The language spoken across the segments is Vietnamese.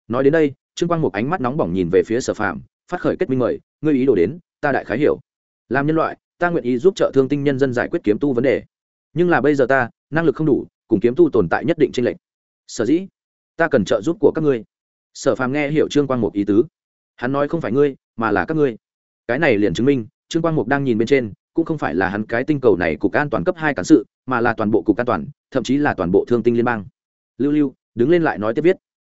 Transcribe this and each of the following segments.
nói đến đây trương quang mục ánh mắt nóng bỏng nhìn về phía Sở Phàm, phát khởi kết minh mời, ngươi ý đồ đến ta đại khái hiểu. Làm nhân loại ta nguyện ý giúp trợ thương tinh nhân dân giải quyết kiếm tu vấn đề, nhưng là bây giờ ta năng lực không đủ, cùng kiếm tu tồn tại nhất định chênh lệch, sở dĩ ta cần trợ giúp của các ngươi. Sở Phàm nghe hiểu trương quang mục ý tứ, hắn nói không phải ngươi mà là các ngươi. Cái này liền chứng minh trương quang mục đang nhìn bên trên cũng không phải là hắn cái tinh cầu này cục an toàn cấp 2 cán sự, mà là toàn bộ cục an toàn, thậm chí là toàn bộ thương tinh liên bang. Lưu Lưu đứng lên lại nói tiếp viết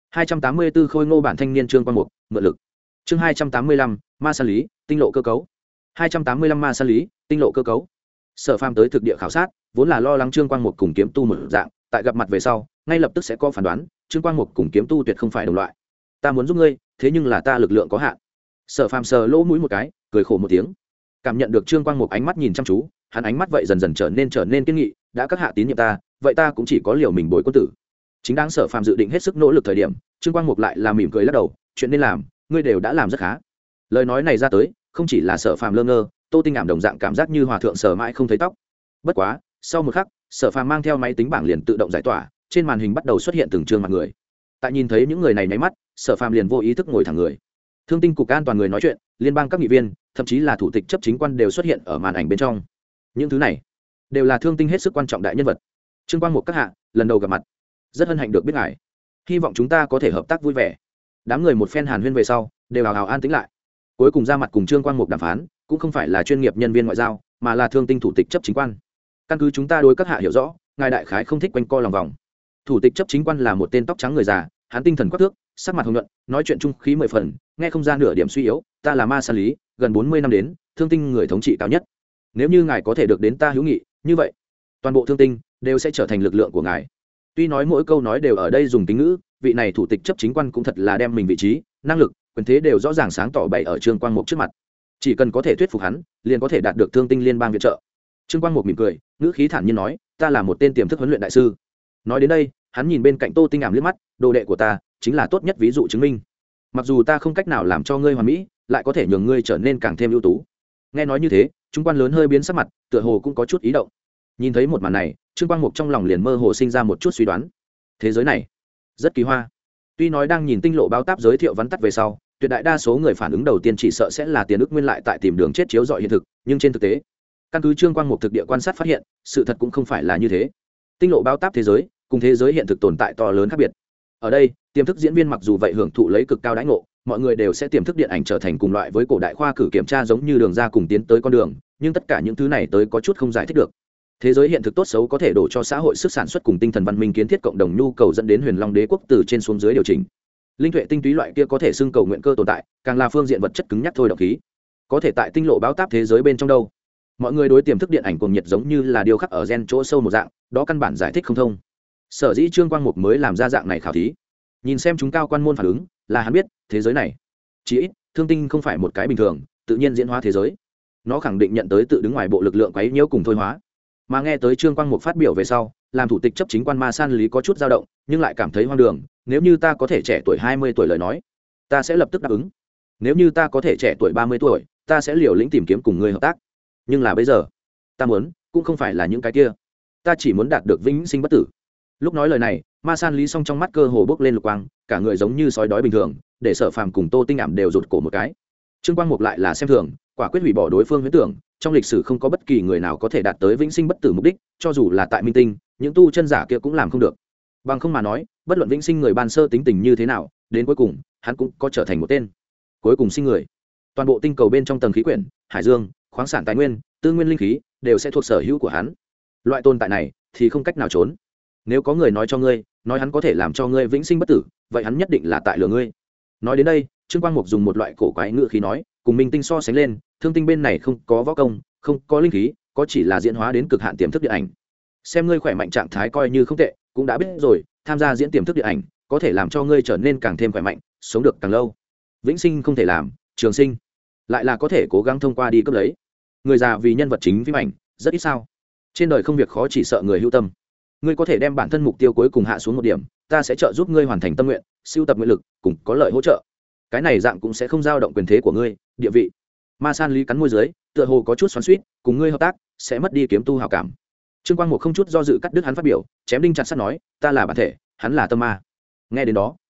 284 khôi ngô bản thanh niên trương quang mục mượn lực. Chương 285 ma san lý tinh lộ cơ cấu. 285 ma san lý tinh lộ cơ cấu. Sở Phàm tới thực địa khảo sát vốn là lo lắng trương quang mục cùng kiếm tu một dạng, tại gặp mặt về sau ngay lập tức sẽ có phán đoán trương quang mục cùng kiếm tu tuyệt không phải đồng loại. Ta muốn giúp ngươi, thế nhưng là ta lực lượng có hạn. Sở Phàm sờ lỗ mũi một cái, cười khổ một tiếng. Cảm nhận được trương quang mục ánh mắt nhìn chăm chú, hắn ánh mắt vậy dần dần trở nên kiên nghị, đã các hạ tín nhiệm ta, vậy ta cũng chỉ có liều mình bồi quân tử. Chính đáng Sở Phàm dự định hết sức nỗ lực thời điểm, trương quang mục lại là mỉm cười lắc đầu, chuyện nên làm ngươi đều đã làm rất khá. Lời nói này ra tới không chỉ là Sở Phàm lơ ngơ, Tô Tinh ảm đồng dạng cảm giác như hòa thượng sờ mãi không thấy tóc. Bất quá sau một khắc, Sở Phàm mang theo máy tính bảng liền tự động giải tỏa, trên màn hình bắt đầu xuất hiện từng trương mặt người. Tại nhìn thấy những người này nháy mắt, Sở Phàm liền vô ý thức ngồi thẳng người. Thương tinh cục an toàn người nói chuyện, liên bang các nghị viên, thậm chí là thủ tịch chấp chính quan đều xuất hiện ở màn ảnh bên trong. Những thứ này đều là thương tinh hết sức quan trọng đại nhân vật. Trương Quang Mục các hạ lần đầu gặp mặt, rất hân hạnh được biết ngài, hy vọng chúng ta có thể hợp tác vui vẻ. Đám người một phen hàn huyên về sau đều hào hào an tĩnh lại. Cuối cùng ra mặt cùng Trương Quang Mục đàm phán cũng không phải là chuyên nghiệp nhân viên ngoại giao, mà là thương tinh thủ tịch chấp chính quan. Căn cứ chúng ta đối các hạ hiểu rõ, ngài đại khái không thích quanh co lòng vòng. Thủ tịch chấp chính quan là một tên tóc trắng người già, hắn tinh thần quắc thước, sắc mặt hồng nhuận, nói chuyện trung khí 10 phần, nghe không ra nửa điểm suy yếu. Ta là ma san lý, gần 40 năm đến thương tinh người thống trị cao nhất. Nếu như ngài có thể được đến ta hữu nghị, như vậy toàn bộ thương tinh đều sẽ trở thành lực lượng của ngài. Tuy nói mỗi câu nói đều ở đây dùng tính ngữ, vị này thủ tịch chấp chính quan cũng thật là đem mình vị trí, năng lực, quyền thế đều rõ ràng sáng tỏ bày ở Trương Quang Mục trước mặt. Chỉ cần có thể thuyết phục hắn, liền có thể đạt được thương tinh liên bang viện trợ. Trương Quang Mục mỉm cười, ngữ khí thản nhiên nói, ta là một tên tiềm thức huấn luyện đại sư. Nói đến đây, hắn nhìn bên cạnh Tô Tinh ảm liếc mắt, đồ đệ của ta chính là tốt nhất ví dụ chứng minh. Mặc dù ta không cách nào làm cho ngươi hoàn mỹ, lại có thể nhường ngươi trở nên càng thêm ưu tú. Nghe nói như thế, Trung quan lớn hơi biến sắc mặt, tựa hồ cũng có chút ý động. Nhìn thấy một màn này, Trương Quang Mục trong lòng liền mơ hồ sinh ra một chút suy đoán. Thế giới này rất kỳ hoa. Tuy nói đang nhìn tinh lộ báo táp giới thiệu vắn tắt về sau, tuyệt đại đa số người phản ứng đầu tiên chỉ sợ sẽ là tiền ức nguyên lại tại tìm đường chết chiếu dọi hiện thực, nhưng trên thực tế, căn cứ Trương Quang Mục thực địa quan sát phát hiện, sự thật cũng không phải là như thế. Tinh lộ báo táp thế giới cùng thế giới hiện thực tồn tại to lớn khác biệt. Ở đây, tiềm thức diễn viên mặc dù vậy hưởng thụ lấy cực cao đãi ngộ, mọi người đều sẽ tiềm thức điện ảnh trở thành cùng loại với cổ đại khoa cử kiểm tra giống như đường ra cùng tiến tới con đường, nhưng tất cả những thứ này tới có chút không giải thích được. Thế giới hiện thực tốt xấu có thể đổ cho xã hội sức sản xuất cùng tinh thần văn minh kiến thiết cộng đồng nhu cầu dẫn đến Huyền Long Đế quốc từ trên xuống dưới điều chỉnh. Linh tuệ tinh túy loại kia có thể xưng cầu nguyện cơ tồn tại, càng là phương diện vật chất cứng nhắc thôi động khí. Có thể tại tinh lộ báo táp thế giới bên trong đâu? Mọi người đối tiềm thức điện ảnh cuồng nhiệt giống như là điều khắc ở gen chỗ sâu một dạng, đó căn bản giải thích không thông. Sở dĩ Trương Quang Mục mới làm ra dạng này khảo thí. Nhìn xem chúng cao quan môn phản ứng, là hắn biết, thế giới này, chỉ ít, thương tinh không phải một cái bình thường, tự nhiên diễn hóa thế giới. Nó khẳng định nhận tới tự đứng ngoài bộ lực lượng quấy nhiễu cùng thôi hóa. Mà nghe tới Trương Quang Mục phát biểu về sau, làm thủ tịch chấp chính quan ma san lý có chút dao động, nhưng lại cảm thấy hoang đường. Nếu như ta có thể trẻ tuổi 20 tuổi lời nói, ta sẽ lập tức đáp ứng. Nếu như ta có thể trẻ tuổi 30 tuổi, ta sẽ liều lĩnh tìm kiếm cùng người hợp tác. Nhưng là bây giờ, ta muốn cũng không phải là những cái kia, ta chỉ muốn đạt được vĩnh sinh bất tử. Lúc nói lời này, ma san lý song trong mắt cơ hồ bốc lên lục quang, cả người giống như sói đói bình thường, để Sở Phàm cùng Tô Tinh ảm đều rụt cổ một cái. Trương Quang Mục lại là xem thường, quả quyết hủy bỏ đối phương huyễn tưởng, trong lịch sử không có bất kỳ người nào có thể đạt tới vĩnh sinh bất tử mục đích, cho dù là tại minh tinh, những tu chân giả kia cũng làm không được. Bằng không mà nói, bất luận vĩnh sinh người ban sơ tính tình như thế nào, đến cuối cùng, hắn cũng có trở thành một tên cuối cùng sinh người. Toàn bộ tinh cầu bên trong tầng khí quyển, hải dương, khoáng sản tài nguyên, tư nguyên linh khí đều sẽ thuộc sở hữu của hắn. Loại tồn tại này thì không cách nào trốn. Nếu có người nói cho ngươi, nói hắn có thể làm cho ngươi vĩnh sinh bất tử, vậy hắn nhất định là tại lừa ngươi. Nói đến đây, Trương Quang Mục dùng một loại cổ quái ngữ khí nói, cùng minh tinh so sánh lên, thương tinh bên này không có võ công, không có linh khí, có chỉ là diễn hóa đến cực hạn tiềm thức điện ảnh. Xem ngươi khỏe mạnh trạng thái coi như không tệ, cũng đã biết rồi, tham gia diễn tiềm thức điện ảnh có thể làm cho ngươi trở nên càng thêm khỏe mạnh, sống được càng lâu. Vĩnh sinh không thể làm, trường sinh lại là có thể cố gắng thông qua đi cấp lấy. Người già vì nhân vật chính phim ảnh rất ít sao? Trên đời không việc khó chỉ sợ người hữu tâm. Ngươi có thể đem bản thân mục tiêu cuối cùng hạ xuống một điểm, ta sẽ trợ giúp ngươi hoàn thành tâm nguyện, siêu tập nguyện lực, cùng có lợi hỗ trợ. Cái này dạng cũng sẽ không dao động quyền thế của ngươi, địa vị. Ma san lý cắn môi dưới, tựa hồ có chút xoắn xuýt, cùng ngươi hợp tác sẽ mất đi kiếm tu hảo cảm. Trương Quang Mục không chút do dự cắt đứt hắn phát biểu, chém đinh chặt sắt nói, ta là bản thể, hắn là tâm ma. Nghe đến đó,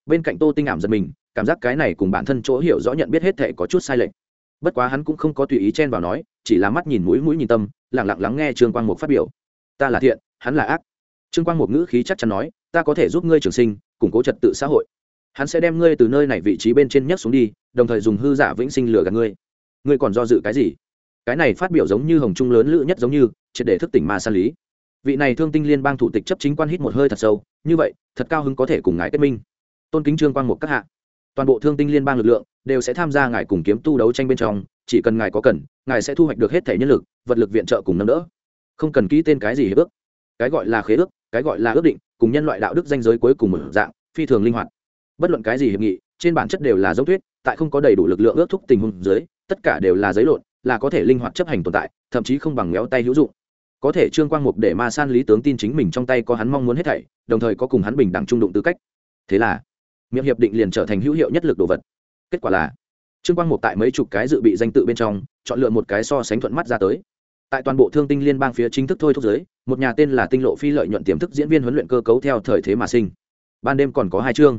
bên cạnh Tô Tinh ảm giật mình, cảm giác cái này cùng bản thân chỗ hiểu rõ nhận biết hết thể có chút sai lệch. Bất quá hắn cũng không có tùy ý chen vào nói, chỉ là mắt nhìn mũi mũi nhìn tâm, lặng lặng lắng nghe Trương Quang Mục phát biểu. Ta là thiện, hắn là ác. Trương Quang Mục ngữ khí chắc chắn nói, ta có thể giúp ngươi trường sinh, củng cố trật tự xã hội. Hắn sẽ đem ngươi từ nơi này vị trí bên trên nhấc xuống đi, đồng thời dùng hư giả vĩnh sinh lừa gạt ngươi. Ngươi còn do dự cái gì? Cái này phát biểu giống như hồng trung lớn lự nhất giống như, triệt để thức tỉnh ma san lý. Vị này Thương Tinh Liên bang thủ tịch chấp chính quan hít một hơi thật sâu, như vậy, thật cao hứng có thể cùng ngài kết minh. Tôn kính Trương Quang Mục các hạ. Toàn bộ Thương Tinh Liên bang lực lượng đều sẽ tham gia ngài cùng kiếm tu đấu tranh bên trong, chỉ cần ngài có cần, ngài sẽ thu hoạch được hết thể nhân lực, vật lực viện trợ cùng nâng đỡ. Không cần ký tên cái gì hiệp ước. Cái gọi là khế ước, cái gọi là ước định, cùng nhân loại đạo đức danh giới cuối cùng một dạng, phi thường linh hoạt. Bất luận cái gì hiệp nghị, trên bản chất đều là giống thuyết, tại không có đầy đủ lực lượng ước thúc tình huống dưới, tất cả đều là giấy lộn, là có thể linh hoạt chấp hành tồn tại, thậm chí không bằng méo tay hữu dụng. Có thể Trương Quang Mục để Ma San Lý tướng tin chính mình trong tay có hắn mong muốn hết thảy, đồng thời có cùng hắn bình đẳng trung đụng tư cách. Thế là, miệng hiệp định liền trở thành hữu hiệu nhất lực đồ vật. Kết quả là, Trương Quang Mục tại mấy chục cái dự bị danh tự bên trong, chọn lựa một cái so sánh thuận mắt ra tới. Tại toàn bộ Thương Tinh Liên bang phía chính thức thôi thúc giới, một nhà tên là Tinh Lộ Phi lợi nhuận tiềm thức diễn viên huấn luyện cơ cấu theo thời thế mà sinh. Ban đêm còn có 2 chương.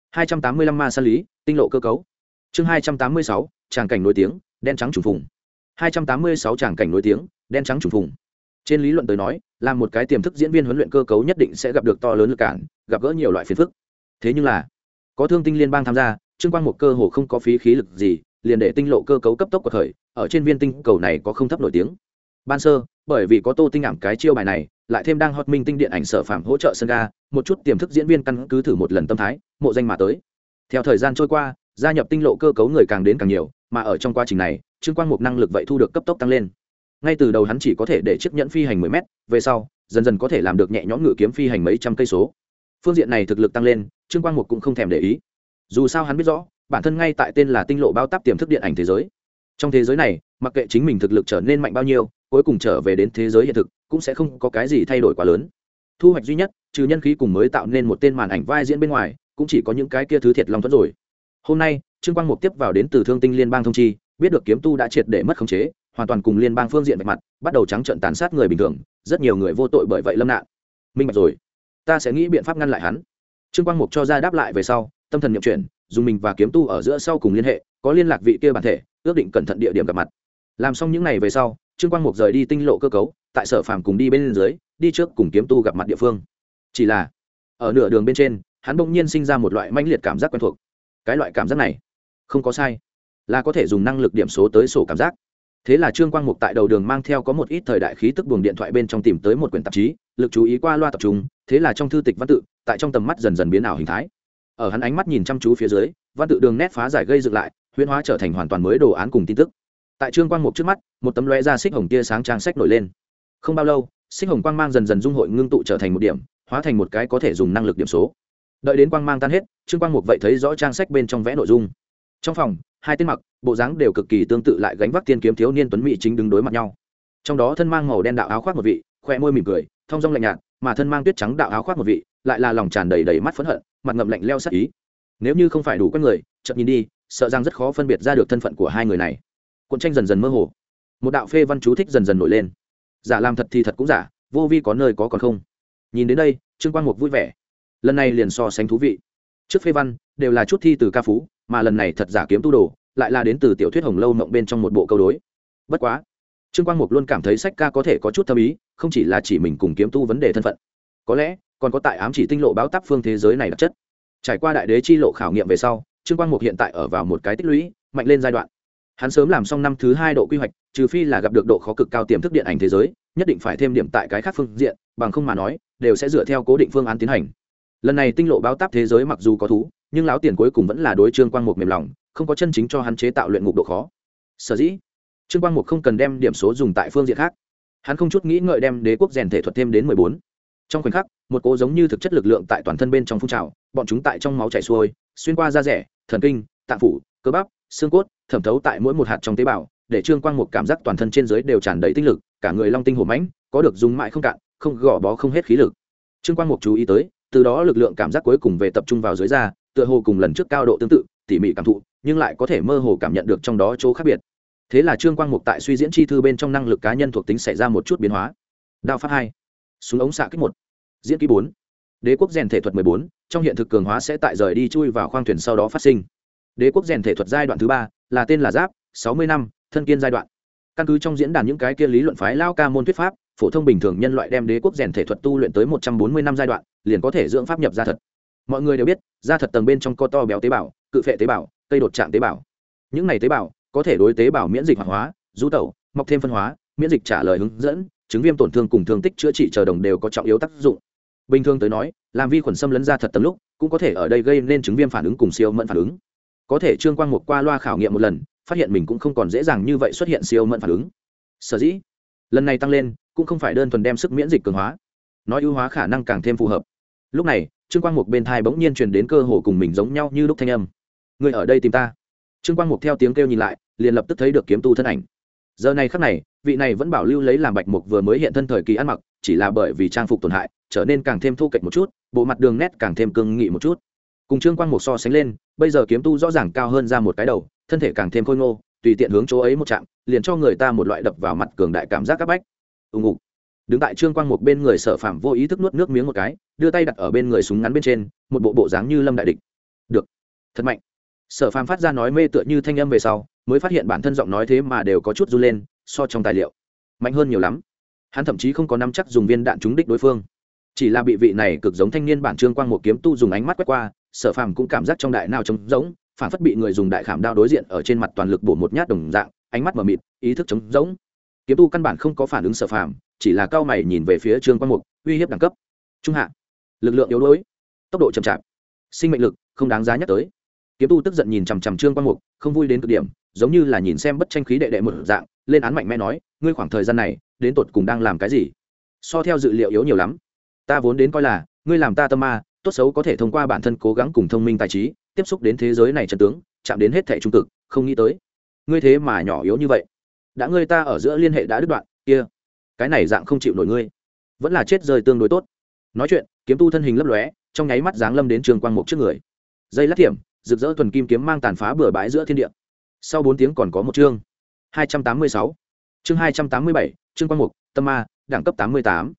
285 Ma San Lý, Tinh Lộ cơ cấu. Chương 286, tràng cảnh nổi tiếng, đen trắng trùng phùng. 286 tràng cảnh nổi tiếng, đen trắng trùng phùng. Trên lý luận tới nói, làm một cái tiềm thức diễn viên huấn luyện cơ cấu nhất định sẽ gặp được to lớn lực cản, gặp gỡ nhiều loại phiền phức. Thế nhưng là, có Thương Tinh Liên bang tham gia, Trương Quang Mục cơ hồ không có phí khí lực gì, liền để Tinh Lộ cơ cấu cấp tốc của thời, ở trên viên tinh cầu này có không thấp nổi tiếng. Ban sơ, bởi vì có Tô Tinh ảm cái chiêu bài này, lại thêm đang hot minh tinh điện ảnh sở phạm hỗ trợ sân ga, một chút tiềm thức diễn viên căn cứ thử một lần tâm thái, mộ danh mà tới. Theo thời gian trôi qua, gia nhập Tinh Lộ cơ cấu người càng đến càng nhiều, mà ở trong quá trình này, Trương Quang Mục năng lực vậy thu được cấp tốc tăng lên. Ngay từ đầu hắn chỉ có thể để chiếc nhẫn phi hành 10 mét, về sau, dần dần có thể làm được nhẹ nhõm ngự kiếm phi hành mấy trăm cây số. Phương diện này thực lực tăng lên, Trương Quang Mục cũng không thèm để ý. Dù sao hắn biết rõ, bản thân ngay tại tên là Tinh Lộ bao táp tiềm thức điện ảnh thế giới. Trong thế giới này, mặc kệ chính mình thực lực trở nên mạnh bao nhiêu, cuối cùng trở về đến thế giới hiện thực, cũng sẽ không có cái gì thay đổi quá lớn. Thu hoạch duy nhất, trừ nhân khí cùng mới tạo nên một tên màn ảnh vai diễn bên ngoài, cũng chỉ có những cái kia thứ thiệt long thuẫn rồi. Hôm nay, Trương Quang Mục tiếp vào đến từ Thương Tinh Liên bang thông chi, biết được kiếm tu đã triệt để mất khống chế, hoàn toàn cùng liên bang phương diện vạch mặt, bắt đầu trắng trợn tàn sát người bình thường, rất nhiều người vô tội bởi vậy lâm nạn. Minh bạch rồi, ta sẽ nghĩ biện pháp ngăn lại hắn. Trương Quang Mục cho ra đáp lại về sau, tâm thần nhậm chuyển, dùng mình và kiếm tu ở giữa sau cùng liên hệ, có liên lạc vị kia bản thể, ước định cẩn thận địa điểm gặp mặt. Làm xong những ngày về sau, Trương Quang Mục rời đi Tinh Lộ cơ cấu, tại Sở Phàm cùng đi bên dưới, đi trước cùng kiếm tu gặp mặt địa phương. Chỉ là, ở nửa đường bên trên, hắn bỗng nhiên sinh ra một loại mãnh liệt cảm giác quen thuộc. Cái loại cảm giác này, không có sai, là có thể dùng năng lực điểm số tới sổ cảm giác. Thế là Trương Quang Mục tại đầu đường mang theo có một ít thời đại khí tức buồng điện thoại bên trong tìm tới một quyển tạp chí, lực chú ý qua loa tập trung, thế là trong thư tịch văn tự, tại trong tầm mắt dần dần biến ảo hình thái. Ở hắn ánh mắt nhìn chăm chú phía dưới, văn tự đường nét phá giải gây dựng lại, huyễn hóa trở thành hoàn toàn mới đồ án cùng tin tức. Tại Trương Quang Mục trước mắt, một tấm lóe ra xích hồng tia sáng trang sách nổi lên. Không bao lâu, xích hồng quang mang dần dần dung hội ngưng tụ trở thành một điểm, hóa thành một cái có thể dùng năng lực điểm số. Đợi đến quang mang tan hết, Trương Quang Mục vậy thấy rõ trang sách bên trong vẽ nội dung. Trong phòng, hai tên mặc bộ dáng đều cực kỳ tương tự lại gánh vác tiên kiếm thiếu niên tuấn mỹ chính đứng đối mặt nhau. Trong đó thân mang màu đen đạo áo khoác một vị, khoe môi mỉm cười, thong dong lạnh nhạt, mà thân mang tuyết trắng đạo áo khoác một vị, lại là lòng tràn đầy đầy mắt phẫn hận, mặt ngậm lạnh leo sát ý. Nếu như không phải đủ quen người, chợt nhìn đi, sợ rằng rất khó phân biệt ra được thân phận của hai người này. Cuộn tranh dần dần mơ hồ, một đạo phê văn chú thích dần dần nổi lên. Giả làm thật thì thật cũng giả, vô vi có nơi có còn không. Nhìn đến đây, Trương Quang Mục vui vẻ. Lần này liền so sánh thú vị. Trước phê văn đều là chút thi từ ca phú, mà lần này thật giả kiếm tu đồ, lại là đến từ tiểu thuyết Hồng Lâu Mộng bên trong một bộ câu đối. Bất quá, Trương Quang Mục luôn cảm thấy sách ca có thể có chút thâm ý, không chỉ là chỉ mình cùng kiếm tu vấn đề thân phận, có lẽ còn có tại ám chỉ Tinh Lộ báo táp phương thế giới này đặc chất. Trải qua đại đế chi lộ khảo nghiệm về sau, Trương Quang Mục hiện tại ở vào một cái tích lũy mạnh lên giai đoạn. Hắn sớm làm xong năm thứ 2 độ quy hoạch, trừ phi là gặp được độ khó cực cao tiềm thức điện ảnh thế giới, nhất định phải thêm điểm tại cái khác phương diện, bằng không mà nói, đều sẽ dựa theo cố định phương án tiến hành. Lần này Tinh Lộ báo táp thế giới mặc dù có thú, nhưng lão tiền cuối cùng vẫn là đối Trương Quang Mục mềm lòng, không có chân chính cho hắn chế tạo luyện ngục độ khó. Sở dĩ, Trương Quang Mục không cần đem điểm số dùng tại phương diện khác. Hắn không chút nghĩ ngợi đem đế quốc rèn thể thuật thêm đến 14. Trong khoảnh khắc, một cỗ giống như thực chất lực lượng tại toàn thân bên trong phun trào, bọn chúng tại trong máu chảy xuôi, xuyên qua da rẻ, thần kinh, tạng phủ, cơ bắp, xương cốt, thẩm thấu tại mỗi một hạt trong tế bào, để Trương Quang Mục cảm giác toàn thân trên dưới đều tràn đầy tinh lực, cả người long tinh hổ mãnh, có được dùng mãi không cạn, không gò bó không hết khí lực. Trương Quang Mục chú ý tới, từ đó lực lượng cảm giác cuối cùng về tập trung vào dưới da, tựa hồ cùng lần trước cao độ tương tự, tỉ mỉ cảm thụ, nhưng lại có thể mơ hồ cảm nhận được trong đó chỗ khác biệt. Thế là Trương Quang Mục tại suy diễn chi thư bên trong năng lực cá nhân thuộc tính xảy ra một chút biến hóa. Đao pháp 2, súng ống xạ kích 1, diễn kỹ 4, Đế quốc rèn thể thuật 14, trong hiện thực cường hóa sẽ tại rời đi chui vào khoang thuyền sau đó phát sinh. Đế quốc rèn thể thuật giai đoạn thứ 3 là tên là giáp 60 năm thân kiên giai đoạn. Căn cứ trong diễn đàn những cái kia lý luận phái lao ca môn thuyết pháp, phổ thông bình thường nhân loại đem đế quốc rèn thể thuật tu luyện tới 140 năm giai đoạn, liền có thể dưỡng pháp nhập gia thật. Mọi người đều biết, gia thật tầng bên trong có to béo tế bào, cự phệ tế bào, cây đột trạng tế bào. Những này tế bào có thể đối tế bào miễn dịch hoạt hóa, du tẩu, mọc thêm phân hóa, miễn dịch trả lời hướng dẫn, chứng viêm tổn thương cùng thương tích chữa trị chờ đồng đều có trọng yếu tác dụng. Bình thường tới nói, làm vi khuẩn xâm lấn ra thật tầng lúc, cũng có thể ở đây gây nên chứng viêm phản ứng cùng siêu mẫn phản ứng. Có thể Trương Quang Mục qua loa khảo nghiệm một lần, phát hiện mình cũng không còn dễ dàng như vậy xuất hiện siêu mẫn phản ứng. Sở dĩ, lần này tăng lên, cũng không phải đơn thuần đem sức miễn dịch cường hóa, nói ưu hóa khả năng càng thêm phù hợp. Lúc này, Trương Quang Mục bên thai bỗng nhiên truyền đến cơ hồ cùng mình giống nhau như lúc thanh âm. Người ở đây tìm ta. Trương Quang Mục theo tiếng kêu nhìn lại, liền lập tức thấy được kiếm tu thân ảnh. Giờ này khắc này, vị này vẫn bảo lưu lấy làm Bạch Mục vừa mới hiện thân thời kỳ ăn mặc, chỉ là bởi vì trang phục tổn hại, trở nên càng thêm thô kệch một chút, bộ mặt đường nét càng thêm cương nghị một chút. Cùng Trương Quang Mục so sánh lên, bây giờ kiếm tu rõ ràng cao hơn ra một cái đầu, thân thể càng thêm khôi ngô, tùy tiện hướng chỗ ấy một chạm, liền cho người ta một loại đập vào mặt cường đại cảm giác các bách. Ùng ục. Đứng tại Trương Quang Mục bên người Sở Phạm vô ý thức nuốt nước miếng một cái, đưa tay đặt ở bên người súng ngắn bên trên, một bộ dáng như lâm đại địch. Được, thật mạnh. Sở Phạm phát ra nói mê tựa như thanh âm về sau, mới phát hiện bản thân giọng nói thế mà đều có chút run lên, so trong tài liệu mạnh hơn nhiều lắm. Hắn thậm chí không có nắm chắc dùng viên đạn trúng đích đối phương, chỉ là bị vị này cực giống thanh niên bản Trương Quang Mục kiếm tu dùng ánh mắt quét qua, Sở Phạm cũng cảm giác trong đại não trống rỗng, phản phất bị người dùng đại khảm đao đối diện ở trên mặt toàn lực bổ một nhát đồng dạng, ánh mắt mờ mịt, ý thức trống rỗng. Kiếm tu căn bản không có phản ứng Sở Phạm, chỉ là cao mày nhìn về phía Trương Quang Mục, uy hiếp đẳng cấp trung hạ, lực lượng yếu đuối, tốc độ chậm chạp, sinh mệnh lực không đáng giá nhắc tới. Kiếm tu tức giận nhìn chằm chằm Trương Quang Mục, không vui đến cực điểm, giống như là nhìn xem bất tranh khí đệ đệ một dạng, lên án mạnh mẽ nói, ngươi khoảng thời gian này đến tột cùng đang làm cái gì? So theo dự liệu yếu nhiều lắm. Ta vốn đến coi là ngươi làm ta tâm ma, tốt xấu có thể thông qua bản thân cố gắng cùng thông minh tài trí, tiếp xúc đến thế giới này chân tướng, chạm đến hết thảy trung cực, không nghĩ tới ngươi thế mà nhỏ yếu như vậy. Đã ngươi ta ở giữa liên hệ đã đứt đoạn, kia cái này dạng không chịu nổi ngươi, vẫn là chết rơi tương đối tốt. Nói chuyện, kiếm tu thân hình lấp lóe, trong nháy mắt giáng lâm đến Trương Quang Mục trước người. Dây lát thiểm, rực rỡ thuần kim kiếm mang tàn phá bừa bãi giữa thiên địa. Sau 4 tiếng còn có một chương 286, chương 287, Trương Quang Mục tâm ma đẳng cấp 88,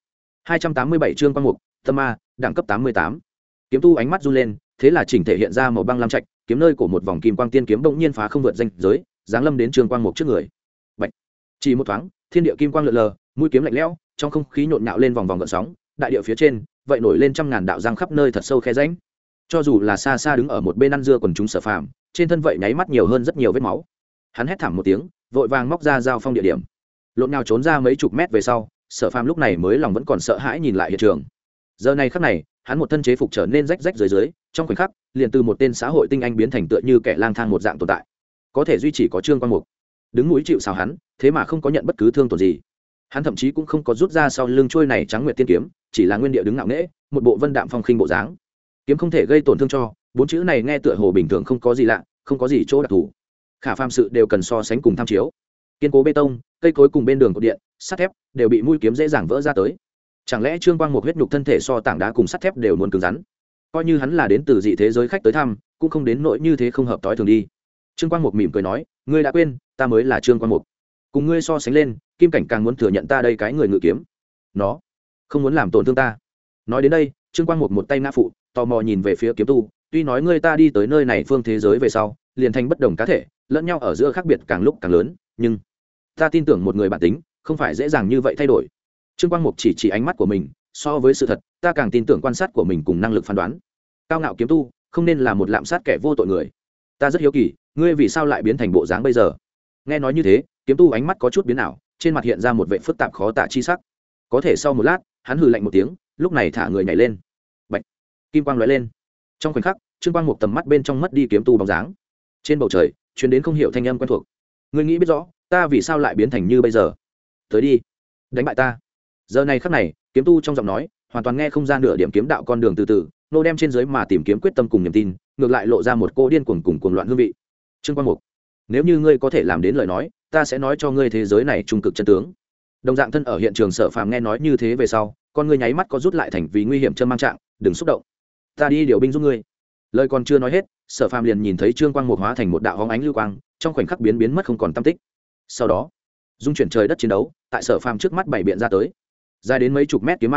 287 Trương Quang Mục tâm ma đẳng cấp 88. Kiếm tu ánh mắt run lên, thế là chỉnh thể hiện ra màu băng lam trạch, kiếm nơi của một vòng kim quang tiên kiếm bỗng nhiên phá không vượt ranh giới, giáng lâm đến Trương Quang Mục trước người. Bạch. Chỉ một thoáng, thiên địa kim quang lượn lờ, mũi kiếm lạnh lẽo, trong không khí nhộn nhạo lên vòng vòng gợn sóng, đại địa phía trên, vậy nổi lên trăm ngàn đạo răng khắp nơi thật sâu khe rãnh. Cho dù là xa xa đứng ở một bên ăn dưa quần chúng Sở Phàm, trên thân vậy nháy mắt nhiều hơn rất nhiều vết máu. Hắn hét thảm một tiếng, vội vàng móc ra giao phong địa điểm, lộn nhào trốn ra mấy chục mét về sau. Sở Phàm lúc này mới lòng vẫn còn sợ hãi nhìn lại hiện trường. Giờ này khắc này, hắn một thân chế phục trở nên rách rách dưới, trong khoảnh khắc liền từ một tên xã hội tinh anh biến thành tựa như kẻ lang thang một dạng tồn tại. Có thể duy trì có Trương Quang Mục đứng mũi chịu sào hắn, thế mà không có nhận bất cứ thương tổn gì. Hắn thậm chí cũng không có rút ra sau lưng trôi này trắng nguyệt tiên kiếm, chỉ là nguyên địa đứng ngạo nghễ, một bộ vân đạm phong khinh bộ dáng. Kiếm không thể gây tổn thương cho, bốn chữ này nghe tựa hồ bình thường không có gì lạ, không có gì chỗ đặc thù. Khả phàm sự đều cần so sánh cùng tham chiếu. Kiên cố bê tông, cây cối cùng bên đường cột điện, sắt thép đều bị mũi kiếm dễ dàng vỡ ra tới. Chẳng lẽ Trương Quang Mục huyết nhục thân thể so tảng đá cùng sắt thép đều muốn cứng rắn? Coi như hắn là đến từ dị thế giới khách tới thăm, cũng không đến nỗi như thế không hợp tối thường đi. Trương Quang Mục mỉm cười nói, ngươi đã quên, ta mới là Trương Quang Mục. Cùng ngươi so sánh lên, Kim Cảnh càng muốn thừa nhận ta đây cái người ngự kiếm. Nó không muốn làm tổn thương ta. Nói đến đây, Trương Quang Mục một tay ngã phụ, tò mò nhìn về phía kiếm tu, tuy nói ngươi ta đi tới nơi này phương thế giới về sau, liền thành bất đồng cá thể, lẫn nhau ở giữa khác biệt càng lúc càng lớn, nhưng ta tin tưởng một người bản tính không phải dễ dàng như vậy thay đổi. Trương Quang Mục chỉ ánh mắt của mình, so với sự thật, ta càng tin tưởng quan sát của mình cùng năng lực phán đoán. Cao ngạo kiếm tu không nên là một lạm sát kẻ vô tội người. Ta rất hiếu kỳ, ngươi vì sao lại biến thành bộ dáng bây giờ? Nghe nói như thế, kiếm tu ánh mắt có chút biến ảo, trên mặt hiện ra một vẻ phức tạp khó tả chi sắc. Có thể sau một lát, hắn hừ lạnh một tiếng, lúc này thả người nhảy lên. Bạch, kim quang lóe lên. Trong khoảnh khắc, Trương Quang Mục tầm mắt bên trong mất đi kiếm tu bóng dáng. Trên bầu trời truyền đến không hiểu thanh âm quen thuộc. Ngươi nghĩ biết rõ, ta vì sao lại biến thành như bây giờ? Tới đi, đánh bại ta. Giờ này khắc này, kiếm tu trong giọng nói hoàn toàn nghe không ra nửa điểm kiếm đạo con đường từ từ, nô đem trên dưới mà tìm kiếm quyết tâm cùng niềm tin, ngược lại lộ ra một cô điên cuồng cùng cuồng loạn hương vị. Trương Quang Mục, nếu như ngươi có thể làm đến lời nói, ta sẽ nói cho ngươi thế giới này trung cực chân tướng. Đồng dạng thân ở hiện trường Sở Phàm nghe nói như thế về sau, con ngươi nháy mắt có rút lại thành vì nguy hiểm chân mang trạng, đừng xúc động, ta đi điều binh giúp ngươi. Lời còn chưa nói hết, Sở Phàm liền nhìn thấy Trương Quang Mục hóa thành một đạo hóng ánh lưu quang, trong khoảnh khắc biến mất không còn tăm tích. Sau đó, dung chuyển trời đất chiến đấu tại Sở Phàm trước mắt bảy biện ra tới. Dài đến mấy chục mét kiếm mang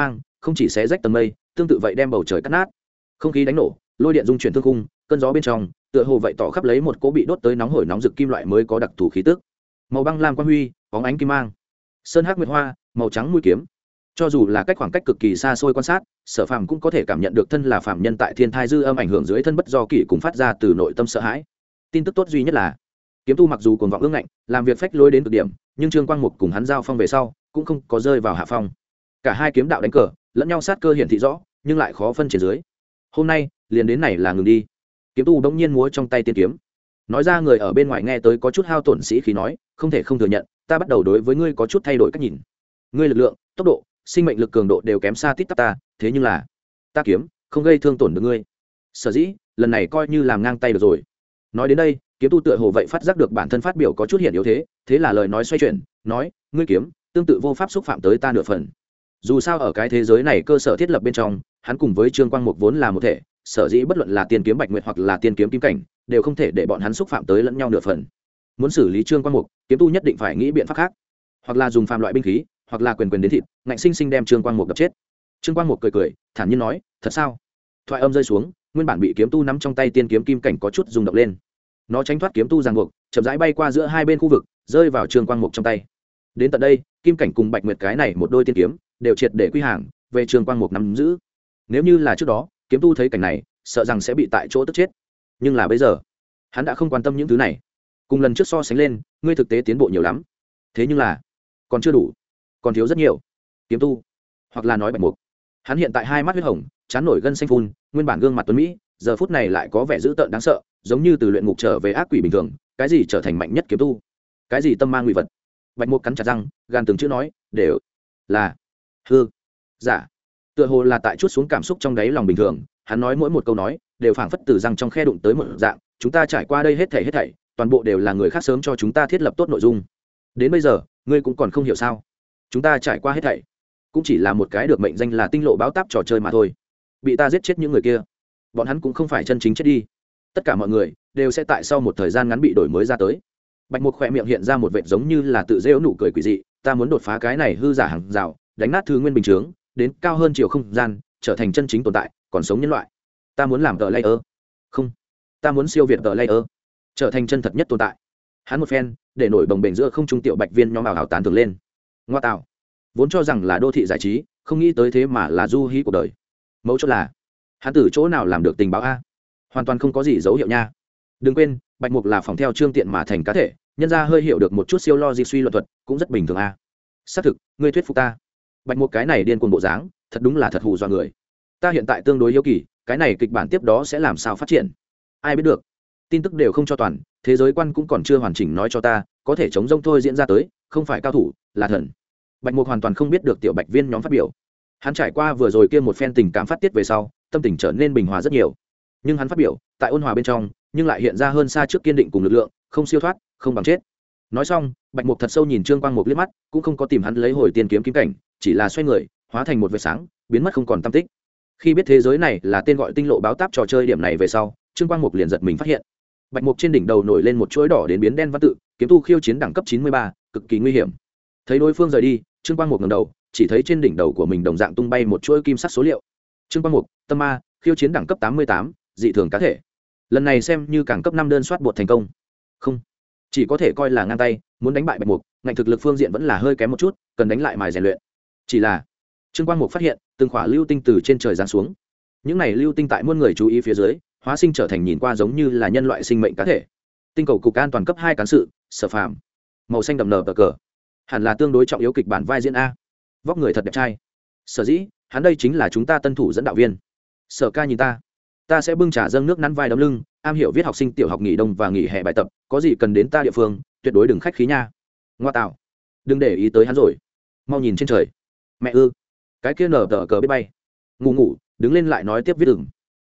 không chỉ xé rách tầng mây, tương tự vậy đem bầu trời cắt nát. Không khí đánh nổ, lôi điện dung chuyển thương khung, cơn gió bên trong tựa hồ vậy tỏ khắp lấy một cỗ bị đốt tới nóng hổi nóng rực kim loại mới có đặc thù khí tức. Màu băng lam quang huy, bóng ánh kim mang, sơn hắc nguyệt hoa, màu trắng mũi kiếm. Cho dù là cách khoảng cách cực kỳ xa xôi quan sát, Sở Phàm cũng có thể cảm nhận được thân là phàm nhân tại thiên thai dư âm ảnh hưởng dưới thân bất do kỷ cùng phát ra từ nội tâm sợ hãi. Tin tức tốt duy nhất là kiếm tu mặc dù cuồng vọng ương ngạnh, làm việc phách lối đến cực điểm, nhưng Trương Quang Mục cùng hắn giao phong về sau cũng không có rơi vào hạ phong. Cả hai kiếm đạo đánh cờ lẫn nhau sát cơ hiển thị rõ, nhưng lại khó phân trên dưới. Hôm nay liền đến này là ngừng đi. Kiếm tu đống nhiên múa trong tay tiên kiếm, nói ra người ở bên ngoài nghe tới có chút hao tổn sĩ khí nói, không thể không thừa nhận, ta bắt đầu đối với ngươi có chút thay đổi cách nhìn. Ngươi lực lượng, tốc độ, sinh mệnh lực cường độ đều kém xa tít tắp ta, thế nhưng là ta kiếm không gây thương tổn được ngươi. Sở dĩ lần này coi như làm ngang tay được rồi. Nói đến đây, kiếm tu tựa hồ vậy phát giác được bản thân phát biểu có chút hiện yếu thế, thế là lời nói xoay chuyển, nói, ngươi kiếm tương tự vô pháp xúc phạm tới ta nửa phần. Dù sao ở cái thế giới này cơ sở thiết lập bên trong, hắn cùng với Trương Quang Mục vốn là một thể, sở dĩ bất luận là tiên kiếm Bạch Nguyệt hoặc là tiên kiếm Kim Cảnh, đều không thể để bọn hắn xúc phạm tới lẫn nhau nửa phần. Muốn xử lý Trương Quang Mục, kiếm tu nhất định phải nghĩ biện pháp khác, hoặc là dùng phàm loại binh khí, hoặc là quyền đến thịt, ngạnh sinh sinh đem Trương Quang Mục đập chết. Trương Quang Mục cười cười, thản nhiên nói, thật sao? Thoại âm rơi xuống, nguyên bản bị kiếm tu nắm trong tay tiên kiếm Kim Cảnh có chút rung động lên. Nó tránh thoát kiếm tu ràng buộc, chậm rãi bay qua giữa hai bên khu vực, rơi vào Trương Quang Mục trong tay. Đến tận đây, Kim Cảnh cùng Bạch Nguyệt cái này một đôi tiên kiếm đều triệt để quy hàng về Trương Quang Mục nắm giữ. Nếu như là trước đó, kiếm tu thấy cảnh này, sợ rằng sẽ bị tại chỗ tức chết. Nhưng là bây giờ, hắn đã không quan tâm những thứ này. Cùng lần trước so sánh lên, ngươi thực tế tiến bộ nhiều lắm. Thế nhưng là, còn chưa đủ, còn thiếu rất nhiều. Kiếm tu, hoặc là nói Bạch Mục, hắn hiện tại hai mắt huyết hồng, trán nổi gân xanh phun, nguyên bản gương mặt tuấn mỹ, giờ phút này lại có vẻ dữ tợn đáng sợ, giống như từ luyện ngục trở về ác quỷ bình thường. Cái gì trở thành mạnh nhất kiếm tu? Cái gì tâm ma nguy vật? Bạch Mục cắn chặt răng, gan từng chữ nói, đều là hư giả. Tựa hồ là tại chút xuống cảm xúc trong đáy lòng bình thường, hắn nói mỗi một câu nói đều phảng phất từ răng trong khe đụng tới một dạng. Chúng ta trải qua đây hết thảy toàn bộ đều là người khác sớm cho chúng ta thiết lập tốt nội dung. Đến bây giờ ngươi cũng còn không hiểu sao? Chúng ta trải qua hết thảy cũng chỉ là một cái được mệnh danh là tinh lộ báo táp trò chơi mà thôi. Bị ta giết chết những người kia, bọn hắn cũng không phải chân chính chết đi. Tất cả mọi người đều sẽ tại sau một thời gian ngắn bị đổi mới ra tới. Bạch Mục khỏe miệng hiện ra một vệt giống như là tự rêu nụ cười quỷ dị. Ta muốn đột phá cái này hư giả hàng rào, đánh nát thứ nguyên bình chướng, đến cao hơn chiều không gian, trở thành chân chính tồn tại, còn sống nhân loại. Ta muốn làm tờ layer, không, ta muốn siêu việt tờ layer, trở thành chân thật nhất tồn tại. Hắn một phen để nổi bồng bềnh giữa không trung tiểu bạch viên nhóm ảo tán tưởng lên. Ngoa tạo, vốn cho rằng là đô thị giải trí, không nghĩ tới thế mà là du hí cuộc đời. Mấu chốt là hắn từ chỗ nào làm được tình báo a? Hoàn toàn không có gì dấu hiệu nha. Đừng quên, Bạch Mục là phòng theo Trương Tiện mà thành cá thể, nhân ra hơi hiểu được một chút siêu logic suy luận thuật, cũng rất bình thường a. Xác thực, ngươi thuyết phục ta. Bạch Mục cái này điên cuồng bộ dáng, thật đúng là thật hù dọa người. Ta hiện tại tương đối hiếu kỳ, cái này kịch bản tiếp đó sẽ làm sao phát triển? Ai biết được. Tin tức đều không cho toàn, thế giới quan cũng còn chưa hoàn chỉnh nói cho ta, có thể chống rông thôi diễn ra tới, không phải cao thủ, là thần. Bạch Mục hoàn toàn không biết được tiểu Bạch Viên nhóm phát biểu. Hắn trải qua vừa rồi kia một phen tình cảm phát tiết về sau, tâm tình trở nên bình hòa rất nhiều. Nhưng hắn phát biểu, tại ôn hòa bên trong, nhưng lại hiện ra hơn xa trước kiên định cùng lực lượng, không siêu thoát, không bằng chết. Nói xong, Bạch Mục thật sâu nhìn Trương Quang Mục liếc mắt, cũng không có tìm hắn lấy hồi tiên kiếm Kim Cảnh, chỉ là xoay người, hóa thành một vệt sáng, biến mất không còn tăm tích. Khi biết thế giới này là tên gọi tinh lộ báo táp trò chơi điểm này về sau, Trương Quang Mục liền giật mình phát hiện, Bạch Mục trên đỉnh đầu nổi lên một chuỗi đỏ đến biến đen văn tự, kiếm tu khiêu chiến đẳng cấp 93, cực kỳ nguy hiểm. Thấy đối phương rời đi, Trương Quang Mục ngẩng đầu, chỉ thấy trên đỉnh đầu của mình đồng dạng tung bay một chuỗi kim sắc số liệu. Trương Quang Mục, tâm ma, khiêu chiến đẳng cấp 88, dị thường cá thể. Lần này xem như càng cấp 5 đơn soát bột thành công. Không, chỉ có thể coi là ngang tay, muốn đánh bại Bạch Mục, ngạnh thực lực phương diện vẫn là hơi kém một chút, cần đánh lại mài rèn luyện. Chỉ là Trương Quang Mục phát hiện, từng khỏa lưu tinh từ trên trời giáng xuống. Những này lưu tinh tại muôn người chú ý phía dưới, hóa sinh trở thành nhìn qua giống như là nhân loại sinh mệnh cá thể. Tinh cầu cục an toàn cấp 2 cán sự, Sở Phàm. Màu xanh đậm nở cờ. Hẳn là tương đối trọng yếu kịch bản vai diễn a. Vóc người thật đẹp trai. Sở dĩ, hắn đây chính là chúng ta tân thủ dẫn đạo viên. Sở ca nhìn ta sẽ bưng trà dâng nước nắn vai đấm lưng, am hiểu viết học sinh tiểu học nghỉ đông và nghỉ hè bài tập, có gì cần đến ta địa phương, tuyệt đối đừng khách khí nha. Ngoa tạo, đừng để ý tới hắn rồi, mau nhìn trên trời. Mẹ ư, cái kia nở tờ cờ biết bay. Ngủ, đứng lên lại nói tiếp viết ửng.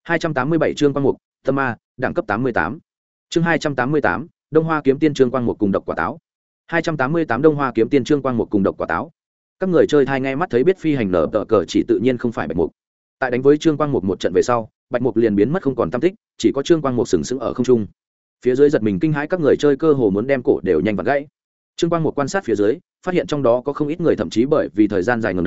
287 chương Quang Mục, tâm ma, đẳng cấp 88. Chương 288, Đông Hoa kiếm tiên Trương Quang Mục cùng độc quả táo. 288 Đông Hoa kiếm tiên Trương Quang Mục cùng độc quả táo. Các người chơi thai ngay mắt thấy biết phi hành nở tờ cờ chỉ tự nhiên không phải Bạch Mục. Tại đánh với Trương Quang Mục một trận về sau, Bạch Mục liền biến mất không còn tăm tích, chỉ có Trương Quang Mục sừng sững ở không trung. Phía dưới giật mình kinh hãi, các người chơi cơ hồ muốn đem cổ đều nhanh vặn gãy. Trương Quang Mục quan sát phía dưới, phát hiện trong đó có không ít người thậm chí bởi vì thời gian dài ngẩng đầu,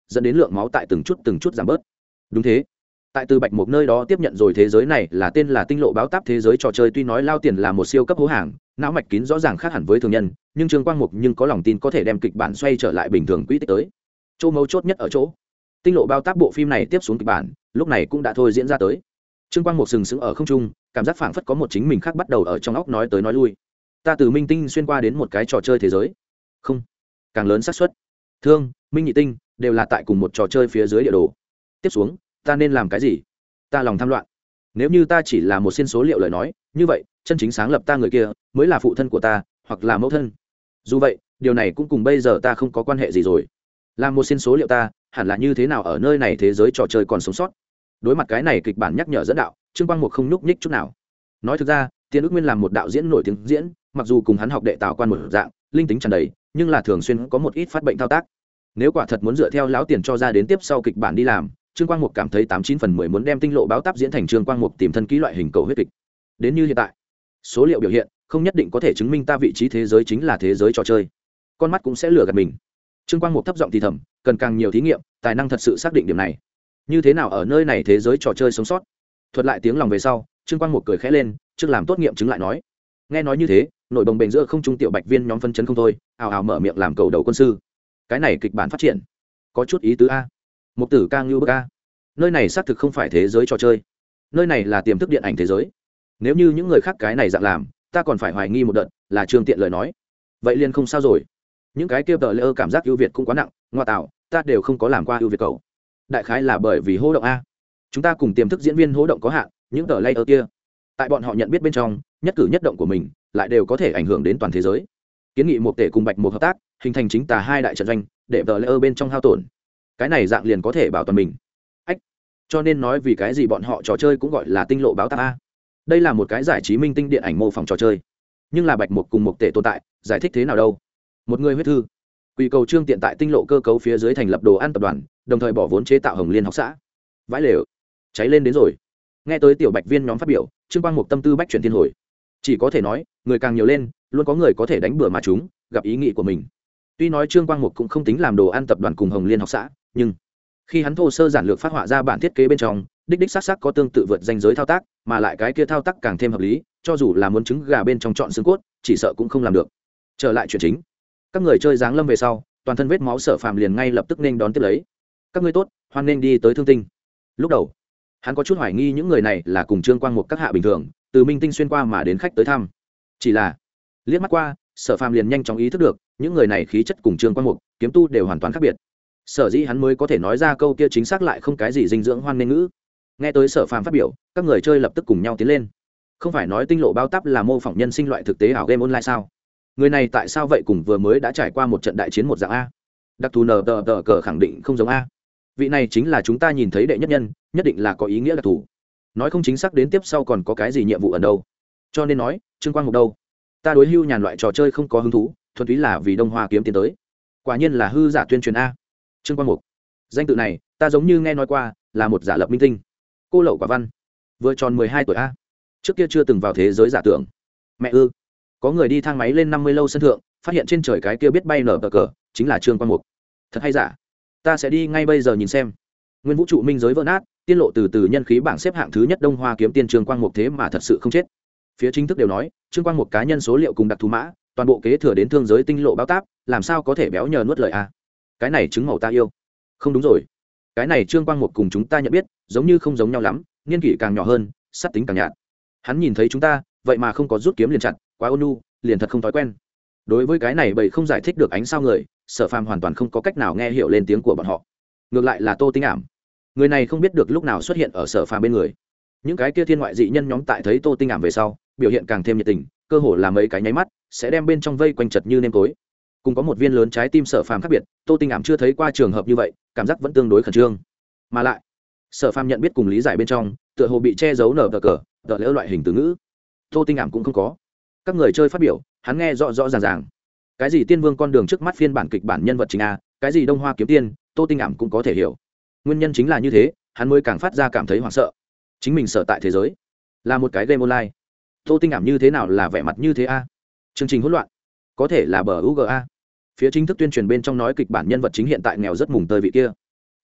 dẫn đến lượng máu tại từng chút giảm bớt. Đúng thế, tại Từ Bạch Mục nơi đó tiếp nhận rồi thế giới này là tên là tinh lộ báo táp thế giới trò chơi, tuy nói lao tiền là một siêu cấp hố hàng, não mạch kín rõ ràng khác hẳn với thường nhân, nhưng Trương Quang Mục nhưng có lòng tin có thể đem kịch bản xoay trở lại bình thường quỹ tích tới. Chỗ mấu chốt nhất ở chỗ tinh lộ báo táp bộ phim này tiếp xuống kịch bản lúc này cũng đã thôi diễn ra tới. Trương Quang Mục sừng sững ở không trung, cảm giác phảng phất có một chính mình khác bắt đầu ở trong óc nói tới nói lui. Ta từ minh tinh xuyên qua đến một cái trò chơi thế giới, không, càng lớn xác suất thương minh nhị tinh đều là tại cùng một trò chơi phía dưới địa đồ. Tiếp xuống ta nên làm cái gì? Ta lòng tham loạn. Nếu như ta chỉ là một xiên số liệu lời nói, như vậy chân chính sáng lập ta người kia mới là phụ thân của ta hoặc là mẫu thân. Dù vậy điều này cũng cùng bây giờ ta không có quan hệ gì rồi. Làm một xiên số liệu ta hẳn là như thế nào ở nơi này thế giới trò chơi còn sống sót? Đối mặt cái này kịch bản nhắc nhở dẫn đạo, Trương Quang Mục không nhúc nhích chút nào. Nói thực ra Tiên Ước Nguyên làm một đạo diễn nổi tiếng diễn, mặc dù cùng hắn học đệ Tào Quan một dạng linh tính tràn đầy, nhưng là thường xuyên có một ít phát bệnh thao tác. Nếu quả thật muốn dựa theo lão tiền cho ra đến tiếp sau kịch bản đi làm, Trương Quang Mục cảm thấy 89/10 muốn đem tinh lộ báo táp diễn thành Trương Quang Mục tìm thân ký loại hình cầu huyết kịch. Đến như hiện tại, số liệu biểu hiện không nhất định có thể chứng minh ta vị trí thế giới chính là thế giới trò chơi. Con mắt cũng sẽ lừa gạt mình. Trương Quang Mục thấp giọng thì thầm, cần càng nhiều thí nghiệm, tài năng thật sự xác định điểm này. Như thế nào ở nơi này thế giới trò chơi sống sót? Thuật lại tiếng lòng về sau, Trương Quang Mục cười khẽ lên, trước làm tốt nghiệm chứng lại nói. Nghe nói như thế, nội bồng bềnh giữa không trung tiểu bạch viên nhóm phân chấn không thôi, ào ào mở miệng làm cầu đầu quân sư. Cái này kịch bản phát triển có chút ý tứ a. Mục tử ca ngưu bức a. Nơi này xác thực không phải thế giới trò chơi, nơi này là tiềm thức điện ảnh thế giới. Nếu như những người khác cái này dạng làm, ta còn phải hoài nghi một đợt, là Trương Tiện lời nói. Vậy liền không sao rồi. Những cái kia tờ lơ cảm giác ưu việt cũng quá nặng, ngoa tạo, ta đều không có làm qua ưu việt cầu. Đại khái là bởi vì hô động a. Chúng ta cùng tiềm thức diễn viên hô động có hạn, những tờ layer kia, tại bọn họ nhận biết bên trong, nhất cử nhất động của mình lại đều có thể ảnh hưởng đến toàn thế giới. Kiến nghị một tể cùng Bạch một hợp tác, hình thành chính tà hai đại trận doanh, để tờ layer bên trong hao tổn. Cái này dạng liền có thể bảo toàn mình. Ách. Cho nên nói vì cái gì bọn họ trò chơi cũng gọi là tinh lộ báo táp a. Đây là một cái giải trí minh tinh điện ảnh mô phỏng trò chơi. Nhưng là Bạch một cùng một tể tồn tại, giải thích thế nào đâu? Một người huyết thư quỷ cầu Trương Tiện tại tinh lộ cơ cấu phía dưới thành lập đồ ăn tập đoàn, đồng thời bỏ vốn chế tạo Hồng Liên học xã. Vãi lều, cháy lên đến rồi. Nghe tới tiểu bạch viên nhóm phát biểu, Trương Quang Mục tâm tư bách chuyển thiên hồi. Chỉ có thể nói, người càng nhiều lên, luôn có người có thể đánh bừa mà chúng gặp ý nghĩ của mình. Tuy nói Trương Quang Mục cũng không tính làm đồ ăn tập đoàn cùng Hồng Liên học xã, nhưng khi hắn thô sơ giản lược phát họa ra bản thiết kế bên trong, đích đích xác xác có tương tự vượt danh giới thao tác, mà lại cái kia thao tác càng thêm hợp lý, cho dù là muốn trứng gà bên trong chọn xương cốt, chỉ sợ cũng không làm được. Trở lại chuyện chính, các người chơi giáng lâm về sau, toàn thân vết máu Sở Phàm liền ngay lập tức nên đón tiếp lấy. Các ngươi tốt, hoan nên đi tới Thương Tinh. Lúc đầu hắn có chút hoài nghi những người này là cùng Trương Quang Mục các hạ bình thường từ minh tinh xuyên qua mà đến khách tới thăm, chỉ là liếc mắt qua Sở Phàm liền nhanh chóng ý thức được những người này khí chất cùng Trương Quang Mục kiếm tu đều hoàn toàn khác biệt. Sở dĩ hắn mới có thể nói ra câu kia chính xác lại không cái gì dinh dưỡng hoan nên ngữ. Nghe tới Sở Phàm phát biểu, các người chơi lập tức cùng nhau tiến lên. Không phải nói tinh lộ bao táp là mô phỏng nhân sinh loại thực tế ảo game online sao? Người này tại sao vậy cùng vừa mới đã trải qua một trận đại chiến một dạng a? Đặc thù nờ tờ cờ khẳng định không giống a. Vị này chính là chúng ta nhìn thấy đệ nhất nhân, nhất định là có ý nghĩa đặc thù. Nói không chính xác đến tiếp sau còn có cái gì nhiệm vụ ở đâu. Cho nên nói Trương Quang Mục đâu, ta đối hưu nhàn loại trò chơi không có hứng thú, thuần túy là vì Đông Hoa kiếm tiến tới. Quả nhiên là hư giả tuyên truyền a. Trương Quang Mục, danh tự này ta giống như nghe nói qua, là một giả lập minh tinh. Cô lậu quả văn, vừa tròn 12 tuổi a. Trước kia chưa từng vào thế giới giả tưởng. Mẹ ư. Có người đi thang máy lên 50 lâu sân thượng, phát hiện trên trời cái kia biết bay nở cờ chính là Trương Quang Mục. Thật hay giả? Ta sẽ đi ngay bây giờ nhìn xem. Nguyên vũ trụ minh giới vỡ nát, tiên lộ từ từ nhân khí bảng xếp hạng thứ nhất Đông Hoa kiếm tiên Trương Quang Mục thế mà thật sự không chết. Phía chính thức đều nói Trương Quang Mục cá nhân số liệu cùng đặc thù mã, toàn bộ kế thừa đến thương giới tinh lộ báo táp, làm sao có thể béo nhờ nuốt lời a? Cái này chứng màu ta yêu. Không đúng rồi, cái này Trương Quang Mục cùng chúng ta nhận biết giống như không giống nhau lắm, niên kỷ càng nhỏ hơn, sát tính càng nhạt. Hắn nhìn thấy chúng ta vậy mà không có rút kiếm liền chặt, quá ôn nhu, liền thật không thói quen. Đối với cái này bầy không giải thích được ánh sao người, Sở Phàm hoàn toàn không có cách nào nghe hiểu lên tiếng của bọn họ. Ngược lại là Tô Tinh Ảm, người này không biết được lúc nào xuất hiện ở Sở Phàm bên người. Những cái kia thiên ngoại dị nhân nhóm tại thấy Tô Tinh Ảm về sau, biểu hiện càng thêm nhiệt tình, cơ hồ là mấy cái nháy mắt sẽ đem bên trong vây quanh chật như nêm tối. Cùng có một viên lớn trái tim Sở Phàm khác biệt, Tô Tinh Ảm chưa thấy qua trường hợp như vậy, cảm giác vẫn tương đối khẩn trương. Mà lại, Sở Phàm nhận biết cùng lý giải bên trong, tựa hồ bị che giấu nở cờ, tờ lỡ loại hình từ ngữ. Tô Tinh Ảm cũng không có. Các người chơi phát biểu, hắn nghe rõ rõ ràng ràng. Cái gì tiên vương con đường trước mắt phiên bản kịch bản nhân vật chính a, cái gì Đông Hoa kiếm tiên, Tô Tinh Ảm cũng có thể hiểu. Nguyên nhân chính là như thế, hắn mới càng phát ra cảm thấy hoảng sợ. Chính mình sợ tại thế giới là một cái game online. Tô Tinh Ảm như thế nào là vẻ mặt như thế a? Chương trình hỗn loạn, có thể là bờ UGA. Phía chính thức tuyên truyền bên trong nói kịch bản nhân vật chính hiện tại nghèo rất mùng tơi vị kia.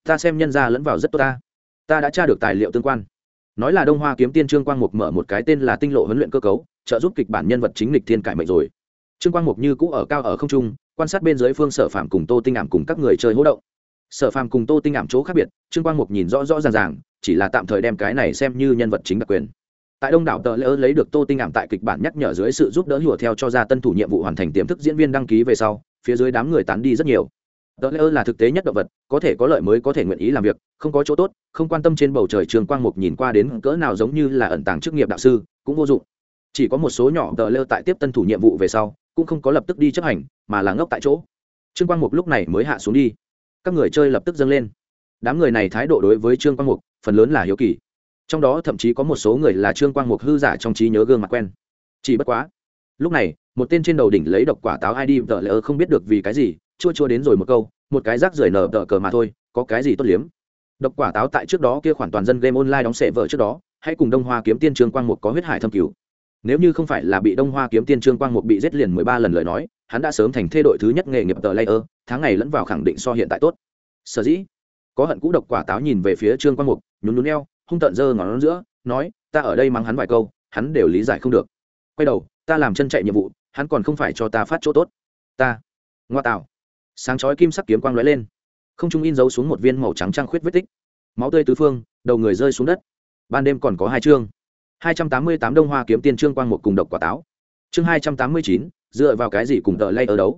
ta xem nhân ra lẫn vào rất tốt ta đã tra được tài liệu tương quan. Nói là Đông Hoa kiếm tiên Trương Quang Mục mở một cái tên là Tinh Lộ huấn luyện cơ cấu, trợ giúp kịch bản nhân vật chính lịch thiên cải mệnh rồi. Trương Quang Mục như cũ ở cao ở không trung, quan sát bên dưới phương Sở Phàm cùng Tô Tinh Ảm cùng các người chơi hỗ động. Sở Phàm cùng Tô Tinh Ảm chỗ khác biệt, Trương Quang Mục nhìn rõ rõ ràng ràng, chỉ là tạm thời đem cái này xem như nhân vật chính đặc quyền. Tại đông đảo tờ lỡ lấy được Tô Tinh Ảm tại kịch bản nhắc nhở dưới sự giúp đỡ hùa theo cho ra tân thủ nhiệm vụ hoàn thành tiềm thức diễn viên đăng ký về sau, phía dưới đám người tán đi rất nhiều. Tờ lỡ là thực tế nhất động vật, có thể có lợi mới có thể nguyện ý làm việc, không có chỗ tốt, không quan tâm trên bầu trời. Trương Quang Mục nhìn qua đến cỡ nào giống như là ẩn tàng chức nghiệp đạo sư, cũng vô dụng. Chỉ có một số nhỏ tờ lỡ tại tiếp tân thủ nhiệm vụ về sau, cũng không có lập tức đi chấp hành, mà là ngốc tại chỗ. Trương Quang Mục lúc này mới hạ xuống đi. Các người chơi lập tức dâng lên. Đám người này thái độ đối với Trương Quang Mục phần lớn là hiếu kỳ, trong đó thậm chí có một số người là Trương Quang Mục hư giả trong trí nhớ gương mặt quen. Chỉ bất quá lúc này một tên trên đầu đỉnh lấy độc quả táo ID tờ lỡ không biết được vì cái gì chua chua đến rồi một câu, một cái rác rưởi nở tờ cờ mà thôi, có cái gì tốt liếm. Độc quả táo tại trước đó kia khoản toàn dân game online đóng sệ vợ trước đó hãy cùng Đông Hoa kiếm tiên Trương Quang Mục có huyết hải thâm cửu. Nếu như không phải là bị Đông Hoa kiếm tiên Trương Quang Mục bị giết liền 13 lần lời nói, hắn đã sớm thành thê đội thứ nhất nghề nghiệp tờ layer, tháng ngày lẫn vào khẳng định so hiện tại tốt. Sở dĩ có hận cũ độc quả táo nhìn về phía Trương Quang Mục, nhún nhún eo, hung tợn giơ ngón giữa, nói, ta ở đây mắng hắn vài câu, hắn đều lý giải không được. Quay đầu, ta làm chân chạy nhiệm vụ, hắn còn không phải cho ta phát chỗ tốt. Ta, ngoa tạo. Sáng chói kim sắc kiếm quang lóe lên, không trung in dấu xuống một viên màu trắng trăng khuyết vết tích, máu tươi tứ phương, đầu người rơi xuống đất. Ban đêm còn có 2 chương. 288 Đông Hoa kiếm tiên Trương Quang Mục cùng độc quả táo. Chương 289, dựa vào cái gì cùng tờ layer đấu.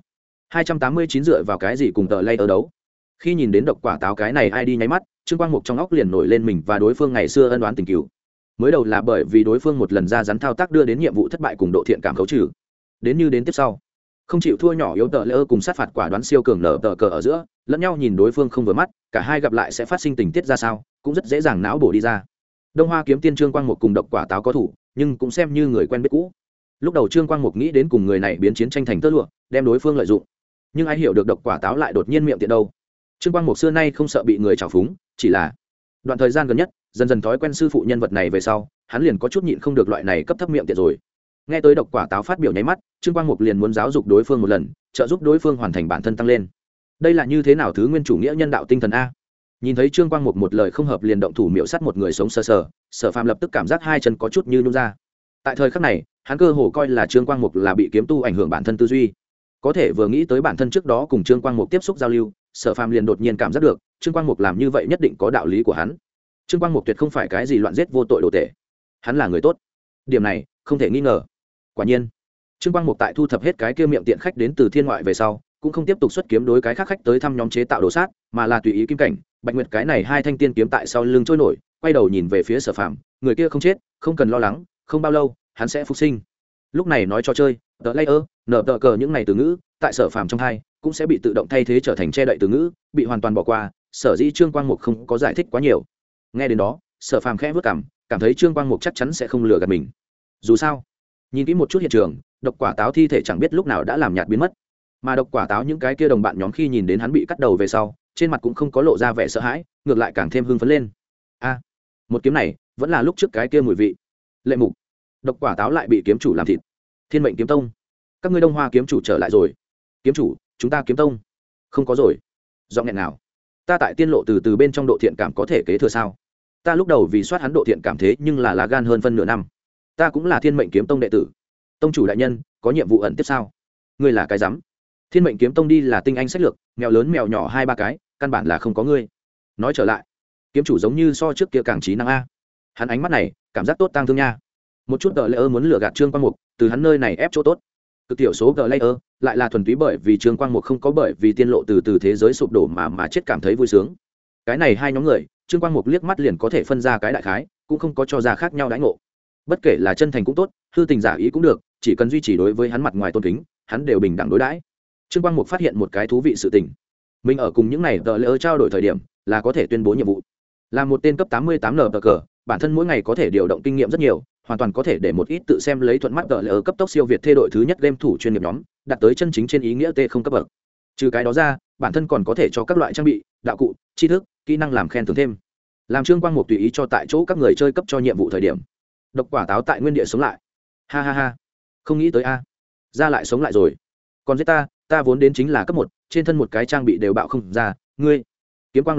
289 dựa vào cái gì cùng tờ layer đấu. Khi nhìn đến độc quả táo cái này ai đi nháy mắt, Trương Quang Mục trong óc liền nổi lên mình và đối phương ngày xưa ân oán tình cừu. Mới đầu là bởi vì đối phương một lần ra rắn thao tác đưa đến nhiệm vụ thất bại cùng độ thiện cảm khấu trừ. Đến tiếp sau, không chịu thua nhỏ yếu tờ lỡ cùng sát phạt quả đoán siêu cường nở tờ cờ ở giữa, lẫn nhau nhìn đối phương không vừa mắt, cả hai gặp lại sẽ phát sinh tình tiết ra sao, cũng rất dễ dàng não bổ đi ra. Đông Hoa kiếm tiên Trương Quang Mục cùng độc quả táo có thủ, nhưng cũng xem như người quen biết cũ. Lúc đầu Trương Quang Mục nghĩ đến cùng người này biến chiến tranh thành tơ lụa, đem đối phương lợi dụng. Nhưng ai hiểu được độc quả táo lại đột nhiên miệng tiện đâu. Trương Quang Mục xưa nay không sợ bị người trào phúng, chỉ là đoạn thời gian gần nhất, dần dần thói quen sư phụ nhân vật này về sau, hắn liền có chút nhịn không được loại này cấp thấp miệng tiện rồi. Nghe tới độc quả táo phát biểu nháy mắt, Trương Quang Mục liền muốn giáo dục đối phương một lần, trợ giúp đối phương hoàn thành bản thân tăng lên. Đây là như thế nào thứ nguyên chủ nghĩa nhân đạo tinh thần a? Nhìn thấy Trương Quang Mục một lời không hợp liền động thủ miệu sát một người sống sờ sờ, Sở Phàm lập tức cảm giác hai chân có chút như nhũn ra. Tại thời khắc này, hắn cơ hồ coi là Trương Quang Mục là bị kiếm tu ảnh hưởng bản thân tư duy. Có thể vừa nghĩ tới bản thân trước đó cùng Trương Quang Mục tiếp xúc giao lưu, Sở Phàm liền đột nhiên cảm giác được, Trương Quang Mục làm như vậy nhất định có đạo lý của hắn. Trương Quang Mục tuyệt không phải cái gì loạn giết vô tội đồ tể, hắn là người tốt, điểm này không thể nghi ngờ. Quả nhiên, Trương Quang Mục tại thu thập hết cái kia miệng tiện khách đến từ thiên ngoại về sau, cũng không tiếp tục xuất kiếm đối cái khác khách tới thăm nhóm chế tạo đồ sát, mà là tùy ý kim cảnh, Bạch Nguyệt cái này hai thanh tiên kiếm tại sau lưng trôi nổi, quay đầu nhìn về phía Sở Phàm, người kia không chết, không cần lo lắng, không bao lâu, hắn sẽ phục sinh. Lúc này nói cho chơi, tờ layer, nở tờ cờ những này từ ngữ, tại Sở Phàm trong hai, cũng sẽ bị tự động thay thế trở thành che đậy từ ngữ, bị hoàn toàn bỏ qua, sở dĩ Trương Quang Mục không có giải thích quá nhiều. Nghe đến đó, Sở Phàm khẽ vút cằm, cảm thấy Trương Quang Mục chắc chắn sẽ không lừa gạt mình. Dù sao, nhìn kỹ một chút hiện trường, độc quả táo thi thể chẳng biết lúc nào đã làm nhạt biến mất, mà độc quả táo những cái kia đồng bạn nhóm khi nhìn đến hắn bị cắt đầu về sau, trên mặt cũng không có lộ ra vẻ sợ hãi, ngược lại càng thêm hưng phấn lên. A, một kiếm này vẫn là lúc trước cái kia mùi vị. Lệ Mục, độc quả táo lại bị kiếm chủ làm thịt. Thiên Mệnh kiếm tông, các ngươi Đông Hoa kiếm chủ trở lại rồi. Kiếm chủ, chúng ta kiếm tông không có rồi. Giọng nghẹn nào, ta tại tiên lộ từ bên trong độ thiện cảm có thể kế thừa sao? Ta lúc đầu vì soát hắn độ thiện cảm thế nhưng là lá gan hơn phân nửa năm. Ta cũng là Thiên Mệnh kiếm tông đệ tử. Tông chủ đại nhân, có nhiệm vụ ẩn tiếp sao? Ngươi là cái rắm. Thiên Mệnh kiếm tông đi là tinh anh sách lược, mèo lớn mèo nhỏ 2-3 cái, căn bản là không có ngươi. Nói trở lại, kiếm chủ giống như so trước kia càng trí năng a. Hắn ánh mắt này, cảm giác tốt tang thương nha. Một chút tờ layer muốn lừa gạt Trương Quang Mục, từ hắn nơi này ép chỗ tốt. Cực tiểu số tờ layer lại là thuần túy bởi vì Trương Quang Mục không có bởi vì tiên lộ từ thế giới sụp đổ mà chết cảm thấy vui sướng. Cái này hai nhóm người, Trương Quang Mục liếc mắt liền có thể phân ra cái đại khái, cũng không có cho ra khác nhau đãi ngộ. Bất kể là chân thành cũng tốt, hư tình giả ý cũng được, chỉ cần duy trì đối với hắn mặt ngoài tôn kính, hắn đều bình đẳng đối đãi. Trương Quang Mục phát hiện một cái thú vị sự tình, mình ở cùng những này tờ layer trao đổi thời điểm, là có thể tuyên bố nhiệm vụ. Là một tên cấp 88 nở cờ, bản thân mỗi ngày có thể điều động kinh nghiệm rất nhiều, hoàn toàn có thể để một ít tự xem lấy thuận mắt tờ layer cấp tốc siêu việt thê đội thứ nhất game thủ chuyên nghiệp nhóm, đạt tới chân chính trên ý nghĩa T không cấp bậc. Trừ cái đó ra, bản thân còn có thể cho các loại trang bị, đạo cụ, tri thức, kỹ năng làm khen thưởng thêm. Làm Trương Quang Mục tùy ý cho tại chỗ các người chơi cấp cho nhiệm vụ thời điểm, độc quả táo tại nguyên địa sống lại. Ha ha ha, không nghĩ tới a, ra lại sống lại rồi. Còn giết ta vốn đến chính là cấp 1, trên thân một cái trang bị đều bạo không ra, ngươi. Kiếm quang lóe lên,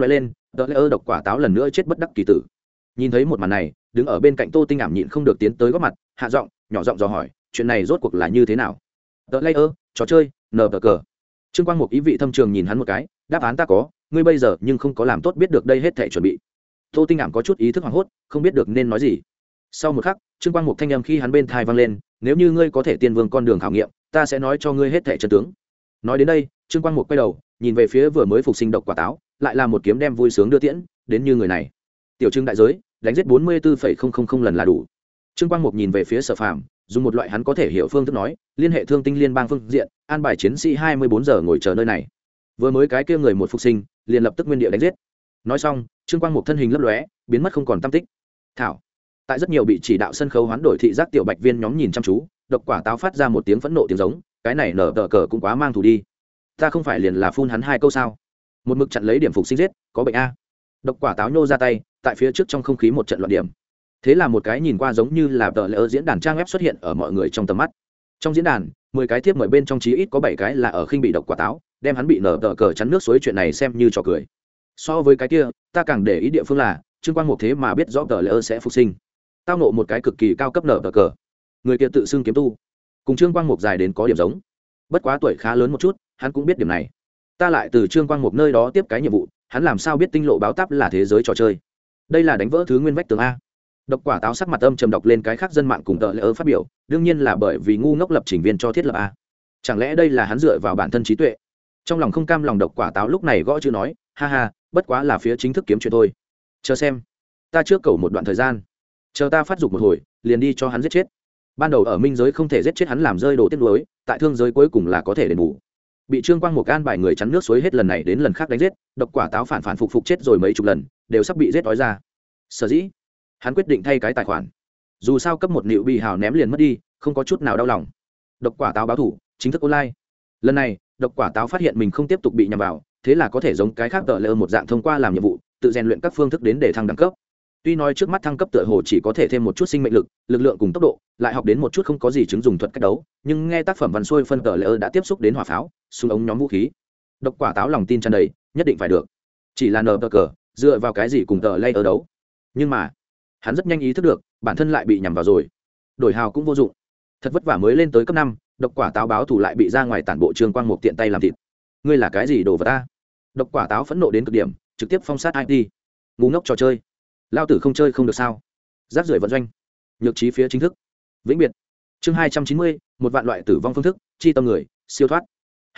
tờ lễ ơ độc quả táo lần nữa chết bất đắc kỳ tử. Nhìn thấy một màn này, đứng ở bên cạnh Tô Tinh ảm nhịn không được tiến tới góp mặt, hạ giọng nhỏ giọng dò hỏi chuyện này rốt cuộc là như thế nào. Tờ lễ ơ trò chơi nờ tờ cờ. Trương Quang Mục ý vị thâm trường nhìn hắn một cái, đáp án ta có, ngươi bây giờ nhưng không có làm tốt biết được đây hết thể chuẩn bị. Tô Tinh ảm có chút ý thức hoảng hốt, không biết được nên nói gì. Sau một khắc, Trương Quang Mục thanh âm khi hắn bên tai vang lên, nếu như ngươi có thể tiên vương con đường khảo nghiệm, ta sẽ nói cho ngươi hết thể chân tướng. Nói đến đây, Trương Quang Mục quay đầu nhìn về phía vừa mới phục sinh độc quả táo, lại là một kiếm đem vui sướng đưa tiễn đến như người này. Tiểu Trương đại giới, đánh giết 44,000 lần là đủ. Trương Quang Mục nhìn về phía Sở Phàm, dùng một loại hắn có thể hiểu phương thức nói, liên hệ Thương Tinh Liên bang phương diện, an bài chiến sĩ 24 giờ ngồi chờ nơi này. Vừa mới cái kia người một phục sinh, liền lập tức nguyên địa đánh giết. Nói xong, Trương Quang Mục thân hình lấp lóe, biến mất không còn tăm tích. Thảo. Tại rất nhiều bị chỉ đạo sân khấu hoán đổi thị giác tiểu bạch viên nhóm nhìn chăm chú, độc quả táo phát ra một tiếng phẫn nộ tiếng giống, cái này nở tờ cờ cũng quá mang thù đi. Ta không phải liền là phun hắn hai câu sao? Một mực chặn lấy điểm phục sinh giết, có bệnh a. Độc quả táo nhô ra tay, tại phía trước trong không khí một trận loạn điểm. Thế là một cái nhìn qua giống như là tờ lễ diễn đàn trang web xuất hiện ở mọi người trong tầm mắt. Trong diễn đàn, 10 cái thiếp mời bên trong chí ít có 7 cái là ở khinh bị độc quả táo, đem hắn bị nở tờ cờ chắn nước suối chuyện này xem như trò cười. So với cái kia, ta càng để ý địa phương là Trương Quang Mục thế mà biết rõ tờ lễ sẽ phục sinh. Tao nộ một cái cực kỳ cao cấp nở tờ cờ. Người kia tự xưng kiếm tu, cùng Trương Quang Mục dài đến có điểm giống. Bất quá tuổi khá lớn một chút, hắn cũng biết điểm này. Ta lại từ Trương Quang Mục nơi đó tiếp cái nhiệm vụ, hắn làm sao biết tinh lộ báo táp là thế giới trò chơi? Đây là đánh vỡ thứ nguyên vách tường a. Độc quả táo sắc mặt âm trầm đọc lên cái khác dân mạng cùng tờ lễ phát biểu, đương nhiên là bởi vì ngu ngốc lập trình viên cho thiết lập a. Chẳng lẽ đây là hắn dựa vào bản thân trí tuệ? Trong lòng không cam lòng độc quả táo lúc này gõ chữ nói, ha ha, bất quá là phía chính thức kiếm chuyện thôi. Chờ xem, ta trước cầu một đoạn thời gian, chờ ta phát dục một hồi, liền đi cho hắn giết chết. Ban đầu ở minh giới không thể giết chết hắn làm rơi đồ tiết lối, tại thương giới cuối cùng là có thể đền bù. Bị Trương Quang Mục an bài người chắn nước suối hết lần này đến lần khác đánh giết, độc quả táo phản phục phục chết rồi mấy chục lần, đều sắp bị giết đói ra. Sở dĩ, hắn quyết định thay cái tài khoản. Dù sao cấp một nịu bị hào ném liền mất đi, không có chút nào đau lòng. Độc quả táo báo thủ, chính thức online. Lần này, độc quả táo phát hiện mình không tiếp tục bị nhằm vào, thế là có thể giống cái khác tợ lỡ một dạng thông qua làm nhiệm vụ, tự rèn luyện các phương thức đến để thăng đẳng cấp. Tuy nói trước mắt thăng cấp tựa hồ chỉ có thể thêm một chút sinh mệnh lực, lực lượng cùng tốc độ, lại học đến một chút không có gì chứng dùng thuật cách đấu, nhưng nghe tác phẩm văn xuôi phân tờ lỡ đã tiếp xúc đến hỏa pháo, súng ống nhóm vũ khí. Độc quả táo lòng tin tràn đầy, nhất định phải được. Chỉ là nờ cờ, dựa vào cái gì cùng tờ lay ở đấu? Nhưng mà, hắn rất nhanh ý thức được, bản thân lại bị nhằm vào rồi. Đổi hào cũng vô dụng. Thật vất vả mới lên tới cấp 5, độc quả táo báo thủ lại bị ra ngoài tản bộ Trương Quang Mục tiện tay làm thịt. Ngươi là cái gì đồ vật ta? Độc quả táo phẫn nộ đến cực điểm, trực tiếp phong sát IT. Ngu ngốc trò chơi. Lao tử không chơi không được sao? Rác rưởi vận doanh. Nhược trí phía chính thức. Vĩnh biệt. Chương 290, một vạn loại tử vong phương thức, chi tâm người, siêu thoát.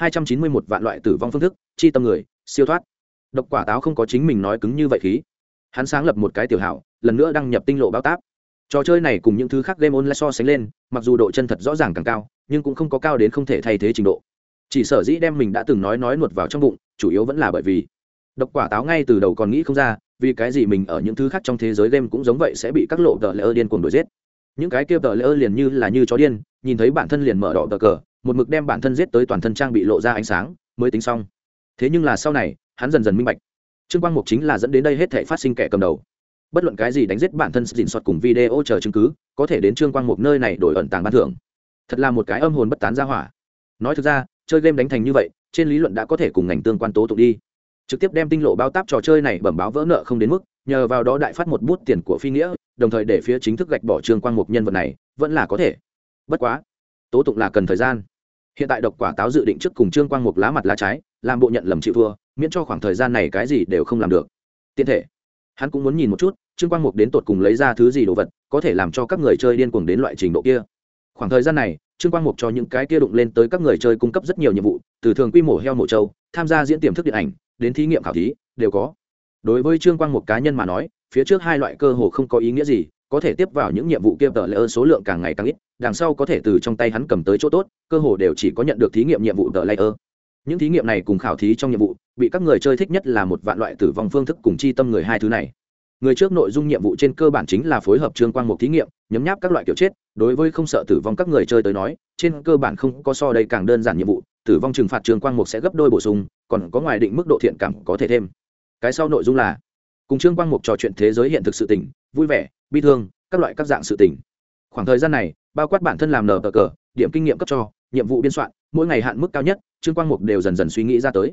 291 vạn loại tử vong phương thức, chi tâm người, siêu thoát. Độc quả táo không có chính mình nói cứng như vậy khí. Hắn sáng lập một cái tiểu hảo, lần nữa đăng nhập tinh lộ báo táp. Trò chơi này cùng những thứ khác game online so sánh lên, mặc dù độ chân thật rõ ràng càng cao, nhưng cũng không có cao đến không thể thay thế trình độ. Chỉ sở dĩ đem mình đã từng nói nuốt vào trong bụng, chủ yếu vẫn là bởi vì độc quả táo ngay từ đầu còn nghĩ không ra, vì cái gì mình ở những thứ khác trong thế giới game cũng giống vậy sẽ bị các lộ tờ lỡ điên cuồng đuổi giết. Những cái kia tờ lỡ liền như là như chó điên, nhìn thấy bản thân liền mở đỏ tờ cờ, một mực đem bản thân giết tới toàn thân trang bị lộ ra ánh sáng, mới tính xong. Thế nhưng là sau này, hắn dần dần minh bạch, Trương Quang Mục chính là dẫn đến đây hết thảy phát sinh kẻ cầm đầu. Bất luận cái gì đánh giết bản thân dình soạt cùng video chờ chứng cứ, có thể đến Trương Quang Mục nơi này đổi ẩn tàng ban thưởng. Thật là một cái âm hồn bất tán ra hỏa. Nói thực ra, chơi game đánh thành như vậy, trên lý luận đã có thể cùng ngành tương quan tố tụng đi. Trực tiếp đem tinh lộ báo táp trò chơi này bẩm báo vỡ nợ không đến mức, nhờ vào đó đại phát một bút tiền của phi nghĩa, đồng thời để phía chính thức gạch bỏ Trương Quang Mục nhân vật này, vẫn là có thể. Bất quá, tố tụng là cần thời gian. Hiện tại độc quả táo dự định trước cùng Trương Quang Mục lá mặt lá trái, làm bộ nhận lầm chịu thua, miễn cho khoảng thời gian này cái gì đều không làm được. Tiện thể, hắn cũng muốn nhìn một chút, Trương Quang Mục đến tột cùng lấy ra thứ gì đồ vật, có thể làm cho các người chơi điên cuồng đến loại trình độ kia. Khoảng thời gian này, Trương Quang Mục cho những cái kia đụng lên tới các người chơi cung cấp rất nhiều nhiệm vụ, từ thường quy mổ heo mổ trâu, tham gia diễn tiềm thức điện ảnh, đến thí nghiệm khảo thí, đều có. Đối với Trương Quang Mục cá nhân mà nói, phía trước hai loại cơ hồ không có ý nghĩa gì, có thể tiếp vào những nhiệm vụ kia tờ layer số lượng càng ngày càng ít, đằng sau có thể từ trong tay hắn cầm tới chỗ tốt, cơ hồ đều chỉ có nhận được thí nghiệm nhiệm vụ tờ layer. Những thí nghiệm này cùng khảo thí trong nhiệm vụ, bị các người chơi thích nhất là một vạn loại tử vong phương thức cùng chi tâm người hai thứ này. Người trước nội dung nhiệm vụ trên cơ bản chính là phối hợp Trương Quang Mục thí nghiệm, nhấm nháp các loại kiểu chết, đối với không sợ tử vong các người chơi tới nói, trên cơ bản không có so đây càng đơn giản nhiệm vụ, tử vong trừng phạt Trương Quang Mục sẽ gấp đôi bổ sung, còn có ngoài định mức độ thiện cảm có thể thêm. Cái sau nội dung là cùng Trương Quang Mục trò chuyện thế giới hiện thực sự tình, vui vẻ, bi thương, các loại các dạng sự tình. Khoảng thời gian này, bao quát bản thân làm nở cờ, điểm kinh nghiệm cấp cho, nhiệm vụ biên soạn, mỗi ngày hạn mức cao nhất, Trương Quang Mục đều dần dần suy nghĩ ra tới.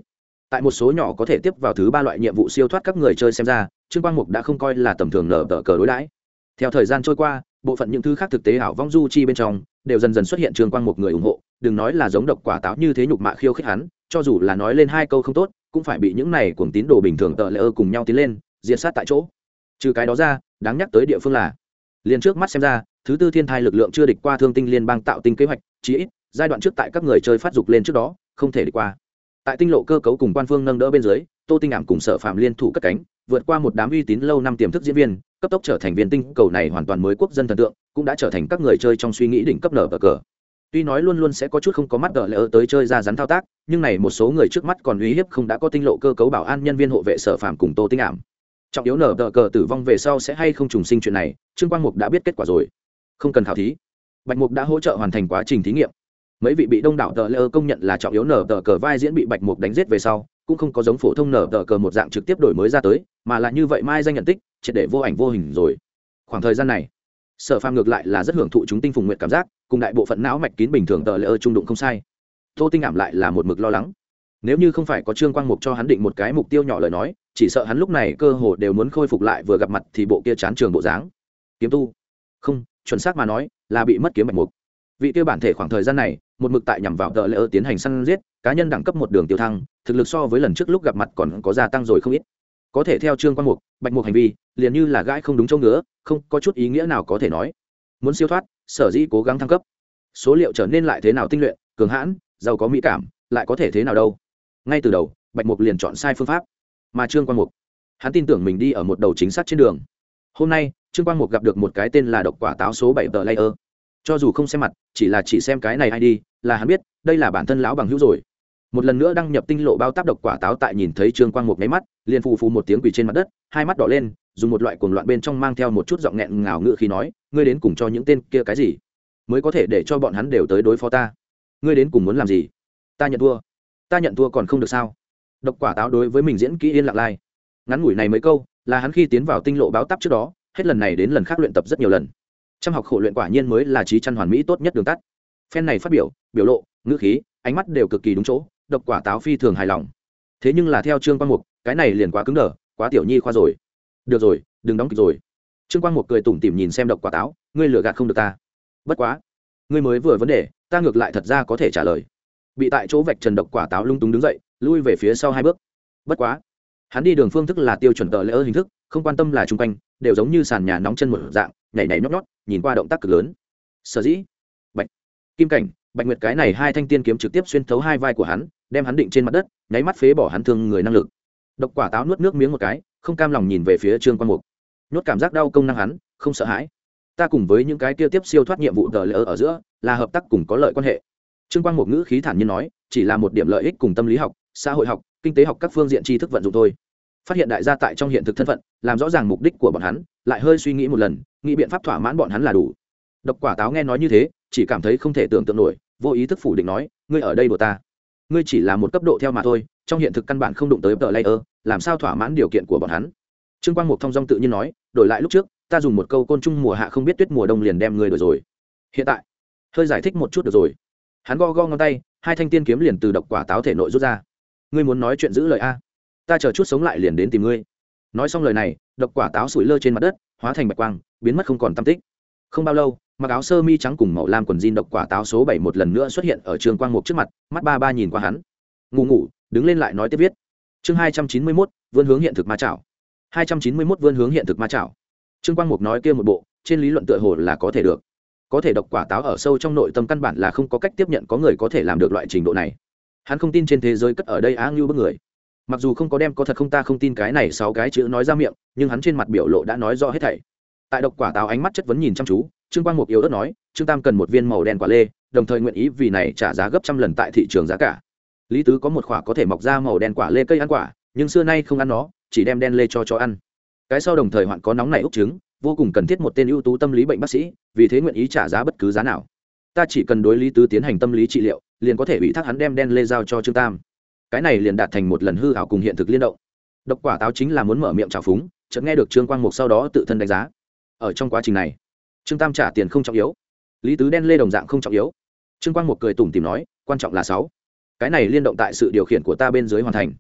tại một số nhỏ có thể tiếp vào thứ 3 loại nhiệm vụ siêu thoát các người chơi xem ra, Trương Quang Mục đã không coi là tầm thường nở tờ cờ đối đãi. Theo thời gian trôi qua, bộ phận những thứ khác thực tế ảo vong du chi bên trong đều dần dần xuất hiện Trương Quang Mục người ủng hộ, đừng nói là giống độc quả táo như thế nhục mạ khiêu khích hắn, cho dù là nói lên 2 câu không tốt, cũng phải bị những này cuồng tín đồ bình thường tợ lệ cùng nhau tiến lên, diệt sát tại chỗ. Trừ cái đó ra, đáng nhắc tới địa phương là, liền trước mắt xem ra, thứ 4 thiên thai lực lượng chưa địch qua Thương Tinh Liên bang tạo tinh kế hoạch, chí ít giai đoạn trước tại các người chơi phát dục lên trước đó, không thể địch qua. Tại tinh lộ cơ cấu cùng quan phương nâng đỡ bên dưới, Tô Tinh Ảm cùng Sở Phạm liên thủ cất cánh, vượt qua một đám uy tín lâu năm tiềm thức diễn viên, cấp tốc trở thành viên tinh cầu này hoàn toàn mới quốc dân thần tượng, cũng đã trở thành các người chơi trong suy nghĩ đỉnh cấp nở cờ. Tuy nói luôn luôn sẽ có chút không có mắt đỡ lỡ tới chơi ra rắn thao tác, nhưng này một số người trước mắt còn uy hiếp không đã có tinh lộ cơ cấu bảo an nhân viên hộ vệ Sở Phạm cùng Tô Tinh Ảm. Trọng yếu nở cờ tử vong về sau sẽ hay không trùng sinh chuyện này, Trương Quang Mục đã biết kết quả rồi, không cần khảo thí. Bạch Mục đã hỗ trợ hoàn thành quá trình thí nghiệm. Mấy vị bị đông đảo tờ lơ công nhận là trọng yếu nở tờ cờ vai diễn bị Bạch Mục đánh giết về sau, cũng không có giống phổ thông nở tờ cờ một dạng trực tiếp đổi mới ra tới, mà là như vậy mai danh nhận tích, triệt để vô ảnh vô hình rồi. Khoảng thời gian này, Sở Phàm ngược lại là rất hưởng thụ chúng tinh phùng nguyện cảm giác, cùng đại bộ phận não mạch kín bình thường tờ lơ trung đụng không sai. Tô Tinh Ảm lại là một mực lo lắng. Nếu như không phải có Trương Quang Mục cho hắn định một cái mục tiêu nhỏ lời nói, chỉ sợ hắn lúc này cơ hồ đều muốn khôi phục lại vừa gặp mặt thì bộ kia chán trường bộ dáng. Kiếm tu? Không, chuẩn xác mà nói, là bị mất kiếm Bạch Mục. Vị tiêu bản thể khoảng thời gian này một mực tại nhằm vào tờ lỡ tiến hành săn giết cá nhân đẳng cấp một đường tiêu thăng, thực lực so với lần trước lúc gặp mặt còn có gia tăng rồi không ít. Có thể theo Trương Quang Mục, Bạch Mục hành vi liền như là gãi không đúng chỗ ngứa, không có chút ý nghĩa nào có thể nói. Muốn siêu thoát, sở dĩ cố gắng thăng cấp, số liệu trở nên lại thế nào tinh luyện, cường hãn, giàu có mỹ cảm, lại có thể thế nào đâu. Ngay từ đầu Bạch Mục liền chọn sai phương pháp, mà Trương Quang Mục, hắn tin tưởng mình đi ở một đầu chính xác trên đường. Hôm nay Trương Quang Mục gặp được một cái tên là độc quả táo số 7 tờ layer, cho dù không xem mặt, chỉ xem cái này ID là hắn biết đây là bản thân lão bằng hữu rồi. Một lần nữa đăng nhập tinh lộ bao táp độc quả táo, tại nhìn thấy Trương Quang Mục nháy mắt liền phù phù một tiếng quỳ trên mặt đất, hai mắt đỏ lên, dùng một loại cuồng loạn bên trong mang theo một chút giọng nghẹn ngào ngựa khi nói, ngươi đến cùng cho những tên kia cái gì mới có thể để cho bọn hắn đều tới đối phó ta? Ngươi đến cùng muốn làm gì? Ta nhận thua còn không được sao? Độc quả táo đối với mình diễn kỹ yên lặng lai, ngắn ngủi này mấy câu là hắn khi tiến vào tinh lộ báo táp trước đó hết lần này đến lần khác luyện tập rất nhiều lần. Chăm học khổ luyện quả nhiên mới là trí chăn hoàn mỹ tốt nhất đường tắt. Phen này phát biểu, biểu lộ, ngữ khí, ánh mắt đều cực kỳ đúng chỗ, độc quả táo phi thường hài lòng. Thế nhưng là theo Trương Quang Mục, cái này liền quá cứng đờ, quá tiểu nhi khoa rồi. Được rồi, đừng đóng kịch rồi. Trương Quang Mục cười tủm tỉm nhìn xem độc quả táo, ngươi lừa gạt không được ta. Bất quá, ngươi mới vừa vấn đề, ta ngược lại thật ra có thể trả lời. Bị tại chỗ vạch trần độc quả táo lung túng đứng dậy, lui về phía sau 2 bước. Bất quá, hắn đi đường phương thức là tiêu chuẩn tờ lễ hình thức, không quan tâm là chung quanh đều giống như sàn nhà nóng chân một dạng, nhảy nhót nhót, nhìn qua động tác cực lớn. Sở dĩ Bạch Kim Cảnh, Bạch Nguyệt cái này 2 thanh tiên kiếm trực tiếp xuyên thấu 2 vai của hắn, đem hắn định trên mặt đất, nháy mắt phế bỏ hắn thương người năng lực. Độc quả táo nuốt nước miếng một cái, không cam lòng nhìn về phía Trương Quang Mục. Nhốt cảm giác đau công năng hắn không sợ hãi. Ta cùng với những cái kia tiếp siêu thoát nhiệm vụ tờ lễ ở giữa là hợp tác cùng có lợi quan hệ. Trương Quang Mục ngữ khí thản nhiên nói, chỉ là một điểm lợi ích cùng tâm lý học, xã hội học, kinh tế học các phương diện tri thức vận dụng thôi. Phát hiện đại gia tại trong hiện thực thân phận, làm rõ ràng mục đích của bọn hắn, lại hơi suy nghĩ một lần, nghĩ biện pháp thỏa mãn bọn hắn là đủ. Độc quả táo nghe nói như thế, chỉ cảm thấy không thể tưởng tượng nổi, vô ý thức phủ định nói, ngươi ở đây đùa ta. Ngươi chỉ là một cấp độ theo mà thôi, trong hiện thực căn bản không đụng tới tờ layer, làm sao thỏa mãn điều kiện của bọn hắn? Trương Quang Mục thông dong tự nhiên nói, đổi lại lúc trước, ta dùng một câu côn trùng mùa hạ không biết tuyết mùa đông liền đem ngươi đổi rồi. Hiện tại, hơi giải thích một chút được rồi. Hắn go ngón tay, 2 thanh tiên kiếm liền từ độc quả táo thể nội rút ra. Ngươi muốn nói chuyện giữ lời a? Ta chờ chút sống lại liền đến tìm ngươi. Nói xong lời này, độc quả táo sủi lơ trên mặt đất, hóa thành bạch quang, biến mất không còn tăm tích. Không bao lâu, mặc áo sơ mi trắng cùng màu lam quần jean độc quả táo số 7 một lần nữa xuất hiện ở Trương Quang Mục trước mặt, mắt ba nhìn qua hắn. Ngủ, đứng lên lại nói tiếp viết. Chương 291, vươn hướng hiện thực ma chảo. 291 vươn hướng hiện thực ma chảo. Trương Quang Mục nói kia một bộ, trên lý luận tựa hồ là có thể được. Có thể độc quả táo ở sâu trong nội tâm căn bản là không có cách tiếp nhận có người có thể làm được loại trình độ này. Hắn không tin trên thế giới cất ở đây á ngưu bức người. Mặc dù không có đem có thật không ta không tin cái này 6 cái chữ nói ra miệng, nhưng hắn trên mặt biểu lộ đã nói rõ hết thảy. Tại độc quả táo ánh mắt chất vấn nhìn chăm chú, Trương Quang Mục yếu ớt nói, Trương Tam cần một viên màu đen quả lê, đồng thời nguyện ý vì này trả giá gấp trăm lần tại thị trường giá cả. Lý Tứ có một quả có thể mọc ra màu đen quả lê cây ăn quả, nhưng xưa nay không ăn nó, chỉ đem đen lê cho chó ăn. Cái sau đồng thời hoạn có nóng này úc trứng, vô cùng cần thiết một tên ưu tú tâm lý bệnh bác sĩ, vì thế nguyện ý trả giá bất cứ giá nào. Ta chỉ cần đối Lý Tứ tiến hành tâm lý trị liệu, liền có thể ủy thác hắn đem đen lê giao cho Trương Tam. Cái này liền đạt thành một lần hư ảo cùng hiện thực liên động. Độc quả táo chính là muốn mở miệng trào phúng, chợt nghe được Trương Quang Mục sau đó tự thân đánh giá. Ở trong quá trình này, Trương Tam trả tiền không trọng yếu, Lý Tứ đen lê đồng dạng không trọng yếu. Trương Quang Mục cười tủm tỉm nói, quan trọng là 6. Cái này liên động tại sự điều khiển của ta bên dưới hoàn thành.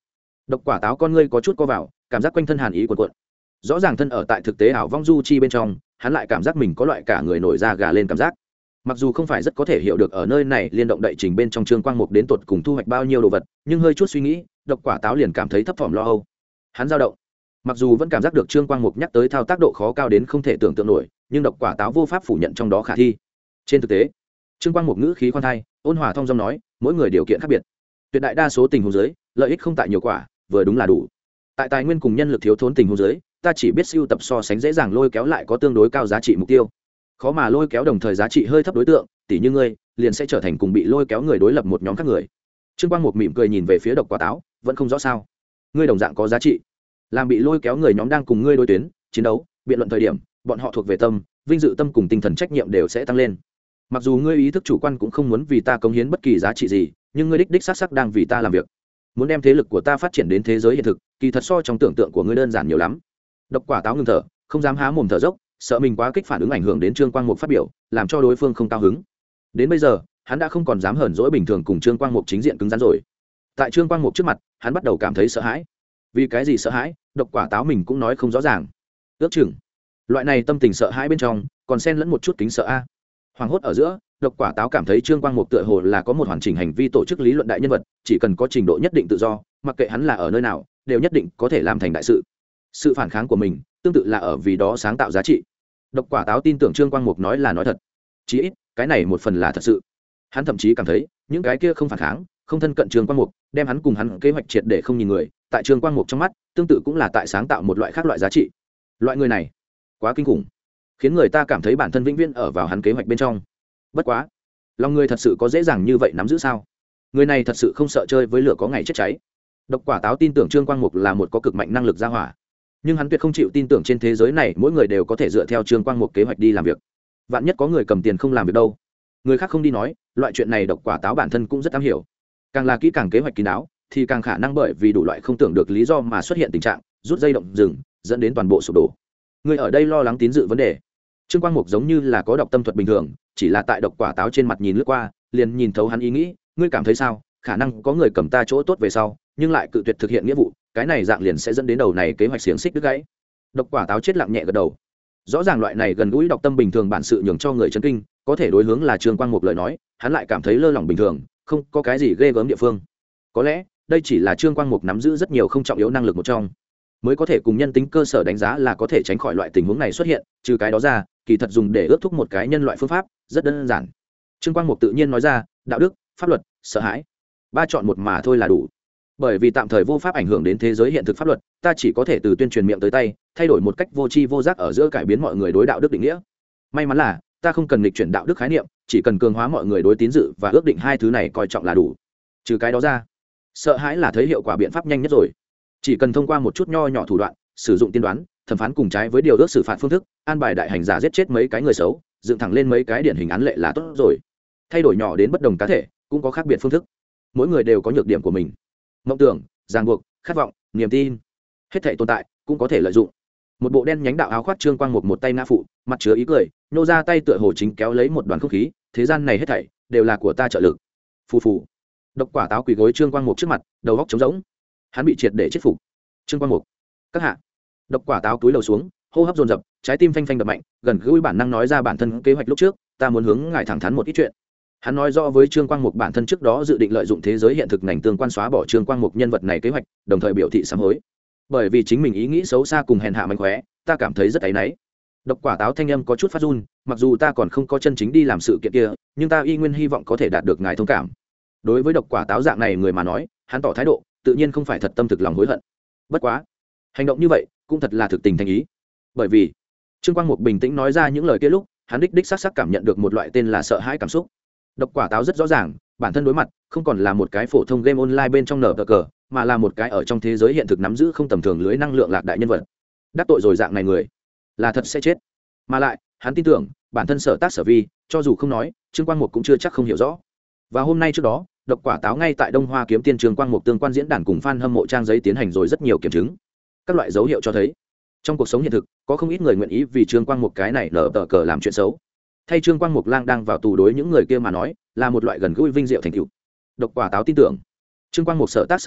Độc Quả Táo con ngươi có chút co vào, cảm giác quanh thân hàn ý cuộn cuộn. Rõ ràng thân ở tại thực tế ảo vong du chi bên trong, hắn lại cảm giác mình có loại cả người nổi da gà lên cảm giác. Mặc dù không phải rất có thể hiểu được ở nơi này liên động đậy trình bên trong Trương Quang Mục đến tột cùng thu hoạch bao nhiêu đồ vật, nhưng hơi chút suy nghĩ, Độc Quả Táo liền cảm thấy thấp thỏm lo âu. Hắn dao động. Mặc dù vẫn cảm giác được Trương Quang Mục nhắc tới thao tác độ khó cao đến không thể tưởng tượng nổi, nhưng Độc Quả Táo vô pháp phủ nhận trong đó khả thi. Trên thực tế, Trương Quang Mục ngữ khí khoan thai, ôn hòa thong dong nói, mỗi người điều kiện khác biệt. Tuyệt đại đa số tình huống dưới, lợi ích không tại nhiều quả, vừa đúng là đủ. Tại tài nguyên cùng nhân lực thiếu thốn tình huống dưới, ta chỉ biết sưu tập so sánh dễ dàng lôi kéo lại có tương đối cao giá trị mục tiêu. Khó mà lôi kéo đồng thời giá trị hơi thấp đối tượng, tỷ như ngươi, liền sẽ trở thành cùng bị lôi kéo người đối lập một nhóm khác người. Trương Quang Mục mỉm cười nhìn về phía Độc Quả Táo, vẫn không rõ sao. Ngươi đồng dạng có giá trị, làm bị lôi kéo người nhóm đang cùng ngươi đối tuyến, chiến đấu, biện luận thời điểm, bọn họ thuộc về tâm, vinh dự tâm cùng tinh thần trách nhiệm đều sẽ tăng lên. Mặc dù ngươi ý thức chủ quan cũng không muốn vì ta cống hiến bất kỳ giá trị gì, nhưng ngươi đích đích xác xác đang vì ta làm việc, muốn đem thế lực của ta phát triển đến thế giới hiện thực, kỳ thật so trong tưởng tượng của ngươi đơn giản nhiều lắm. Độc Quả Táo ngừng thở, không dám há mồm thở dốc, sợ mình quá kích phản ứng ảnh hưởng đến Trương Quang Mục phát biểu, làm cho đối phương không cao hứng. Đến bây giờ, hắn đã không còn dám hờn dỗi bình thường cùng Trương Quang Mục chính diện cứng rắn rồi. Tại Trương Quang Mục trước mặt, hắn bắt đầu cảm thấy sợ hãi. Vì cái gì sợ hãi, Độc Quả Táo mình cũng nói không rõ ràng. Ước chừng, loại này tâm tình sợ hãi bên trong, còn xen lẫn một chút kính sợ a. Hoàng hốt ở giữa, Độc Quả Táo cảm thấy Trương Quang Mục tựa hồ là có một hoàn chỉnh hành vi tổ chức lý luận đại nhân vật, chỉ cần có trình độ nhất định tự do, mặc kệ hắn là ở nơi nào, đều nhất định có thể làm thành đại sự. Sự phản kháng của mình, tương tự là ở vì đó sáng tạo giá trị. Độc Quả Táo tin tưởng Trương Quang Mục nói là nói thật, chí ít cái này một phần là thật sự. Hắn thậm chí cảm thấy những cái kia không phản kháng, không thân cận Trương Quang Mục, đem hắn cùng hắn kế hoạch triệt để không nhìn người, tại Trương Quang Mục trong mắt, tương tự cũng là tại sáng tạo một loại khác loại giá trị. Loại người này quá kinh khủng, khiến người ta cảm thấy bản thân vĩnh viễn ở vào hắn kế hoạch bên trong. Bất quá, lòng người thật sự có dễ dàng như vậy nắm giữ sao? Người này thật sự không sợ chơi với lửa có ngày chết cháy. Độc Quả Táo tin tưởng Trương Quang Mục là một có cực mạnh năng lực gia hỏa, nhưng hắn tuyệt không chịu tin tưởng trên thế giới này mỗi người đều có thể dựa theo Trương Quang Mục kế hoạch đi làm việc. Vạn nhất có người cầm tiền không làm việc đâu? Người khác không đi nói, loại chuyện này Độc Quả Táo bản thân cũng rất am hiểu. Càng là kỹ càng kế hoạch kín đáo, thì càng khả năng bởi vì đủ loại không tưởng được lý do mà xuất hiện tình trạng rút dây động rừng, dẫn đến toàn bộ sụp đổ. Người ở đây lo lắng tín dự vấn đề. Trương Quang Mục giống như là có đọc tâm thuật bình thường, chỉ là tại Độc Quả Táo trên mặt nhìn lướt qua, liền nhìn thấu hắn ý nghĩ. Ngươi cảm thấy sao? Khả năng có người cầm ta chỗ tốt về sau, nhưng lại cự tuyệt thực hiện nghĩa vụ, cái này dạng liền sẽ dẫn đến đầu này kế hoạch xiềng xích đứt gãy. Độc Quả Táo chết lặng nhẹ gật đầu. Rõ ràng loại này gần gũi đọc tâm bình thường bản sự nhường cho người chấn kinh, có thể đối hướng là Trương Quang Mục lời nói, hắn lại cảm thấy lơ lỏng bình thường, không có cái gì ghê gớm địa phương. Có lẽ đây chỉ là Trương Quang Mục nắm giữ rất nhiều không trọng yếu năng lực một trong, mới có thể cùng nhân tính cơ sở đánh giá là có thể tránh khỏi loại tình huống này xuất hiện. Trừ cái đó ra, kỳ thật dùng để ước thúc một cái nhân loại phương pháp rất đơn giản. Trương Quang Mục tự nhiên nói ra, đạo đức, pháp luật, sợ hãi, ba chọn một mà thôi là đủ. Bởi vì tạm thời vô pháp ảnh hưởng đến thế giới hiện thực pháp luật, ta chỉ có thể từ tuyên truyền miệng tới tay, thay đổi một cách vô tri vô giác ở giữa cải biến mọi người đối đạo đức định nghĩa. May mắn là ta không cần nghịch chuyển đạo đức khái niệm, chỉ cần cường hóa mọi người đối tín dự và ước định hai thứ này coi trọng là đủ. Trừ cái đó ra, sợ hãi là thấy hiệu quả biện pháp nhanh nhất rồi. Chỉ cần thông qua một chút nho nhỏ thủ đoạn, sử dụng tiên đoán, thẩm phán cùng trái với điều ước xử phạt phương thức, an bài đại hành giả giết chết mấy cái người xấu, dựng thẳng lên mấy cái điển hình án lệ là tốt rồi. Thay đổi nhỏ đến bất đồng cá thể, cũng có khác biệt phương thức. Mỗi người đều có nhược điểm của mình. Mộng tưởng, ràng buộc, khát vọng, niềm tin, hết thảy tồn tại cũng có thể lợi dụng. Một bộ đen nhánh đạo áo khoác Trương Quang Mục một tay ngã phụ, mặt chứa ý cười, nhô ra tay tựa hồ chính kéo lấy một đoàn không khí, thế gian này hết thảy đều là của ta trợ lực. Phù phù. Độc Quả Táo quỳ gối Trương Quang Mục trước mặt, đầu góc trống rỗng. Hắn bị triệt để chết phục. Trương Quang Mục, các hạ. Độc Quả Táo cúi đầu xuống, hô hấp dồn dập, trái tim phanh phanh đập mạnh, gần gũi bản năng nói ra bản thân kế hoạch lúc trước, ta muốn hướng ngài thẳng thắn một ít chuyện. Hắn nói rõ với Trương Quang Mục bản thân trước đó dự định lợi dụng thế giới hiện thực ngành tương quan xóa bỏ Trương Quang Mục nhân vật này kế hoạch, đồng thời biểu thị sám hối. Bởi vì chính mình ý nghĩ xấu xa cùng hèn hạ mánh khóe, ta cảm thấy rất áy náy. Độc Quả Táo thanh âm có chút phát run, mặc dù ta còn không có chân chính đi làm sự kiện kia, nhưng ta y nguyên hy vọng có thể đạt được ngài thông cảm. Đối với Độc Quả Táo dạng này người mà nói, hắn tỏ thái độ, tự nhiên không phải thật tâm thực lòng hối hận. Bất quá, hành động như vậy cũng thật là thực tình thành ý. Bởi vì Trương Quang Mục bình tĩnh nói ra những lời kia lúc, hắn đích xác xác cảm nhận được một loại tên là sợ hãi cảm xúc. Độc Quả Táo rất rõ ràng, bản thân đối mặt không còn là một cái phổ thông game online bên trong nở cờ, mà là một cái ở trong thế giới hiện thực nắm giữ không tầm thường lưới năng lượng lạc đại nhân vật. Đắc tội rồi dạng này người, là thật sẽ chết. Mà lại, hắn tin tưởng, bản thân sở tác sở vi, cho dù không nói, Trương Quang Mục cũng chưa chắc không hiểu rõ. Và hôm nay trước đó, Độc Quả Táo ngay tại Đông Hoa Kiếm Tiên Trương Quang Mục tương quan diễn đàn cùng fan hâm mộ trang giấy tiến hành rồi rất nhiều kiểm chứng. Các loại dấu hiệu cho thấy, trong cuộc sống hiện thực, có không ít người nguyện ý vì Trương Quang Mục cái này nở cờ làm chuyện xấu. Thay Trương Quang Mục lang đang vào tù đối những người kia mà nói, là một loại gần gũi vinh diệu thành tựu. Độc Quả Táo tin tưởng, Trương Quang Mục sở tác sở vi,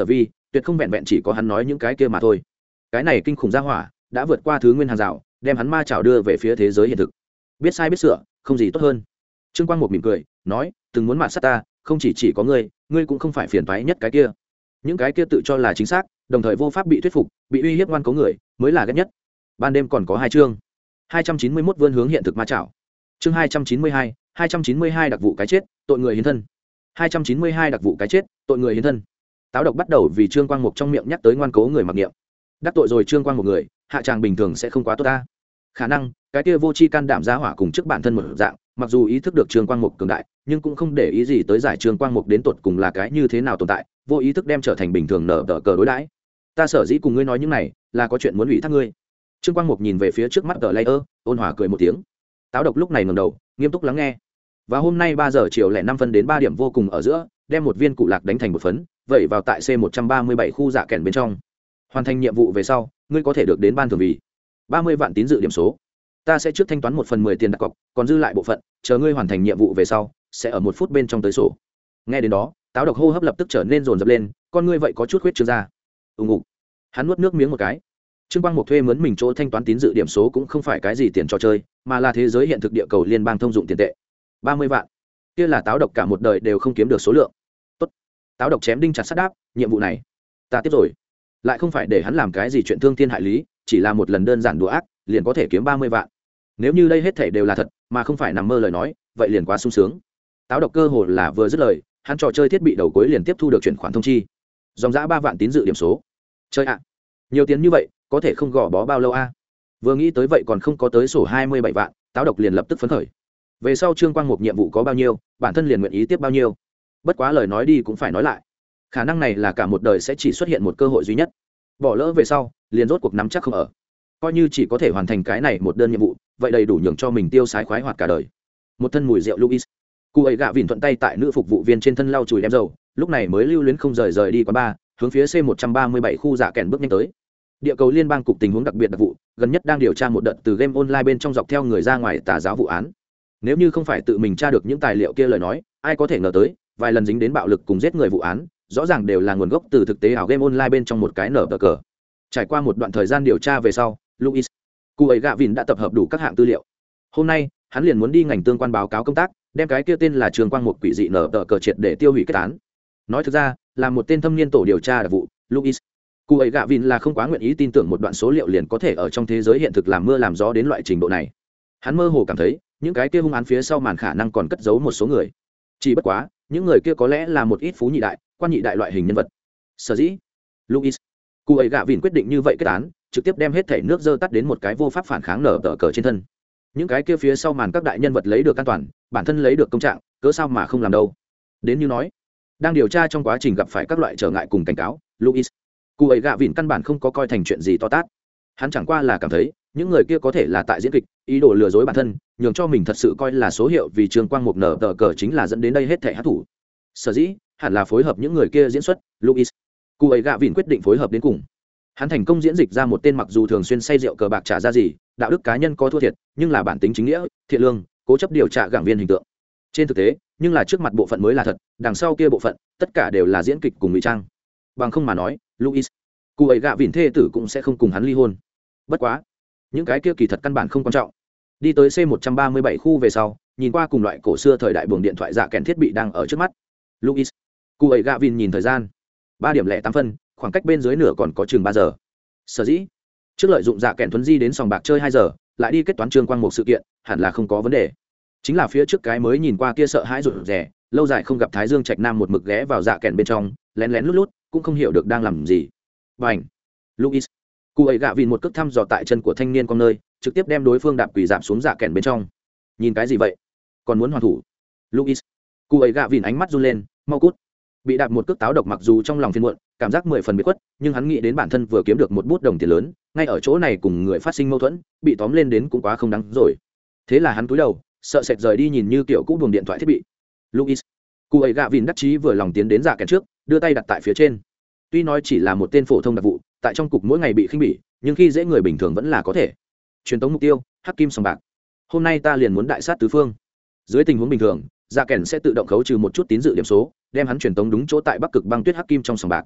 tuyệt không vẹn vẹn chỉ có hắn nói những cái kia mà thôi. Cái này kinh khủng gia hỏa đã vượt qua thứ nguyên hàng rào, đem hắn ma chảo đưa về phía thế giới hiện thực. Biết sai biết sửa, không gì tốt hơn. Trương Quang Mục mỉm cười nói, từng muốn mạn sát ta, không chỉ có ngươi cũng không phải phiền toái nhất cái kia. Những cái kia tự cho là chính xác, đồng thời vô pháp bị thuyết phục, bị uy hiếp ngoan cố người mới là ghét nhất. Ban đêm còn có 2 chương. 291 vươn hướng hiện thực ma chảo. Chương 292 đặc vụ cái chết, tội người hiến thân. 292 đặc vụ cái chết, tội người hiến thân. Táo độc bắt đầu vì Trương Quang Mục trong miệng nhắc tới ngoan cố người mặc niệm. Đắc tội rồi Trương Quang một người, hạ tràng bình thường sẽ không quá tốt ta. Khả năng cái kia vô tri can đảm ra hỏa cùng trước bản thân một dạng, mặc dù ý thức được Trương Quang Mục cường đại, nhưng cũng không để ý gì tới giải Trương Quang Mục đến tột cùng là cái như thế nào tồn tại, vô ý thức đem trở thành bình thường nở tờ cờ đối đãi. Ta sở dĩ cùng ngươi nói những này, là có chuyện muốn ủy thác ngươi. Trương Quang Mục nhìn về phía trước mắt tờ layer, ôn hòa cười một tiếng. Táo độc lúc này ngẩng đầu, nghiêm túc lắng nghe. Và hôm nay 3 giờ chiều lẻ 5 phân đến 3 điểm vô cùng ở giữa, đem một viên cụ lạc đánh thành một phấn, vậy vào tại C137 khu dạ kèn bên trong. Hoàn thành nhiệm vụ về sau, ngươi có thể được đến ban thưởng vì 30 vạn tín dự điểm số. Ta sẽ trước thanh toán 1/10 tiền đặt cọc, còn dư lại bộ phận, chờ ngươi hoàn thành nhiệm vụ về sau, sẽ ở 1 phút bên trong tới sổ. Nghe đến đó, Táo độc hô hấp lập tức trở nên dồn dập lên, con ngươi vậy có chút huyết trương ra. Ùng. Hắn nuốt nước miếng một cái. Trương Quang Mục thuê mướn mình chỗ thanh toán tín dự điểm số cũng không phải cái gì tiền trò chơi, mà là thế giới hiện thực địa cầu liên bang thông dụng tiền tệ. 30 vạn. Kia là Táo độc cả một đời đều không kiếm được số lượng. Tốt. Táo độc chém đinh chặt sắt đáp, nhiệm vụ này ta tiếp rồi. Lại không phải để hắn làm cái gì chuyện thương thiên hại lý, chỉ là một lần đơn giản đùa ác, liền có thể kiếm 30 vạn. Nếu như đây hết thảy đều là thật, mà không phải nằm mơ lời nói, vậy liền quá sung sướng. Táo độc cơ hồ là vừa dứt lời, hắn trò chơi thiết bị đầu cuối liền tiếp thu được chuyển khoản thông chi. Dòng dã 3 vạn tín dự điểm số. Chơi ạ. Nhiều tiền như vậy, có thể không gò bó bao lâu a? Vừa nghĩ tới vậy còn không có tới sổ 27 vạn, Táo độc liền lập tức phấn khởi. Về sau Trương Quang Mục nhiệm vụ có bao nhiêu, bản thân liền nguyện ý tiếp bao nhiêu. Bất quá lời nói đi cũng phải nói lại. Khả năng này là cả một đời sẽ chỉ xuất hiện một cơ hội duy nhất. Bỏ lỡ về sau, liền rốt cuộc nắm chắc không ở. Coi như chỉ có thể hoàn thành cái này một đơn nhiệm vụ, vậy đầy đủ nhường cho mình tiêu sái khoái hoạt cả đời. Một thân mùi rượu Louis. Cụ ấy gạ vỉn thuận tay tại nữ phục vụ viên trên thân lau chùi đem dầu, lúc này mới lưu luyến không rời đi quán bar, hướng phía C137 khu dạ kèn bước nhanh tới. Địa cầu liên bang cục tình huống đặc biệt đặc vụ, gần nhất đang điều tra một đợt từ game online bên trong dọc theo người ra ngoài tà giáo vụ án. Nếu như không phải tự mình tra được những tài liệu kia lời nói, ai có thể ngờ tới, vài lần dính đến bạo lực cùng giết người vụ án, rõ ràng đều là nguồn gốc từ thực tế ảo game online bên trong một cái nở tờ cờ. Trải qua một đoạn thời gian điều tra về sau, Luis cụ ấy gạ vìn đã tập hợp đủ các hạng tư liệu. Hôm nay hắn liền muốn đi ngành tương quan báo cáo công tác, đem cái kia tên là Trường Quang một quỷ dị nở tờ cờ triệt để tiêu hủy kết án. Nói thực ra là một tên thâm niên tổ điều tra đặc vụ, Luis cụ ấy gạ vìn là không quá nguyện ý tin tưởng một đoạn số liệu liền có thể ở trong thế giới hiện thực làm mưa làm gió đến loại trình độ này. Hắn mơ hồ cảm thấy những cái kia hung án phía sau màn khả năng còn cất giấu một số người, chỉ bất quá những người kia có lẽ là một ít phú nhị đại, quan nhị đại loại hình nhân vật. Sở dĩ Luis cụ ấy gạ vìn quyết định như vậy kết án, trực tiếp đem hết thể nước dơ tắt đến một cái vô pháp phản kháng nở tờ cờ trên thân. Những cái kia phía sau màn các đại nhân vật lấy được an toàn, bản thân lấy được công trạng, cớ sao mà không làm đâu. Đến như nói đang điều tra trong quá trình gặp phải các loại trở ngại cùng cảnh cáo, Luis cụ ấy gạ vìn căn bản không có coi thành chuyện gì to tát. Hắn chẳng qua là cảm thấy những người kia có thể là tại diễn kịch, ý đồ lừa dối bản thân, nhường cho mình thật sự coi là số hiệu vì Trường Quang một nở tờ cờ chính là dẫn đến đây hết thể hát thủ. Sở dĩ hẳn là phối hợp những người kia diễn xuất. Luis cụ ấy gạ vìn quyết định phối hợp đến cùng. Hắn thành công diễn dịch ra một tên mặc dù thường xuyên say rượu cờ bạc trả ra gì, đạo đức cá nhân có thua thiệt, nhưng là bản tính chính nghĩa, thiện lương, cố chấp điều tra gảng viên hình tượng. Trên thực tế, nhưng là trước mặt bộ phận mới là thật, đằng sau kia bộ phận tất cả đều là diễn kịch cùng ngụy trang. Bằng không mà nói, Luis cụ ấy gạ vìn thê tử cũng sẽ không cùng hắn ly hôn. Bất quá những cái kia kỳ thật căn bản không quan trọng. Đi tới C137 khu về sau, nhìn qua cùng loại cổ xưa thời đại buồng điện thoại dạ kèn thiết bị đang ở trước mắt. Luis cụ ấy gạ vìn nhìn thời gian, 3:08, khoảng cách bên dưới nửa còn có chừng 3 giờ. Sở dĩ trước lợi dụng dạ kèn thuấn di đến sòng bạc chơi 2 giờ, lại đi kết toán Trương Quang một sự kiện, hẳn là không có vấn đề. Chính là phía trước cái mới nhìn qua kia sợ hãi rụt rè, lâu dài không gặp Thái Dương Trạch Nam một mực ghé vào dạ kèn bên trong, lén lén lút lút, cũng không hiểu được đang làm gì. Bành! Luis cụ ấy gạ vìn một cước thăm dò tại chân của thanh niên con nơi, trực tiếp đem đối phương đạp quỳ giảm xuống dạ kèn bên trong. Nhìn cái gì vậy? Còn muốn hoàn thủ? Luis cụ ấy gạ vìn ánh mắt run lên, mau cút. Bị đạp một cước Táo độc mặc dù trong lòng phiền muộn, cảm giác 10 phần biệt khuất, nhưng hắn nghĩ đến bản thân vừa kiếm được một bút đồng tiền lớn, ngay ở chỗ này cùng người phát sinh mâu thuẫn, bị tóm lên đến cũng quá không đáng rồi. Thế là hắn cúi đầu, sợ sệt rời đi nhìn như kiểu cũ buồng điện thoại thiết bị. Luis cụ ấy gạ vìn đắc chí vừa lòng tiến đến dạ kèn trước, đưa tay đặt tại phía trên. Tuy nói chỉ là một tên phổ thông đặc vụ, tại trong cục mỗi ngày bị khinh bỉ, nhưng khi dễ người bình thường vẫn là có thể. Truyền tống mục tiêu, hắc kim sòng bạc. Hôm nay ta liền muốn đại sát tứ phương. Dưới tình huống bình thường, dạ kèn sẽ tự động khấu trừ một chút tín dự điểm số, đem hắn truyền tống đúng chỗ tại Bắc Cực băng tuyết hắc kim trong sòng bạc.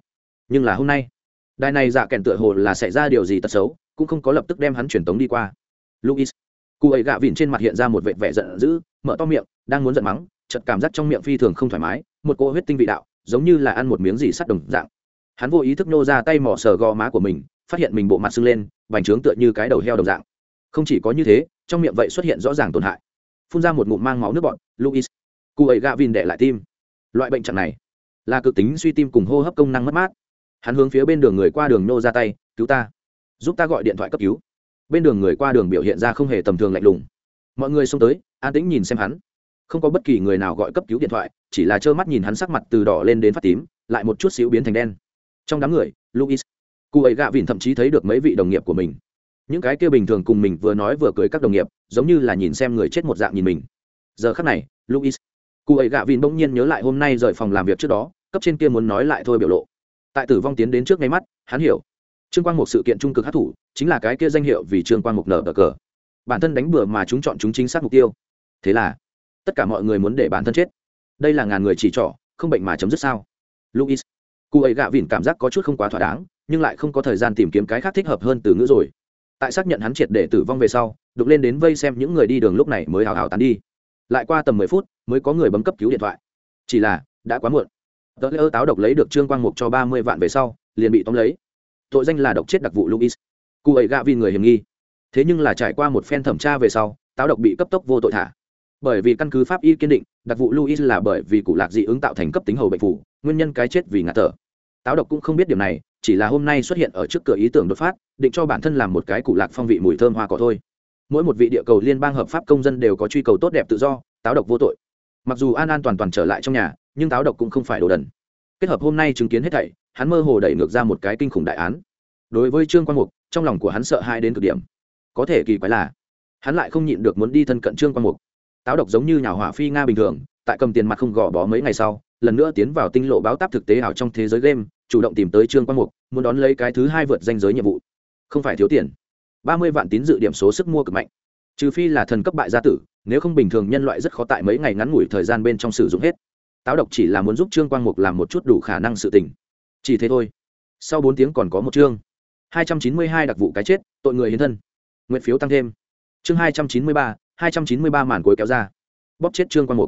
Nhưng là hôm nay đài này dạ kèn tựa hồ là xảy ra điều gì tật xấu, cũng không có lập tức đem hắn truyền tống đi qua. Luis, cụ ấy gạ vịn trên mặt hiện ra một vẻ giận dữ, mở to miệng đang muốn giận mắng, chợt cảm giác trong miệng phi thường không thoải mái, một cỗ huyết tinh vị đạo giống như là ăn một miếng gì sắt đồng dạng. Hắn vô ý thức nô ra tay mò sờ gò má của mình, phát hiện mình bộ mặt sưng lên, bành trướng tựa như cái đầu heo đồng dạng. Không chỉ có như thế, trong miệng vậy xuất hiện rõ ràng tổn hại, phun ra một ngụm mang máu nước bọt. Luis, cụ ấy gạ vịn đè lại tim. Loại bệnh trạng này là cực tính suy tim cùng hô hấp công năng mất mát. Hắn hướng phía bên đường người qua đường nô ra tay, cứu ta, giúp ta gọi điện thoại cấp cứu. Bên đường người qua đường biểu hiện ra không hề tầm thường lạnh lùng. Mọi người xông tới an tĩnh nhìn xem hắn, không có bất kỳ người nào gọi cấp cứu điện thoại, chỉ là trơ mắt nhìn hắn sắc mặt từ đỏ lên đến phát tím, lại một chút xíu biến thành đen. Trong đám người, Luis, cụ ấy gạ vịn thậm chí thấy được mấy vị đồng nghiệp của mình, những cái kia bình thường cùng mình vừa nói vừa cười các đồng nghiệp, giống như là nhìn xem người chết một dạng nhìn mình. Giờ khắc này, Luis, cụ ấy gạ vịn bỗng nhiên nhớ lại hôm nay rời phòng làm việc trước đó, cấp trên kia muốn nói lại thôi biểu lộ. Tại tử vong tiến đến trước ngay mắt, hắn hiểu Trương Quang Mục sự kiện trung cực hắc thủ chính là cái kia danh hiệu vì Trương Quang Mục nở cờ, bản thân đánh bừa mà chúng chọn chúng chính xác mục tiêu. Thế là tất cả mọi người muốn để bản thân chết. Đây là ngàn người chỉ trỏ, không bệnh mà chấm dứt sao? Luis, cụ ấy gạ vịn cảm giác có chút không quá thỏa đáng, nhưng lại không có thời gian tìm kiếm cái khác thích hợp hơn từ ngữ rồi. Tại xác nhận hắn triệt để tử vong về sau, đục lên đến vây xem những người đi đường lúc này mới hào hào tán đi. Lại qua tầm 10 phút mới có người bấm cấp cứu điện thoại. Chỉ là đã quá muộn. Tớ lỡ táo độc lấy được Trương Quang Mục cho 30 vạn về sau, liền bị tóm lấy. Tội danh là độc chết đặc vụ Luis. Cụ ấy gạ vì người hiểm nghi. Thế nhưng là trải qua một phen thẩm tra về sau, táo độc bị cấp tốc vô tội thả. Bởi vì căn cứ pháp y kiên định, đặc vụ Luis là bởi vì cụ lạc dị ứng tạo thành cấp tính hầu bệnh phủ, nguyên nhân cái chết vì ngạt thở. Táo độc cũng không biết điểm này, chỉ là hôm nay xuất hiện ở trước cửa ý tưởng đột phát, định cho bản thân làm một cái cụ lạc phong vị mùi thơm hoa cỏ thôi. Mỗi một vị địa cầu liên bang hợp pháp công dân đều có truy cầu tốt đẹp tự do, táo độc vô tội. Mặc dù an an toàn toàn trở lại trong nhà, nhưng táo độc cũng không phải đồ đần. Kết hợp hôm nay chứng kiến hết thảy, hắn mơ hồ đẩy ngược ra một cái kinh khủng đại án. Đối với Trương Quang Mục, trong lòng của hắn sợ hãi đến cực điểm. Có thể kỳ quái là, hắn lại không nhịn được muốn đi thân cận Trương Quang Mục. Táo độc giống như nhào hỏa phi nga bình thường, tại cầm tiền mặt không gò bó mấy ngày sau, lần nữa tiến vào tinh lộ báo táp thực tế ảo trong thế giới game, chủ động tìm tới Trương Quang Mục, muốn đón lấy cái thứ hai vượt danh giới nhiệm vụ. Không phải thiếu tiền, 30 vạn tín dự điểm số sức mua cực mạnh. Trừ phi là thần cấp bại gia tử, nếu không bình thường nhân loại rất khó tại mấy ngày ngắn ngủi thời gian bên trong sử dụng hết. Táo độc chỉ là muốn giúp Trương Quang Mục làm một chút đủ khả năng sự tình, chỉ thế thôi. Sau 4 tiếng còn có một chương 292 đặc vụ cái chết, tội người hiến thân. Nguyện phiếu tăng thêm. Chương 293 màn cuối kéo ra. Bóp chết Trương Quang Mục.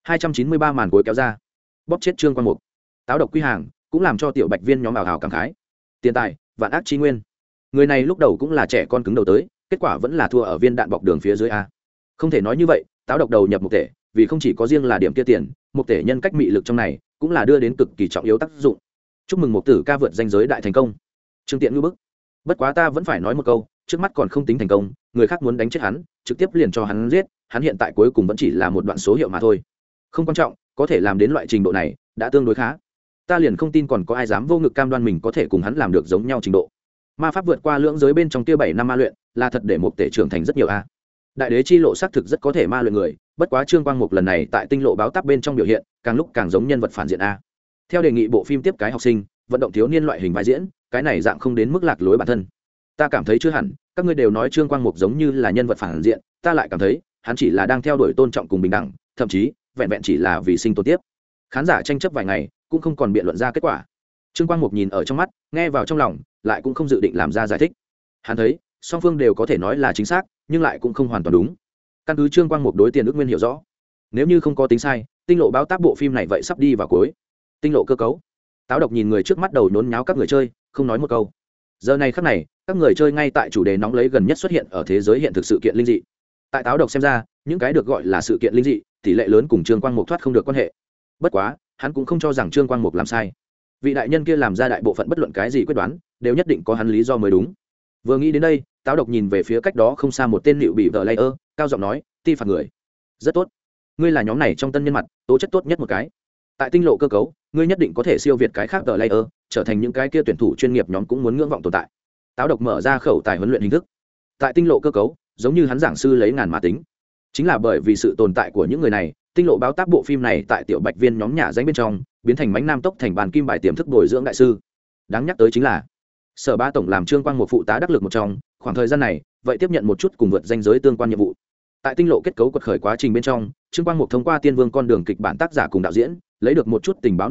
293 màn cuối kéo ra. Bóp chết Trương Quang Mục. Táo độc quy hàng, cũng làm cho tiểu bạch viên nhóm ảo hào cảm khái. Tiền tài, vạn ác chi nguyên. Người này lúc đầu cũng là trẻ con cứng đầu tới, kết quả vẫn là thua ở viên đạn bọc đường phía dưới a. Không thể nói như vậy, táo độc đầu nhập một tể, vì không chỉ có riêng là điểm kia tiền, một tể nhân cách mị lực trong này cũng là đưa đến cực kỳ trọng yếu tác dụng. Chúc mừng một tử ca vượt danh giới đại thành công. Trương Tiện ngư bức. Bất quá ta vẫn phải nói một câu, trước mắt còn không tính thành công, người khác muốn đánh chết hắn, trực tiếp liền cho hắn giết, hắn hiện tại cuối cùng vẫn chỉ là một đoạn số hiệu mà thôi. Không quan trọng, có thể làm đến loại trình độ này, đã tương đối khá. Ta liền không tin còn có ai dám vô ngực cam đoan mình có thể cùng hắn làm được giống nhau trình độ. Ma pháp vượt qua lưỡng giới bên trong kia 7 năm ma luyện, là thật để một tể trưởng thành rất nhiều a. Đại đế chi lộ xác thực rất có thể ma luyện người, bất quá Trương Quang Mục lần này tại tinh lộ báo táp bên trong biểu hiện, càng lúc càng giống nhân vật phản diện a. Theo đề nghị bộ phim tiếp cái học sinh, vận động thiếu niên loại hình vai diễn, cái này dạng không đến mức lạc lối bản thân. Ta cảm thấy chưa hẳn, các ngươi đều nói Trương Quang Mục giống như là nhân vật phản diện, ta lại cảm thấy hắn chỉ là đang theo đuổi tôn trọng cùng bình đẳng, thậm chí vẹn vẹn chỉ là vì sinh tồn tiếp. Khán giả tranh chấp vài ngày, cũng không còn biện luận ra kết quả. Trương Quang Mục nhìn ở trong mắt, nghe vào trong lòng, lại cũng không dự định làm ra giải thích. Hắn thấy song phương đều có thể nói là chính xác, nhưng lại cũng không hoàn toàn đúng. Căn cứ Trương Quang Mục đối tiền ước nguyên hiểu rõ, nếu như không có tính sai, tinh lộ báo táp bộ phim này vậy sắp đi vào cuối. Tinh lộ cơ cấu. Táo độc nhìn người trước mắt đầu nhốn nháo các người chơi, không nói một câu. Giờ này khắc này, các người chơi ngay tại chủ đề nóng lấy gần nhất xuất hiện ở thế giới hiện thực sự kiện linh dị. Tại Táo độc xem ra, những cái được gọi là sự kiện linh dị, tỷ lệ lớn cùng Trương Quang Mục thoát không được quan hệ. Bất quá, hắn cũng không cho rằng Trương Quang Mục làm sai. Vị đại nhân kia làm ra đại bộ phận bất luận cái gì quyết đoán, đều nhất định có hắn lý do mới đúng. Vừa nghĩ đến đây, Táo độc nhìn về phía cách đó không xa một tên liệu bị vợ layer, cao giọng nói, ti phạt người. Rất tốt. Ngươi là nhóm này trong tân nhân mặt, tố chất tốt nhất một cái. Tại tinh lộ cơ cấu, ngươi nhất định có thể siêu việt cái khác vợ layer, trở thành những cái kia tuyển thủ chuyên nghiệp nhóm cũng muốn ngưỡng vọng tồn tại. Táo độc mở ra khẩu tài huấn luyện hình thức. Tại tinh lộ cơ cấu, giống như hắn giảng sư lấy ngàn mà tính. Chính là bởi vì sự tồn tại của những người này, tinh lộ báo tác bộ phim này tại tiểu bạch viên nhóm nhà danh bên trong biến thành mánh nam tốc thành bàn kim bài tiềm thức bồi dưỡng đại sư. Đáng nhắc tới chính là Sở Ba tổng làm Trương Quang một phụ tá đắc lực một trong, khoảng thời gian này vậy tiếp nhận một chút cùng vượt danh giới tương quan nhiệm vụ. Tại tinh lộ kết cấu quật khởi quá trình bên trong, Trương Quang Mục thông qua Tiên Vương con đường kịch bản tác giả cùng đạo diễn lấy được một chút tình báo nội bộ,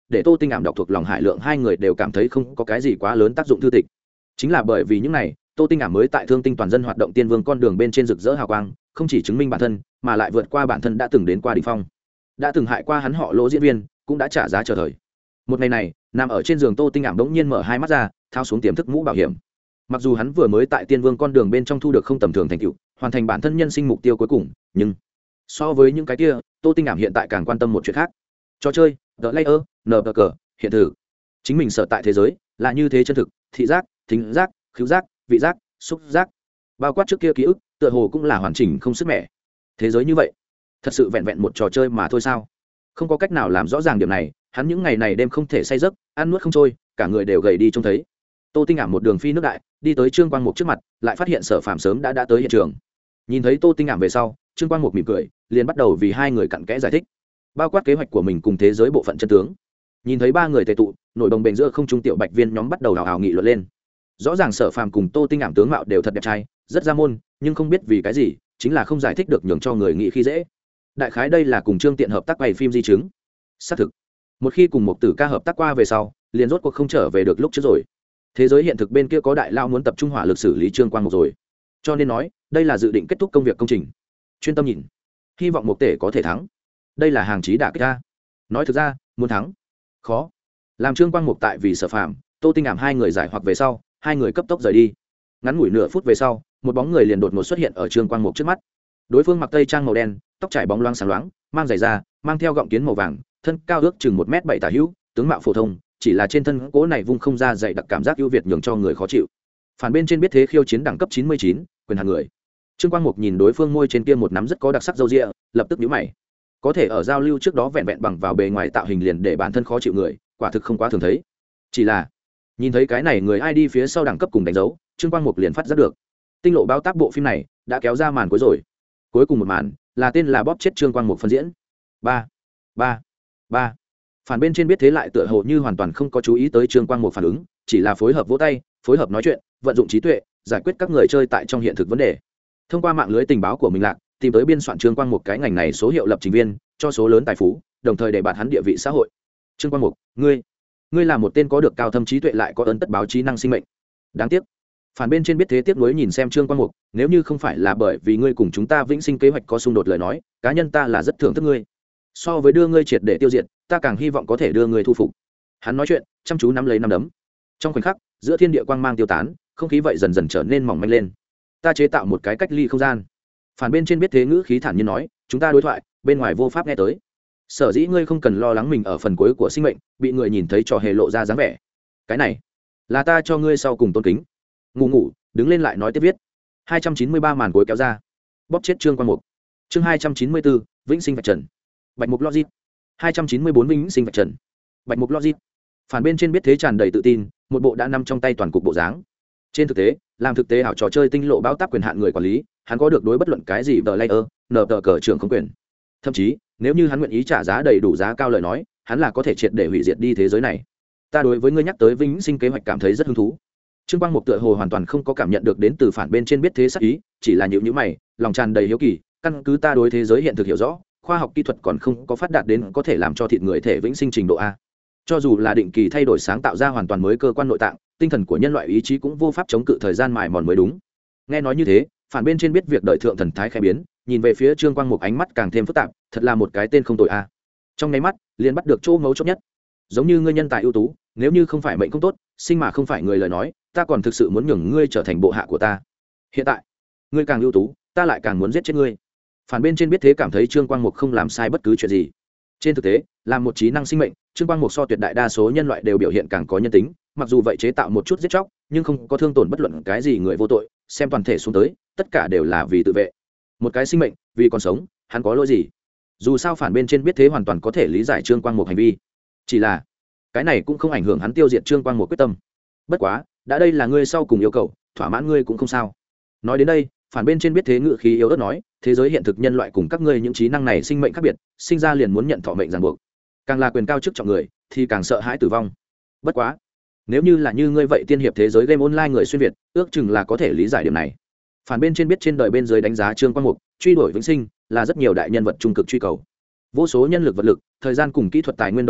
để Tô Tinh Ảm đọc thuộc lòng Hải Lượng hai người đều cảm thấy không có cái gì quá lớn tác dụng thư tịch. Chính là bởi vì những này, Tô Tinh Ảm mới tại Thương Tinh toàn dân hoạt động tiên vương con đường bên trên rực rỡ hào quang, không chỉ chứng minh bản thân, mà lại vượt qua bản thân đã từng đến qua đỉnh phong. Đã từng hại qua hắn họ Lỗ diễn viên, cũng đã trả giá chờ thời. Một ngày này, nằm ở trên giường Tô Tinh Ảm bỗng nhiên mở hai mắt ra, thao xuống tiềm thức mũ bảo hiểm. Mặc dù hắn vừa mới tại tiên vương con đường bên trong thu được không tầm thường thành tựu, hoàn thành bản thân nhân sinh mục tiêu cuối cùng, nhưng so với những cái kia, Tô Tinh Ảm hiện tại càng quan tâm một chuyện khác. Trò chơi, The Layer, NPC, hiện thực. Chính mình sở tại thế giới là như thế chân thực, thị giác, thính giác, khứu giác, vị giác, xúc giác, bao quát trước kia ký ức, tựa hồ cũng là hoàn chỉnh không sức mẻ. Thế giới như vậy, thật sự vẹn vẹn một trò chơi mà thôi sao? Không có cách nào làm rõ ràng điểm này, hắn những ngày này đêm không thể say giấc, ăn nuốt không trôi, cả người đều gầy đi trông thấy. Tô Tinh Ảm một đường phi nước đại, đi tới Trương Quang Mục trước mặt, lại phát hiện Sở Phàm sớm đã tới hiện trường. Nhìn thấy Tô Tinh Ảm về sau, Trương Quang Mục mỉm cười, liền bắt đầu vì hai người cặn kẽ giải thích, bao quát kế hoạch của mình cùng thế giới bộ phận chân tướng. Nhìn thấy ba người tề tụ, nổi đồng bền giữa không trung tiểu bạch viên nhóm bắt đầu hào hào nghị luận lên. Rõ ràng Sở Phàm cùng Tô Tinh Ảm tướng mạo đều thật đẹp trai, rất ra môn, nhưng không biết vì cái gì, chính là không giải thích được nhường cho người nghĩ khi dễ. Đại khái đây là cùng Trương Tiện hợp tác quay phim di chứng. Xác thực, một khi cùng một tử ca hợp tác qua về sau, liền rốt cuộc không trở về được lúc trước rồi. Thế giới hiện thực bên kia có đại lao muốn tập trung hỏa lực xử lý Trương Quang Mục rồi, cho nên nói đây là dự định kết thúc công việc công trình. Chuyên tâm nhìn, hy vọng một tể có thể thắng. Đây là hàng chí đả kích ta. Nói thực ra, muốn thắng khó. Làm Trương Quang Mục tại vì Sở Phàm, Tô Tinh Ảm hai người giải hoặc về sau, hai người cấp tốc rời đi. Ngắn ngủi nửa phút về sau, một bóng người liền đột ngột xuất hiện ở Trương Quang Mục trước mắt. Đối phương mặc tây trang màu đen, tóc trải bóng loáng sáng loáng, mang giày da, mang theo gọng kiến màu vàng, thân cao ước chừng 1m7 tả hữu, tướng mạo phổ thông, chỉ là trên thân cố này vung không ra dày đặc cảm giác ưu việt nhường cho người khó chịu. Phản bên trên biết thế khiêu chiến đẳng cấp 99, quyền hàng người. Trương Quang Mục nhìn đối phương môi trên kia một nắm rất có đặc sắc râu ria, lập tức nhíu mày. Có thể ở giao lưu trước đó vẹn vẹn bằng vào bề ngoài tạo hình liền để bản thân khó chịu người, quả thực không quá thường thấy. Chỉ là nhìn thấy cái này người ai đi phía sau đẳng cấp cùng đánh dấu, Trương Quang Mục liền phát giác được, tinh lộ báo tác bộ phim này đã kéo ra màn cuối rồi. Cuối cùng một màn là tên là bóp chết Trương Quang Mục phân diễn. Ba, ba, ba. Phản bên trên biết thế lại tựa hồ như hoàn toàn không có chú ý tới Trương Quang Mục phản ứng, chỉ là phối hợp vỗ tay, phối hợp nói chuyện, vận dụng trí tuệ, giải quyết các người chơi tại trong hiện thực vấn đề. Thông qua mạng lưới tình báo của mình lạc, tìm tới biên soạn Trương Quang Mục cái ngành này số hiệu lập trình viên, cho số lớn tài phú, đồng thời để bạt hắn địa vị xã hội. Trương Quang Mục, ngươi là một tên có được cao thâm trí tuệ lại có ơn tất báo trí năng sinh mệnh. Đáng tiếc, phản bên trên biết thế tiếc nuối nhìn xem Trương Quang Mục, nếu như không phải là bởi vì ngươi cùng chúng ta vĩnh sinh kế hoạch có xung đột lời nói, cá nhân ta là rất thưởng thức ngươi. So với đưa ngươi triệt để tiêu diệt, ta càng hy vọng có thể đưa ngươi thu phục. Hắn nói chuyện, chăm chú nắm lấy nắm đấm. Trong khoảnh khắc, giữa thiên địa quang mang tiêu tán, không khí vậy dần dần trở nên mỏng manh lên. Ta chế tạo một cái cách ly không gian. Phản bên trên biết thế ngữ khí thản nhiên nói, chúng ta đối thoại, bên ngoài vô pháp nghe tới. Sở dĩ ngươi không cần lo lắng mình ở phần cuối của sinh mệnh bị người nhìn thấy trò hề lộ ra dáng vẻ. Cái này là ta cho ngươi sau cùng tôn kính. Ngủ, đứng lên lại nói tiếp viết. 293 màn cuối kéo ra. Bóp chết Trương Quang Mục. Chương 294, vĩnh sinh vạch trần. Bạch Mục Logic. 294 vĩnh sinh vạch trần. Bạch Mục Logic. Phản bên trên biết thế tràn đầy tự tin, một bộ đã nằm trong tay toàn cục bộ dáng. Trên thực tế, làm thực tế ảo trò chơi tinh lộ báo tác quyền hạn người quản lý, hắn có được đối bất luận cái gì The Layer, NPC trưởng không quyền. Thậm chí, nếu như hắn nguyện ý trả giá đầy đủ giá cao lời nói, hắn là có thể triệt để hủy diệt đi thế giới này. Ta đối với ngươi nhắc tới vĩnh sinh kế hoạch cảm thấy rất hứng thú. Trương Quang Mục tựa hồ hoàn toàn không có cảm nhận được đến từ phản bên trên biết thế sắc ý, chỉ là nhíu mày, lòng tràn đầy hiếu kỳ, căn cứ ta đối thế giới hiện thực hiểu rõ, khoa học kỹ thuật còn không có phát đạt đến có thể làm cho thịt người thể vĩnh sinh trình độ a. Cho dù là định kỳ thay đổi sáng tạo ra hoàn toàn mới cơ quan nội tạng, tinh thần của nhân loại ý chí cũng vô pháp chống cự thời gian mài mòn mới đúng. Nghe nói như thế, phản bên trên biết việc đợi thượng thần thái khẽ biến, nhìn về phía Trương Quang Mục ánh mắt càng thêm phức tạp, thật là một cái tên không tồi a. Trong nháy mắt, liền bắt được chỗ mấu chốt nhất. Giống như ngươi nhân tài ưu tú, nếu như không phải mệnh không tốt, sinh mà không phải người lời nói, ta còn thực sự muốn nhường ngươi trở thành bộ hạ của ta. Hiện tại, ngươi càng ưu tú, ta lại càng muốn giết chết ngươi. Phản bên trên biết thế cảm thấy Trương Quang Mục không làm sai bất cứ chuyện gì. Trên thực tế, làm một trí năng sinh mệnh, Trương Quang Mục so tuyệt đại đa số nhân loại đều biểu hiện càng có nhân tính, mặc dù vậy chế tạo một chút giết chóc, nhưng không có thương tổn bất luận cái gì người vô tội, xem toàn thể xuống tới, tất cả đều là vì tự vệ. Một cái sinh mệnh, vì còn sống, hắn có lỗi gì? Dù sao phản bên trên biết thế hoàn toàn có thể lý giải Trương Quang Mục hành vi, chỉ là cái này cũng không ảnh hưởng hắn tiêu diệt Trương Quang Mục quyết tâm. Bất quá, đã đây là ngươi sau cùng yêu cầu, thỏa mãn ngươi cũng không sao. Nói đến đây, phản bên trên biết thế ngự khí yếu ớt nói, thế giới hiện thực nhân loại cùng các ngươi những trí năng này sinh mệnh khác biệt, sinh ra liền muốn nhận thọ mệnh ràng buộc, càng là quyền cao chức trọng người thì càng sợ hãi tử vong. Bất quá, nếu như là như ngươi vậy tiên hiệp thế giới game online người xuyên việt, ước chừng là có thể lý giải điểm này. Phản bên trên biết trên đời bên dưới đánh giá Trương Quang Mục truy đuổi vĩnh sinh là rất nhiều đại nhân vật trung cực truy cầu, vô số nhân lực vật lực, thời gian cùng kỹ thuật tài nguyên đầu nhập,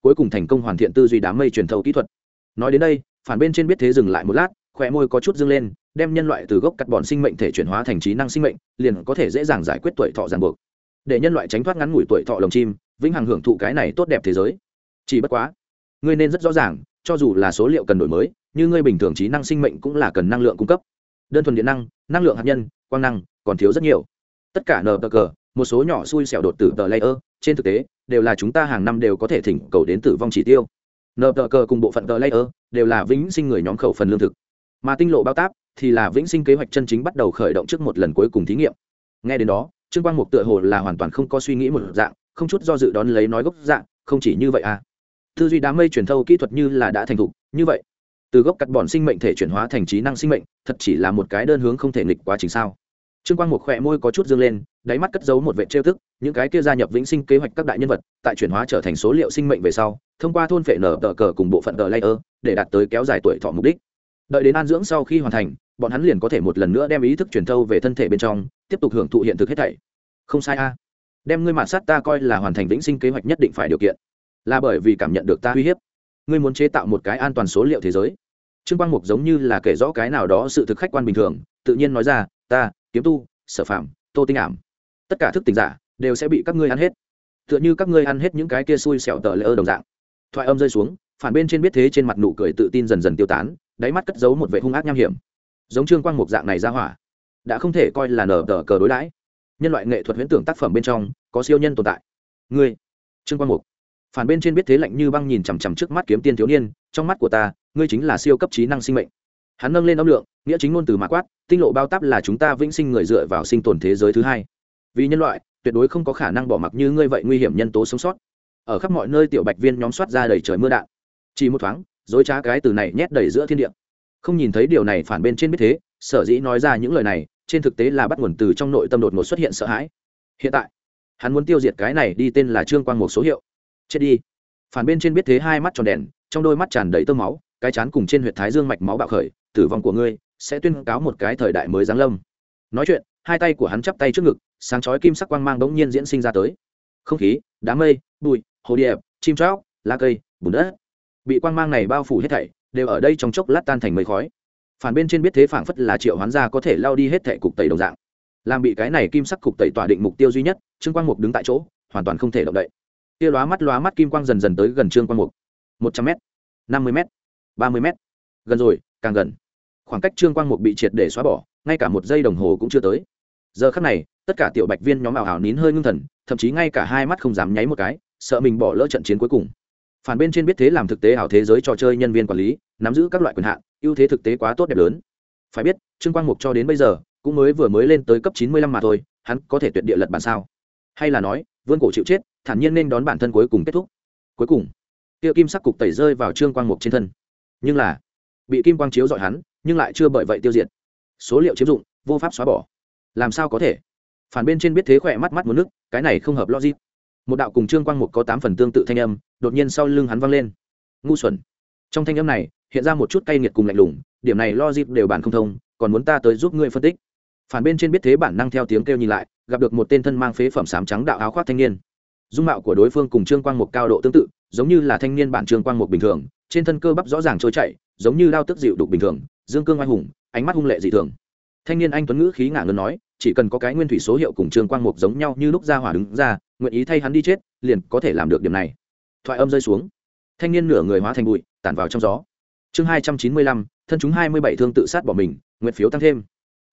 cuối cùng thành công hoàn thiện tư duy đám mây truyền thâu kỹ thuật. Nói đến đây, phản bên trên biết thế dừng lại một lát, khóe môi có chút dương lên, đem nhân loại từ gốc cắt bọn sinh mệnh thể chuyển hóa thành trí năng sinh mệnh, liền có thể dễ dàng giải quyết tuổi thọ ràng buộc, để nhân loại tránh thoát ngắn ngủi tuổi thọ lồng chim, vĩnh hằng hưởng thụ cái này tốt đẹp thế giới. Chỉ bất quá, ngươi nên rất rõ ràng, cho dù là số liệu cần đổi mới, như ngươi bình thường trí năng sinh mệnh cũng là cần năng lượng cung cấp. Đơn thuần điện năng, năng lượng hạt nhân, quang năng còn thiếu rất nhiều. Tất cả nờ cờ, một số nhỏ xui xẻo đột tử tờ layer, trên thực tế đều là chúng ta hàng năm đều có thể thỉnh cầu đến tử vong chỉ tiêu. Nờ cờ cùng bộ phận tờ layer đều là vĩnh sinh người nhóm khẩu phần lương thực, mà tinh lộ bao táp thì là vĩnh sinh kế hoạch chân chính bắt đầu khởi động trước một lần cuối cùng thí nghiệm. Nghe đến đó, Trương Quang Mục tựa hồ là hoàn toàn không có suy nghĩ một dạng, không chút do dự đón lấy nói gốc dạng, không chỉ như vậy à. Tư duy đám mây truyền thâu kỹ thuật như là đã thành thục, như vậy, từ gốc cắt bòn sinh mệnh thể chuyển hóa thành trí năng sinh mệnh, thật chỉ là một cái đơn hướng không thể nghịch quá trình sao? Trương Quang Mục khẽ môi có chút dương lên, đáy mắt cất giấu một vẻ trêu tức, những cái kia gia nhập vĩnh sinh kế hoạch các đại nhân vật, tại chuyển hóa trở thành số liệu sinh mệnh về sau, thông qua thôn phệ nở cờ cùng bộ phận layer, để đạt tới kéo dài tuổi thọ mục đích. Đợi đến an dưỡng sau khi hoàn thành, bọn hắn liền có thể một lần nữa đem ý thức truyền thâu về thân thể bên trong, tiếp tục hưởng thụ hiện thực hết thảy. Không sai a. Đem ngươi mạt sát ta coi là hoàn thành vĩnh sinh kế hoạch nhất định phải điều kiện, là bởi vì cảm nhận được ta uy hiếp. Ngươi muốn chế tạo một cái an toàn số liệu thế giới. Trương Quang Mục giống như là kể rõ cái nào đó sự thực khách quan bình thường, tự nhiên nói ra, ta, Kiếm Tu, Sở Phạm, Tô Tinh Ảm, tất cả thức tỉnh giả đều sẽ bị các ngươi ăn hết, tựa như các ngươi ăn hết những cái kia xui xẻo tờ lỡ đồng dạng. Thoại âm rơi xuống, phản bên trên biết thế trên mặt nụ cười tự tin dần dần tiêu tán, đáy mắt cất giấu một vẻ hung ác nham hiểm. Giống Trương Quang Mục dạng này ra hỏa, đã không thể coi là nở tờ cờ đối đãi. Nhân loại nghệ thuật huyễn tưởng tác phẩm bên trong có siêu nhân tồn tại. Ngươi, Trương Quang Mục, phản bên trên biết thế lạnh như băng nhìn chằm chằm trước mắt kiếm tiên thiếu niên, trong mắt của ta, ngươi chính là siêu cấp trí năng sinh mệnh. Hắn nâng lên âm lượng, nghĩa chính ngôn từ mà quát, tinh lộ bao táp là chúng ta vĩnh sinh người dựa vào sinh tồn thế giới thứ hai. Vì nhân loại tuyệt đối không có khả năng bỏ mặc như ngươi vậy nguy hiểm nhân tố sống sót. Ở khắp mọi nơi tiểu bạch viên nhóm soát ra đầy trời mưa đạn. Chỉ một thoáng, dối trá cái từ này nhét đầy giữa thiên địa. Không nhìn thấy điều này phản bên trên biết thế, sở dĩ nói ra những lời này, trên thực tế là bắt nguồn từ trong nội tâm đột ngột xuất hiện sợ hãi. Hiện tại, hắn muốn tiêu diệt cái này đi tên là Trương Quang Mục số hiệu. Chết đi. Phản bên trên biết thế hai mắt tròn đèn, trong đôi mắt tràn đầy tơ máu, cái chán cùng trên huyệt thái dương mạch máu bạo khởi, tử vong của ngươi sẽ tuyên cáo một cái thời đại mới giáng lâm. Nói chuyện, hai tay của hắn chắp tay trước ngực, sáng chói kim sắc quang mang bỗng nhiên diễn sinh ra tới. Không khí, đám mây, bụi, hồ điệp, chim chóc, lá cây, bùn đất, bị quang mang này bao phủ hết thảy, đều ở đây trong chốc lát tan thành mây khói. Phản bên trên biết thế phảng phất là triệu hoán ra có thể lao đi hết thảy cục tẩy đồng dạng, làm bị cái này kim sắc cục tẩy tỏa định mục tiêu duy nhất. Trương Quang Mục đứng tại chỗ, hoàn toàn không thể động đậy. Tia lóa mắt kim quang dần dần tới gần Trương Quang Mục. 100m, 50m, 30m, gần rồi, càng gần. Khoảng cách Trương Quang Mục bị triệt để xóa bỏ, ngay cả một giây đồng hồ cũng chưa tới. Giờ khắc này, tất cả tiểu bạch viên nhóm ảo ảo nín hơi ngưng thần, thậm chí ngay cả hai mắt không dám nháy một cái, sợ mình bỏ lỡ trận chiến cuối cùng. Phản bên trên biết thế làm thực tế ảo thế giới trò chơi nhân viên quản lý, nắm giữ các loại quyền hạn, ưu thế thực tế quá tốt đẹp lớn. Phải biết, Trương Quang Mục cho đến bây giờ cũng vừa mới lên tới cấp 95 mà thôi, hắn có thể tuyệt địa lật bản sao? Hay là nói, vươn cổ chịu chết, thản nhiên nên đón bản thân cuối cùng kết thúc. Cuối cùng, kia kim sắc cục tẩy rơi vào Trương Quang Mục trên thân. Nhưng là, bị kim quang chiếu rọi hắn, nhưng lại chưa bởi vậy tiêu diệt. Số liệu chiếm dụng, vô pháp xóa bỏ. Làm sao có thể? Phản bên trên biết thế khỏe mắt muốn nước, cái này không hợp logic. Một đạo cùng Trương Quang Mục có 8 phần tương tự thanh âm, đột nhiên sau lưng hắn vang lên. Ngu xuẩn. Trong thanh âm này, hiện ra một chút cay nghiệt cùng lạnh lùng, điểm này logic đều bản không thông, còn muốn ta tới giúp ngươi phân tích. Phản bên trên biết thế bản năng theo tiếng kêu nhìn lại, gặp được một tên thân mang phế phẩm xám trắng đạo áo khoác thanh niên. Dung mạo của đối phương cùng Trương Quang Mục cao độ tương tự, giống như là thanh niên bản Trương Quang Mục bình thường, trên thân cơ bắp rõ ràng trôi chảy, giống như đao tức dịu đục bình thường, dương cương oai hùng, ánh mắt hung lệ dị thường. Thanh niên anh tuấn ngữ khí ngả ngớn nói, chỉ cần có cái nguyên thủy số hiệu cùng Trương Quang Mục giống nhau như lúc ra hỏa đứng ra, nguyện ý thay hắn đi chết, liền có thể làm được điểm này. Thoại âm rơi xuống, thanh niên nửa người hóa thành bụi, tản vào trong gió. Chương 295, thân chúng 27 thương tự sát bỏ mình, nguyện phiếu tăng thêm.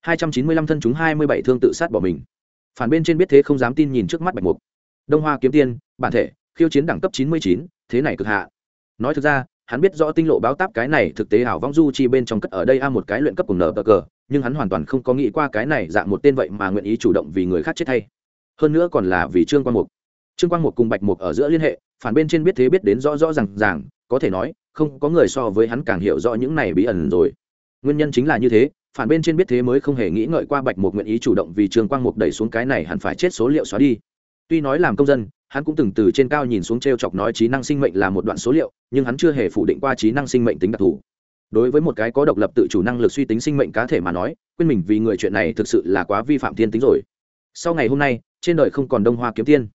295 thân chúng 27 thương tự sát bỏ mình. Phản bên trên biết thế không dám tin nhìn trước mắt Bạch Mục. Đông Hoa kiếm tiên, bản thể, khiêu chiến đẳng cấp 99, thế này cực hạ. Nói thực ra, hắn biết rõ tinh lộ báo táp cái này thực tế ảo vong du chi bên trong cất ở đây một cái luyện cấp cùng nở cờ, nhưng hắn hoàn toàn không có nghĩ qua cái này dạng một tên vậy mà nguyện ý chủ động vì người khác chết thay. Hơn nữa còn là vì Trương Quang Mục. Trương Quang Mục cùng Bạch Mục ở giữa liên hệ, phản bên trên biết thế biết đến rõ rõ ràng, có thể nói, không có người so với hắn càng hiểu rõ những này bí ẩn rồi. Nguyên nhân chính là như thế, phản bên trên biết thế mới không hề nghĩ ngợi qua Bạch Mục nguyện ý chủ động vì Trương Quang Mục đẩy xuống cái này hẳn phải chết số liệu xóa đi. Tuy nói làm công dân, hắn cũng từng từ trên cao nhìn xuống trêu chọc nói trí năng sinh mệnh là một đoạn số liệu, nhưng hắn chưa hề phủ định qua trí năng sinh mệnh tính đặc thù. Đối với một cái có độc lập tự chủ năng lực suy tính sinh mệnh cá thể mà nói, quên mình vì người chuyện này thực sự là quá vi phạm thiên tính rồi. Sau ngày hôm nay, trên đời không còn Đông Hoa kiếm tiên,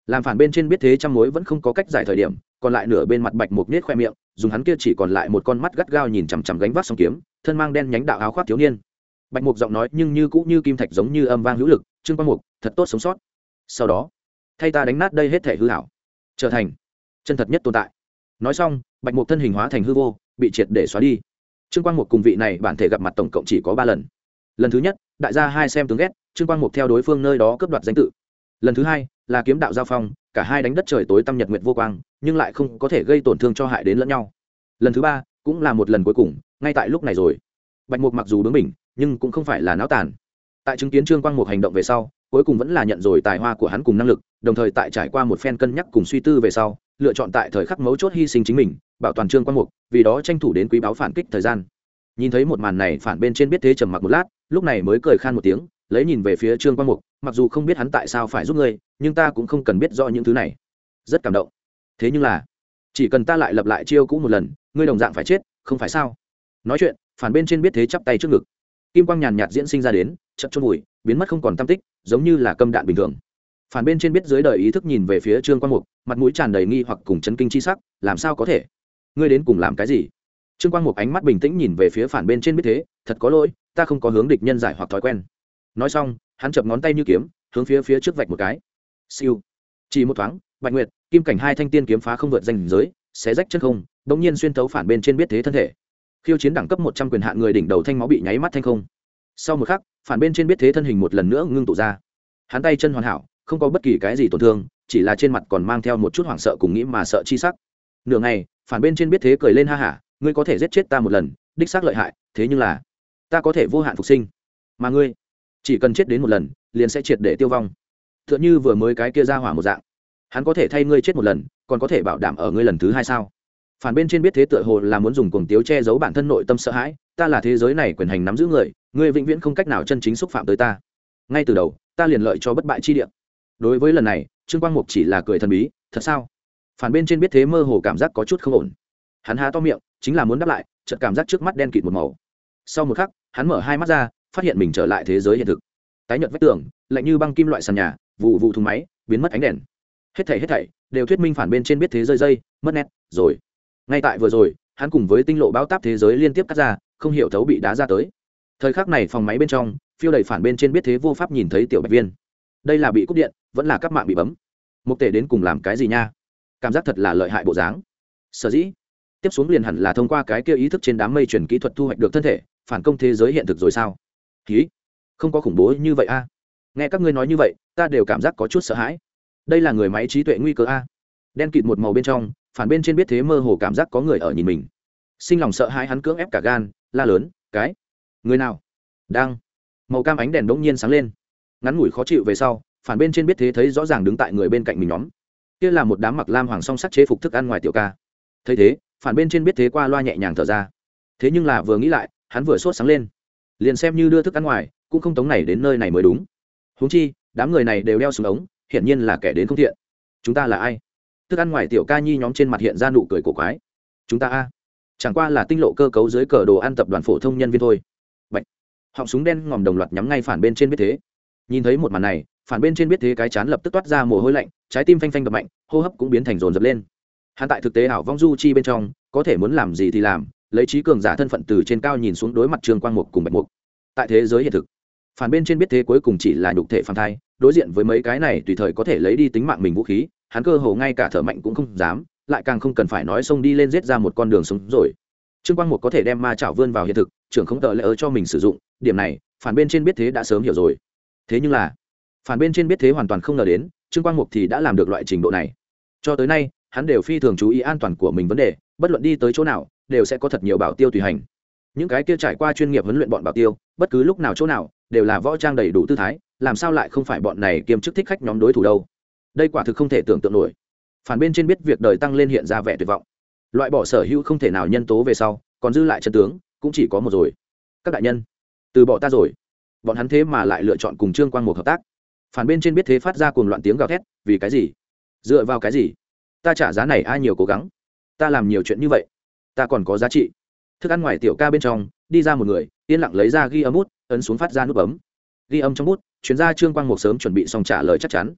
Làm phản bên trên biết thế trăm mối vẫn không có cách giải thời điểm, còn lại nửa bên mặt Bạch Mục nết khoe miệng, dùng hắn kia chỉ còn lại một con mắt gắt gao nhìn chằm chằm gánh vác song kiếm, thân mang đen nhánh đạo áo khoác thiếu niên. Bạch Mục giọng nói nhưng như cũ như kim thạch giống như âm vang hữu lực, "Trương Quang Mục, thật tốt sống sót. Sau đó, thay ta đánh nát đây hết thể hư ảo, trở thành chân thật nhất tồn tại." Nói xong, Bạch Mục thân hình hóa thành hư vô, bị triệt để xóa đi. Trương Quang Mục cùng vị này bản thể gặp mặt tổng cộng chỉ có 3 lần. Lần thứ nhất, đại gia hai xem tướng ghét, Trương Quang Mục theo đối phương nơi đó cướp đoạt danh tự. Lần thứ hai, là kiếm đạo giao phong, cả hai đánh đất trời tối tăm nhật nguyệt vô quang, nhưng lại không có thể gây tổn thương cho hại đến lẫn nhau. Lần thứ ba, cũng là một lần cuối cùng, ngay tại lúc này rồi. Bạch Mục mặc dù bướng bỉnh, nhưng cũng không phải là náo tàn. Tại chứng kiến Trương Quang Mục hành động về sau, cuối cùng vẫn là nhận rồi tài hoa của hắn cùng năng lực, đồng thời tại trải qua một phen cân nhắc cùng suy tư về sau, lựa chọn tại thời khắc mấu chốt hy sinh chính mình, bảo toàn Trương Quang Mục, vì đó tranh thủ đến quý báo phản kích thời gian. Nhìn thấy một màn này, phản bên trên biết thế trầm mặc một lát, lúc này mới cười khan một tiếng, lấy nhìn về phía Trương Quang Mục, mặc dù không biết hắn tại sao phải giúp ngươi, nhưng ta cũng không cần biết rõ những thứ này. Rất cảm động. Thế nhưng là, chỉ cần ta lại lập lại chiêu cũ một lần, ngươi đồng dạng phải chết, không phải sao? Nói chuyện, phản bên trên biết thế chắp tay trước ngực. Kim quang nhàn nhạt diễn sinh ra đến, chợt chôn vùi, biến mất không còn tăm tích, giống như là câm đạn bình thường. Phản bên trên biết dưới đời ý thức nhìn về phía Trương Quang Mục, mặt mũi tràn đầy nghi hoặc cùng chấn kinh chi sắc, làm sao có thể? Ngươi đến cùng làm cái gì? Trương Quang Mục ánh mắt bình tĩnh nhìn về phía phản bên trên biết thế, thật có lỗi, ta không có hướng địch nhân giải hoặc thói quen. Nói xong, hắn chập ngón tay như kiếm, hướng phía trước vạch một cái. Siêu. Chỉ một thoáng, Bạch Nguyệt, Kim Cảnh hai thanh tiên kiếm phá không vượt ranh giới, xé rách chân không, đống nhiên xuyên thấu phản bên trên biết thế thân thể. Khiêu chiến đẳng cấp 100 quyền hạn người đỉnh đầu thanh máu bị nháy mắt thanh không. Sau một khắc, phản bên trên biết thế thân hình một lần nữa ngưng tụ ra. Hắn tay chân hoàn hảo, không có bất kỳ cái gì tổn thương, chỉ là trên mặt còn mang theo một chút hoảng sợ cùng nghĩ mà sợ chi sắc. Nửa ngày, phản bên trên biết thế cười lên ha hả, ngươi có thể giết chết ta một lần, đích xác lợi hại, thế nhưng là ta có thể vô hạn phục sinh, mà ngươi chỉ cần chết đến một lần, liền sẽ triệt để tiêu vong. Tựa như vừa mới cái kia ra hỏa một dạng. Hắn có thể thay ngươi chết một lần, còn có thể bảo đảm ở ngươi lần thứ hai sao? Phản bên trên biết thế tựa hồ là muốn dùng cuồng tiếu che giấu bản thân nội tâm sợ hãi, ta là thế giới này quyền hành nắm giữ người, ngươi vĩnh viễn không cách nào chân chính xúc phạm tới ta. Ngay từ đầu, ta liền lợi cho bất bại chi địa. Đối với lần này, Trương Quang Mục chỉ là cười thần bí, thật sao? Phản bên trên biết thế mơ hồ cảm giác có chút không ổn. Hắn há to miệng, chính là muốn đáp lại, chợt cảm giác trước mắt đen kịt một màu. Sau một khắc, hắn mở hai mắt ra, phát hiện mình trở lại thế giới hiện thực. Tái nhợt vách tường, lạnh như băng kim loại sàn nhà, vụ vụ thùng máy, biến mất ánh đèn. Hết thảy đều thuyết minh phản bên trên biết thế rơi dây, mất nét, rồi. Ngay tại vừa rồi, hắn cùng với tinh lộ báo táp thế giới liên tiếp cắt ra, không hiểu thấu bị đá ra tới. Thời khắc này phòng máy bên trong, phiêu đầy phản bên trên biết thế vô pháp nhìn thấy tiểu Bạch Viên. Đây là bị cúp điện, vẫn là các mạng bị bấm. Mục Tề đến cùng làm cái gì nha? Cảm giác thật là lợi hại bộ dáng. Sở dĩ, tiếp xuống liền hẳn là thông qua cái kia ý thức trên đám mây truyền kỹ thuật thu hoạch được thân thể, phản công thế giới hiện thực rồi sao? Ký, không có khủng bố như vậy a. Nghe các ngươi nói như vậy, ta đều cảm giác có chút sợ hãi. Đây là người máy trí tuệ nguy cơ a. Đen kịt một màu bên trong, phản bên trên biết thế mơ hồ cảm giác có người ở nhìn mình. Sinh lòng sợ hãi, hắn cưỡng ép cả gan, la lớn, cái người nào? Đang. Màu cam ánh đèn đống nhiên sáng lên. Ngắn ngủi khó chịu về sau, phản bên trên biết thế thấy rõ ràng đứng tại người bên cạnh mình nhóm. Kia là một đám mặc lam hoàng song sắc chế phục thức ăn ngoài tiểu ca. Thấy thế, phản bên trên biết thế qua loa nhẹ nhàng thở ra. Thế nhưng là vừa nghĩ lại, hắn vừa sốt sáng lên. Liền xem như đưa thức ăn ngoài, cũng không tống này đến nơi này mới đúng. Huống chi, đám người này đều đeo súng ống, hiển nhiên là kẻ đến không thiện. Chúng ta là ai? Thức ăn ngoài tiểu ca nhi nhóm trên mặt hiện ra nụ cười cổ quái. Chúng ta a, chẳng qua là tinh lộ cơ cấu dưới cờ đồ ăn tập đoàn phổ thông nhân viên thôi. Bạch. Họng súng đen ngòm đồng loạt nhắm ngay phản bên trên biết thế. Nhìn thấy một màn này, phản bên trên biết thế cái chán lập tức toát ra mồ hôi lạnh, trái tim phanh phanh đập mạnh, hô hấp cũng biến thành dồn dập lên. Hắn tại thực tế ảo vong du chi bên trong, có thể muốn làm gì thì làm, lấy trí cường giả thân phận từ trên cao nhìn xuống đối mặt Trương Quang Mục cùng Bạch Mục. Tại thế giới hiện thực, phản bên trên biết thế cuối cùng chỉ là nhục thể phàm thai, đối diện với mấy cái này tùy thời có thể lấy đi tính mạng mình vũ khí, hắn cơ hồ ngay cả thở mạnh cũng không dám, lại càng không cần phải nói xông đi lên giết ra một con đường sống rồi. Trương Quang Mục có thể đem ma chảo vươn vào hiện thực, trưởng không tờ lệ ở cho mình sử dụng, điểm này, phản bên trên biết thế đã sớm hiểu rồi. Thế nhưng là, phản bên trên biết thế hoàn toàn không ngờ đến, Trương Quang Mục thì đã làm được loại trình độ này. Cho tới nay, hắn đều phi thường chú ý an toàn của mình vấn đề, bất luận đi tới chỗ nào, đều sẽ có thật nhiều bảo tiêu tùy hành. Những cái kia trải qua chuyên nghiệp huấn luyện bọn bảo tiêu, bất cứ lúc nào chỗ nào, đều là võ trang đầy đủ tư thái, làm sao lại không phải bọn này kiêm chức thích khách nhóm đối thủ đâu? Đây quả thực không thể tưởng tượng nổi. Phản bên trên biết việc đời tăng lên hiện ra vẻ tuyệt vọng. Loại bỏ sở hữu không thể nào nhân tố về sau, còn dư lại chân tướng, cũng chỉ có một rồi. Các đại nhân, từ bỏ ta rồi. Bọn hắn thế mà lại lựa chọn cùng Trương Quang Mục hợp tác. Phản bên trên biết thế phát ra cuồng loạn tiếng gào thét, vì cái gì? Dựa vào cái gì? Ta trả giá này ai nhiều cố gắng, ta làm nhiều chuyện như vậy, ta còn có giá trị. Thức ăn ngoài tiểu ca bên trong đi ra một người, yên lặng lấy ra ghi âm bút, ấn xuống phát ra nút bấm. Ghi âm trong bút, chuyên gia Trương Quang Mục sớm chuẩn bị xong trả lời chắc chắn.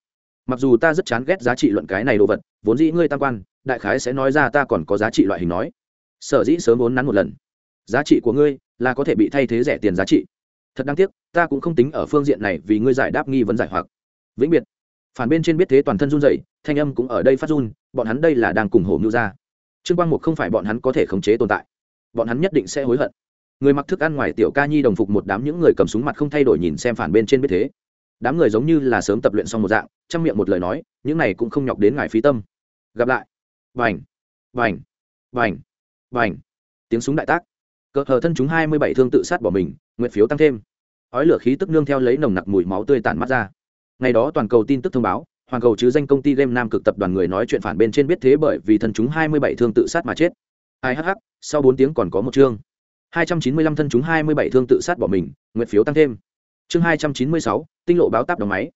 mặc dù ta rất chán ghét giá trị luận cái này đồ vật, vốn dĩ ngươi tam quan đại khái sẽ nói ra ta còn có giá trị loại hình nói. Sở dĩ sớm vốn nắn một lần, giá trị của ngươi là có thể bị thay thế rẻ tiền giá trị. Thật đáng tiếc, ta cũng không tính ở phương diện này vì ngươi giải đáp nghi vấn giải hoặc. Vĩnh biệt. Phản bên trên biết thế toàn thân run rẩy, thanh âm cũng ở đây phát run, bọn hắn đây là đang cùng hổ mưu ra. Trương Quang Mục không phải bọn hắn có thể khống chế tồn tại, bọn hắn nhất định sẽ hối hận. Người mặc thức ăn ngoài tiểu ca nhi đồng phục một đám những người cầm súng mặt không thay đổi nhìn xem phản bên trên biết thế. Đám người giống như là sớm tập luyện xong một dạng, trong miệng một lời nói, những này cũng không nhọc đến ngài phí tâm. Gặp lại. Vành, vành, vành, vành. Tiếng súng đại tác. Cờ hờ thân chúng 27 thương tự sát bỏ mình, nguyện phiếu tăng thêm. Ói lửa khí tức nương theo lấy nồng nặc mùi máu tươi tản mắt ra. Ngày đó toàn cầu tin tức thông báo, hoàn cầu chứ danh công ty game Nam Cực tập đoàn người nói chuyện phản bên trên biết thế bởi vì thân chúng 27 thương tự sát mà chết. Ai hắc hắc, sau 4 tiếng còn có một chương. 295 thân chúng 27 thương tự sát bỏ mình, nguyện phiếu tăng thêm. Chương 296, tinh lộ báo táp đóng máy.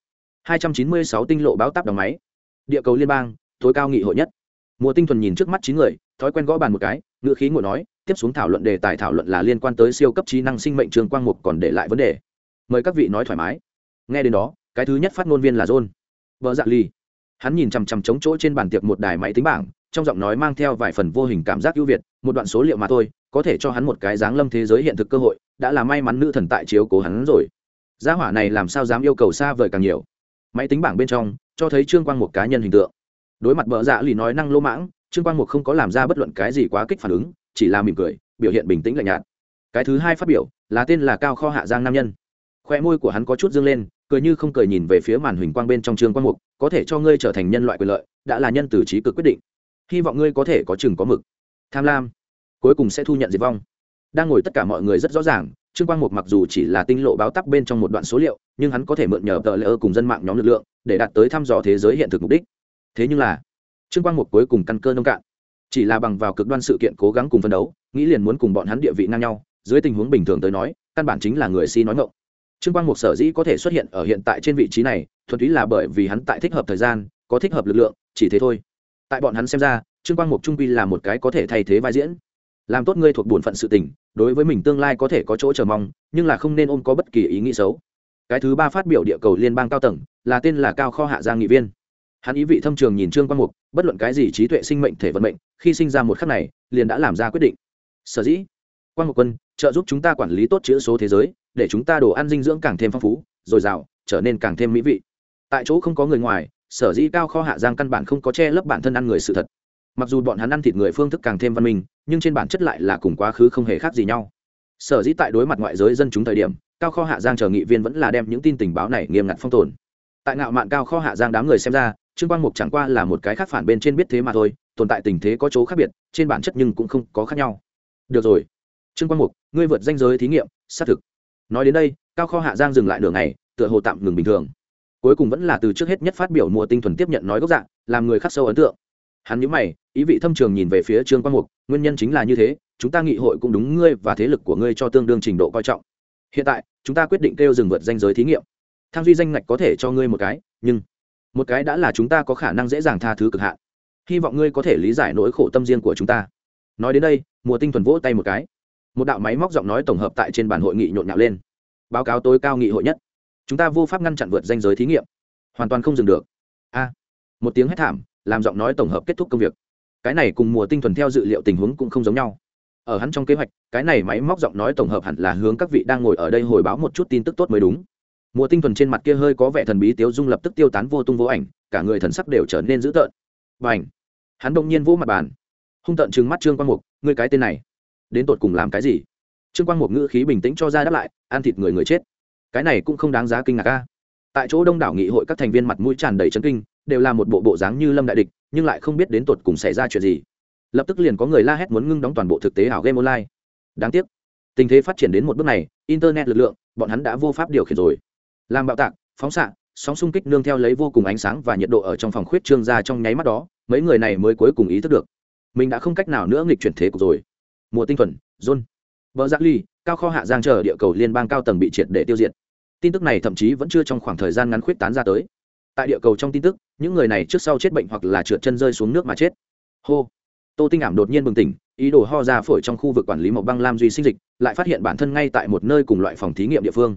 296 tinh lộ báo táp đóng máy. Địa cầu liên bang, tối cao nghị hội nhất. Mùa Tinh Thuần nhìn trước mắt 9 người, thói quen gõ bàn một cái, ngữ khí ngồi nói, tiếp xuống thảo luận đề tài thảo luận là liên quan tới siêu cấp trí năng sinh mệnh Trương Quang Mục còn để lại vấn đề. Mời các vị nói thoải mái. Nghe đến đó, cái thứ nhất phát ngôn viên là John. Vợ Dạ Ly. Hắn nhìn chằm chằm chống chỗ trên bàn tiệc một đài máy tính bảng, trong giọng nói mang theo vài phần vô hình cảm giác ưu việt, một đoạn số liệu mà thôi, có thể cho hắn một cái dáng lâm thế giới hiện thực cơ hội, đã là may mắn nữ thần tại chiếu cố hắn rồi. Gia hỏa này làm sao dám yêu cầu xa vời càng nhiều. Máy tính bảng bên trong cho thấy Trương Quang Mục cá nhân hình tượng. Đối mặt Vợ Dạ Ly nói năng lỗ mãng, Trương Quang Mục không có làm ra bất luận cái gì quá kích phản ứng, chỉ là mỉm cười, biểu hiện bình tĩnh lạnh nhạt. Cái thứ hai phát biểu là tên là Cao Kho Hạ Giang nam nhân. Khoe môi của hắn có chút dương lên, cười như không cười nhìn về phía màn huỳnh quang bên trong Trương Quang Mục, có thể cho ngươi trở thành nhân loại quyền lợi, đã là nhân từ trí cực quyết định. Hy vọng ngươi có thể có chừng có mực. Tham lam, cuối cùng sẽ thu nhận diệt vong. Đang ngồi tất cả mọi người rất rõ ràng, Trương Quang Mục mặc dù chỉ là tinh lộ báo tắc bên trong một đoạn số liệu, nhưng hắn có thể mượn nhờ tờ lỡ cùng dân mạng nhóm lực lượng để đạt tới thăm dò thế giới hiện thực mục đích. Thế nhưng là, Trương Quang Mục cuối cùng căn cơ nông cạn, chỉ là bằng vào cực đoan sự kiện cố gắng cùng phân đấu, nghĩ liền muốn cùng bọn hắn địa vị ngang nhau, dưới tình huống bình thường tới nói, căn bản chính là người si nói ngọng. Trương Quang Mục sở dĩ có thể xuất hiện ở hiện tại trên vị trí này, thuần túy là bởi vì hắn tại thích hợp thời gian, có thích hợp lực lượng, chỉ thế thôi. Tại bọn hắn xem ra, Trương Quang Mục trung quy là một cái có thể thay thế vai diễn. Làm tốt ngươi thuộc bổn phận sự tình, đối với mình tương lai có thể có chỗ chờ mong, nhưng là không nên ôm có bất kỳ ý nghĩ xấu. Cái thứ ba phát biểu địa cầu liên bang cao tầng, là tên là Cao Kho Hạ Giang nghị viên. Hắn ý vị thâm trường nhìn Trương Quang Mục, bất luận cái gì trí tuệ sinh mệnh thể vận mệnh, khi sinh ra một khắc này, liền đã làm ra quyết định. Sở dĩ, Quang Mục Quân trợ giúp chúng ta quản lý tốt chữ số thế giới, để chúng ta đồ ăn dinh dưỡng càng thêm phong phú, dồi dào, trở nên càng thêm mỹ vị. Tại chỗ không có người ngoài, sở dĩ Cao Kho Hạ Giang căn bản không có che lấp bản thân ăn người sự thật. Mặc dù bọn hắn ăn thịt người phương thức càng thêm văn minh, nhưng trên bản chất lại là cùng quá khứ không hề khác gì nhau. Sở dĩ tại đối mặt ngoại giới dân chúng thời điểm, Cao Kho Hạ Giang chờ nghị viên vẫn là đem những tin tình báo này nghiêm ngặt phong tồn. Tại ngạo mạn Cao Kho Hạ Giang đám người xem ra, Trương Quang Mục chẳng qua là một cái khác phản bên trên biết thế mà thôi, tồn tại tình thế có chỗ khác biệt, trên bản chất nhưng cũng không có khác nhau. Được rồi, Trương Quang Mục, ngươi vượt ranh giới thí nghiệm, xác thực. Nói đến đây, Cao Kho Hạ Giang dừng lại nửa ngày, tựa hồ tạm ngừng bình thường. Cuối cùng vẫn là từ trước hết nhất phát biểu Mùa Tinh Thuần tiếp nhận nói gốc dạng, làm người khắc sâu ấn tượng. Hắn nhíu mày, ý vị thâm trường nhìn về phía Trương Quang Mục, nguyên nhân chính là như thế, chúng ta nghị hội cũng đúng ngươi và thế lực của ngươi cho tương đương trình độ coi trọng. Hiện tại, chúng ta quyết định kêu dừng vượt ranh giới thí nghiệm. Thang duy danh ngạch có thể cho ngươi một cái, nhưng một cái đã là chúng ta có khả năng dễ dàng tha thứ cực hạn. Hy vọng ngươi có thể lý giải nỗi khổ tâm riêng của chúng ta. Nói đến đây, Mùa Tinh Thuần vỗ tay một cái. Một đạo máy móc giọng nói tổng hợp tại trên bàn hội nghị nhộn nhạo lên. Báo cáo tối cao nghị hội nhất, chúng ta vô pháp ngăn chặn vượt ranh giới thí nghiệm, hoàn toàn không dừng được. A, một tiếng hét thảm làm giọng nói tổng hợp kết thúc công việc. Cái này cùng Mùa Tinh Thuần theo dự liệu tình huống cũng không giống nhau. Ở hắn trong kế hoạch, cái này máy móc giọng nói tổng hợp hẳn là hướng các vị đang ngồi ở đây hồi báo một chút tin tức tốt mới đúng. Mùa Tinh Thuần trên mặt kia hơi có vẻ thần bí tiếu dung lập tức tiêu tán vô tung vô ảnh, cả người thần sắc đều trở nên dữ tợn. Bành! Hắn đột nhiên vỗ mặt bàn, hung tợn trừng mắt Trương Quang Mục, ngươi cái tên này, đến tột cùng làm cái gì? Trương Quang Mục ngữ khí bình tĩnh cho ra đáp lại, ăn thịt người chết. Cái này cũng không đáng giá kinh ngạc a. Tại chỗ đông đảo nghị hội các thành viên mặt mũi tràn đầy chấn kinh, đều là một bộ dáng như lâm đại địch, nhưng lại không biết đến tột cùng xảy ra chuyện gì. Lập tức liền có người la hét muốn ngưng đóng toàn bộ thực tế ảo game online. Đáng tiếc, tình thế phát triển đến một bước này, internet lực lượng, bọn hắn đã vô pháp điều khiển rồi. Làm bạo tạc, phóng xạ, sóng xung kích nương theo lấy vô cùng ánh sáng và nhiệt độ ở trong phòng khuyết trương ra trong nháy mắt đó, mấy người này mới cuối cùng ý thức được, mình đã không cách nào nữa nghịch chuyển thế cục rồi. Mùa Tinh Thuần, John, Bờ Giác Ly, Cao Kho Hạ Giang chờ địa cầu liên bang cao tầng bị triệt để tiêu diệt. Tin tức này thậm chí vẫn chưa trong khoảng thời gian ngắn khuyết tán ra tới. Tại địa cầu trong tin tức, những người này trước sau chết bệnh hoặc là trượt chân rơi xuống nước mà chết. Hô. Tô Tinh Ảm đột nhiên bừng tỉnh, ý đồ ho ra phổi trong khu vực quản lý màu băng lam duy sinh dịch, lại phát hiện bản thân ngay tại một nơi cùng loại phòng thí nghiệm địa phương.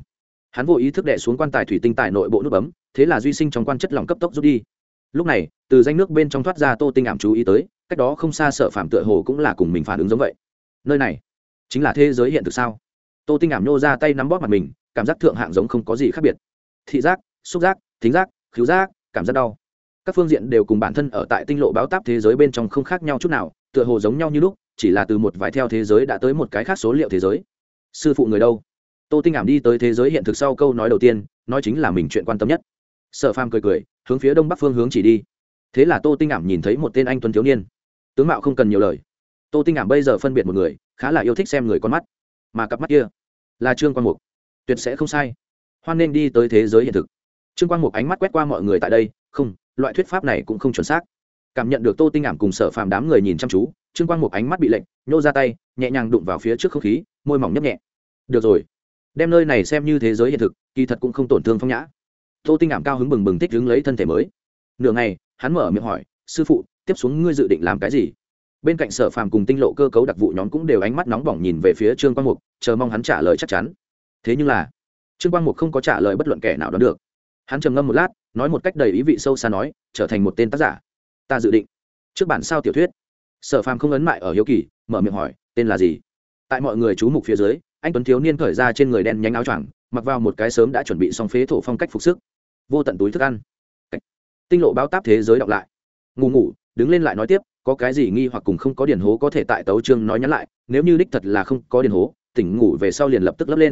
hắn vô ý thức đè xuống quan tài thủy tinh tại nội bộ nút bấm, thế là duy sinh trong quan chất lỏng cấp tốc rút đi. Lúc này từ danh nước bên trong thoát ra Tô Tinh ảm chú ý tới cách đó không xa Sở Phàm tựa hồ cũng là cùng mình phản ứng giống vậy. Nơi này chính là thế giới hiện thực sao? Tô Tinh ảm nhô ra tay nắm bóp mặt mình, cảm giác thượng hạng giống không có gì khác biệt. Thị giác, xúc giác, thính giác, khứu giác, cảm giác đau, các phương diện đều cùng bản thân ở tại tinh lộ báo táp thế giới bên trong không khác nhau chút nào, tựa hồ giống nhau như lúc, chỉ là từ một vài theo thế giới đã tới một cái khác số liệu thế giới. Sư phụ người đâu? Tô Tinh ảm đi tới thế giới hiện thực sau câu nói đầu tiên nói chính là mình chuyện quan tâm nhất. Sở Phàm cười cười hướng phía đông bắc phương hướng chỉ đi. Thế là Tô Tinh ảm nhìn thấy một tên anh tuấn thiếu niên, tướng mạo không cần nhiều lời. Tô Tinh ảm bây giờ phân biệt một người khá là yêu thích xem người con mắt, mà cặp mắt kia là Trương Quang Mục, tuyệt sẽ không sai. Hoan nên đi tới thế giới hiện thực. Trương Quang Mục ánh mắt quét qua mọi người tại đây, không, loại thuyết pháp này cũng không chuẩn xác. Cảm nhận được Tô Tinh ảm cùng Sở Phàm đám người nhìn chăm chú, Trương Quang Mục ánh mắt bị lệnh, nhô ra tay nhẹ nhàng đụng vào phía trước không khí, môi mỏng nhấp nhẹ. Được rồi, đem nơi này xem như thế giới hiện thực, kỳ thật cũng không tổn thương phong nhã. Tô Tinh ảm cao hứng bừng bừng thích đứng lấy thân thể mới. Nửa ngày hắn mở miệng hỏi, sư phụ, tiếp xuống ngươi dự định làm cái gì? Bên cạnh Sở Phàm cùng tinh lộ cơ cấu đặc vụ nhóm cũng đều ánh mắt nóng bỏng nhìn về phía Trương Quang Mục, chờ mong hắn trả lời chắc chắn. Thế nhưng là Trương Quang Mục không có trả lời bất luận kẻ nào đoán được. Hắn trầm ngâm một lát, nói một cách đầy ý vị sâu xa nói, trở thành một tên tác giả. Ta dự định trước bản sao tiểu thuyết. Sở Phàm không ấn mại ở hiếu kỳ, mở miệng hỏi, tên là gì? Tại mọi người chú mục phía dưới, anh tuấn thiếu niên cởi ra trên người đen nhánh áo choàng, mặc vào một cái sớm đã chuẩn bị xong phế thổ phong cách phục sức. Vô tận túi thức ăn. Tinh lộ báo táp thế giới đọc lại. Ngủ đứng lên lại nói tiếp, có cái gì nghi hoặc cùng không có điển hố có thể tại tấu chương nói nhắn lại, nếu như đích thật là không có điển hố, tỉnh ngủ về sau liền lập tức lấp lên.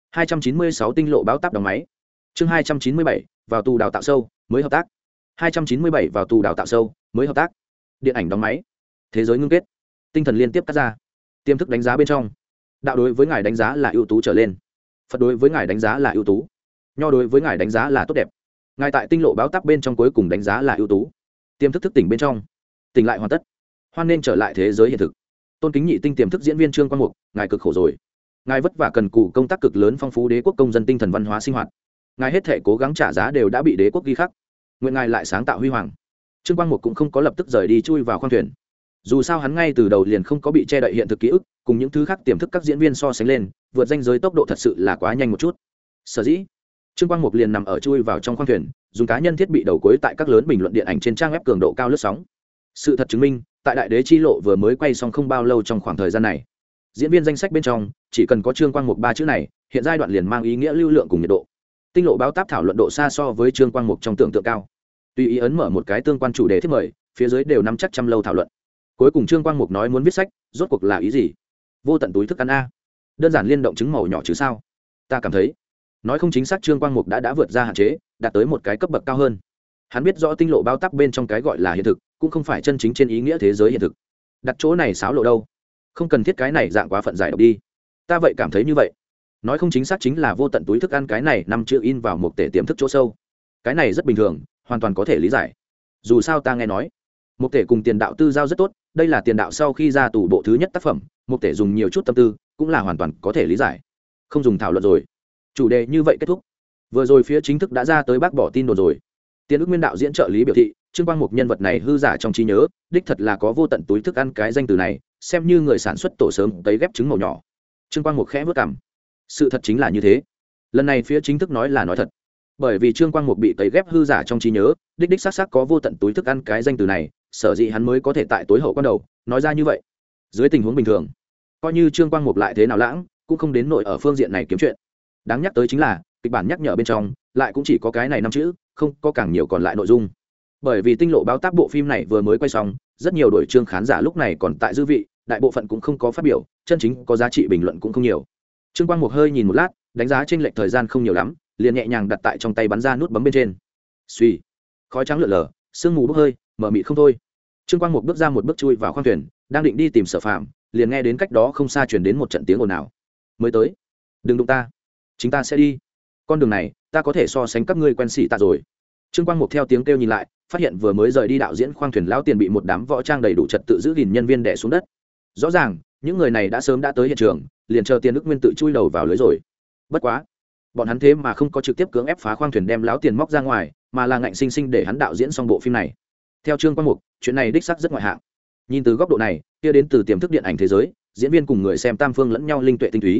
296 tinh lộ báo táp đóng máy. Chương 297, vào tù đào tạo sâu, mới hợp tác. 297 vào tù đào tạo sâu, mới hợp tác. Điện ảnh đóng máy. Thế giới ngưng kết. Tinh thần liên tiếp cắt ra. Tiềm thức đánh giá bên trong. Đạo đối với ngài đánh giá là ưu tú trở lên. Phật đối với ngài đánh giá là ưu tú. Nho đối với ngài đánh giá là tốt đẹp. Ngài tại tinh lộ báo táp bên trong cuối cùng đánh giá là ưu tú. Tiềm thức thức tỉnh bên trong. Tỉnh lại hoàn tất. Hoan nên trở lại thế giới hiện thực. Tôn kính nhị tinh tiềm thức diễn viên Trương Quang Mục, ngài cực khổ rồi. Ngài vất vả cần cù công tác cực lớn phong phú đế quốc công dân tinh thần văn hóa sinh hoạt. Ngài hết thể cố gắng trả giá đều đã bị đế quốc ghi khắc. Nguyện ngài lại sáng tạo huy hoàng. Trương Quang Mục cũng không có lập tức rời đi chui vào khoang thuyền. Dù sao hắn ngay từ đầu liền không có bị che đậy hiện thực ký ức, cùng những thứ khác tiềm thức các diễn viên so sánh lên, vượt danh giới tốc độ thật sự là quá nhanh một chút. Sở dĩ Trương Quang Mục liền nằm ở chui vào trong khoang thuyền, dùng cá nhân thiết bị đầu cuối tại các lớn bình luận điện ảnh trên trang web cường độ cao lướt sóng. Sự thật chứng minh, tại Đại Đế chi lộ vừa mới quay xong không bao lâu trong khoảng thời gian này, diễn viên danh sách bên trong chỉ cần có Trương Quang Mục ba chữ này, hiện giai đoạn liền mang ý nghĩa lưu lượng cùng nhiệt độ. Tinh lộ báo táp thảo luận độ xa so với Trương Quang Mục trong tưởng tượng cao. Tùy ý ấn mở một cái tương quan chủ đề thiết mời, phía dưới đều nắm chắc trăm lâu thảo luận. Cuối cùng Trương Quang Mục nói muốn viết sách, rốt cuộc là ý gì? Vô tận túi thức ăn a, đơn giản liên động trứng màu nhỏ chứ sao? Ta cảm thấy nói không chính xác, Trương Quang Mục đã vượt ra hạn chế, đạt tới một cái cấp bậc cao hơn. Hắn biết rõ tinh lộ báo táp bên trong cái gọi là hiện thực cũng không phải chân chính trên ý nghĩa thế giới hiện thực. Đặt chỗ này xáo lộ đâu? Không cần thiết cái này dạng quá phận giải độc đi. Ta vậy cảm thấy như vậy. Nói không chính xác chính là vô tận túi thức ăn, cái này năm chữ in vào một tể tiềm thức chỗ sâu. Cái này rất bình thường, hoàn toàn có thể lý giải. Dù sao ta nghe nói một tể cùng tiền đạo tư giao rất tốt, đây là tiền đạo sau khi ra tù bộ thứ nhất tác phẩm, một tể dùng nhiều chút tâm tư cũng là hoàn toàn có thể lý giải. Không dùng thảo luận rồi, chủ đề như vậy kết thúc. Vừa rồi phía chính thức đã ra tới bác bỏ tin đồn rồi. Tiền ước nguyên đạo diễn trợ lý biểu thị, Trương Quang Mục nhân vật này hư giả trong trí nhớ, đích thật là có vô tận túi thức ăn cái danh từ này, xem như người sản xuất tổ sớm tấy ghép trứng màu nhỏ. Trương Quang Mục khẽ vớt cằm. Sự thật chính là như thế. Lần này phía chính thức nói là nói thật. Bởi vì Trương Quang Mục bị tấy ghép hư giả trong trí nhớ, đích xác có vô tận túi thức ăn cái danh từ này, sở dĩ hắn mới có thể tại tối hậu quan đầu nói ra như vậy. Dưới tình huống bình thường, coi như Trương Quang Mục lại thế nào lãng, cũng không đến nội ở phương diện này kiếm chuyện. Đáng nhắc tới chính là kịch bản nhắc nhở bên trong lại cũng chỉ có cái này năm chữ, không có càng nhiều còn lại nội dung. Bởi vì tinh lộ báo tác bộ phim này vừa mới quay xong, rất nhiều đội trương khán giả lúc này còn tại dư vị, đại bộ phận cũng không có phát biểu, chân chính có giá trị bình luận cũng không nhiều. Trương Quang Mục hơi nhìn một lát, đánh giá trên lệch thời gian không nhiều lắm, liền nhẹ nhàng đặt tại trong tay bắn ra nút bấm bên trên. Suy, khói trắng lượn lờ, sương mù bốc hơi, mờ mịt không thôi. Trương Quang Mục bước ra một bước chui vào khoang thuyền, đang định đi tìm Sở Phạm, liền nghe đến cách đó không xa truyền đến một trận tiếng ồn ào. Mới tới, đừng đụng ta, chính ta sẽ đi. Con đường này, ta có thể so sánh các ngươi quen xỉ ta rồi. Trương Quang Mục theo tiếng kêu nhìn lại, phát hiện vừa mới rời đi đạo diễn khoang thuyền lão tiền bị một đám võ trang đầy đủ trật tự giữ gìn nhân viên đè xuống đất. Rõ ràng, những người này đã sớm đã tới hiện trường, liền chờ Tiền Đức Nguyên tự chui đầu vào lưới rồi. Bất quá, bọn hắn thế mà không có trực tiếp cưỡng ép phá khoang thuyền đem lão tiền móc ra ngoài, mà là ngạnh sinh sinh để hắn đạo diễn xong bộ phim này. Theo Trương Quang Mục, chuyện này đích xác rất ngoại hạng. Nhìn từ góc độ này, kia đến từ tiềm thức điện ảnh thế giới, diễn viên cùng người xem tam phương lẫn nhau linh tuệ tinh túy.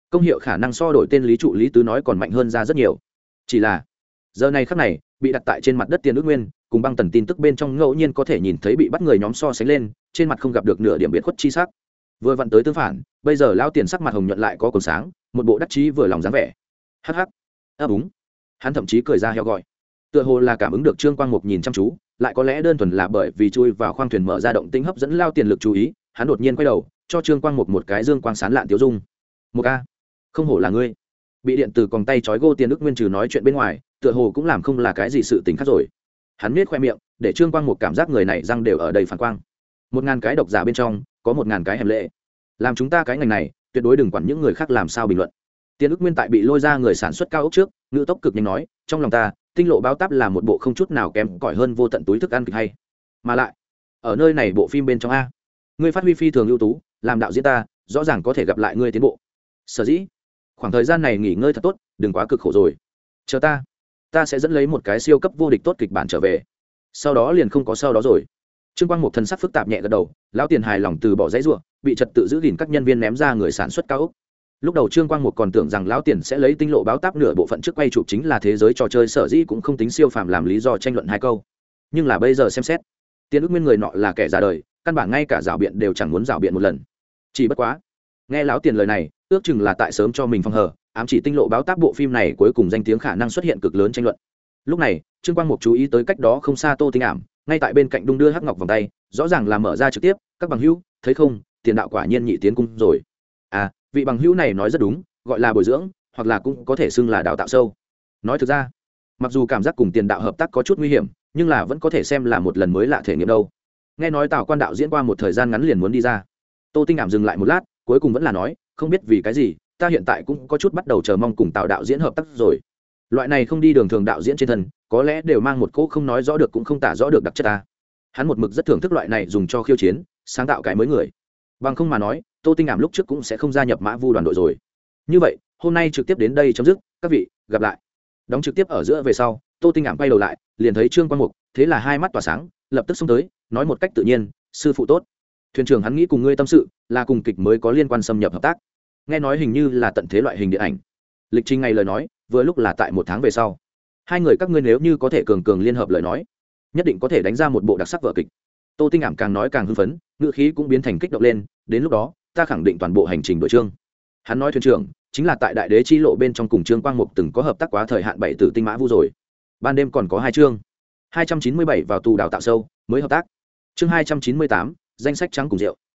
công hiệu khả năng so đổi tên lý trụ lý tứ nói còn mạnh hơn ra rất nhiều. Chỉ là giờ này khắc này bị đặt tại trên mặt đất Tiền Ước Nguyên cùng Băng Tần tin tức bên trong ngẫu nhiên có thể nhìn thấy bị bắt người nhóm so sánh lên, trên mặt không gặp được nửa điểm biệt khuất chi sắc. Vừa vặn tới tương phản, bây giờ lão Tiền sắc mặt hồng nhuận lại có còn sáng, một bộ đắc chí vừa lòng dáng vẻ. Hắc hắc. Đúng. Hắn thậm chí cười ra heo gọi. Tựa hồ là cảm ứng được Trương Quang Mục nhìn chăm chú, lại có lẽ đơn thuần là bởi vì chui vào khoang thuyền mở ra động tĩnh hấp dẫn Lao Tiền lực chú ý, hắn đột nhiên quay đầu, cho Trương Quang Mục một cái dương quang sáng lạn tiêu dung. "Mục a, không hổ là ngươi." Bị điện từ còng tay trói gô Tiền Ước Nguyên trừ nói chuyện bên ngoài, tựa hồ cũng làm không là cái gì sự tình khác rồi. Hắn nhếch khoe miệng, để Trương Quang Mục cảm giác người này răng đều ở đầy phản quang. 1000 cái độc giả bên trong, có 1000 cái hèm lệ. Làm chúng ta cái ngành này, tuyệt đối đừng quản những người khác làm sao bình luận. Tiền Ước Nguyên tại bị lôi ra người sản xuất cao ốc trước, ngữ tốc cực nhanh nói, trong lòng ta, Tinh Lộ Báo Táp là một bộ không chút nào kém cỏi hơn Vô Tận Túi Thức Ăn kịch hay. Mà lại, ở nơi này bộ phim bên trong a, ngươi phát huy phi thường ưu tú, làm đạo diễn ta, rõ ràng có thể gặp lại ngươi tiến bộ. Sở dĩ, khoảng thời gian này nghỉ ngơi thật tốt, đừng quá cực khổ rồi. Chờ ta sẽ dẫn lấy một cái siêu cấp vô địch tốt kịch bản trở về. Sau đó liền không có sau đó rồi. Trương Quang Mục thần sắc phức tạp nhẹ gật đầu, lão Tiền hài lòng từ bỏ dãy rủa, bị trật tự giữ gìn các nhân viên ném ra người sản xuất cao ốc. Lúc đầu Trương Quang Mục còn tưởng rằng lão Tiền sẽ lấy Tinh Lộ Báo Táp nửa bộ phận trước quay chụp chính là thế giới trò chơi, sở dĩ cũng không tính siêu phàm làm lý do tranh luận hai câu. Nhưng là bây giờ xem xét, Tiền Ước Nguyên người nọ là kẻ già đời, căn bản ngay cả rảo biện đều chẳng muốn rảo biện một lần. Chỉ bất quá, nghe lão Tiền lời này, ước chừng là tại sớm cho mình phòng hờ, ám chỉ Tinh Lộ Báo Táp bộ phim này cuối cùng danh tiếng khả năng xuất hiện cực lớn tranh luận. Lúc này, Trương Quang Mục chú ý tới cách đó không xa Tô Tinh Ảm, ngay tại bên cạnh đung đưa hắc ngọc vòng tay, rõ ràng là mở ra trực tiếp, các bằng hữu, thấy không, Tiền đạo quả nhiên nhị tiến cung rồi. À, vị bằng hữu này nói rất đúng, gọi là bồi dưỡng, hoặc là cũng có thể xưng là đào tạo sâu. Nói thực ra, mặc dù cảm giác cùng Tiền đạo hợp tác có chút nguy hiểm, nhưng là vẫn có thể xem là một lần mới lạ thể nghiệm đâu. Nghe nói Tào Quan đạo diễn qua một thời gian ngắn liền muốn đi ra. Tô Tinh Ảm dừng lại một lát, cuối cùng vẫn là nói, không biết vì cái gì, ta hiện tại cũng có chút bắt đầu chờ mong cùng Tào đạo diễn hợp tác rồi. Loại này không đi đường thường đạo diễn trên thân, có lẽ đều mang một cỗ không nói rõ được cũng không tả rõ được đặc chất ta. Hắn một mực rất thưởng thức loại này dùng cho khiêu chiến, sáng tạo cái mới người. Bằng không mà nói, Tô Tinh Ảm lúc trước cũng sẽ không gia nhập Mã Vu đoàn đội rồi. Như vậy, hôm nay trực tiếp đến đây chấm dứt, các vị, gặp lại. Đóng trực tiếp ở giữa về sau, Tô Tinh Ảm quay đầu lại, liền thấy Trương Quang Mục, thế là hai mắt tỏa sáng, lập tức xông tới, nói một cách tự nhiên, sư phụ tốt. Thuyền trưởng hắn nghĩ cùng ngươi tâm sự, là cùng kịch mới có liên quan xâm nhập hợp tác. Nghe nói hình như là tận thế loại hình điện ảnh. Lịch trình ngày lời nói, vừa lúc là tại 1 tháng về sau. Hai người các ngươi nếu như có thể cường cường liên hợp lời nói, nhất định có thể đánh ra một bộ đặc sắc vở kịch. Tô Tinh Ảm càng nói càng hưng phấn, ngữ khí cũng biến thành kích động lên, đến lúc đó, ta khẳng định toàn bộ hành trình đội chương. Hắn nói thuyền trưởng, chính là tại Đại Đế chi lộ bên trong cùng Trương Quang Mục từng có hợp tác quá thời hạn 7 tử tinh Mã Vu rồi. Ban đêm còn có 2 chương. 297 vào tù đào tạo sâu, mới hợp tác. Chương 298, danh sách trắng cùng rượu.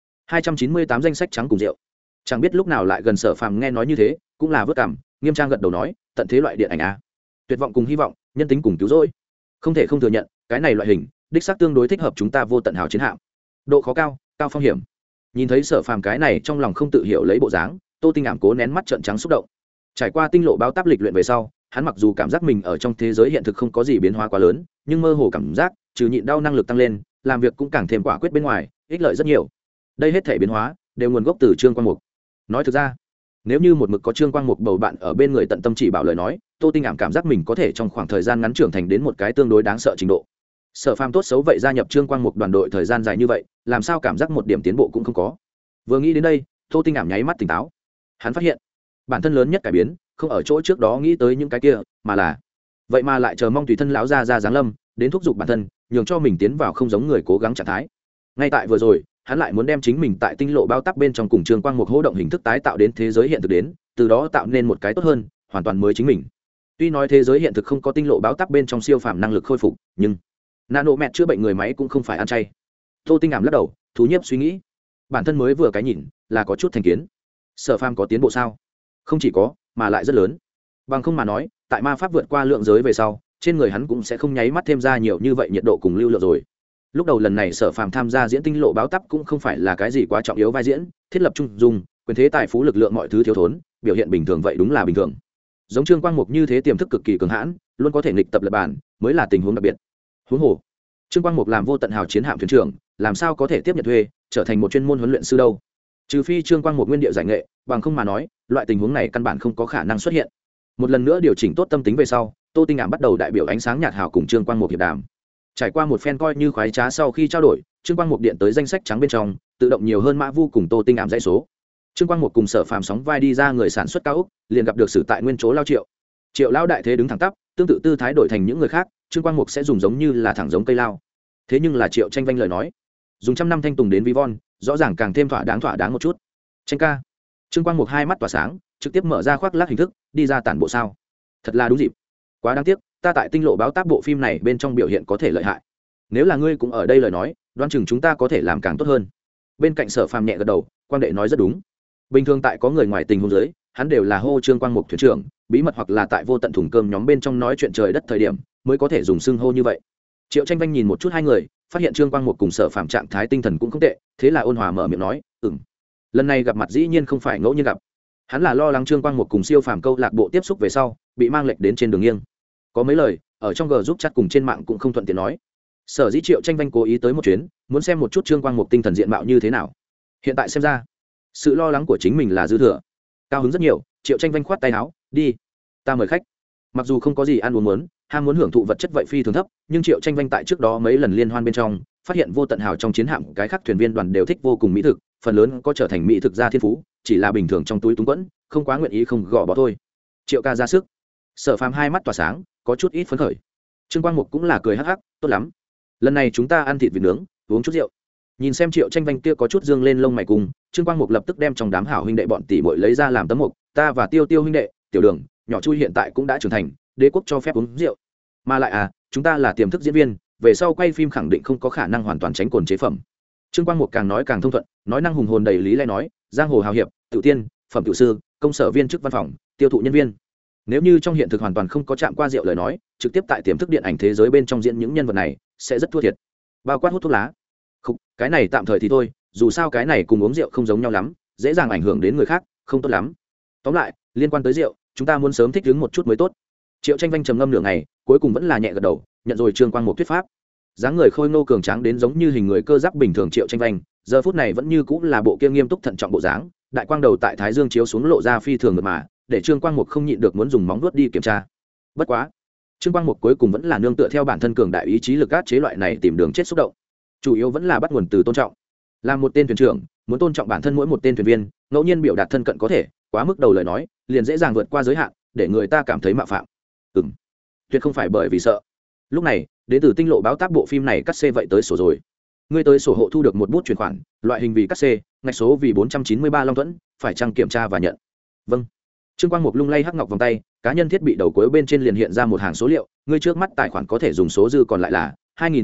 298 danh sách trắng cùng rượu. Chẳng biết lúc nào lại gần Sở Phàm nghe nói như thế, cũng là vớt cằm, nghiêm trang gật đầu nói, tận thế loại điện ảnh a. Tuyệt vọng cùng hy vọng, nhân tính cùng cứu rỗi. Không thể không thừa nhận, cái này loại hình, đích xác tương đối thích hợp chúng ta Vô Tận Hào chiến hạm. Độ khó cao, cao phong hiểm. Nhìn thấy Sở Phàm cái này trong lòng không tự hiểu lấy bộ dáng, Tô Tinh Ảm cố nén mắt trợn trắng xúc động. Trải qua Tinh Lộ Báo Táp lịch luyện về sau, hắn mặc dù cảm giác mình ở trong thế giới hiện thực không có gì biến hóa quá lớn, nhưng mơ hồ cảm giác, trừ nhịn đau năng lực tăng lên, làm việc cũng càng thêm quả quyết bên ngoài, ích lợi rất nhiều. Đây hết thể biến hóa đều nguồn gốc từ Trương Quang Mục. Nói thực ra, nếu như một mực có Trương Quang Mục bầu bạn ở bên người tận tâm chỉ bảo lời nói, Tô Tinh Ảm cảm giác mình có thể trong khoảng thời gian ngắn trưởng thành đến một cái tương đối đáng sợ trình độ. Sở Phàm tốt xấu vậy gia nhập Trương Quang Mục đoàn đội thời gian dài như vậy, làm sao cảm giác một điểm tiến bộ cũng không có. Vừa nghĩ đến đây, Tô Tinh Ảm nháy mắt tỉnh táo. Hắn phát hiện, bản thân lớn nhất cải biến, không ở chỗ trước đó nghĩ tới những cái kia, mà là vậy mà lại chờ mong tùy thân lão gia ra giáng lâm, đến thúc giục bản thân, nhường cho mình tiến vào không giống người cố gắng trạng thái. Ngay tại vừa rồi, hắn lại muốn đem chính mình tại Tinh Lộ Báo Táp bên trong cùng Trương Quang Mục hô động hình thức tái tạo đến thế giới hiện thực đến, từ đó tạo nên một cái tốt hơn, hoàn toàn mới chính mình. Tuy nói thế giới hiện thực không có Tinh Lộ Báo Táp bên trong siêu phàm năng lực khôi phục, nhưng nano mẹ chữa bệnh người máy cũng không phải ăn chay. Tô Tinh Ảm lắc đầu, thú nhiếp suy nghĩ, bản thân mới vừa cái nhìn là có chút thành kiến. Sở Phàm có tiến bộ sao? Không chỉ có, mà lại rất lớn. Bằng không mà nói, tại ma pháp vượt qua lượng giới về sau, trên người hắn cũng sẽ không nháy mắt thêm ra nhiều như vậy nhiệt độ cùng lưu lượng rồi. Lúc đầu lần này Sở Phàm tham gia diễn Tinh Lộ Báo Táp cũng không phải là cái gì quá trọng yếu vai diễn, thiết lập trung dung, quyền thế tài phú lực lượng mọi thứ thiếu thốn, biểu hiện bình thường vậy đúng là bình thường. Giống Trương Quang Mục như thế tiềm thức cực kỳ cường hãn, luôn có thể nghịch tập lập bản, mới là tình huống đặc biệt. Huống hồ, Trương Quang Mục làm Vô Tận Hào chiến hạm thuyền trưởng, làm sao có thể tiếp nhận thuê, trở thành một chuyên môn huấn luyện sư đâu? Trừ phi Trương Quang Mục nguyên điệu giải nghệ, bằng không mà nói, loại tình huống này căn bản không có khả năng xuất hiện. Một lần nữa điều chỉnh tốt tâm tính về sau, Tô Tinh Ảm bắt đầu đại biểu ánh sáng nhạt hào cùng Trương Quang Mục hiệp đàm. Trải qua một phen coi như khoái trá sau khi trao đổi, Trương Quang Mục điện tới danh sách trắng bên trong, tự động nhiều hơn Mã Vu cùng Tô Tinh Ảm dãy số. Trương Quang Một cùng Sở Phàm sóng vai đi ra người sản xuất cao ốc, liền gặp được Sử tại nguyên chỗ lao Triệu. Triệu lão đại thế đứng thẳng tắp, tương tự tư thái đổi thành những người khác, Trương Quang Mục sẽ dùng giống như là thẳng giống cây lao. Thế nhưng là Triệu Tranh Vanh lời nói, dùng trăm năm thanh tùng đến ví von, rõ ràng càng thêm thỏa đáng một chút. Tranh ca. Trương Quang Mục hai mắt tỏa sáng, trực tiếp mở ra khoác lác hình thức, đi ra tản bộ sao. Thật là đúng dịp. Quá đáng tiếc, ta tại Tinh Lộ báo tác bộ phim này bên trong biểu hiện có thể lợi hại. Nếu là ngươi cũng ở đây lời nói, đoán chừng chúng ta có thể làm càng tốt hơn. Bên cạnh Sở Phàm nhẹ gật đầu, Quang đệ nói rất đúng. Bình thường tại có người ngoài tình huống dưới, hắn đều là hô Trương Quang Mục thuyền trưởng, bí mật hoặc là tại vô tận thùng cơm nhóm bên trong nói chuyện trời đất thời điểm mới có thể dùng xưng hô như vậy. Triệu Tranh Vanh nhìn một chút hai người, phát hiện Trương Quang Mục cùng Sở Phàm trạng thái tinh thần cũng không tệ, thế là ôn hòa mở miệng nói, lần này gặp mặt dĩ nhiên không phải ngẫu nhiên gặp. Hắn là lo lắng Trương Quang Mục cùng siêu phàm câu lạc bộ tiếp xúc về sau bị mang lệch đến trên đường nghiêng. Có mấy lời ở trong giúp chat cùng trên mạng cũng không thuận tiện nói. Sở dĩ Triệu Tranh Vanh cố ý tới một chuyến, muốn xem một chút Trương Quang Mục tinh thần diện mạo như thế nào. Hiện tại xem ra, sự lo lắng của chính mình là dư thừa. Cao hứng rất nhiều, Triệu Tranh Vanh khoát tay áo, đi, ta mời khách. Mặc dù không có gì ăn uống muốn, ham muốn hưởng thụ vật chất vậy phi thường thấp, nhưng Triệu Tranh Vanh tại trước đó mấy lần liên hoan bên trong phát hiện vô tận hào trong chiến hạm cái khác thuyền viên đoàn đều thích vô cùng mỹ thực, phần lớn có trở thành mỹ thực gia thiên phú, chỉ là bình thường trong túi túng quẫn, không quá nguyện ý không gò bó thôi. Triệu ca ra sức. Sở Phàm hai mắt tỏa sáng, có chút ít phấn khởi. Trương Quang Mục cũng là cười hắc hắc, tốt lắm, lần này chúng ta ăn thịt vịt nướng, uống chút rượu. Nhìn xem Triệu Tranh Vanh kia có chút dương lên lông mày cùng, Trương Quang Mục lập tức đem trong đám hảo huynh đệ bọn tỷ muội lấy ra làm tấm mục, ta và Tiêu Tiêu huynh đệ, Tiểu Đường, nhỏ Chui hiện tại cũng đã trưởng thành, đế quốc cho phép uống rượu. Mà lại chúng ta là tiềm thức diễn viên, về sau quay phim khẳng định không có khả năng hoàn toàn tránh cồn chế phẩm. Trương Quang Mục càng nói càng thông thuận, nói năng hùng hồn đầy lý lẽ nói, giang hồ hào hiệp, tự tiên, phẩm tự sư, công sở viên chức văn phòng, tiêu thụ nhân viên. Nếu như trong hiện thực hoàn toàn không có chạm qua rượu lời nói, trực tiếp tại tiềm thức điện ảnh thế giới bên trong diễn những nhân vật này sẽ rất thua thiệt. Bao quát hút thuốc lá. Không, cái này tạm thời thì thôi, dù sao cái này cùng uống rượu không giống nhau lắm, dễ dàng ảnh hưởng đến người khác, không tốt lắm. Tóm lại, liên quan tới rượu, chúng ta muốn sớm thích ứng một chút mới tốt. Triệu Tranh Vanh trầm ngâm nửa ngày, cuối cùng vẫn là nhẹ gật đầu, nhận rồi Trương Quang Mục thuyết pháp. Dáng người khôi ngô cường tráng đến giống như hình người cơ giáp bình thường Triệu Tranh Vanh, giờ phút này vẫn như cũng là bộ kia nghiêm túc thận trọng bộ dáng, đại quang đầu tại thái dương chiếu xuống lộ ra phi thường mượt mà, để Trương Quang Mục không nhịn được muốn dùng móng vuốt đi kiểm tra. Bất quá, Trương Quang Mục cuối cùng vẫn là nương tựa theo bản thân cường đại ý chí lực át chế loại này tìm đường chết xúc động. Chủ yếu vẫn là bắt nguồn từ tôn trọng. Làm một tên thuyền trưởng, muốn tôn trọng bản thân mỗi một tên thuyền viên, ngẫu nhiên biểu đạt thân cận có thể, quá mức đầu lời nói, liền dễ dàng vượt qua giới hạn, để người ta cảm thấy mạo phạm. Tuyệt không phải bởi vì sợ. Lúc này, đến từ Tinh Lộ báo tác bộ phim này cắt xê vậy tới sổ rồi. Ngươi tới sổ hộ thu được một bút chuyển khoản, loại hình vì cắt xê, ngạch số vì 493 Long Thuẫn, phải chăng kiểm tra và nhận? Vâng. Trương Quang Mục lung lay hắc ngọc vòng tay, cá nhân thiết bị đầu cuối bên trên liền hiện ra một hàng số liệu, ngươi trước mắt tài khoản có thể dùng số dư còn lại là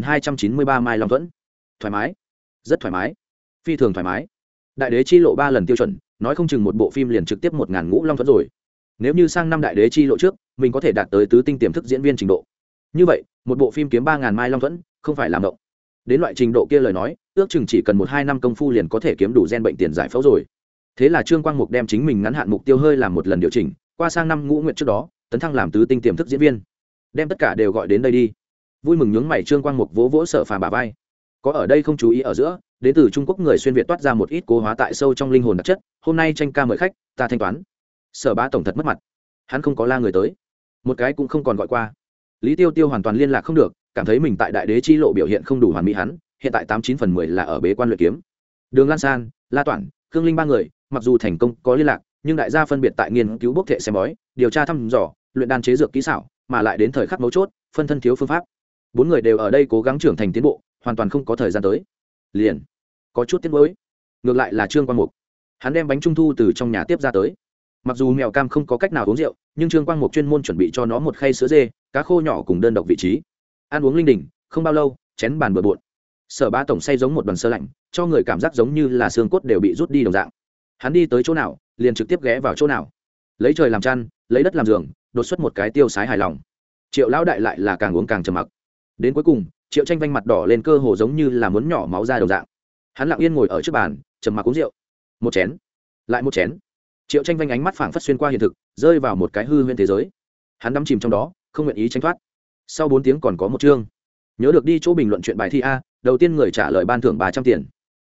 2293 mai Long Thuẫn. Thoải mái, rất thoải mái, phi thường thoải mái. Đại đế chi lộ 3 lần tiêu chuẩn, nói không chừng một bộ phim liền trực tiếp 1000 ngũ Long Thuẫn rồi. Nếu như sang năm đại đế chi lộ trước, mình có thể đạt tới tứ tinh tiềm thức diễn viên trình độ. Như vậy, một bộ phim kiếm 3000 mai Long Thuẫn, không phải làm động. Đến loại trình độ kia lời nói, ước chừng chỉ cần 1-2 năm công phu liền có thể kiếm đủ gen bệnh tiền giải phẫu rồi. Thế là Trương Quang Mục đem chính mình ngắn hạn mục tiêu hơi làm một lần điều chỉnh, qua sang năm ngũ nguyện trước đó, tấn thăng làm tứ tinh tiềm thức diễn viên. Đem tất cả đều gọi đến đây đi. Vui mừng nhướng mày Trương Quang Mục vỗ vỗ Sở Phàm bả vai. Có ở đây không chú ý ở giữa, đến từ Trung Quốc người xuyên việt toát ra một ít cố hóa tại sâu trong linh hồn đặc chất, hôm nay Tranh ca mời khách, ta thanh toán. Sở Bá tổng thật mất mặt. Hắn không có la người tới, một cái cũng không còn gọi qua. Lý Tiêu Tiêu hoàn toàn liên lạc không được, cảm thấy mình tại đại đế chi lộ biểu hiện không đủ hoàn mỹ, hắn hiện tại 89/10 là ở bế quan luyện kiếm. Đường Lan San, La Toản, Khương Linh ba người, mặc dù thành công có liên lạc, nhưng đại gia phân biệt tại nghiên cứu bốc thệ xem bói, điều tra thăm dò, luyện đan chế dược kỹ xảo, mà lại đến thời khắc mấu chốt, phân thân thiếu phương pháp. 4 người đều ở đây cố gắng trưởng thành tiến bộ, hoàn toàn không có thời gian tới. Liền có chút tiếc nuối. Ngược lại là Trương Quang Mục, hắn đem bánh trung thu từ trong nhà tiếp ra tới. Mặc dù mèo cam không có cách nào uống rượu, nhưng Trương Quang Mục chuyên môn chuẩn bị cho nó một khay sữa dê, cá khô nhỏ cùng đơn độc vị trí. Ăn uống linh đình, không bao lâu, chén bàn bừa bộn. Sở Bá tổng say giống một đoàn sơ lạnh, cho người cảm giác giống như là xương cốt đều bị rút đi đồng dạng. Hắn đi tới chỗ nào, liền trực tiếp ghé vào chỗ nào. Lấy trời làm chăn, lấy đất làm giường, đột xuất một cái tiêu sái hài lòng. Triệu lão đại lại là càng uống càng trầm mặc. Đến cuối cùng, Triệu Tranh Vanh mặt đỏ lên cơ hồ giống như là muốn nhỏ máu ra đồng dạng. Hắn lặng yên ngồi ở trước bàn, trầm mặc uống rượu. Một chén, lại một chén. Triệu Tranh Vanh ánh mắt phảng phất xuyên qua hiện thực, rơi vào một cái hư huyễn thế giới. Hắn đắm chìm trong đó, không nguyện ý tránh thoát. Sau 4 tiếng còn có một chương. Nhớ được đi chỗ bình luận chuyện bài thi a, đầu tiên người trả lời ban thưởng 300 tiền.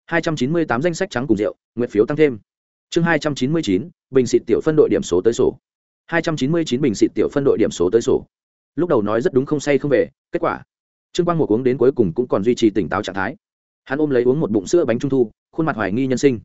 298 danh sách trắng cùng rượu, nguyện phiếu tăng thêm. Chương 299, bình xịt tiểu phân đội điểm số tới sổ. 299 bình xịt tiểu phân đội điểm số tới sổ. Lúc đầu nói rất đúng không say không về, kết quả Trương Quang Mục uống đến cuối cùng cũng còn duy trì tỉnh táo trạng thái. Hắn ôm lấy uống một bụng sữa bánh trung thu, khuôn mặt hoài nghi nhân sinh.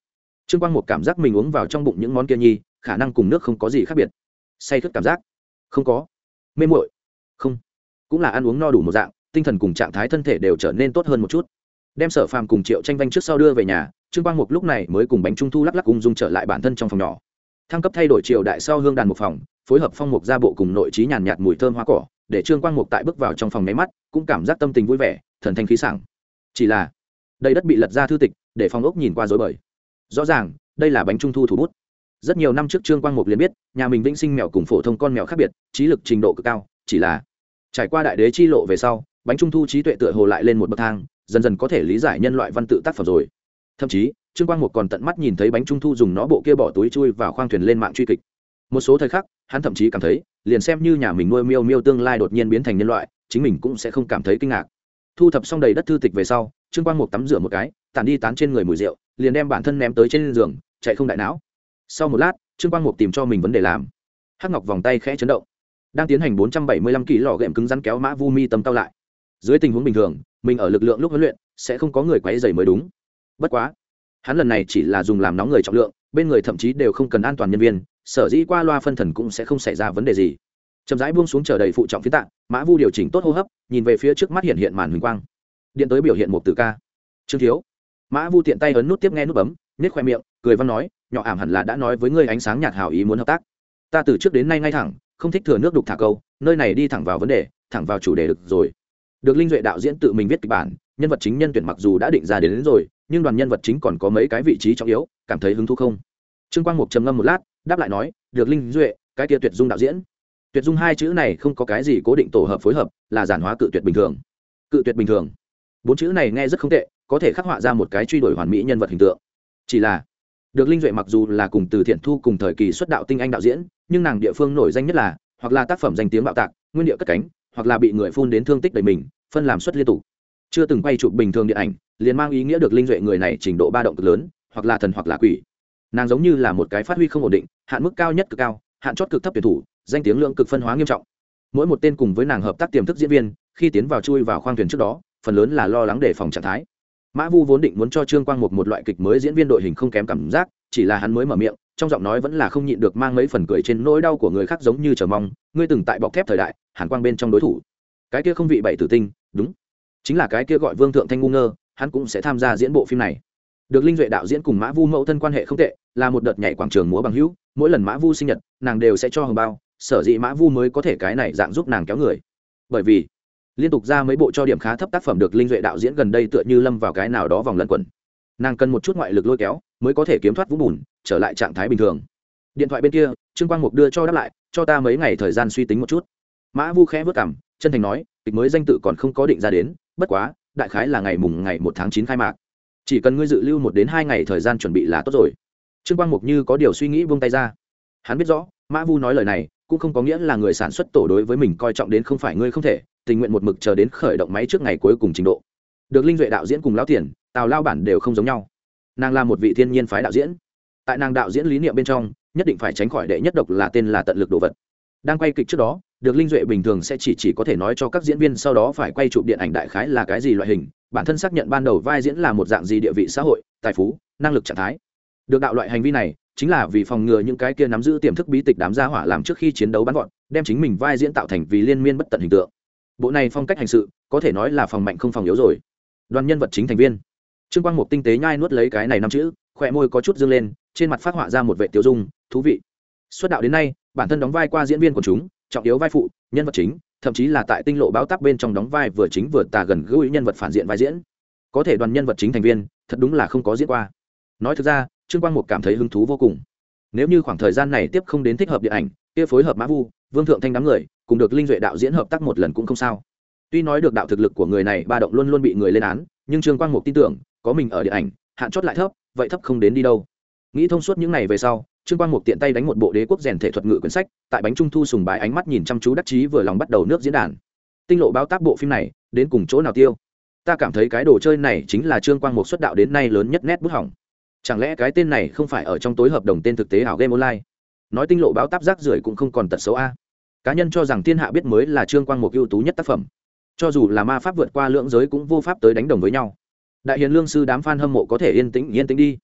Trương Quang Một cảm giác mình uống vào trong bụng những món kia nhi khả năng cùng nước không có gì khác biệt. Say khướt cảm giác không có, mê muội không, cũng là ăn uống no đủ một dạng, tinh thần cùng trạng thái thân thể đều trở nên tốt hơn một chút. Đem Sở Phàm cùng Triệu Tranh Vanh trước sau đưa về nhà, Trương Quang Mục lúc này mới cùng bánh trung thu lắc lắc ung dung trở lại bản thân trong phòng nhỏ. Thăng cấp thay đổi triều đại sau hương đàn một phòng, phối hợp phong mục gia bộ cùng nội trí nhàn nhạt mùi thơm hoa cỏ, để Trương Quang Mục tại bước vào trong phòng máy mắt, cũng cảm giác tâm tình vui vẻ, thần thanh khí sảng. Chỉ là, đầy đất bị lật ra thư tịch, để phòng ốc nhìn qua rối bời. Rõ ràng, đây là bánh trung thu thủ bút. Rất nhiều năm trước Trương Quang Mục liền biết, nhà mình vĩnh sinh mèo cùng phổ thông con mèo khác biệt, trí lực trình độ cực cao, chỉ là trải qua đại đế chi lộ về sau, bánh trung thu trí tuệ tựa hồ lại lên một bậc thang, dần dần có thể lý giải nhân loại văn tự tác phẩm rồi. Thậm chí Trương Quang Mục còn tận mắt nhìn thấy bánh trung thu dùng nó bộ kia bỏ túi chui vào khoang thuyền lên mạng truy kịch. Một số thời khắc hắn thậm chí cảm thấy liền xem như nhà mình nuôi miêu miêu tương lai đột nhiên biến thành nhân loại, chính mình cũng sẽ không cảm thấy kinh ngạc. Thu thập xong đầy đất thư tịch về sau, Trương Quang Mục tắm rửa một cái, tản đi tán trên người mùi rượu, liền đem bản thân ném tới trên giường, chạy không đại não. Sau một lát, Trương Quang Mục tìm cho mình vấn đề làm. Hắc ngọc vòng tay khẽ chấn động, đang tiến hành 475 kg lò gệm cứng rắn kéo Mã Vu Mi tâm cao lại. Dưới tình huống bình thường, mình ở lực lượng lúc huấn luyện sẽ không có người quấy rầy mới đúng. Bất quá, hắn lần này chỉ là dùng làm nóng người trọng lượng, bên người thậm chí đều không cần an toàn nhân viên, sở dĩ qua loa phân thần cũng sẽ không xảy ra vấn đề gì. Chậm rãi buông xuống chờ đầy phụ trọng phiến tạng, Mã Vu điều chỉnh tốt hô hấp, nhìn về phía trước mắt hiện màn huỳnh quang. Điện tới biểu hiện một từ ca. Trương thiếu. Mã Vu tiện tay ấn nút tiếp nghe nút bấm, nhếch khoe miệng, cười văn nói, nhỏ ảm hẳn là đã nói với ngươi ánh sáng nhạt hảo ý muốn hợp tác. Ta từ trước đến nay ngay thẳng, không thích thừa nước đục thả câu, nơi này đi thẳng vào vấn đề, thẳng vào chủ đề được rồi. Được Linh Duệ đạo diễn tự mình viết kịch bản, nhân vật chính nhân tuyển mặc dù đã định ra đến rồi, nhưng đoàn nhân vật chính còn có mấy cái vị trí trọng yếu, cảm thấy hứng thú không? Trương Quang Mục trầm ngâm một lát, đáp lại nói, được Linh Duệ, cái kia Tuyệt Dung đạo diễn. Tuyệt Dung hai chữ này không có cái gì cố định tổ hợp phối hợp, là giản hóa cự tuyệt bình thường. Cự tuyệt bình thường. Bốn chữ này nghe rất không tệ, có thể khắc họa ra một cái truy đuổi hoàn mỹ nhân vật hình tượng. Chỉ là, được Linh Duệ mặc dù là cùng Từ Thiện Thu cùng thời kỳ xuất đạo tinh anh đạo diễn, nhưng nàng địa phương nổi danh nhất là, hoặc là tác phẩm danh tiếng bạo tạc, nguyên địa cất cánh, hoặc là bị người phun đến thương tích đầy mình, phân làm suất liên tục. Chưa từng quay chụp bình thường điện ảnh, liền mang ý nghĩa được Linh Duệ người này trình độ ba động cực lớn, hoặc là thần hoặc là quỷ. Nàng giống như là một cái phát huy không ổn định, hạn mức cao nhất cực cao, hạn chót cực thấp tuyển thủ, danh tiếng lượng cực phân hóa nghiêm trọng. Mỗi một tên cùng với nàng hợp tác tiềm thức diễn viên, khi tiến vào chui vào khoang thuyền trước đó, phần lớn là lo lắng đề phòng trạng thái. Mã Vu vốn định muốn cho Trương Quang Mục một loại kịch mới diễn viên đội hình không kém cảm giác, chỉ là hắn mới mở miệng, trong giọng nói vẫn là không nhịn được mang mấy phần cười trên nỗi đau của người khác, giống như chờ mong, ngươi từng tại bọc thép thời đại, Hàn Quang bên trong đối thủ. Cái kia không vị bảy tử tinh, đúng, chính là cái kia gọi Vương Thượng Thanh ngu ngơ, hắn cũng sẽ tham gia diễn bộ phim này. Được Linh Duệ đạo diễn cùng Mã Vu mẫu thân quan hệ không tệ, là một đợt nhảy quảng trường múa bằng hữu, mỗi lần Mã Vu sinh nhật, nàng đều sẽ cho hồng bao, sở dĩ Mã Vu mới có thể cái này dạng giúp nàng kéo người. Bởi vì liên tục ra mấy bộ cho điểm khá thấp tác phẩm, được Linh Duệ đạo diễn gần đây tựa như lâm vào cái nào đó vòng lẩn quẩn, nàng cần một chút ngoại lực lôi kéo mới có thể kiếm thoát vũng bùn, trở lại trạng thái bình thường. Điện thoại bên kia, Trương Quang Mục đưa cho đáp lại, cho ta mấy ngày thời gian suy tính một chút. Mã Vu khẽ vớt cằm, chân thành nói, kịch mới danh tự còn không có định ra đến, bất quá đại khái là ngày 1/9 khai mạc, chỉ cần ngươi dự lưu 1 đến 2 ngày thời gian chuẩn bị là tốt rồi. Trương Quang Mục như có điều suy nghĩ buông tay ra. Hắn biết rõ Mã Vu nói lời này cũng không có nghĩa là người sản xuất tổ đối với mình coi trọng đến không phải ngươi không thể tình nguyện một mực chờ đến khởi động máy trước ngày cuối cùng trình độ. Được Linh Duệ đạo diễn cùng Lão Tiền, Tào Lao bản đều không giống nhau. Nàng là một vị thiên nhiên phái đạo diễn, tại nàng đạo diễn lý niệm bên trong nhất định phải tránh khỏi đệ nhất độc là tên là tận lực đồ vật. Đang quay kịch trước đó, được Linh Duệ bình thường sẽ chỉ có thể nói cho các diễn viên sau đó phải quay chụp điện ảnh đại khái là cái gì loại hình, bản thân xác nhận ban đầu vai diễn là một dạng gì địa vị xã hội, tài phú, năng lực trạng thái. Được đạo loại hành vi này chính là vì phòng ngừa những cái kia nắm giữ tiềm thức bí tịch đám gia hỏa làm trước khi chiến đấu bắn gọn, đem chính mình vai diễn tạo thành vì liên miên bất tận hình tượng. Bộ này phong cách hành sự có thể nói là phòng mạnh không phòng yếu rồi. Đoàn nhân vật chính thành viên, Trương Quang Mục tinh tế nhai nuốt lấy cái này năm chữ, khỏe môi có chút dương lên, trên mặt phát họa ra một vẻ tiêu dung thú vị. Xuất đạo đến nay, bản thân đóng vai qua diễn viên của chúng, trọng yếu vai phụ, nhân vật chính, thậm chí là tại Tinh Lộ báo táp bên trong đóng vai vừa chính vừa tà gần gũi nhân vật phản diện vai diễn. Có thể đoàn nhân vật chính thành viên, thật đúng là không có diễn qua. Nói thực ra, Trương Quang Mục cảm thấy hứng thú vô cùng. Nếu như khoảng thời gian này tiếp không đến thích hợp điện ảnh, kia phối hợp Mã Vu, Vương Thượng Thanh đám người, cùng được Linh Duệ đạo diễn hợp tác một lần cũng không sao. Tuy nói được đạo thực lực của người này ba động luôn luôn bị người lên án, nhưng Trương Quang Mục tin tưởng, có mình ở điện ảnh, hạn chót lại thấp, vậy thấp không đến đi đâu. Nghĩ thông suốt những này về sau, Trương Quang Mục tiện tay đánh một bộ Đế quốc rèn thể thuật ngự quyển sách, tại bánh trung thu sùng bái ánh mắt nhìn chăm chú đắc chí vừa lòng bắt đầu nước diễn đàn. Tinh Lộ báo tác bộ phim này, đến cùng chỗ nào tiêu? Ta cảm thấy cái đồ chơi này chính là Trương Quang Mục xuất đạo đến nay lớn nhất nét bút hỏng. Chẳng lẽ cái tên này không phải ở trong tối hợp đồng tên thực tế ảo game online? Nói Tinh Lộ báo táp rác rưởi cũng không còn tật xấu a. Cá nhân cho rằng thiên hạ biết mới là Trương Quang Mục ưu tú nhất tác phẩm. Cho dù là ma pháp vượt qua lưỡng giới cũng vô pháp tới đánh đồng với nhau. Đại hiền lương sư đám fan hâm mộ có thể yên tĩnh đi.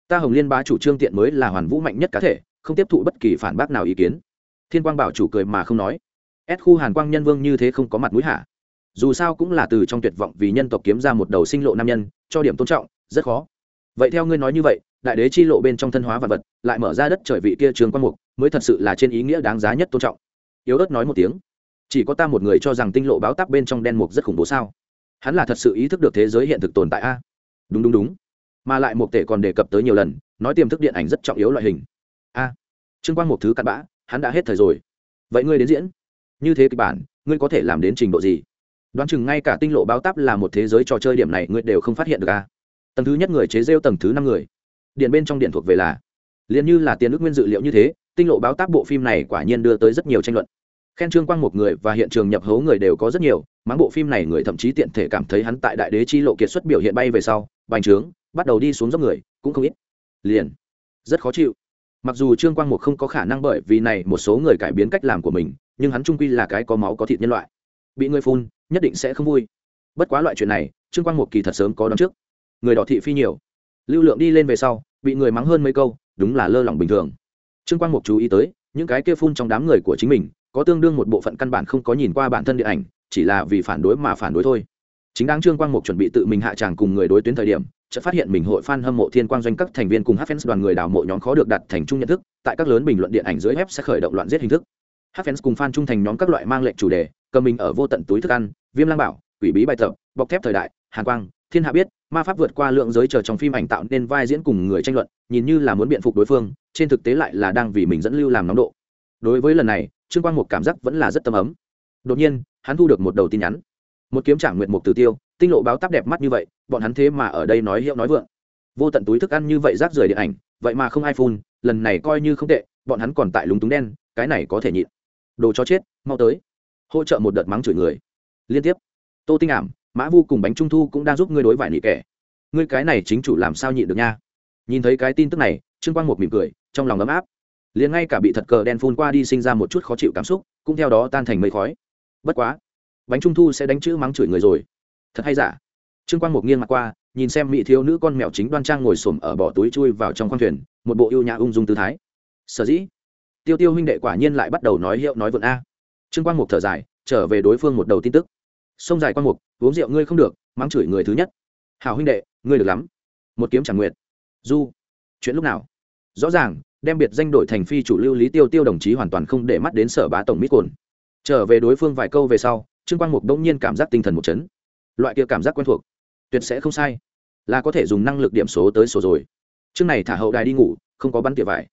ta Hồng Liên bá chủ Trương Tiện mới là hoàn vũ mạnh nhất cá thể, không tiếp thụ bất kỳ phản bác nào ý kiến. Thiên Quang bảo chủ cười mà không nói. S khu Hàn Quang nhân vương như thế không có mặt mũi hả? Dù sao cũng là từ trong tuyệt vọng vì nhân tộc kiếm ra một đầu sinh lộ nam nhân, cho điểm tôn trọng rất khó. Vậy theo ngươi nói như vậy, đại đế chi lộ bên trong thân hóa vật vật, lại mở ra đất trời vị kia Trương Quang Mục, mới thật sự là trên ý nghĩa đáng giá nhất tôn trọng. Yếu ớt nói một tiếng. Chỉ có ta một người cho rằng tinh lộ báo táp bên trong đen mục rất khủng bố sao? Hắn là thật sự ý thức được thế giới hiện thực tồn tại a? Đúng. Mà lại một tể còn đề cập tới nhiều lần, nói tiềm thức điện ảnh rất trọng yếu loại hình. A. Trương Quang Mục thứ cặn bã, hắn đã hết thời rồi. Vậy ngươi đến diễn? Như thế kịch bản, ngươi có thể làm đến trình độ gì? Đoán chừng ngay cả tinh lộ báo táp là một thế giới trò chơi điểm này ngươi đều không phát hiện được a. Tầng thứ nhất người chế rêu tầng thứ 5 người. Điện bên trong điện thuộc về là liền như là tiền ước nguyên dự liệu như thế, tinh lộ báo táp bộ phim này quả nhiên đưa tới rất nhiều tranh luận. Khen Trương Quang một người và hiện trường nhập hố người đều có rất nhiều, mắng bộ phim này người thậm chí tiện thể cảm thấy hắn tại đại đế chi lộ kiệt xuất biểu hiện bay về sau, bành trướng, bắt đầu đi xuống dốc người, cũng không ít. Liền rất khó chịu. Mặc dù Trương Quang Mục không có khả năng bởi vì này một số người cải biến cách làm của mình, nhưng hắn trung quy là cái có máu có thịt nhân loại. Bị người phun, nhất định sẽ không vui. Bất quá loại chuyện này, Trương Quang Mục kỳ thật sớm có đoán trước. Người đỏ thị phi nhiều, lưu lượng đi lên về sau, bị người mắng hơn mấy câu, đúng là lơ lỏng bình thường. Trương Quang Mục chú ý tới, những cái kia phun trong đám người của chính mình, có tương đương một bộ phận căn bản không có nhìn qua bản thân điện ảnh, chỉ là vì phản đối mà phản đối thôi. Chính đáng Trương Quang Mục chuẩn bị tự mình hạ tràng cùng người đối tuyến thời điểm, chợt phát hiện mình hội fan hâm mộ Thiên Quang doanh các thành viên cùng Hắc Fans đoàn người đào mộ nhóm khó được đặt thành chung nhận thức, tại các lớn bình luận điện ảnh dưới web sẽ khởi động loạn giết hình thức. Hắc Fans cùng fan trung thành nhóm các loại mang lệnh chủ đề, cầm mình ở vô tận túi thức ăn, Viêm Lang Bảo, Quỷ bí bài tập, bọc thép thời đại, Hàn Quang, Thiên Hạ biết, ma pháp vượt qua lượng giới chờ trong phim ảnh tạo nên vai diễn cùng người tranh luận, nhìn như là muốn biện phục đối phương, trên thực tế lại là đang vì mình dẫn lưu làm nóng độ. Đối với lần này, Trương Quang Mục cảm giác vẫn là rất tâm ấm. Đột nhiên, hắn thu được một đầu tin nhắn. Một kiếm trả nguyệt mục từ tiêu, tinh lộ báo táp đẹp mắt như vậy, bọn hắn thế mà ở đây nói hiệu nói vượng. Vô tận túi thức ăn như vậy rác rưởi điện ảnh, vậy mà không ai phun, lần này coi như không tệ, bọn hắn còn tại lúng túng đen, cái này có thể nhịn. Đồ chó chết, mau tới. Hỗ trợ một đợt mắng chửi người. Liên tiếp, Tô Tinh Ảm, Mã Vu cùng Bánh Trung Thu cũng đang giúp ngươi đối vải nị kẻ. Ngươi cái này chính chủ làm sao nhịn được nha. Nhìn thấy cái tin tức này, Trương Quang Mục mỉm cười, trong lòng ấm áp. Liền ngay cả bị thật cờ đen phun qua đi sinh ra một chút khó chịu cảm xúc, cũng theo đó tan thành mây khói. Bất quá, Bánh Trung Thu sẽ đánh chữ mắng chửi người rồi. Thật hay giả? Trương Quang Mục nghiêng mặt qua, nhìn xem mỹ thiếu nữ con mèo chính đoan trang ngồi xổm ở bỏ túi chui vào trong khoang thuyền, một bộ ưu nhã ung dung tư thái. Sở dĩ, Tiêu Tiêu huynh đệ quả nhiên lại bắt đầu nói hiệu nói vượn a. Trương Quang Mục thở dài, trở về đối phương một đầu tin tức. Sông dài Quang Mục, uống rượu ngươi không được, mắng chửi người thứ nhất. Hảo huynh đệ, ngươi được lắm. Một kiếm chẳng nguyện. Du, chuyện lúc nào? Rõ ràng, đem biệt danh đổi thành phi chủ lưu Lý Tiêu Tiêu đồng chí hoàn toàn không để mắt đến Sở Bá tổng mít cồn. Trở về đối phương vài câu về sau, Trương Quang Mục đông nhiên cảm giác tinh thần một chấn. Loại kia cảm giác quen thuộc, tuyệt sẽ không sai, là có thể dùng năng lực điểm số tới số rồi. Chương này thả hậu đài đi ngủ, không có bắn tỉa vải.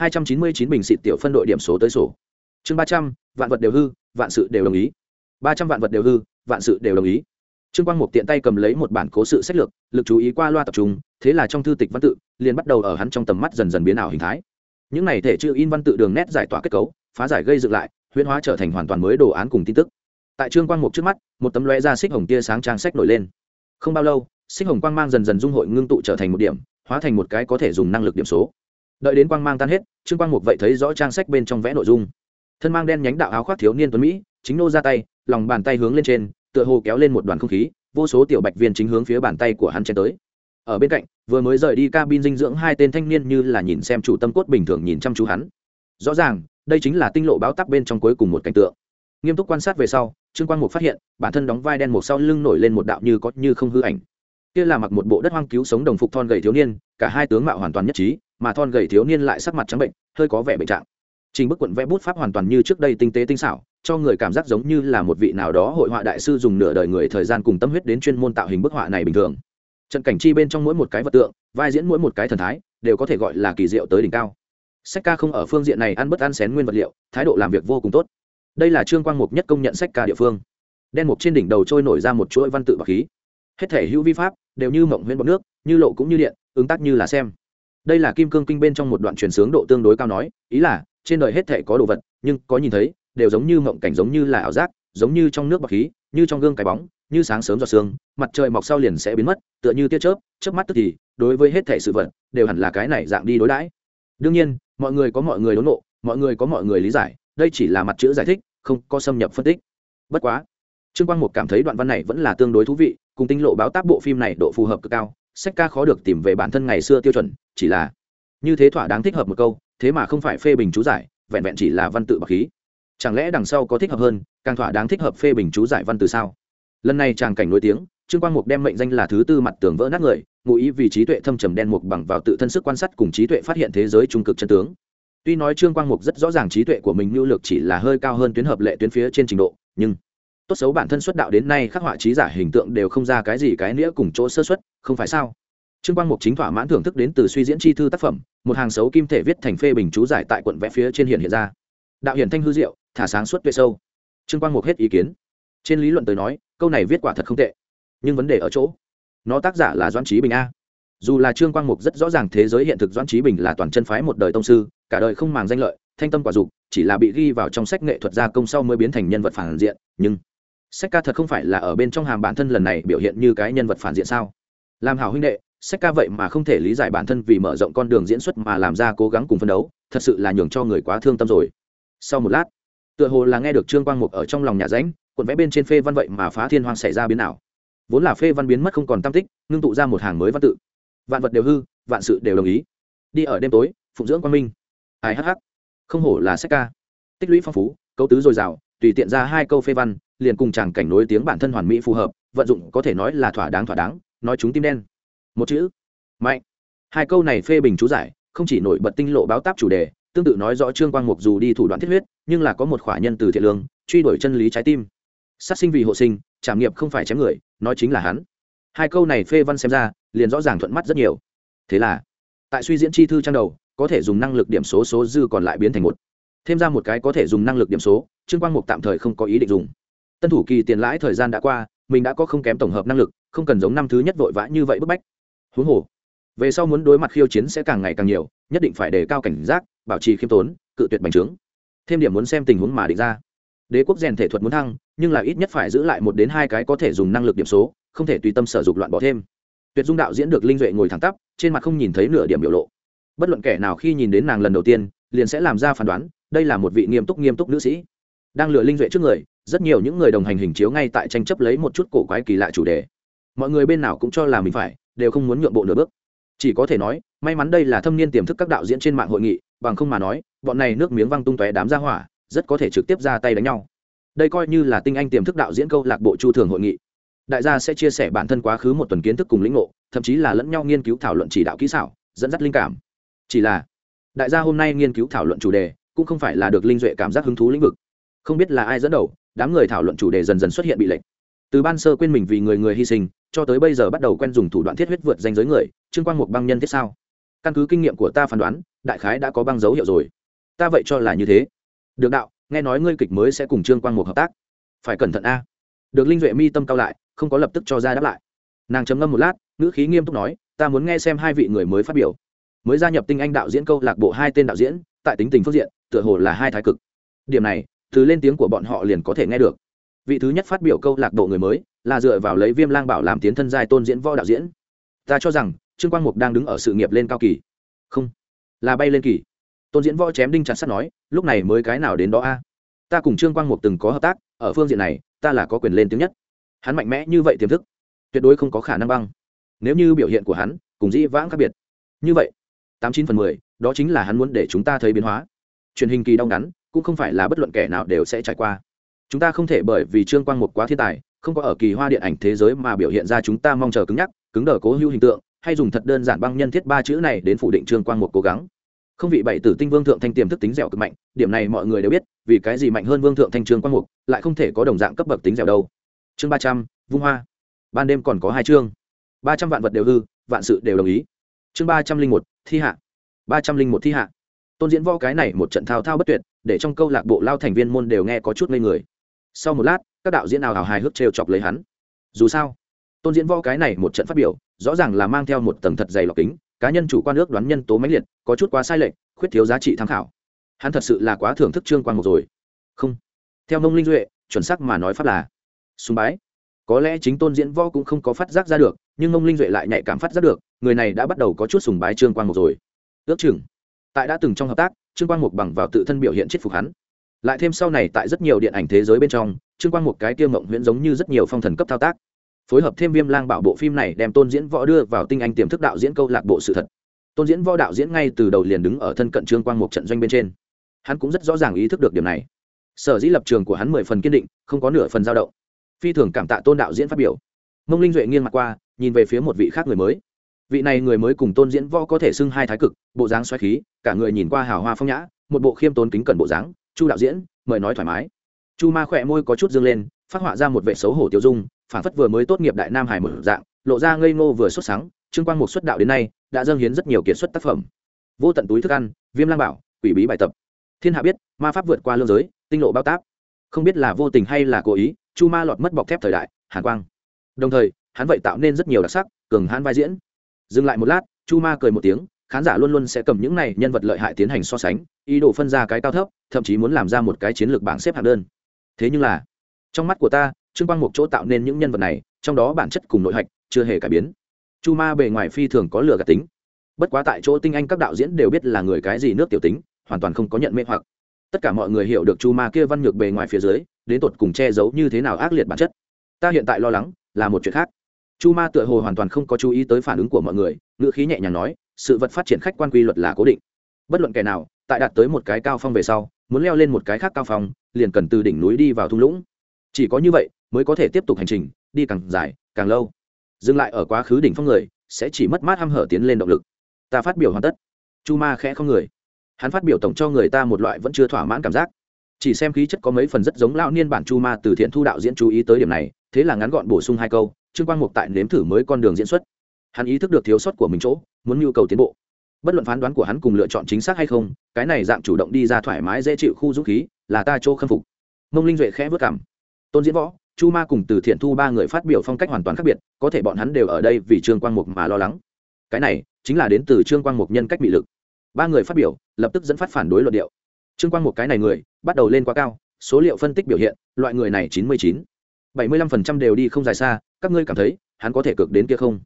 299 bình xịt tiểu phân đội điểm số tới sổ. Chương 300, vạn vật đều hư, vạn sự đều đồng ý. 300 vạn vật đều hư, vạn sự đều đồng ý. Trương Quang Mục tiện tay cầm lấy một bản cố sự sách lược, lực chú ý qua loa tập trung, thế là trong thư tịch văn tự liền bắt đầu ở hắn trong tầm mắt dần dần biến ảo hình thái. Những này thể chữ in văn tự đường nét giải tỏa kết cấu, phá giải gây dựng lại, huyễn hóa trở thành hoàn toàn mới đồ án cùng tin tức. Tại Trương Quang Mục trước mắt, một tấm lóe ra xích hồng tia sáng trang sách nổi lên. Không bao lâu, xích hồng quang mang dần dần dung hội ngưng tụ trở thành một điểm, hóa thành một cái có thể dùng năng lực điểm số. Đợi đến quang mang tan hết, Trương Quang Mục vậy thấy rõ trang sách bên trong vẽ nội dung. Thân mang đen nhánh đạo áo khoác thiếu niên tuấn mỹ, chính nô ra tay, lòng bàn tay hướng lên trên, tựa hồ kéo lên một đoàn không khí, vô số tiểu bạch viên chính hướng phía bàn tay của hắn chém tới. Ở bên cạnh, vừa mới rời đi cabin dinh dưỡng hai tên thanh niên như là nhìn xem chủ tâm cốt bình thường nhìn chăm chú hắn. Rõ ràng, đây chính là tinh lộ báo tắc bên trong cuối cùng một cảnh tượng. Nghiêm túc quan sát về sau, Trương Quang Mục phát hiện, bản thân đóng vai đen một sau lưng nổi lên một đạo như có như không hư ảnh. Kia là mặc một bộ đất hoang cứu sống đồng phục thon gầy thiếu niên, cả hai tướng mạo hoàn toàn nhất trí, mà thon gầy thiếu niên lại sắc mặt trắng bệnh, hơi có vẻ bệnh trạng. Trình bức quận vẽ bút pháp hoàn toàn như trước đây tinh tế tinh xảo, cho người cảm giác giống như là một vị nào đó hội họa đại sư dùng nửa đời người thời gian cùng tâm huyết đến chuyên môn tạo hình bức họa này bình thường. Trận cảnh chi bên trong mỗi một cái vật tượng, vai diễn mỗi một cái thần thái, đều có thể gọi là kỳ diệu tới đỉnh cao. Sách ca không ở phương diện này ăn bất ăn xén nguyên vật liệu, thái độ làm việc vô cùng tốt. Đây là Trương Quang Mục nhất công nhận sách ca địa phương. Đen mục trên đỉnh đầu trôi nổi ra một chuỗi văn tự bạc khí. Hết thể hữu vi pháp đều như mộng huyễn bọt nước, như lộ cũng như điện, ứng tác như là xem. Đây là Kim Cương Kinh bên trong một đoạn truyền sướng độ tương đối cao nói, ý là trên đời hết thể có đồ vật, nhưng có nhìn thấy, đều giống như mộng cảnh, giống như là ảo giác, giống như trong nước bạc khí, như trong gương cái bóng, như sáng sớm giọt sương, mặt trời mọc sau liền sẽ biến mất, tựa như tia chớp, chớp mắt tức thì, đối với hết thể sự vật, đều hẳn là cái này dạng đi đối đãi. Đương nhiên, mọi người có mọi người đốn nộ, mọi người có mọi người lý giải, đây chỉ là mặt chữ giải thích, không có xâm nhập phân tích. Bất quá, Trương Quang Mục cảm thấy đoạn văn này vẫn là tương đối thú vị, cùng tinh lộ báo tác bộ phim này độ phù hợp cực cao, sách ca khó được tìm về bản thân ngày xưa tiêu chuẩn, chỉ là như thế thỏa đáng thích hợp một câu, thế mà không phải phê bình chú giải, vẹn vẹn chỉ là văn tự bạc khí. Chẳng lẽ đằng sau có thích hợp hơn, càng thỏa đáng thích hợp phê bình chú giải văn từ sao? Lần này tràng cảnh nổi tiếng, Trương Quang Mục đem mệnh danh là thứ tư mặt tường vỡ nát người, ngụ ý vì trí tuệ thâm trầm đen mục bằng vào tự thân sức quan sát cùng trí tuệ phát hiện thế giới trung cực chân tướng. Tuy nói Trương Quang Mục rất rõ ràng trí tuệ của mình nhu lược chỉ là hơi cao hơn tuyến hợp lệ tuyến phía trên trình độ, nhưng tốt xấu bản thân xuất đạo đến nay khắc họa trí giả hình tượng đều không ra cái gì cái nghĩa cùng chỗ sơ xuất, không phải sao? Trương Quang Mục chính thỏa mãn thưởng thức đến từ suy diễn chi thư tác phẩm, một hàng xấu kim thể viết thành phê bình chú giải tại quận vẽ phía trên hiện ra. Đạo hiển thanh hư diệu, thả sáng suốt tuệ sâu. Trương Quang Mục hết ý kiến. Trên lý luận tới nói, câu này viết quả thật không tệ, nhưng vấn đề ở chỗ, nó tác giả là Doãn Chí Bình a. Dù là Trương Quang Mục rất rõ ràng thế giới hiện thực Doãn Chí Bình là toàn chân phái một đời tông sư, cả đời không màng danh lợi, thanh tâm quả dục, chỉ là bị ghi vào trong sách nghệ thuật gia công sau mới biến thành nhân vật phản diện, nhưng sách ca thật không phải là ở bên trong hàm bản thân lần này biểu hiện như cái nhân vật phản diện sao? Làm hảo huynh đệ, sách ca vậy mà không thể lý giải bản thân vì mở rộng con đường diễn xuất mà làm ra cố gắng cùng phân đấu, thật sự là nhường cho người quá thương tâm rồi. Sau một lát, tựa hồ là nghe được Trương Quang Mục ở trong lòng nhà ránh, cuộn vẽ bên trên phê văn vậy mà phá thiên hoang xảy ra biến ảo. Vốn là phê văn biến mất không còn tăm tích, ngưng tụ ra một hàng mới văn tự. Vạn vật đều hư, vạn sự đều đồng ý. Đi ở đêm tối, phụng dưỡng quang minh. Ai hắc hắc. Không hổ là sách ca. Tích lũy phong phú, cấu tứ dồi dào, tùy tiện ra hai câu phê văn, liền cùng chàng cảnh nối tiếng bản thân hoàn mỹ phù hợp, vận dụng có thể nói là thỏa đáng, nói chúng tim đen. Một chữ, mạnh. Hai câu này phê bình chú giải, không chỉ nổi bật tinh lộ báo táp chủ đề, tương tự nói rõ Trương Quang Mục dù đi thủ đoạn thiết huyết, nhưng là có một khỏa nhân từ thiện lương, truy đuổi chân lý trái tim. Sát sinh vì hộ sinh, trảm nghiệp không phải chém người, nói chính là hắn. Hai câu này phê văn xem ra, liền rõ ràng thuận mắt rất nhiều. Thế là, tại suy diễn chi thư trang đầu, có thể dùng năng lực điểm số số dư còn lại biến thành một. Thêm ra một cái có thể dùng năng lực điểm số, Trương Quang Mục tạm thời không có ý định dùng. Tân thủ kỳ tiền lãi thời gian đã qua, mình đã có không kém tổng hợp năng lực, không cần giống năm thứ nhất vội vã như vậy bức bách. Huống hồ, về sau muốn đối mặt khiêu chiến sẽ càng ngày càng nhiều, nhất định phải đề cao cảnh giác, bảo trì khiêm tốn, cự tuyệt bành trướng. Thêm điểm muốn xem tình huống mà định ra. Đế quốc rèn thể thuật muốn thăng, nhưng là ít nhất phải giữ lại 1 đến 2 cái có thể dùng năng lực điểm số, không thể tùy tâm sở dục loạn bỏ thêm. Tuyệt Dung đạo diễn được Linh Duệ ngồi thẳng tắp, trên mặt không nhìn thấy nửa điểm biểu lộ. Bất luận kẻ nào khi nhìn đến nàng lần đầu tiên, liền sẽ làm ra phán đoán, đây là một vị nghiêm túc nữ sĩ. Đang lựa Linh Duệ trước người, rất nhiều những người đồng hành hình chiếu ngay tại tranh chấp lấy một chút cổ quái kỳ lạ chủ đề. Mọi người bên nào cũng cho là mình phải, đều không muốn nhượng bộ nửa bước. Chỉ có thể nói, may mắn đây là thâm niên tiềm thức các đạo diễn trên mạng hội nghị, bằng không mà nói, bọn này nước miếng văng tung tóe đám ra hỏa, rất có thể trực tiếp ra tay đánh nhau. Đây coi như là tinh anh tiềm thức đạo diễn câu lạc bộ chu thường hội nghị. Đại gia sẽ chia sẻ bản thân quá khứ một tuần kiến thức cùng lĩnh ngộ, thậm chí là lẫn nhau nghiên cứu thảo luận chỉ đạo kỹ xảo, dẫn dắt linh cảm. Chỉ là, đại gia hôm nay nghiên cứu thảo luận chủ đề, cũng không phải là được Linh Duệ cảm giác hứng thú lĩnh vực. Không biết là ai dẫn đầu, đám người thảo luận chủ đề dần dần xuất hiện bị lệch. Từ ban sơ quên mình vì người hy sinh, cho tới bây giờ bắt đầu quen dùng thủ đoạn thiết huyết vượt danh giới người, Trương Quang Mục băng nhân thiết sao? Căn cứ kinh nghiệm của ta phán đoán, đại khái đã có băng dấu hiệu rồi. Ta vậy cho là như thế. Được đạo, nghe nói ngươi kịch mới sẽ cùng Trương Quang Mục hợp tác, phải cẩn thận a. Được Linh Duệ mi tâm cao lại, không có lập tức cho ra đáp lại. Nàng trầm ngâm một lát, ngữ khí nghiêm túc nói, ta muốn nghe xem hai vị người mới phát biểu. Mới gia nhập tinh anh đạo diễn câu lạc bộ 2 tên đạo diễn, tại tính tình phương diện, tựa hồ là hai thái cực. Điểm này, từ lên tiếng của bọn họ liền có thể nghe được. Vị thứ nhất phát biểu câu lạc bộ người mới, là dựa vào lấy Viêm Lang Bảo làm tiến thân giai tôn diễn võ đạo diễn. Ta cho rằng, Trương Quang Mục đang đứng ở sự nghiệp lên cao kỳ. Không, là bay lên kỳ. Tôn diễn võ chém đinh chặt sắt nói, lúc này mới cái nào đến đó a? Ta cùng Trương Quang Mục từng có hợp tác, ở phương diện này, ta là có quyền lên tiếng nhất. Hắn mạnh mẽ như vậy tiềm thức, tuyệt đối không có khả năng băng. Nếu như biểu hiện của hắn cùng dĩ vãng khác biệt, như vậy, 89/10, đó chính là hắn muốn để chúng ta thấy biến hóa. Truyền hình kỳ đau ngắn, cũng không phải là bất luận kẻ nào đều sẽ trải qua. Chúng ta không thể bởi vì Trương Quang Mục quá thiên tài, không có ở kỳ hoa điện ảnh thế giới mà biểu hiện ra chúng ta mong chờ cứng nhắc, cứng đờ cố hữu hình tượng, hay dùng thật đơn giản băng nhân thiết 3 chữ này đến phủ định Trương Quang Mục cố gắng. Không vị bảy tử tinh Vương Thượng Thanh tiềm thức tính dẻo cực mạnh, điểm này mọi người đều biết, vì cái gì mạnh hơn Vương Thượng Thanh Trương Quang Mục, lại không thể có đồng dạng cấp bậc tính dẻo đâu. Chương 300, vung hoa. Ban đêm còn có 2 chương. 300 vạn vật đều hư, vạn sự đều đồng ý. Chương 301, thi hạ. 301 thi hạ. Tôn diễn võ cái này một trận thao thao bất tuyệt, để trong câu lạc bộ lao thành viên môn đều nghe có chút ngây người. Sau một lát, các đạo diễn nào hào hài hước trêu chọc lấy hắn. Dù sao, Tôn diễn võ cái này một trận phát biểu, rõ ràng là mang theo một tầng thật dày lọc kính, cá nhân chủ quan ước đoán nhân tố mãnh liệt, có chút quá sai lệch, khuyết thiếu giá trị tham khảo. Hắn thật sự là quá thưởng thức Trương Quang Mục rồi. Không, theo Mông Linh Duệ, chuẩn xác mà nói pháp là sùng bái. Có lẽ chính Tôn diễn võ cũng không có phát giác ra được, nhưng Mông Linh Duệ lại nhạy cảm phát giác được, người này đã bắt đầu có chút sùng bái Trương Quang Mục rồi. Ước chừng, tại đã từng trong hợp tác, Trương Quang Mục bằng vào tự thân biểu hiện chết phục hắn. Lại thêm sau này tại rất nhiều điện ảnh thế giới bên trong, Trương Quang Mục cái kia mộng huyễn giống như rất nhiều phong thần cấp thao tác. phối hợp thêm Viêm Lang Bảo bộ phim này đem Tôn Diễn Võ đưa vào tinh anh tiềm thức đạo diễn câu lạc bộ sự thật. Tôn Diễn Võ đạo diễn ngay từ đầu liền đứng ở thân cận Trương Quang Mục trận doanh bên trên, hắn cũng rất rõ ràng ý thức được điểm này. Sở dĩ lập trường của hắn 10 phần kiên định, không có nửa phần dao động. Phi thường cảm tạ Tôn đạo diễn phát biểu. Mông Linh Duệ nghiêng mặt qua, nhìn về phía một vị khác người mới. Vị này người mới cùng Tôn Diễn Võ có thể xưng hai thái cực, bộ dáng xoáy khí, cả người nhìn qua hào hoa phong nhã, một bộ khiêm tốn kính cẩn bộ dáng. Chu đạo diễn, mời nói thoải mái. Chu Ma khỏe môi có chút dương lên, phát họa ra một vẻ xấu hổ tiêu dung, phản phất vừa mới tốt nghiệp đại nam hải mở dạng, lộ ra ngây ngô vừa xuất sáng. Trương Quang Mục xuất đạo đến nay đã dâng hiến rất nhiều kiệt xuất tác phẩm. Vô tận túi thức ăn, Viêm Lang Bảo, quỷ bí bài tập. Thiên hạ biết, ma pháp vượt qua lương giới, tinh lộ bao táp. Không biết là vô tình hay là cố ý, Chu Ma lọt mất bọc thép thời đại, hàn quang. Đồng thời, hắn vậy tạo nên rất nhiều đặc sắc, cường hãn vai diễn. Dừng lại một lát, Chu Ma cười một tiếng, khán giả luôn luôn sẽ cầm những này nhân vật lợi hại tiến hành so sánh, ý đồ phân ra cái cao thấp, thậm chí muốn làm ra một cái chiến lược bảng xếp hạng đơn. Thế nhưng là, trong mắt của ta, Trương Quang Mục chỗ tạo nên những nhân vật này, trong đó bản chất cùng nội hạch chưa hề cải biến. Chu Ma bề ngoài phi thường có lừa gạt tính, bất quá tại chỗ tinh anh các đạo diễn đều biết là người cái gì nước tiểu tính, hoàn toàn không có nhận mê hoặc. Tất cả mọi người hiểu được Chu Ma kia văn nhược bề ngoài phía dưới đến tột cùng che giấu như thế nào ác liệt bản chất. Ta hiện tại lo lắng là một chuyện khác. Chu Ma tựa hồ hoàn toàn không có chú ý tới phản ứng của mọi người, ngữ khí nhẹ nhàng nói, sự vật phát triển khách quan quy luật là cố định, bất luận kẻ nào tại đạt tới một cái cao phong về sau muốn leo lên một cái khác cao phong liền cần từ đỉnh núi đi vào thung lũng, chỉ có như vậy mới có thể tiếp tục hành trình đi càng dài càng lâu. Dừng lại ở quá khứ đỉnh phong người sẽ chỉ mất mát hăm hở tiến lên động lực. Ta phát biểu hoàn tất. Chu Ma khẽ không người, hắn phát biểu tổng cho người ta một loại vẫn chưa thỏa mãn cảm giác, chỉ xem khí chất có mấy phần rất giống lão niên bản Chu Ma. Từ Thiện Thu đạo diễn chú ý tới điểm này, thế là ngắn gọn bổ sung hai câu. Trương Quang Mục tại nếm thử mới con đường diễn xuất, hắn ý thức được thiếu sót của mình chỗ, muốn nhu cầu tiến bộ. Bất luận phán đoán của hắn cùng lựa chọn chính xác hay không, cái này dạng chủ động đi ra thoải mái dễ chịu khu dũng khí là ta chỗ khâm phục. Mông Linh Duệ khẽ vớt cảm. Tôn Diễn Võ, Chu Ma cùng Từ Thiện Thu ba người phát biểu phong cách hoàn toàn khác biệt, có thể bọn hắn đều ở đây vì Trương Quang Mục mà lo lắng. Cái này chính là đến từ Trương Quang Mục nhân cách bị lực. Ba người phát biểu lập tức dẫn phát phản đối luận điệu. Trương Quang Mục cái này người bắt đầu lên quá cao, số liệu phân tích biểu hiện loại người này 99-75% đều đi không dài xa. Các ngươi cảm thấy hắn có thể cực đến kia không?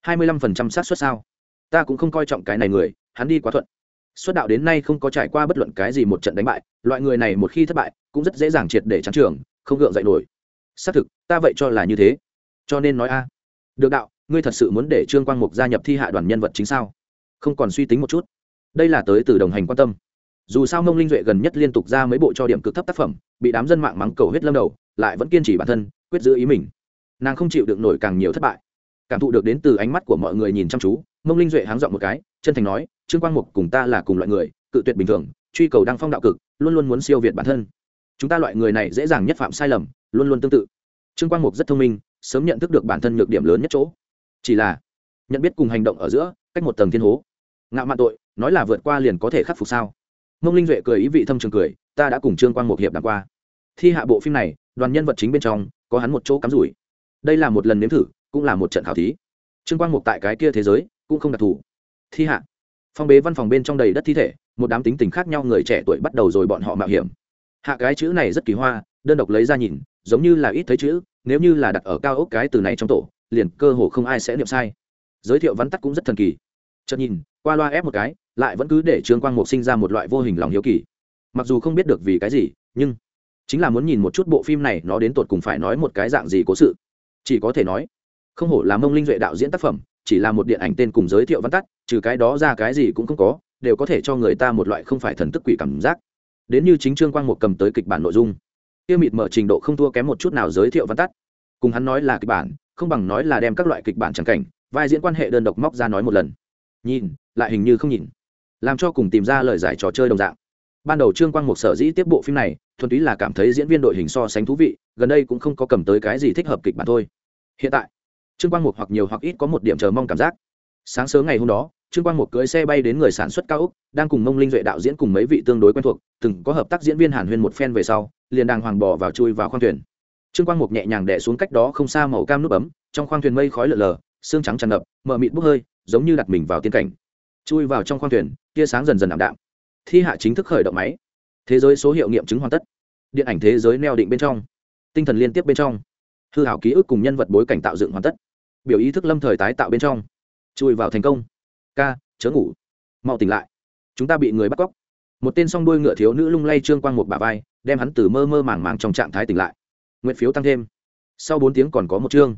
25% xác suất sao? Ta cũng không coi trọng cái này người, hắn đi quá thuận. Xuất đạo đến nay không có trải qua bất luận cái gì một trận đánh bại, loại người này một khi thất bại cũng rất dễ dàng triệt để chán trường, không gượng dậy nổi. Xác thực, ta vậy cho là như thế. Cho nên nói a. Được đạo, ngươi thật sự muốn để Trương Quang Mục gia nhập thi hạ đoàn nhân vật chính sao? Không còn suy tính một chút. Đây là tới từ đồng hành quan tâm. Dù sao Mông Linh Duệ gần nhất liên tục ra mấy bộ cho điểm cực thấp tác phẩm, bị đám dân mạng mắng cầu huyết lâm đầu, lại vẫn kiên trì bản thân, quyết giữ ý mình. Nàng không chịu đựng nổi càng nhiều thất bại. Cảm thụ được đến từ ánh mắt của mọi người nhìn chăm chú, Mông Linh Duệ háng giọng một cái, chân thành nói, Trương Quang Mục cùng ta là cùng loại người, cự tuyệt bình thường, truy cầu đăng phong đạo cực, luôn luôn muốn siêu việt bản thân. Chúng ta loại người này dễ dàng nhất phạm sai lầm, luôn luôn tương tự. Trương Quang Mục rất thông minh, sớm nhận thức được bản thân nhược điểm lớn nhất chỗ, chỉ là nhận biết cùng hành động ở giữa cách một tầng thiên hố. Ngạo mạn tội, nói là vượt qua liền có thể khắc phục sao? Mông Linh Duệ cười ý vị thâm trường cười, ta đã cùng Trương Quang Mục hiệp đàm qua. Thi hạ bộ phim này, đoàn nhân vật chính bên trong có hắn một chỗ cắm rủi. Đây là một lần nếm thử, cũng là một trận khảo thí. Trương Quang Mục tại cái kia thế giới cũng không đặc thù. Thi hạ phong bế văn phòng bên trong đầy đất thi thể, một đám tính tình khác nhau người trẻ tuổi bắt đầu rồi bọn họ mạo hiểm. Hạ cái chữ này rất kỳ hoa, đơn độc lấy ra nhìn giống như là ít thấy chữ, nếu như là đặt ở cao ốc cái từ này trong tổ liền cơ hồ không ai sẽ niệm sai. Giới thiệu vắn tắt cũng rất thần kỳ, chợt nhìn qua loa ép một cái lại vẫn cứ để Trương Quang Mục sinh ra một loại vô hình lòng hiếu kỳ. Mặc dù không biết được vì cái gì, nhưng chính là muốn nhìn một chút bộ phim này nó đến tột cùng phải nói một cái dạng gì cố sự. Chỉ có thể nói không hổ là Mông Linh Duệ đạo diễn tác phẩm, chỉ là một điện ảnh tên cùng giới thiệu văn tắt, trừ cái đó ra cái gì cũng không có, đều có thể cho người ta một loại không phải thần tức quỷ cảm giác. Đến như chính Trương Quang Mục cầm tới kịch bản nội dung, tiêu mịt mở trình độ không thua kém một chút nào giới thiệu văn tắt. Cùng hắn nói là kịch bản, không bằng nói là đem các loại kịch bản chẳng cảnh, vai diễn quan hệ đơn độc móc ra nói một lần. Nhìn lại hình như không nhìn, làm cho cùng tìm ra lời giải trò chơi đồng dạng. Ban đầu Trương Quang Mục sở dĩ tiếp bộ phim này thuần túy là cảm thấy diễn viên đội hình so sánh thú vị, gần đây cũng không có cầm tới cái gì thích hợp kịch bản thôi. Hiện tại Trương Quang Mục hoặc nhiều hoặc ít có một điểm chờ mong cảm giác. Sáng sớm ngày hôm đó, Trương Quang Mục cưỡi xe bay đến người sản xuất cao ốc, đang cùng Mông Linh Duệ đạo diễn cùng mấy vị tương đối quen thuộc, từng có hợp tác diễn viên hàn huyên một phen về sau, liền đàng hoàng bò vào chui vào khoang thuyền. Trương Quang Mục nhẹ nhàng đè xuống cách đó không xa màu cam nút bấm, trong khoang thuyền mây khói lờ lờ, sương trắng tràn ngập, mờ mịt bốc hơi, giống như đặt mình vào tiên cảnh. Chui vào trong khoang thuyền, tia sáng dần dần ảm đạm. Thi hạ chính thức khởi động máy. Thế giới số hiệu nghiệm chứng hoàn tất. Điện ảnh thế giới neo định bên trong, tinh thần liên tiếp bên trong, hư hảo ký ức cùng nhân vật bối cảnh tạo dựng hoàn tất. Biểu ý thức lâm thời tái tạo bên trong, chui vào thành công. Ca, chớ ngủ, mau tỉnh lại, chúng ta bị người bắt cóc. Một tên song đuôi ngựa thiếu nữ lung lay Trương Quang Mục bả vai, đem hắn từ mơ mơ màng màng trong trạng thái tỉnh lại. Nguyện phiếu tăng thêm. Sau 4 tiếng còn có một chương.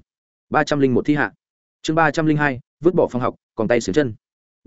301 thi hạ. Chương 302, vứt bỏ phòng học, còn tay xiềng chân.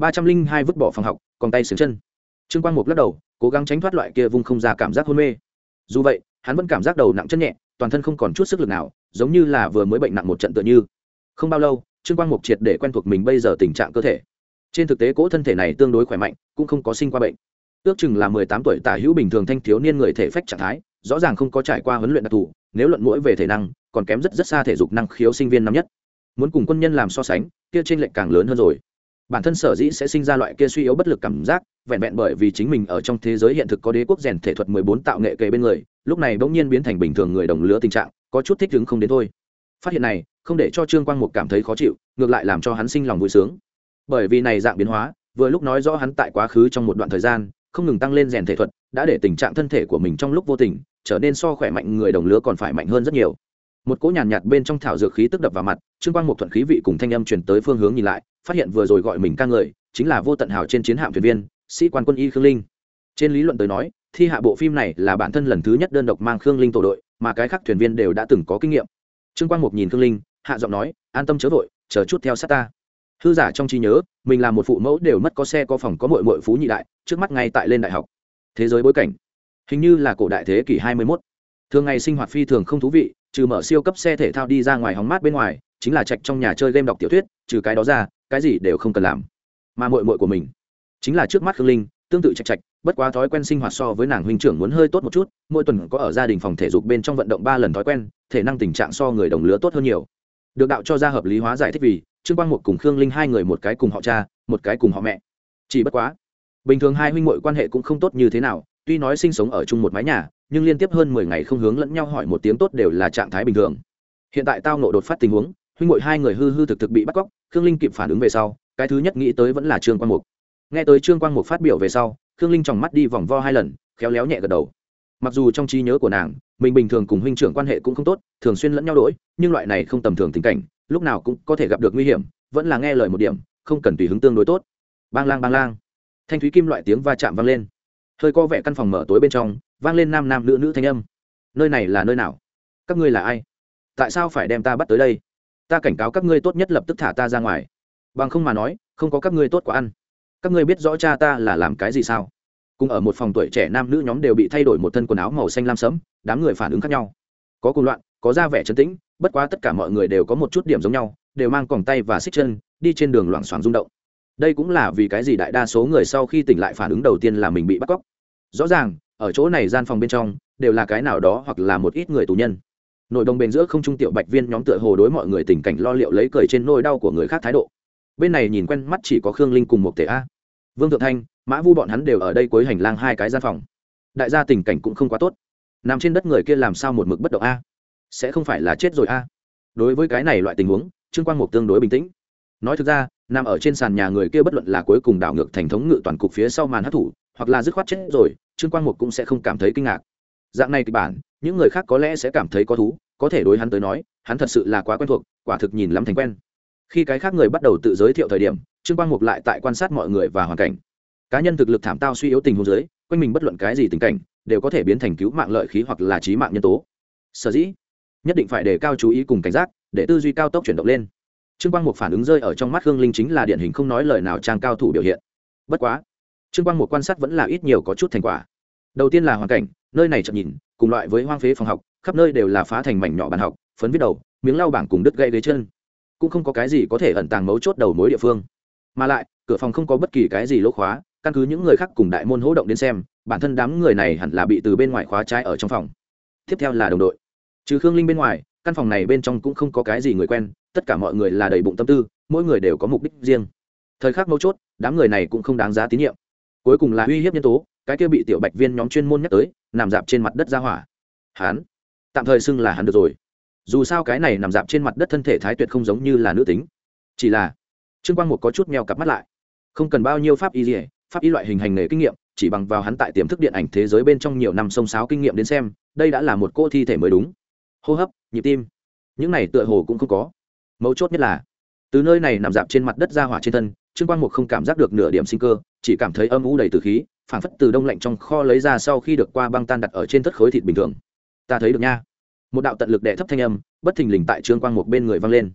302 vứt bỏ phòng học, còn tay xiềng chân. Trương Quang Mục lắc đầu, cố gắng tránh thoát loại kia vung không ra cảm giác hôn mê. Dù vậy, hắn vẫn cảm giác đầu nặng chân nhẹ, toàn thân không còn chút sức lực nào, giống như là vừa mới bệnh nặng một trận tựa như. Không bao lâu, Trương Quang Mục triệt để quen thuộc mình bây giờ tình trạng cơ thể. Trên thực tế cỗ thân thể này tương đối khỏe mạnh, cũng không có sinh qua bệnh. Ước chừng là 18 tuổi tả hữu bình thường thanh thiếu niên người thể phách trạng thái, rõ ràng không có trải qua huấn luyện đặc thù, nếu luận mũi về thể năng, còn kém rất xa thể dục năng khiếu sinh viên năm nhất. Muốn cùng quân nhân làm so sánh, kia chênh lệch càng lớn hơn rồi. Bản thân sở dĩ sẽ sinh ra loại kia suy yếu bất lực cảm giác, vẹn vẹn bởi vì chính mình ở trong thế giới hiện thực có đế quốc rèn thể thuật 14 tạo nghệ kề bên người, lúc này bỗng nhiên biến thành bình thường người đồng lứa tình trạng, có chút thích ứng không đến thôi. Phát hiện này, không để cho Trương Quang Mục cảm thấy khó chịu, ngược lại làm cho hắn sinh lòng vui sướng. Bởi vì này dạng biến hóa, vừa lúc nói rõ hắn tại quá khứ trong một đoạn thời gian, không ngừng tăng lên rèn thể thuật, đã để tình trạng thân thể của mình trong lúc vô tình trở nên so khỏe mạnh người đồng lứa còn phải mạnh hơn rất nhiều. Một cỗ nhàn nhạt bên trong thảo dược khí tức đập vào mặt, Trương Quang Mục thuận khí vị cùng thanh âm truyền tới phương hướng nhìn lại, phát hiện vừa rồi gọi mình ca người chính là Vô Tận Hào trên chiến hạm thuyền viên sĩ quan quân y Khương Linh. Trên lý luận tới nói, thi hạ bộ phim này là bản thân lần thứ nhất đơn độc mang Khương Linh tổ đội, mà cái khác thuyền viên đều đã từng có kinh nghiệm. Trương Quang Mục nhìn Khương Linh, hạ giọng nói, an tâm chớ vội, chờ chút theo sát ta. Hư giả trong trí nhớ, mình là một phụ mẫu đều mất có xe có phòng có muội muội phú nhị đại, trước mắt ngay tại lên đại học. Thế giới bối cảnh hình như là cổ đại thế kỷ 21. Thường ngày sinh hoạt phi thường không thú vị, trừ mở siêu cấp xe thể thao đi ra ngoài hóng mát bên ngoài, chính là trạch trong nhà chơi game đọc tiểu thuyết, trừ cái đó ra, cái gì đều không cần làm. Mà muội muội của mình, chính là trước mắt Khương Linh, tương tự trạch, bất quá thói quen sinh hoạt so với nàng huynh trưởng muốn hơi tốt một chút, mỗi tuần có ở gia đình phòng thể dục bên trong vận động 3 lần thói quen, thể năng tình trạng so người đồng lứa tốt hơn nhiều. Được đạo cho ra hợp lý hóa giải thích vì, Trương Quang Mục cùng Khương Linh hai người một cái cùng họ cha, một cái cùng họ mẹ. Chỉ bất quá, bình thường hai huynh muội quan hệ cũng không tốt như thế nào, tuy nói sinh sống ở chung một mái nhà, nhưng liên tiếp hơn 10 ngày không hướng lẫn nhau hỏi một tiếng tốt đều là trạng thái bình thường. Hiện tại tao nộ đột phát tình huống, huynh muội hai người hư thực bị bắt cóc, Khương Linh kịp phản ứng về sau, cái thứ nhất nghĩ tới vẫn là Trương Quang Mục. Nghe tới Trương Quang Mục phát biểu về sau, Khương Linh tròng mắt đi vòng vo 2 lần, khéo léo nhẹ gật đầu. Mặc dù trong trí nhớ của nàng, mình bình thường cùng huynh trưởng quan hệ cũng không tốt, thường xuyên lẫn nhau đổi, nhưng loại này không tầm thường tình cảnh, lúc nào cũng có thể gặp được nguy hiểm, vẫn là nghe lời một điểm, không cần tùy hứng tương đối tốt. Bang lang, thanh thúy kim loại tiếng va chạm vang lên. Hơi có vẻ căn phòng mở tối bên trong, vang lên nam nữ thanh âm. Nơi này là nơi nào? Các ngươi là ai? Tại sao phải đem ta bắt tới đây? Ta cảnh cáo các ngươi tốt nhất lập tức thả ta ra ngoài. Bằng không mà nói, không có các ngươi tốt quá ăn. Các ngươi biết rõ cha ta là làm cái gì sao? Cùng ở một phòng tuổi trẻ nam nữ nhóm đều bị thay đổi một thân quần áo màu xanh lam sẫm, đám người phản ứng khác nhau. Có cuồng loạn, có ra vẻ trấn tĩnh, bất quá tất cả mọi người đều có một chút điểm giống nhau, đều mang còng tay và xích chân, đi trên đường loảng xoảng rung động. Đây cũng là vì cái gì đại đa số người sau khi tỉnh lại phản ứng đầu tiên là mình bị bắt cóc. Rõ ràng, ở chỗ này gian phòng bên trong đều là cái nào đó hoặc là một ít người tù nhân. Nội đồng bền giữa không trung tiểu bạch viên nhóm tựa hồ đối mọi người tình cảnh lo liệu lấy cười trên nỗi đau của người khác thái độ. Bên này nhìn quen mắt chỉ có Khương Linh cùng một Tể A. Vương Thượng Thanh, Mã Vu bọn hắn đều ở đây cuối hành lang 2 cái gian phòng. Đại gia tình cảnh cũng không quá tốt. Nằm trên đất người kia làm sao một mực bất động A? Sẽ không phải là chết rồi A? Đối với cái này loại tình huống, Trương Quang Mục tương đối bình tĩnh. Nói thực ra, nằm ở trên sàn nhà người kia bất luận là cuối cùng đảo ngược thành thống ngự toàn cục phía sau màn hắc thủ, hoặc là dứt khoát chết rồi, Trương Quang Mục cũng sẽ không cảm thấy kinh ngạc. Dạng này kịch bản, những người khác có lẽ sẽ cảm thấy có thú, có thể đối hắn tới nói, hắn thật sự là quá quen thuộc, quả thực nhìn lắm thành quen. Khi cái khác người bắt đầu tự giới thiệu thời điểm, Trương Quang Mục lại tại quan sát mọi người và hoàn cảnh. Cá nhân thực lực thảm tao suy yếu tình huống dưới, quanh mình bất luận cái gì tình cảnh, đều có thể biến thành cứu mạng lợi khí hoặc là chí mạng nhân tố. Sở dĩ, nhất định phải đề cao chú ý cùng cảnh giác, để tư duy cao tốc chuyển động lên. Trương Quang Mục phản ứng rơi ở trong mắt Khương Linh chính là điển hình không nói lời nào trang cao thủ biểu hiện. Bất quá, Trương Quang Mục quan sát vẫn là ít nhiều có chút thành quả. Đầu tiên là hoàn cảnh, nơi này chợt nhìn, cùng loại với hoang phế phòng học, khắp nơi đều là phá thành mảnh nhỏ bàn học, phấn viết đầu, miếng lau bảng cùng đứt gãy ghế chân. Cũng không có cái gì có thể ẩn tàng mấu chốt đầu mối địa phương. Mà lại, cửa phòng không có bất kỳ cái gì lỗ khóa, căn cứ những người khác cùng đại môn hỗ động đến xem, bản thân đám người này hẳn là bị từ bên ngoài khóa trái ở trong phòng. Tiếp theo là đồng đội. Trừ Khương Linh bên ngoài, căn phòng này bên trong cũng không có cái gì người quen, tất cả mọi người là đầy bụng tâm tư, mỗi người đều có mục đích riêng. Thời khắc mấu chốt, đám người này cũng không đáng giá tín nhiệm. Cuối cùng là uy hiếp nhân tố, cái kia bị tiểu bạch viên nhóm chuyên môn nhắc tới, nằm dạp trên mặt đất ra hỏa. Hắn, tạm thời xưng là hắn được rồi. Dù sao cái này nằm dạp trên mặt đất thân thể thái tuyệt không giống như là nữ tính. Chỉ là Trương Quang Mục có chút meo cặp mắt lại. Không cần bao nhiêu pháp y gì, pháp y loại hình hành nghề kinh nghiệm, chỉ bằng vào hắn tại tiềm thức điện ảnh thế giới bên trong nhiều năm sông sáo kinh nghiệm đến xem, đây đã là một cô thi thể mới đúng. Hô hấp, nhịp tim, những này tựa hồ cũng không có. Mấu chốt nhất là, từ nơi này nằm dạp trên mặt đất ra hỏa trên thân, Trương Quang Mục không cảm giác được nửa điểm sinh cơ, chỉ cảm thấy âm u đầy tử khí, phảng phất từ đông lạnh trong kho lấy ra sau khi được qua băng tan đặt ở trên tất khối thịt bình thường. Ta thấy được nha. Một đạo tận lực đè thấp thanh âm, bất thình lình tại Trương Quang Mục bên người vang lên.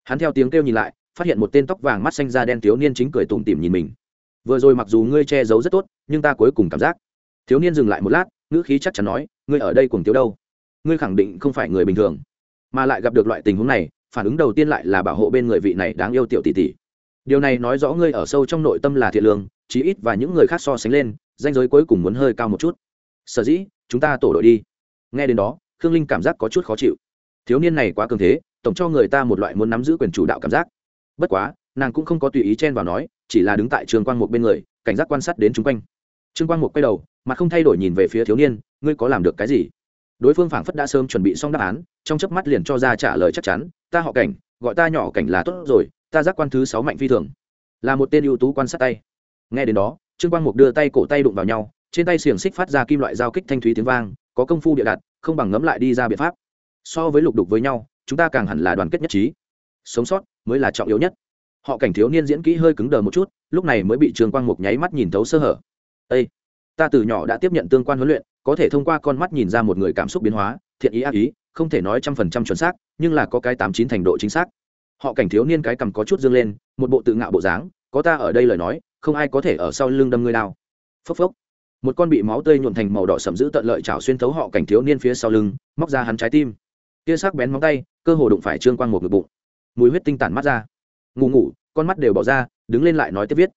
Hắn theo tiếng kêu nhìn lại, phát hiện một tên tóc vàng mắt xanh da đen thiếu niên chính cười tủm tỉm nhìn mình. Vừa rồi mặc dù ngươi che giấu rất tốt, nhưng ta cuối cùng cảm giác. Thiếu niên dừng lại một lát, ngữ khí chắc chắn nói, ngươi ở đây cùng thiếu đâu? Ngươi khẳng định không phải người bình thường, mà lại gặp được loại tình huống này, phản ứng đầu tiên lại là bảo hộ bên người vị này đáng yêu tiểu tỷ tỷ. Điều này nói rõ ngươi ở sâu trong nội tâm là thiện lương, chí ít và những người khác so sánh lên, danh giới cuối cùng muốn hơi cao một chút. Sở dĩ, chúng ta tổ đội đi. Nghe đến đó, Khương Linh cảm giác có chút khó chịu. Thiếu niên này quá cường thế, tổng cho người ta một loại muốn nắm giữ quyền chủ đạo cảm giác. Bất quá, nàng cũng không có tùy ý chen vào nói, chỉ là đứng tại Trương Quang Mục bên người, cảnh giác quan sát đến chúng quanh. Trương Quang Mục quay đầu, mặt không thay đổi nhìn về phía thiếu niên, ngươi có làm được cái gì? Đối phương phảng phất đã sớm chuẩn bị xong đáp án, trong chớp mắt liền cho ra trả lời chắc chắn, ta họ Cảnh, gọi ta nhỏ Cảnh là tốt rồi, ta giác quan thứ 6 mạnh phi thường, là một tên ưu tú quan sát tay. Nghe đến đó, Trương Quang Mục đưa tay cổ tay đụng vào nhau, trên tay xiềng xích phát ra kim loại giao kích thanh thúy tiếng vang, có công phu địa đặt, không bằng ngẫm lại đi ra biện pháp. So với lục đục với nhau, chúng ta càng hẳn là đoàn kết nhất trí, sống sót mới là trọng yếu nhất. Họ Cảnh thiếu niên diễn kỹ hơi cứng đờ một chút, lúc này mới bị Trương Quang Mục nháy mắt nhìn thấu sơ hở. Ê, ta từ nhỏ đã tiếp nhận tương quan huấn luyện, có thể thông qua con mắt nhìn ra một người cảm xúc biến hóa, thiện ý ác ý, không thể nói 100% chuẩn xác, nhưng là có cái 89 thành độ chính xác. Họ Cảnh thiếu niên cái cằm có chút dương lên, một bộ tự ngạo bộ dáng, có ta ở đây lời nói, không ai có thể ở sau lưng đâm ngươi đao. Phốc phốc. Một con bị máu tươi nhuộm thành màu đỏ sẫm giữ tận lợi chảo xuyên thấu Họ Cảnh thiếu niên phía sau lưng, móc ra hắn trái tim. Tia sắc bén móng tay, cơ hồ đụng phải Trương Quang Mục ngực bụng. Mùi huyết tinh tản mắt ra. Ngủ, con mắt đều bỏ ra, đứng lên lại nói tiếp viết.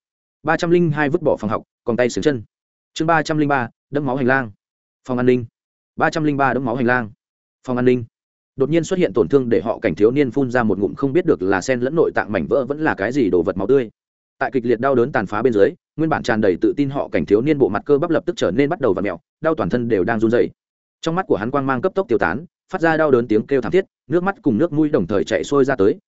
302 vứt bỏ phòng học, còn tay xiềng chân. Chương 303, đẫm máu hành lang. Phòng an ninh. 303 đẫm máu hành lang. Phòng an ninh. Đột nhiên xuất hiện tổn thương để Họ Cảnh thiếu niên phun ra một ngụm không biết được là sen lẫn nội tạng mảnh vỡ vẫn là cái gì đồ vật máu tươi. Tại kịch liệt đau đớn tàn phá bên dưới, nguyên bản tràn đầy tự tin Họ Cảnh thiếu niên bộ mặt cơ bắp lập tức trở nên bắt đầu vặn mèo, đau toàn thân đều đang run rẩy. Trong mắt của hắn quang mang cấp tốc tiêu tán, phát ra đau đớn tiếng kêu thảm thiết, nước mắt cùng nước mũi đồng thời chảy xuôi ra tới,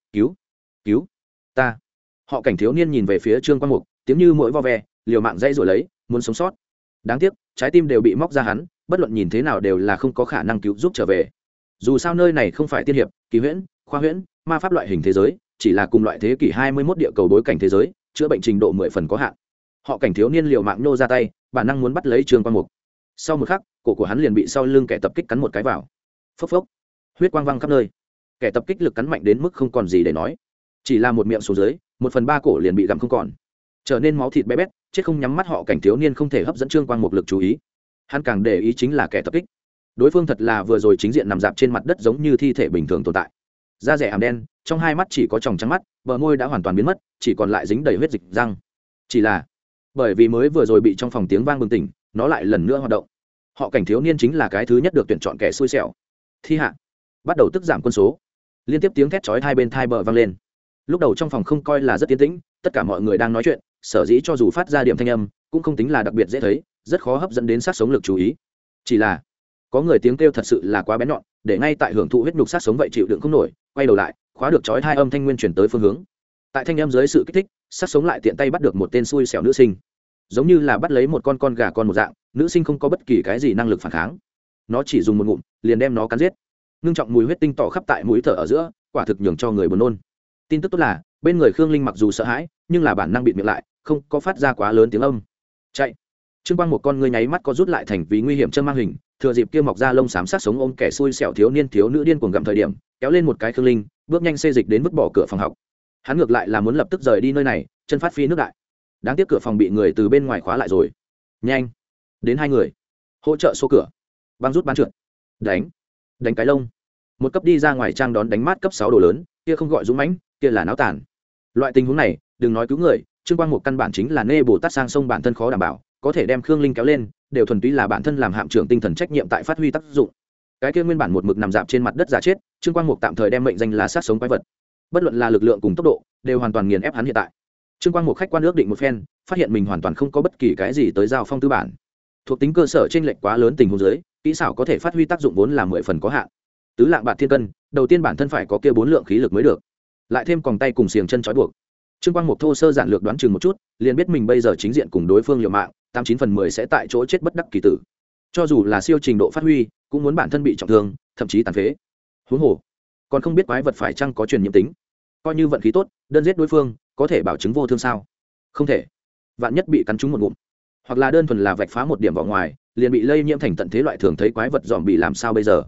cứu ta. Họ Cảnh thiếu niên nhìn về phía Trương Quang Mục, tiếng như mũi vo ve, liều mạng dây rồi lấy, muốn sống sót. Đáng tiếc, trái tim đều bị móc ra hắn, bất luận nhìn thế nào đều là không có khả năng cứu giúp trở về. Dù sao nơi này không phải tiên hiệp, kỳ huyễn, khoa huyễn, ma pháp loại hình thế giới, chỉ là cùng loại thế kỷ 21 địa cầu bối cảnh thế giới, chữa bệnh trình độ 10 phần có hạn. Họ Cảnh thiếu niên liều mạng nô ra tay, bản năng muốn bắt lấy Trương Quang Mục. Sau một khắc, cổ của hắn liền bị sau lưng kẻ tập kích cắn một cái vào. Phốc phốc, huyết quang văng khắp nơi. Kẻ tập kích lực cắn mạnh đến mức không còn gì để nói, chỉ là một miệng xuống dưới, 1/3 cổ liền bị gặm không còn, trở nên máu thịt bé bét, chết không nhắm mắt. Họ Cảnh thiếu niên không thể hấp dẫn Trương Quang Mục lực chú ý, hắn càng để ý chính là kẻ tập kích. Đối phương thật là vừa rồi chính diện nằm dạp trên mặt đất giống như thi thể bình thường tồn tại, da rẻ hàm đen, trong hai mắt chỉ có tròng trắng mắt, bờ môi đã hoàn toàn biến mất, chỉ còn lại dính đầy huyết dịch răng. Chỉ là bởi vì mới vừa rồi bị trong phòng tiếng vang bừng tỉnh, nó lại lần nữa hoạt động. Họ Cảnh thiếu niên chính là cái thứ nhất được tuyển chọn kẻ xui xẻo. Thi hạ bắt đầu tức giảm quân số, liên tiếp tiếng thét chói hai bên thai bờ vang lên. Lúc đầu trong phòng không coi là rất yên tĩnh, tất cả mọi người đang nói chuyện, sở dĩ cho dù phát ra điểm thanh âm cũng không tính là đặc biệt dễ thấy, rất khó hấp dẫn đến sát sống lực chú ý. Chỉ là có người tiếng kêu thật sự là quá bén nhọn, để ngay tại hưởng thụ huyết nhục sát sống vậy chịu đựng không nổi, quay đầu lại, khóa được chói hai âm thanh nguyên chuyển tới phương hướng. Tại thanh âm dưới sự kích thích, sát sống lại tiện tay bắt được một tên xui xẻo nữ sinh, giống như là bắt lấy một con gà con một dạng. Nữ sinh không có bất kỳ cái gì năng lực phản kháng, nó chỉ dùng một ngụm liền đem nó cắn giết. Ngưng trọng mùi huyết tinh tỏ khắp tại mũi thở ở giữa, quả thực nhường cho người buồn nôn. Tin tức tốt là bên người Khương Linh mặc dù sợ hãi, nhưng là bản năng bịt miệng lại, không có phát ra quá lớn tiếng âm. Chạy. Trương Quang một con ngươi nháy mắt có rút lại thành vì nguy hiểm châm mang hình, thừa dịp kia mọc ra lông xám sát sống ôm kẻ xui xẻo thiếu niên thiếu nữ điên cuồng gặm thời điểm, kéo lên một cái Khương Linh, bước nhanh xê dịch đến vứt bỏ cửa phòng học. Hắn ngược lại là muốn lập tức rời đi nơi này, chân phát phi nước đại. Đáng tiếc cửa phòng bị người từ bên ngoài khóa lại rồi. Nhanh, đến 2 người, hỗ trợ số cửa, băng rút bán trượt, đánh cái lông. Một cấp đi ra ngoài trang đón đánh mát cấp 6 đồ lớn, kia không gọi dũng mãnh, kia là náo tàn. Loại tình huống này, đừng nói cứu người, Trương Quang một căn bản chính là nê bồ tát sang sông bản thân khó đảm bảo, có thể đem Khương Linh kéo lên, đều thuần túy là bản thân làm hạm trưởng tinh thần trách nhiệm tại phát huy tác dụng. Cái kia nguyên bản một mực nằm dạp trên mặt đất giả chết, Trương Quang Mục tạm thời đem mệnh danh là sát sống quái vật. Bất luận là lực lượng cùng tốc độ, đều hoàn toàn nghiền ép hắn hiện tại. Trương Quang Mục khách quan ước định một phen, phát hiện mình hoàn toàn không có bất kỳ cái gì tới giao phong tư bản. Thuộc tính cơ sở trên lệch quá lớn tình huống dưới, kỹ xảo có thể phát huy tác dụng vốn là 10 phần có hạn. Tứ lạng bạc thiên cân, đầu tiên bản thân phải có kia 4 lượng khí lực mới được. Lại thêm còng tay cùng xiềng chân trói buộc. Trương Quang Mục thô sơ giản lược đoán chừng một chút, liền biết mình bây giờ chính diện cùng đối phương liều mạng, 89 phần 10 sẽ tại chỗ chết bất đắc kỳ tử. Cho dù là siêu trình độ phát huy, cũng muốn bản thân bị trọng thương, thậm chí tàn phế. Huống hồ, còn không biết quái vật phải chăng có truyền nhiễm tính. Coi như vận khí tốt, đơn giết đối phương, có thể bảo chứng vô thương sao? Không thể. Vạn nhất bị cắn trúng một ngụm, hoặc là đơn thuần là vạch phá một điểm vỏ ngoài, liền bị lây nhiễm thành tận thế loại thường thấy quái vật dòm bị làm sao bây giờ?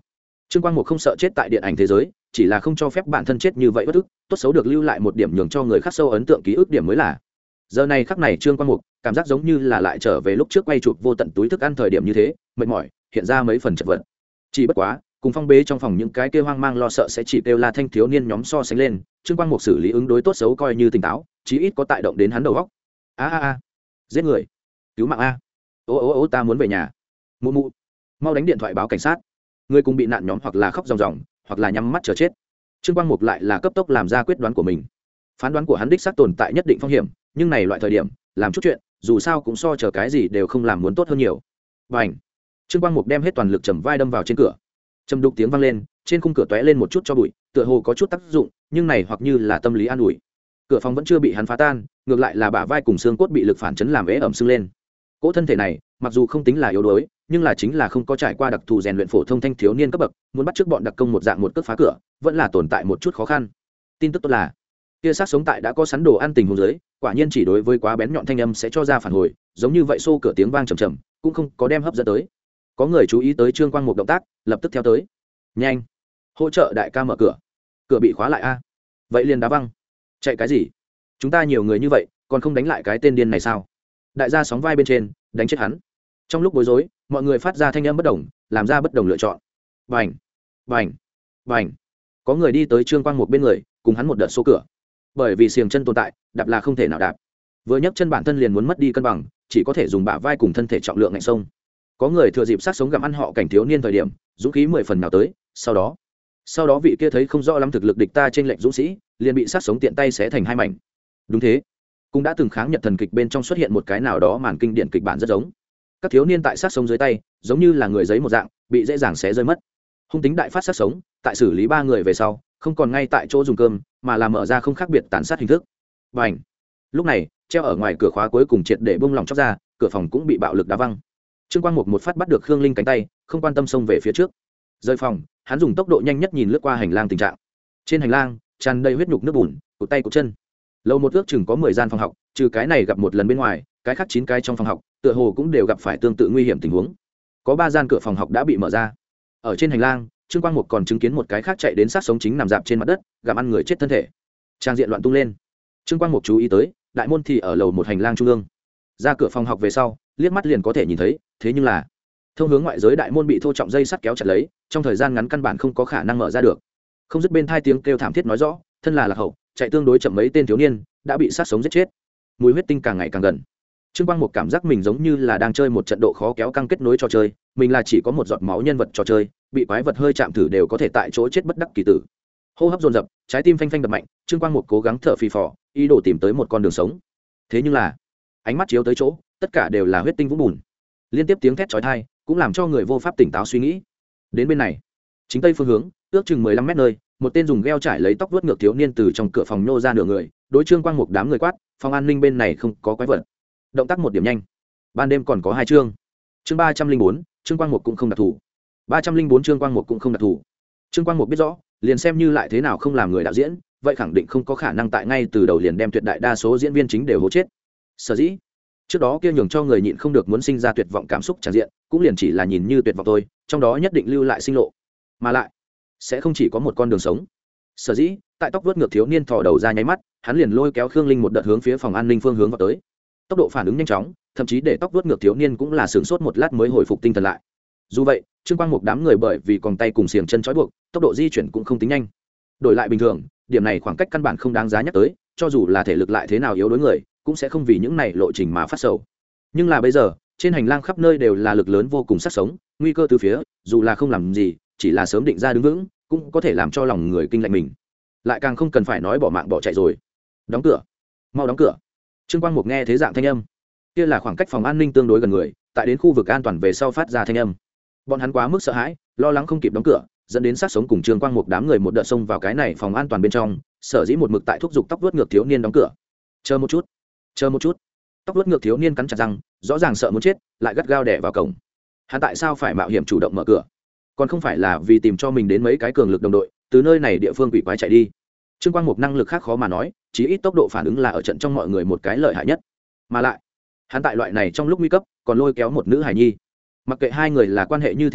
Trương Quang Mục không sợ chết tại điện ảnh thế giới, chỉ là không cho phép bản thân chết như vậy bất ức, tốt xấu được lưu lại một điểm nhường cho người khác sâu ấn tượng ký ức điểm mới là. Giờ này khắc này Trương Quang Mục cảm giác giống như là lại trở về lúc trước quay chụp vô tận túi thức ăn thời điểm như thế, mệt mỏi, hiện ra mấy phần chật vật. Chỉ bất quá, cùng phong bế trong phòng những cái kia hoang mang lo sợ sẽ chỉ kêu la thanh thiếu niên nhóm so sánh lên, Trương Quang Mục xử lý ứng đối tốt xấu coi như tỉnh táo, chí ít có tại động đến hắn đầu óc. A, giết người, cứu mạng a. Ô ta muốn về nhà. Mụ mụ, mau đánh điện thoại báo cảnh sát. Người cùng bị nạn nhóm hoặc là khóc ròng ròng, hoặc là nhắm mắt chờ chết. Trương Quang Mục lại là cấp tốc làm ra quyết đoán của mình. Phán đoán của hắn đích xác tồn tại nhất định phong hiểm, nhưng này loại thời điểm, làm chút chuyện, dù sao cũng so chờ cái gì đều không làm muốn tốt hơn nhiều. Bành! Trương Quang Mục đem hết toàn lực chầm vai đâm vào trên cửa. Trầm đục tiếng vang lên, trên khung cửa tóe lên một chút cho bụi, tựa hồ có chút tác dụng, nhưng này hoặc như là tâm lý an ủi. Cửa phòng vẫn chưa bị hắn phá tan, ngược lại là bả vai cùng xương cốt bị lực phản chấn làm ế ẩm sưng lên. Cỗ thân thể này, mặc dù không tính là yếu đuối, nhưng là chính là không có trải qua đặc thù rèn luyện phổ thông thanh thiếu niên cấp bậc, muốn bắt chước bọn đặc công một dạng một cước phá cửa, vẫn là tồn tại một chút khó khăn. Tin tức tốt là, kia sát sống tại đã có sẵn đồ ăn tình huống dưới, quả nhiên chỉ đối với quá bén nhọn thanh âm sẽ cho ra phản hồi, giống như vậy xô cửa tiếng vang trầm trầm, cũng không có đem hấp dẫn tới. Có người chú ý tới Trương Quang Mục động tác, lập tức theo tới. Nhanh, hỗ trợ đại ca mở cửa. Cửa bị khóa lại a. Vậy liền đá văng. Chạy cái gì? Chúng ta nhiều người như vậy, còn không đánh lại cái tên điên này sao? Đại gia sóng vai bên trên, đánh chết hắn. Trong lúc bối rối, mọi người phát ra thanh âm bất đồng, làm ra bất đồng lựa chọn. Bành, bành, bành. Có người đi tới Trương Quang Mục bên người, cùng hắn một đợt xô cửa. Bởi vì xiềng chân tồn tại, đạp là không thể nào đạp. Vừa nhấc chân bản thân liền muốn mất đi cân bằng, chỉ có thể dùng bả vai cùng thân thể trọng lượng ngạnh sông. Có người thừa dịp sát sống gặm ăn họ cảnh thiếu niên thời điểm, dũng khí 10 phần nào tới, sau đó vị kia thấy không rõ lắm thực lực địch ta trên lệnh dũng sĩ, liền bị sát sống tiện tay xé thành hai mảnh. Đúng thế, cũng đã từng kháng Nhật thần kịch bên trong xuất hiện một cái nào đó màn kinh điển kịch bản rất giống. Các thiếu niên tại sát sống dưới tay, giống như là người giấy một dạng, bị dễ dàng xé rơi mất. Hung tính đại phát sát sống, tại xử lý 3 người về sau, không còn ngay tại chỗ dùng cơm, mà là mở ra không khác biệt tàn sát hình thức. Bành. Lúc này, treo ở ngoài cửa khóa cuối cùng triệt để bung lỏng chóc ra, cửa phòng cũng bị bạo lực đá văng. Trương Quang Mục một phát bắt được Khương Linh cánh tay, không quan tâm xông về phía trước. Rời phòng, hắn dùng tốc độ nhanh nhất nhìn lướt qua hành lang tình trạng. Trên hành lang, tràn đầy huyết nhục nước bùn, cụt tay cụt chân. Lầu một ước chừng có 10 gian phòng học, trừ cái này gặp một lần bên ngoài, cái khác 9 cái trong phòng học, tựa hồ cũng đều gặp phải tương tự nguy hiểm tình huống. Có 3 gian cửa phòng học đã bị mở ra. Ở trên hành lang, Trương Quang Mục còn chứng kiến một cái khác chạy đến sát sống chính nằm dạp trên mặt đất, gặm ăn người chết thân thể. Trang diện loạn tung lên. Trương Quang Mục chú ý tới, đại môn thì ở lầu một hành lang trung ương. Ra cửa phòng học về sau, liếc mắt liền có thể nhìn thấy, thế nhưng là thông hướng ngoại giới đại môn bị thô trọng dây sắt kéo chặt lấy, trong thời gian ngắn căn bản không có khả năng mở ra được. Không dứt bên thai tiếng kêu thảm thiết nói rõ, thân là lạc hậu, chạy tương đối chậm mấy tên thiếu niên đã bị sát sống giết chết. Mùi huyết tinh càng ngày càng gần. Trương Quang Mục cảm giác mình giống như là đang chơi một trận độ khó kéo căng kết nối trò chơi, mình là chỉ có một giọt máu nhân vật trò chơi, bị quái vật hơi chạm thử đều có thể tại chỗ chết bất đắc kỳ tử. Hô hấp dồn dập, trái tim phanh phanh đập mạnh, Trương Quang Mục cố gắng thở phì phò, ý đồ tìm tới một con đường sống. Thế nhưng là, ánh mắt chiếu tới chỗ, tất cả đều là huyết tinh vũng bùn. Liên tiếp tiếng thét chói tai, cũng làm cho người vô pháp tỉnh táo suy nghĩ. Đến bên này, chính tây phương hướng, ước chừng 15 mét nơi, một tên dùng gel trải lấy tóc vuốt ngược thiếu niên từ trong cửa phòng nô ra nửa người, đối Trương Quang Mục đám người quát, phòng an ninh bên này không có quái vật. Động tác một điểm nhanh. Ban đêm còn có 2 chương. Chương 304, Trương Quang Mục cũng không đặc thù. 304 Trương Quang Mục cũng không đặc thù. Trương Quang Mục biết rõ, liền xem như lại thế nào không làm người đạo diễn, vậy khẳng định không có khả năng tại ngay từ đầu liền đem tuyệt đại đa số diễn viên chính đều hố chết. Sở dĩ, trước đó kia nhường cho người nhịn không được muốn sinh ra tuyệt vọng cảm xúc tràn diện, cũng liền chỉ là nhìn như tuyệt vọng thôi, trong đó nhất định lưu lại sinh lộ, mà lại sẽ không chỉ có một con đường sống. Sở dĩ, tại tóc vuốt ngược thiếu niên thò đầu ra nháy mắt, hắn liền lôi kéo Khương Linh một đợt hướng phía phòng an ninh phương hướng vào tới. Tốc độ phản ứng nhanh chóng, thậm chí để tóc vuốt ngược thiếu niên cũng là sửng sốt một lát mới hồi phục tinh thần lại. Dù vậy, Trương Quang Mục đám người bởi vì còn tay cùng xiềng chân trói buộc, tốc độ di chuyển cũng không tính nhanh. Đổi lại bình thường, điểm này khoảng cách căn bản không đáng giá nhắc tới, cho dù là thể lực lại thế nào yếu đối người, cũng sẽ không vì những này lộ trình mà phát sầu. Nhưng là bây giờ, trên hành lang khắp nơi đều là lực lớn vô cùng sát sống, nguy cơ từ phía, dù là không làm gì, chỉ là sớm định ra đứng vững, cũng có thể làm cho lòng người kinh lạnh mình. Lại càng không cần phải nói bỏ mạng bỏ chạy rồi. Đóng cửa, mau đóng cửa. Trương Quang Mục nghe thế dạng thanh âm, kia là khoảng cách phòng an ninh tương đối gần người, tại đến khu vực an toàn về sau phát ra thanh âm. Bọn hắn quá mức sợ hãi, lo lắng không kịp đóng cửa, dẫn đến sát sống cùng Trương Quang Mục đám người một đợt xông vào cái này phòng an toàn bên trong, sở dĩ một mực tại thúc giục tóc vuốt ngược thiếu niên đóng cửa. Chờ một chút, chờ một chút. Tóc vuốt ngược thiếu niên cắn chặt răng, rõ ràng sợ muốn chết, lại gắt gao đè vào cổng. Hắn tại sao phải mạo hiểm chủ động mở cửa? Còn không phải là vì tìm cho mình đến mấy cái cường lực đồng đội, từ nơi này địa phương quỷ quái chạy đi. Trương Quang Mục năng lực khác khó mà nói, chí ít tốc độ phản ứng là ở trận trong mọi người một cái lợi hại nhất. Mà lại, hắn tại loại này trong lúc nguy cấp, còn lôi kéo một nữ hải nhi. Mặc kệ hai người là quan hệ như thế nào,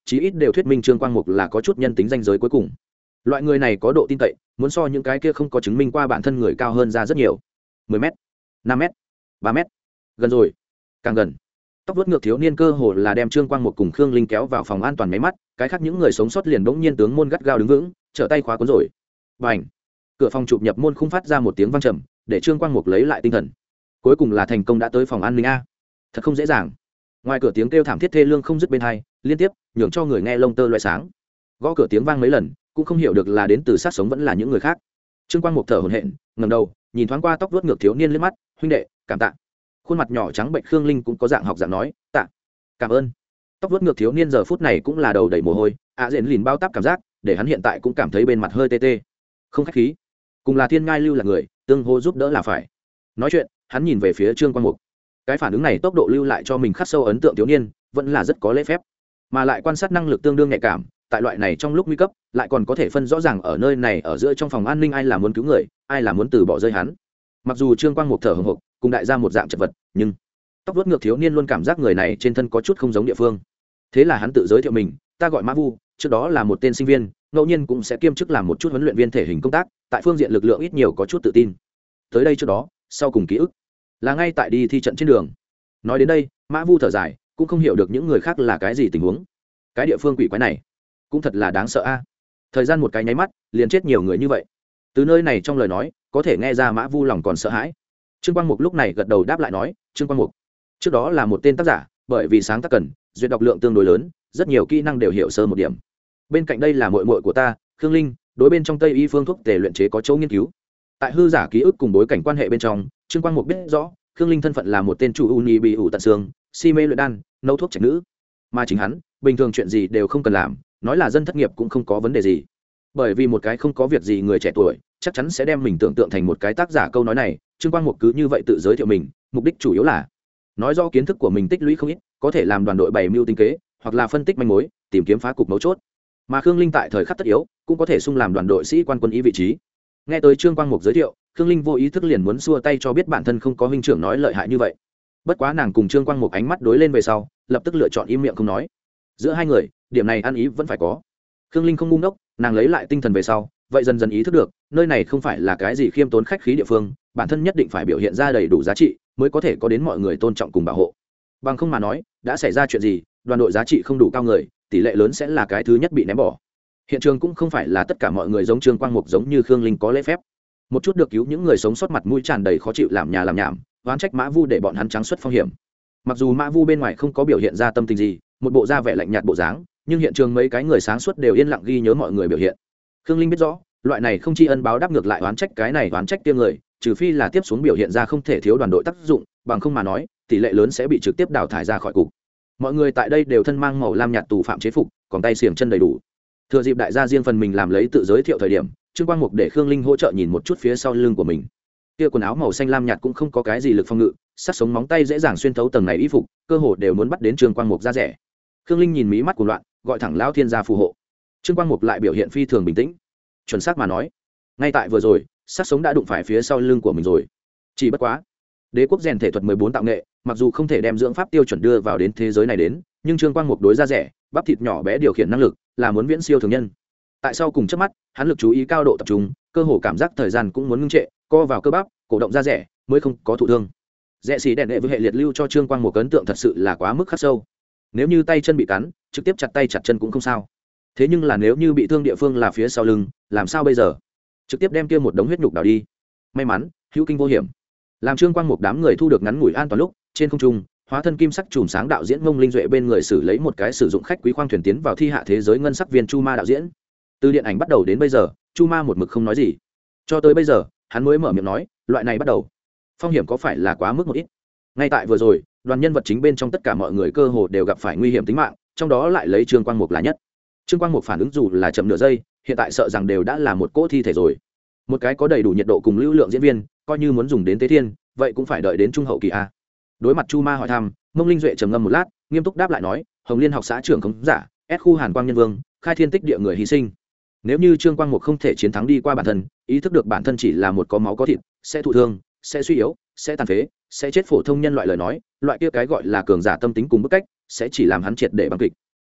chí ít đều thuyết minh Trương Quang Mục là có chút nhân tính danh giới cuối cùng. Loại người này có độ tin cậy, muốn so những cái kia không có chứng minh qua bản thân người cao hơn ra rất nhiều. 10 m, 5 m, 3 m, gần rồi, càng gần. Tóc vuốt ngược thiếu niên cơ hồ là đem Trương Quang Mục cùng Khương Linh kéo vào phòng an toàn máy mắt, cái khác những người sống sót liền bỗng nhiên tướng môn gắt gao đứng vững, trở tay khóa cuốn rồi. Bành! Cửa phòng chụp nhập môn khung phát ra một tiếng vang trầm, để Trương Quang Mục lấy lại tinh thần. Cuối cùng là thành công đã tới phòng an ninh a. Thật không dễ dàng. Ngoài cửa tiếng kêu thảm thiết thê lương không dứt bên tai, liên tiếp, nhường cho người nghe lông tơ loé sáng. Gõ cửa tiếng vang mấy lần, cũng không hiểu được là đến từ sát sống vẫn là những người khác. Trương Quang Mục thở hổn hển, ngẩng đầu, nhìn thoáng qua tóc vuốt ngược thiếu niên liếc mắt, "Huynh đệ, cảm tạ." Khuôn mặt nhỏ trắng bệnh Khương Linh cũng có dạng học dạng nói, "Tạ, cảm ơn." Tóc vuốt ngược thiếu niên giờ phút này cũng là đầu đầy mồ hôi, diện lìn bao táp cảm giác, để hắn hiện tại cũng cảm thấy bên mặt hơi tê tê. Không khách khí, cùng là thiên ngai lưu là người, tương hô giúp đỡ là phải. Nói chuyện, hắn nhìn về phía Trương Quang Mục. Cái phản ứng này tốc độ lưu lại cho mình khắc sâu ấn tượng thiếu niên, vẫn là rất có lễ phép, mà lại quan sát năng lực tương đương nhạy cảm, tại loại này trong lúc nguy cấp, lại còn có thể phân rõ ràng ở nơi này ở giữa trong phòng an ninh ai là muốn cứu người, ai là muốn từ bỏ rơi hắn. Mặc dù Trương Quang Mục thở hổn hộc, cùng đại gia một dạng chật vật, nhưng tóc vuốt ngược thiếu niên luôn cảm giác người này trên thân có chút không giống địa phương. Thế là hắn tự giới thiệu mình, "Ta gọi Mã Vu, trước đó là một tên sinh viên, ngẫu nhiên cũng sẽ kiêm chức làm một chút huấn luyện viên thể hình công tác, tại phương diện lực lượng ít nhiều có chút tự tin. Tới đây trước đó, sau cùng ký ức là ngay tại đi thi trận trên đường." Nói đến đây, Mã Vu thở dài, cũng không hiểu được những người khác là cái gì tình huống. Cái địa phương quỷ quái này, cũng thật là đáng sợ a. Thời gian một cái nháy mắt, liền chết nhiều người như vậy. Từ nơi này trong lời nói, có thể nghe ra Mã Vu lòng còn sợ hãi. Trương Quang Mục lúc này gật đầu đáp lại nói, "Trương Quang Mục, trước đó là một tên tác giả, bởi vì sáng tác cần, duyệt đọc lượng tương đối lớn, rất nhiều kỹ năng đều hiểu sơ một điểm. Bên cạnh đây là muội muội của ta, Khương Linh, đối bên trong Tây y phương thuốc tề luyện chế có chỗ nghiên cứu." Tại hư giả ký ức cùng bối cảnh quan hệ bên trong, Trương Quang Mục biết rõ, Khương Linh thân phận là một tên chủ uni bị ủ tận xương, si mê luyện đan, nấu thuốc trạch nữ. Mà chính hắn, bình thường chuyện gì đều không cần làm, nói là dân thất nghiệp cũng không có vấn đề gì. Bởi vì một cái không có việc gì người trẻ tuổi, chắc chắn sẽ đem mình tưởng tượng thành một cái tác giả câu nói này. Trương Quang Mục cứ như vậy tự giới thiệu mình, mục đích chủ yếu là nói rõ kiến thức của mình tích lũy không ít, có thể làm đoàn đội bày mưu tinh kế, hoặc là phân tích manh mối, tìm kiếm phá cục mấu chốt. Mà Khương Linh tại thời khắc tất yếu, cũng có thể xung làm đoàn đội sĩ quan quân ý vị trí. Nghe tới Trương Quang Mục giới thiệu, Khương Linh vô ý thức liền muốn xua tay cho biết bản thân không có huynh trưởng nói lợi hại như vậy. Bất quá nàng cùng Trương Quang Mục ánh mắt đối lên về sau, lập tức lựa chọn im miệng không nói. Giữa hai người, điểm này ăn ý vẫn phải có. Khương Linh không ngu ngốc, nàng lấy lại tinh thần về sau, vậy dần dần ý thức được, nơi này không phải là cái gì khiêm tốn khách khí địa phương, bản thân nhất định phải biểu hiện ra đầy đủ giá trị, mới có thể có đến mọi người tôn trọng cùng bảo hộ. Bằng không mà nói, đã xảy ra chuyện gì, đoàn đội giá trị không đủ cao người, tỷ lệ lớn sẽ là cái thứ nhất bị ném bỏ. Hiện trường cũng không phải là tất cả mọi người giống Trương Quang Mục giống như Khương Linh có lễ phép. Một chút được cứu những người sống sót mặt mũi tràn đầy khó chịu làm nhà làm nhảm, oán trách Mã Vu để bọn hắn trắng xuất phong hiểm. Mặc dù Mã Vu bên ngoài không có biểu hiện ra tâm tình gì, một bộ da vẻ lạnh nhạt bộ dáng, nhưng hiện trường mấy cái người sáng suốt đều yên lặng ghi nhớ mọi người biểu hiện. Khương Linh biết rõ, loại này không tri ân báo đáp ngược lại oán trách cái này oán trách kia người, trừ phi là tiếp xuống biểu hiện ra không thể thiếu đoàn đội tác dụng, bằng không mà nói, tỷ lệ lớn sẽ bị trực tiếp đào thải ra khỏi cục. Mọi người tại đây đều thân mang màu lam nhạt tù phạm chế phục, còn tay xiềng chân đầy đủ. Thừa dịp đại gia riêng phần mình làm lấy tự giới thiệu thời điểm, Trương Quang Mục để Khương Linh hỗ trợ nhìn một chút phía sau lưng của mình. Kia quần áo màu xanh lam nhạt cũng không có cái gì lực phòng ngự, sát sống móng tay dễ dàng xuyên thấu tầng này y phục, cơ hồ đều muốn bắt đến Trương Quang Mục ra rẻ. Khương Linh nhìn mí mắt của loạn, gọi thẳng lão thiên gia phù hộ. Trương Quang Mục lại biểu hiện phi thường bình tĩnh. Chuẩn xác mà nói, ngay tại vừa rồi, sát sống đã đụng phải phía sau lưng của mình rồi. Chỉ bất quá, Đế quốc rèn thể thuật 14 tạo nghệ, mặc dù không thể đem dưỡng pháp tiêu chuẩn đưa vào đến thế giới này đến, nhưng Trương Quang Mục đối ra rẻ, bắp thịt nhỏ bé điều khiển năng lực, là muốn viễn siêu thường nhân. Tại sau cùng chớp mắt, hắn lực chú ý cao độ tập trung, cơ hồ cảm giác thời gian cũng muốn ngưng trệ, co vào cơ bắp, cổ động ra rẻ, mới không có thụ thương. Rẽ xì đèn đệ với hệ liệt lưu cho Trương Quang Mục ấn tượng thật sự là quá mức khắc sâu. Nếu như tay chân bị cắn, trực tiếp chặt tay chặt chân cũng không sao. Thế nhưng là nếu như bị thương địa phương là phía sau lưng, làm sao bây giờ? Trực tiếp đem kia một đống huyết nhục đào đi. May mắn, hữu kinh vô hiểm. Làm Trương Quang Mục đám người thu được ngắn ngủi an toàn lúc, trên không trung, hóa thân kim sắc chùm sáng đạo diễn Ngông Linh Duệ bên người xử lấy một cái sử dụng khách quý khoang thuyền tiến vào thi hạ thế giới ngân sắc viên Chu Ma đạo diễn. Từ điện ảnh bắt đầu đến bây giờ, Chu Ma một mực không nói gì. Cho tới bây giờ, hắn mới mở miệng nói, loại này bắt đầu, phong hiểm có phải là quá mức một ít? Ngay tại vừa rồi, đoàn nhân vật chính bên trong tất cả mọi người cơ hồ đều gặp phải nguy hiểm tính mạng, trong đó lại lấy Trương Quang Mục là nhất. Trương Quang Mục phản ứng dù là chậm nửa giây, hiện tại sợ rằng đều đã là một cỗ thi thể rồi. Một cái có đầy đủ nhiệt độ cùng lưu lượng diễn viên, coi như muốn dùng đến tế thiên, vậy cũng phải đợi đến trung hậu kỳ a. Đối mặt Chu Ma hỏi thăm, Ngông Linh Duệ trầm ngâm một lát, nghiêm túc đáp lại nói, Hồng Liên học xã trưởng khống giả, S khu Hàn Quang nhân vương, khai thiên tích địa người hy sinh. Nếu như Trương Quang Mục không thể chiến thắng đi qua bản thân, ý thức được bản thân chỉ là một có máu có thịt, sẽ thụ thương, sẽ suy yếu, sẽ tàn phế, sẽ chết phổ thông nhân loại lời nói, loại kia cái gọi là cường giả tâm tính cùng bức cách, sẽ chỉ làm hắn triệt để băng kịch.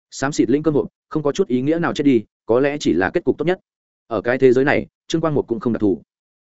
xám xịt linh cơm hộp không có chút ý nghĩa nào chết đi, có lẽ chỉ là kết cục tốt nhất. Ở cái thế giới này Trương Quang Mục cũng không đặc thù.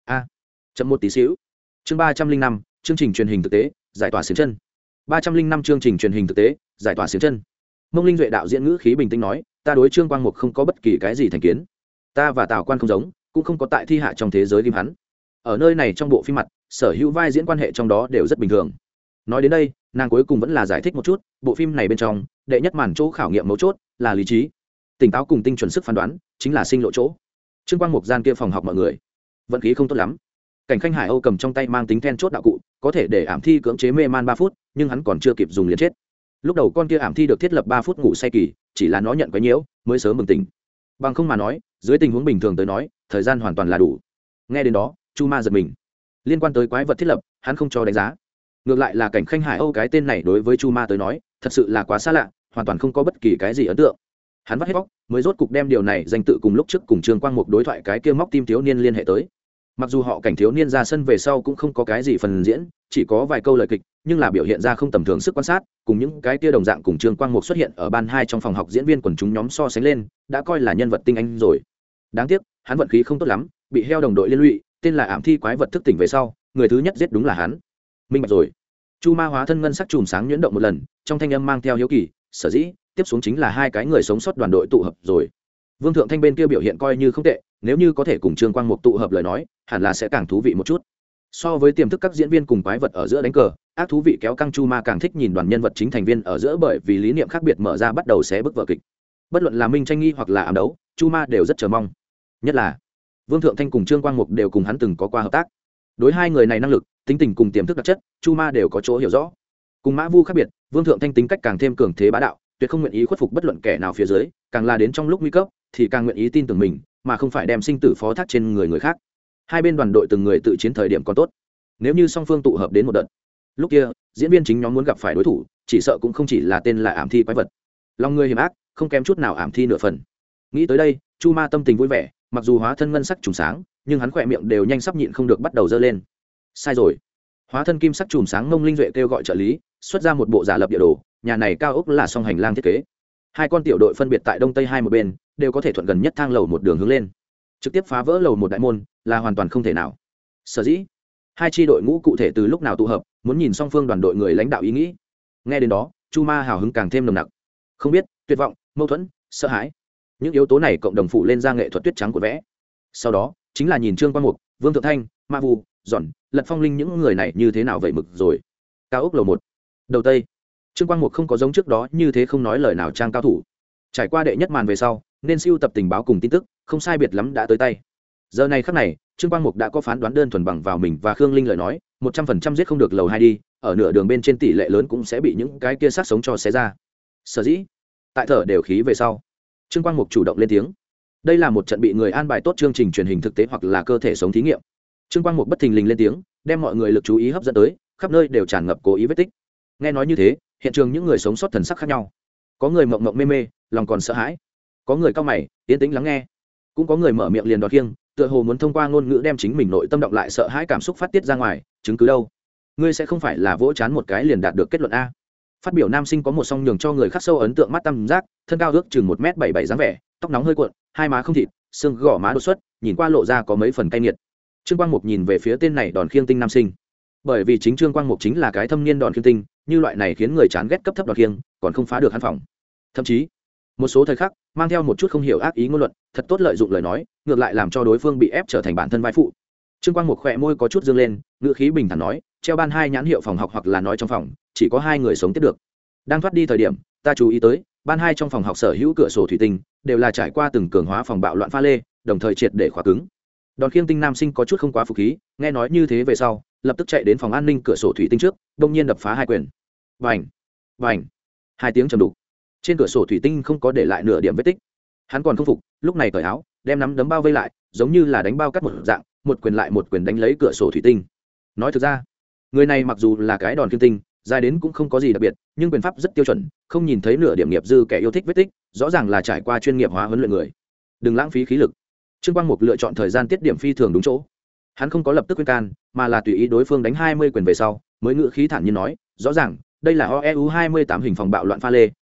Chậm một tí xíu. Chương 305, chương trình truyền hình thực tế, giải tỏa xiềng chân. 305 chương trình truyền hình thực tế, giải tỏa xiềng chân. Mông Linh Duệ đạo diễn ngữ khí bình tĩnh nói, ta đối Trương Quang Mục không có bất kỳ cái gì thành kiến. Ta và Tào Quan không giống, cũng không có tại thi hạ trong thế giới ghim hắn. Ở nơi này trong bộ phim mặt, sở hữu vai diễn quan hệ trong đó đều rất bình thường. Nói đến đây, nàng cuối cùng vẫn là giải thích một chút, bộ phim này bên trong, đệ nhất màn chỗ khảo nghiệm mấu chốt là lý trí, tỉnh táo cùng tinh chuẩn sức phán đoán, chính là sinh lộ chỗ. Trương Quang Mục gian kia phòng học mọi người, vận khí không tốt lắm. Cảnh Khanh Hải Âu cầm trong tay mang tính then chốt đạo cụ, có thể để ảm thi cưỡng chế mê man 3 phút, nhưng hắn còn chưa kịp dùng liền chết. Lúc đầu con kia ảm thi được thiết lập 3 phút ngủ say kỳ, chỉ là nó nhận quấy nhiễu, mới sớm bừng tỉnh. Bằng không mà nói, dưới tình huống bình thường tới nói, thời gian hoàn toàn là đủ. Nghe đến đó, Chu Ma giật mình. Liên quan tới quái vật thiết lập, hắn không cho đánh giá. Ngược lại là Cảnh Khanh Hải Âu cái tên này đối với Chu Ma tới nói, thật sự là quá xa lạ, hoàn toàn không có bất kỳ cái gì ấn tượng. Hắn vắt hết bóc, mới rốt cục đem điều này danh tự cùng lúc trước cùng Trương Quang Mục đối thoại cái kia móc tim thiếu niên liên hệ tới. Mặc dù họ Cảnh thiếu niên ra sân về sau cũng không có cái gì phần diễn, chỉ có vài câu lời kịch, nhưng là biểu hiện ra không tầm thường sức quan sát, cùng những cái kia đồng dạng cùng Trương Quang Mục xuất hiện ở ban 2 trong phòng học diễn viên quần chúng nhóm so sánh lên, đã coi là nhân vật tinh anh rồi. Đáng tiếc, hắn vận khí không tốt lắm, bị heo đồng đội liên lụy, tên là ảm thi quái vật thức tỉnh về sau, người thứ nhất giết đúng là hắn. Minh bạch rồi. Chu Ma hóa thân ngân sắc chùm sáng nhuyễn động một lần, trong thanh âm mang theo hiếu kỳ, sở dĩ tiếp xuống chính là 2 cái người sống sót đoàn đội tụ hợp rồi. Vương Thượng Thanh bên kia biểu hiện coi như không tệ, nếu như có thể cùng Trương Quang Mục tụ hợp lời nói, hẳn là sẽ càng thú vị một chút. So với tiềm thức các diễn viên cùng quái vật ở giữa đánh cờ, ác thú vị kéo căng Chu Ma càng thích nhìn đoàn nhân vật chính thành viên ở giữa bởi vì lý niệm khác biệt mở ra bắt đầu xé bức vở kịch. Bất luận là minh tranh nghi hoặc là ám đấu, Chu Ma đều rất chờ mong. Nhất là Vương Thượng Thanh cùng Trương Quang Mục đều cùng hắn từng có qua hợp tác. Đối 2 người này năng lực, tính tình cùng tiềm thức đặc chất, Chu Ma đều có chỗ hiểu rõ. Cùng Mã Vu khác biệt, Vương Thượng Thanh tính cách càng thêm cường thế bá đạo, tuyệt không nguyện ý khuất phục bất luận kẻ nào phía dưới, càng là đến trong lúc nguy cấp thì càng nguyện ý tin tưởng mình, mà không phải đem sinh tử phó thác trên người khác. 2 bên đoàn đội từng người tự chiến thời điểm còn tốt, nếu như song phương tụ hợp đến một đợt, lúc kia diễn viên chính nhóm muốn gặp phải đối thủ, chỉ sợ cũng không chỉ là tên là ảm thi quái vật, lòng người hiểm ác, không kém chút nào ảm thi nửa phần. Nghĩ tới đây, Chu Ma tâm tình vui vẻ, mặc dù hóa thân ngân sắc trùm sáng, nhưng hắn khỏe miệng đều nhanh sắp nhịn không được bắt đầu dơ lên. Sai rồi. Hóa thân kim sắc trùm sáng Mông Linh Duệ kêu gọi trợ lý, xuất ra một bộ giả lập địa đồ, nhà này cao ốc là song hành lang thiết kế. 2 con tiểu đội phân biệt tại đông tây 2 một bên, đều có thể thuận gần nhất thang lầu một đường hướng lên. Trực tiếp phá vỡ lầu một đại môn là hoàn toàn không thể nào. Sở dĩ 2 chi đội ngũ cụ thể từ lúc nào tụ hợp, muốn nhìn song phương đoàn đội người lãnh đạo ý nghĩ. Nghe đến đó, Chu Ma hào hứng càng thêm nồng nặc. Không biết, tuyệt vọng, mâu thuẫn, sợ hãi, những yếu tố này cộng đồng phụ lên ra nghệ thuật tuyết trắng của vẽ. Sau đó chính là nhìn Trương Quang Mục, Vương Thượng Thanh, Ma Vu, Giòn, Lật Phong Linh những người này như thế nào vậy mực rồi. Cao ốc lầu 1, đầu tây. Trương Quang Mục không có giống trước đó như thế không nói lời nào trang cao thủ. Trải qua đệ nhất màn về sau, nên siêu tập tình báo cùng tin tức, không sai biệt lắm đã tới tay. Giờ này khắc này, Trương Quang Mục đã có phán đoán đơn thuần bằng vào mình và Khương Linh lời nói, 100% giết không được lầu 2 đi, ở nửa đường bên trên tỷ lệ lớn cũng sẽ bị những cái kia sát sống cho xé ra. Sở dĩ, tại thở đều khí về sau, Trương Quang Mục chủ động lên tiếng. Đây là một trận bị người an bài tốt chương trình truyền hình thực tế hoặc là cơ thể sống thí nghiệm. Trương Quang Mục bất thình lình lên tiếng, đem mọi người lực chú ý hấp dẫn tới, khắp nơi đều tràn ngập cố ý vết tích. Nghe nói như thế, hiện trường những người sống sót thần sắc khác nhau. Có người mộng mộng mê mê, lòng còn sợ hãi. Có người cau mày, yên tĩnh lắng nghe. Cũng có người mở miệng liền đoạt khiêng, tựa hồ muốn thông qua ngôn ngữ đem chính mình nội tâm động lại sợ hãi cảm xúc phát tiết ra ngoài, chứng cứ đâu? Ngươi sẽ không phải là vỗ chán một cái liền đạt được kết luận a? Phát biểu nam sinh có một song nhường cho người khắc sâu ấn tượng mắt tam giác, thân cao ước chừng 1m77 dáng vẻ, tóc nóng hơi cuộn, 2 má không thịt, xương gò má đột xuất, nhìn qua lộ ra có mấy phần cay nghiệt. Trương Quang Mục nhìn về phía tên này đòn khiêng tinh nam sinh, bởi vì chính Trương Quang Mục chính là cái thâm niên đòn khiêng tinh, như loại này khiến người chán ghét cấp thấp đòn khiêng, còn không phá được hắn phòng. Thậm chí, một số thời khắc mang theo một chút không hiểu ác ý ngôn luận, thật tốt lợi dụng lời nói, ngược lại làm cho đối phương bị ép trở thành bản thân vai phụ. Trương Quang Mục khỏe môi có chút dương lên, ngữ khí bình thản nói, treo ban 2 nhãn hiệu phòng học hoặc là nói trong phòng, chỉ có 2 người sống tiếp được. Đang thoát đi thời điểm, ta chú ý tới, ban 2 trong phòng học sở hữu cửa sổ thủy tinh đều là trải qua từng cường hóa phòng bạo loạn pha lê, đồng thời triệt để khóa cứng. Đòn khiêng tinh nam sinh có chút không quá phục khí, nghe nói như thế về sau, lập tức chạy đến phòng an ninh cửa sổ thủy tinh trước, đông nhiên đập phá 2 quyền. Vành, vành, 2 tiếng trầm đục. Trên cửa sổ thủy tinh không có để lại nửa điểm vết tích. Hắn còn không phục, lúc này cởi áo, đem nắm đấm bao vây lại, giống như là đánh bao cắt một dạng, một quyền lại một quyền đánh lấy cửa sổ thủy tinh. Nói thực ra, người này mặc dù là cái đòn khiêng tinh, dài đến cũng không có gì đặc biệt, nhưng quyền pháp rất tiêu chuẩn, không nhìn thấy nửa điểm nghiệp dư kẻ yêu thích vết tích, rõ ràng là trải qua chuyên nghiệp hóa huấn luyện người. Đừng lãng phí khí lực. Trương Quang Mục lựa chọn thời gian tiết điểm phi thường đúng chỗ. Hắn không có lập tức khuyên can, mà là tùy ý đối phương đánh 20 quyền về sau, mới ngữ khí thản nhiên nói, rõ ràng, đây là OEU 28 hình phòng bạo loạn pha lê,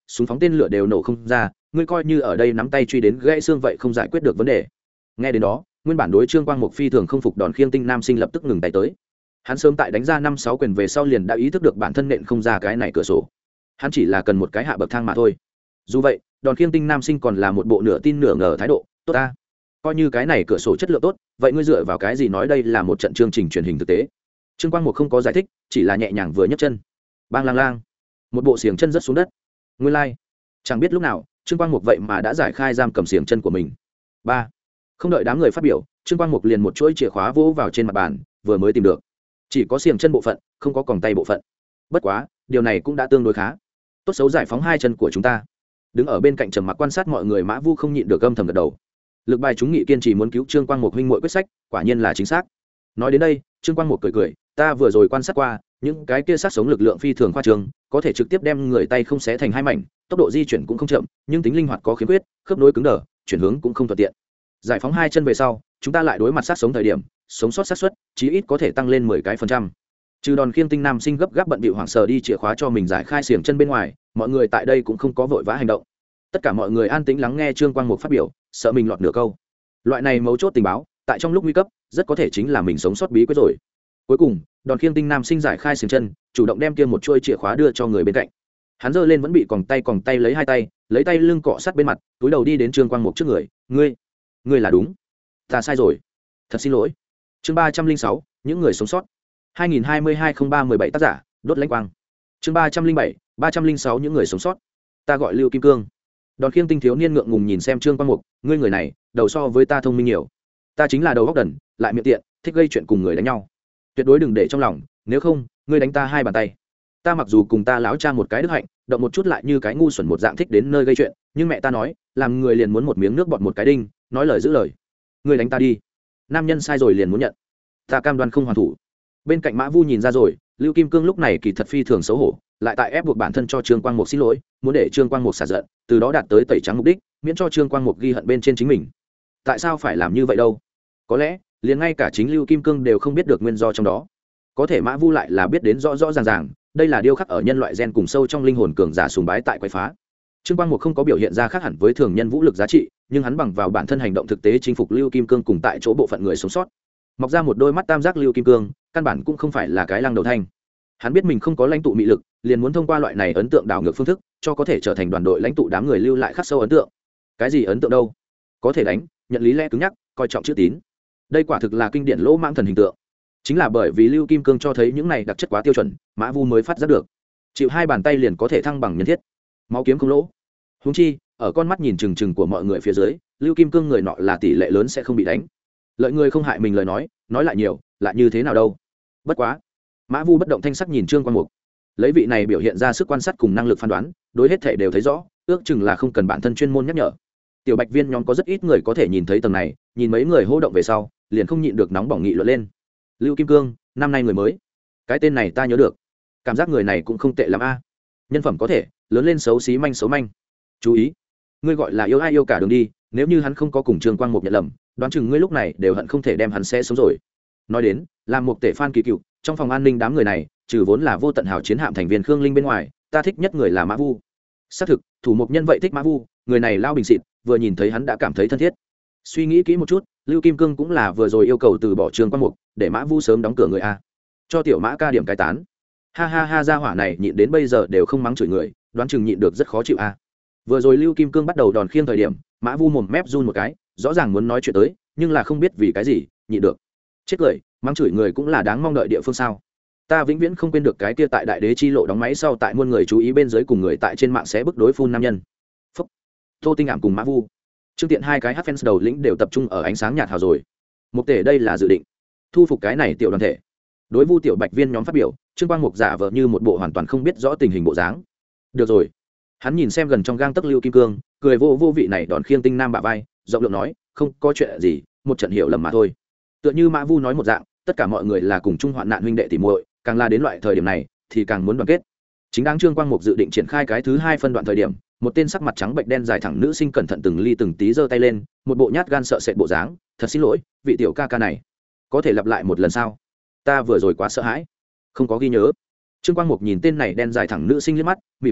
súng phóng tên lửa đều nổ không ra, ngươi coi như ở đây nắm tay truy đến gãy xương vậy không giải quyết được vấn đề. Nghe đến đó, nguyên bản đối Trương Quang Mục phi thường không phục Đòn Khiêng Tinh nam sinh lập tức ngừng tay tới. Hắn sớm tại đánh ra 5-6 quyền về sau liền đã ý thức được bản thân nện không ra cái này cửa sổ. Hắn chỉ là cần một cái hạ bậc thang mà thôi. Dù vậy, Đòn Khiêng Tinh nam sinh còn là một bộ nửa tin nửa ngờ thái độ, tốt ta. Coi như cái này cửa sổ chất lượng tốt, vậy ngươi dựa vào cái gì nói đây là một trận chương trình truyền hình thực tế? Trương Quang Mục không có giải thích, chỉ là nhẹ nhàng vừa nhấc chân. Bang lang lang, một bộ xiềng chân rớt xuống đất. Nguyên lai, chẳng biết lúc nào, Trương Quang Mục vậy mà đã giải khai giam cầm xiềng chân của mình. 3. Không đợi đám người phát biểu, Trương Quang Mục liền một chuỗi chìa khóa vỗ vào trên mặt bàn, vừa mới tìm được. Chỉ có xiềng chân bộ phận, không có còng tay bộ phận. Bất quá, điều này cũng đã tương đối khá. Tốt xấu giải phóng hai chân của chúng ta. Đứng ở bên cạnh trầm mặc quan sát mọi người Mã Vu không nhịn được âm thầm gật đầu. Lực bài chúng nghị kiên trì muốn cứu Trương Quang Mục huynh muội quyết sách, quả nhiên là chính xác. Nói đến đây, Trương Quang Mục cười cười, ta vừa rồi quan sát qua, những cái kia sát sống lực lượng phi thường khoa trương, có thể trực tiếp đem người tay không xé thành hai mảnh, tốc độ di chuyển cũng không chậm, nhưng tính linh hoạt có khiếm khuyết, khớp nối cứng đờ, chuyển hướng cũng không thuận tiện. Giải phóng hai chân về sau, chúng ta lại đối mặt sát sống thời điểm, sống sót xác suất chí ít có thể tăng lên 10%. Trừ Đòn Khiêng Tinh nam sinh gấp gáp bận bịu hoảng sợ đi chìa khóa cho mình giải khai xiềng chân bên ngoài, mọi người tại đây cũng không có vội vã hành động. Tất cả mọi người an tĩnh lắng nghe Trương Quang Mục phát biểu, sợ mình lọt nửa câu. Loại này mấu chốt tình báo, tại trong lúc nguy cấp, rất có thể chính là mình sống sót bí quyết rồi. Cuối cùng, Đòn Khiêng Tinh nam sinh giải khai xiềng chân, chủ động đem kia một chuôi chìa khóa đưa cho người bên cạnh. Hắn giơ lên vẫn bị còng tay lấy hai tay, lấy tay lưng cọ sát bên mặt, túi đầu đi đến Trương Quang Mục trước người, ngươi là đúng, ta sai rồi, thật xin lỗi. Chương 306, những người sống sót. 2022-03-17 tác giả, Đốt Lãnh Quang. Chương 307, 306 những người sống sót. Ta gọi Lưu Kim Cương. Đòn Khiêng Tinh thiếu niên ngượng ngùng nhìn xem Trương Quang Mục, ngươi người này, đầu so với ta thông minh nhiều. Ta chính là đầu óc đần, lại miệng tiện, thích gây chuyện cùng người đánh nhau. Tuyệt đối đừng để trong lòng, nếu không, ngươi đánh ta hai bàn tay. Ta mặc dù cùng ta láo cha một cái đức hạnh, động một chút lại như cái ngu xuẩn một dạng thích đến nơi gây chuyện, nhưng mẹ ta nói, làm người liền muốn một miếng nước bọt một cái đinh, nói lời giữ lời. Ngươi đánh ta đi. Nam nhân sai rồi liền muốn nhận. Ta cam đoan không hoàn thủ. Bên cạnh Mã Vu nhìn ra rồi, Lưu Kim Cương lúc này kỳ thật phi thường xấu hổ, lại tại ép buộc bản thân cho Trương Quang Mục xin lỗi, muốn để Trương Quang Mục xả giận, từ đó đạt tới tẩy trắng mục đích, miễn cho Trương Quang Mục ghi hận bên trên chính mình. Tại sao phải làm như vậy đâu? Có lẽ, liền ngay cả chính Lưu Kim Cương đều không biết được nguyên do trong đó. Có thể Mã Vu lại là biết đến rõ rõ ràng ràng, đây là điêu khắc ở nhân loại gen cùng sâu trong linh hồn cường giả sùng bái tại quái phá. Trương Quang Mục không có biểu hiện ra khác hẳn với thường nhân vũ lực giá trị, nhưng hắn bằng vào bản thân hành động thực tế chinh phục Lưu Kim Cương cùng tại chỗ bộ phận người sống sót. Mọc ra một đôi mắt tam giác Lưu Kim Cương, căn bản cũng không phải là cái lăng đầu thanh. Hắn biết mình không có lãnh tụ mị lực, liền muốn thông qua loại này ấn tượng đảo ngược phương thức, cho có thể trở thành đoàn đội lãnh tụ đám người lưu lại khắc sâu ấn tượng. Cái gì ấn tượng đâu? Có thể đánh, nhận lý lẽ cứng nhắc, coi trọng chữ tín. Đây quả thực là kinh điển lỗ mãng thần hình tượng. Chính là bởi vì Lưu Kim Cương cho thấy những này đặc chất quá tiêu chuẩn, Mã Vu mới phát giác được. Chịu hai bàn tay liền có thể thăng bằng nhân thiết. Máu kiếm không lỗ. Huống chi, ở con mắt nhìn chừng của mọi người phía dưới, Lưu Kim Cương người nọ là tỷ lệ lớn sẽ không bị đánh. Lợi người không hại mình lời nói lại nhiều, lại như thế nào đâu? Bất quá, Mã Vu bất động thanh sắc nhìn Trương Quang Mục. Lấy vị này biểu hiện ra sức quan sát cùng năng lực phán đoán, đối hết thể đều thấy rõ, ước chừng là không cần bản thân chuyên môn nhắc nhở. Tiểu Bạch Viên nhóm có rất ít người có thể nhìn thấy tầng này, nhìn mấy người hô động về sau, liền không nhịn được nóng bỏng nghị luận lên. Lưu Kim Cương, năm nay người mới. Cái tên này ta nhớ được. Cảm giác người này cũng không tệ lắm a. Nhân phẩm có thể, lớn lên xấu xí manh xấu manh. Chú ý, ngươi gọi là yêu ai yêu cả đường đi, nếu như hắn không có cùng Trương Quang Mục nhận lầm, đoán chừng ngươi lúc này đều hận không thể đem hắn sẽ sống rồi. Nói đến, làm một tể Phan Kỳ Cựu, trong phòng an ninh đám người này, trừ vốn là vô tận hào chiến hạm thành viên Khương Linh bên ngoài, ta thích nhất người là Mã Vu. Xác thực, thủ mục nhân vậy thích Mã Vu, người này lao bình xịt, vừa nhìn thấy hắn đã cảm thấy thân thiết. Suy nghĩ kỹ một chút, Lưu Kim Cương cũng là vừa rồi yêu cầu từ bỏ Trương Quang Mục, để Mã Vu sớm đóng cửa người a. Cho tiểu Mã ca điểm cái tán. Ha ha ha, gia hỏa này nhịn đến bây giờ đều không mắng chửi người, đoán chừng nhịn được rất khó chịu a. Vừa rồi Lưu Kim Cương bắt đầu đòn khiêng thời điểm, Mã Vu mồm mép run một cái, rõ ràng muốn nói chuyện tới, nhưng là không biết vì cái gì, nhịn được. Chết cười, mắng chửi người cũng là đáng mong đợi địa phương sao? Ta vĩnh viễn không quên được cái kia tại Đại Đế chi lộ đóng máy sau tại muôn người chú ý bên dưới cùng người tại trên mạng sẽ bức đối phun nam nhân. Phúc. Tô Tinh Ảm cùng Mã Vu, Trương Tiện hai cái hát fans đầu lĩnh đều tập trung ở ánh sáng nhạt hào rồi. Mục tể đây là dự định thu phục cái này tiểu đoàn thể. Đối Vu tiểu Bạch Viên nhóm phát biểu, Trương Quang Mục giả vờ như một bộ hoàn toàn không biết rõ tình hình bộ dáng. Được rồi. Hắn nhìn xem gần trong gang tấc Lưu Kim Cương, cười vô vị này đòn khiêng tinh nam bả vai, rộng lượng nói, không có chuyện gì, một trận hiểu lầm mà thôi. Tựa như Mã Vu nói một dạng, tất cả mọi người là cùng chung hoạn nạn huynh đệ tỉ muội, càng là đến loại thời điểm này thì càng muốn đoàn kết. Chính đáng Trương Quang Mục dự định triển khai cái thứ hai phân đoạn thời điểm, một tên sắc mặt trắng bệnh đen dài thẳng nữ sinh cẩn thận từng ly từng tí giơ tay lên, một bộ nhát gan sợ sệt bộ dáng, thật xin lỗi, vị tiểu ca ca này, có thể lặp lại một lần sao? Ta vừa rồi quá sợ hãi, không có ghi nhớ. Trương Quang Mục nhìn tên này đen dài thẳng nữ sinh liếc mắt, mỉm cười,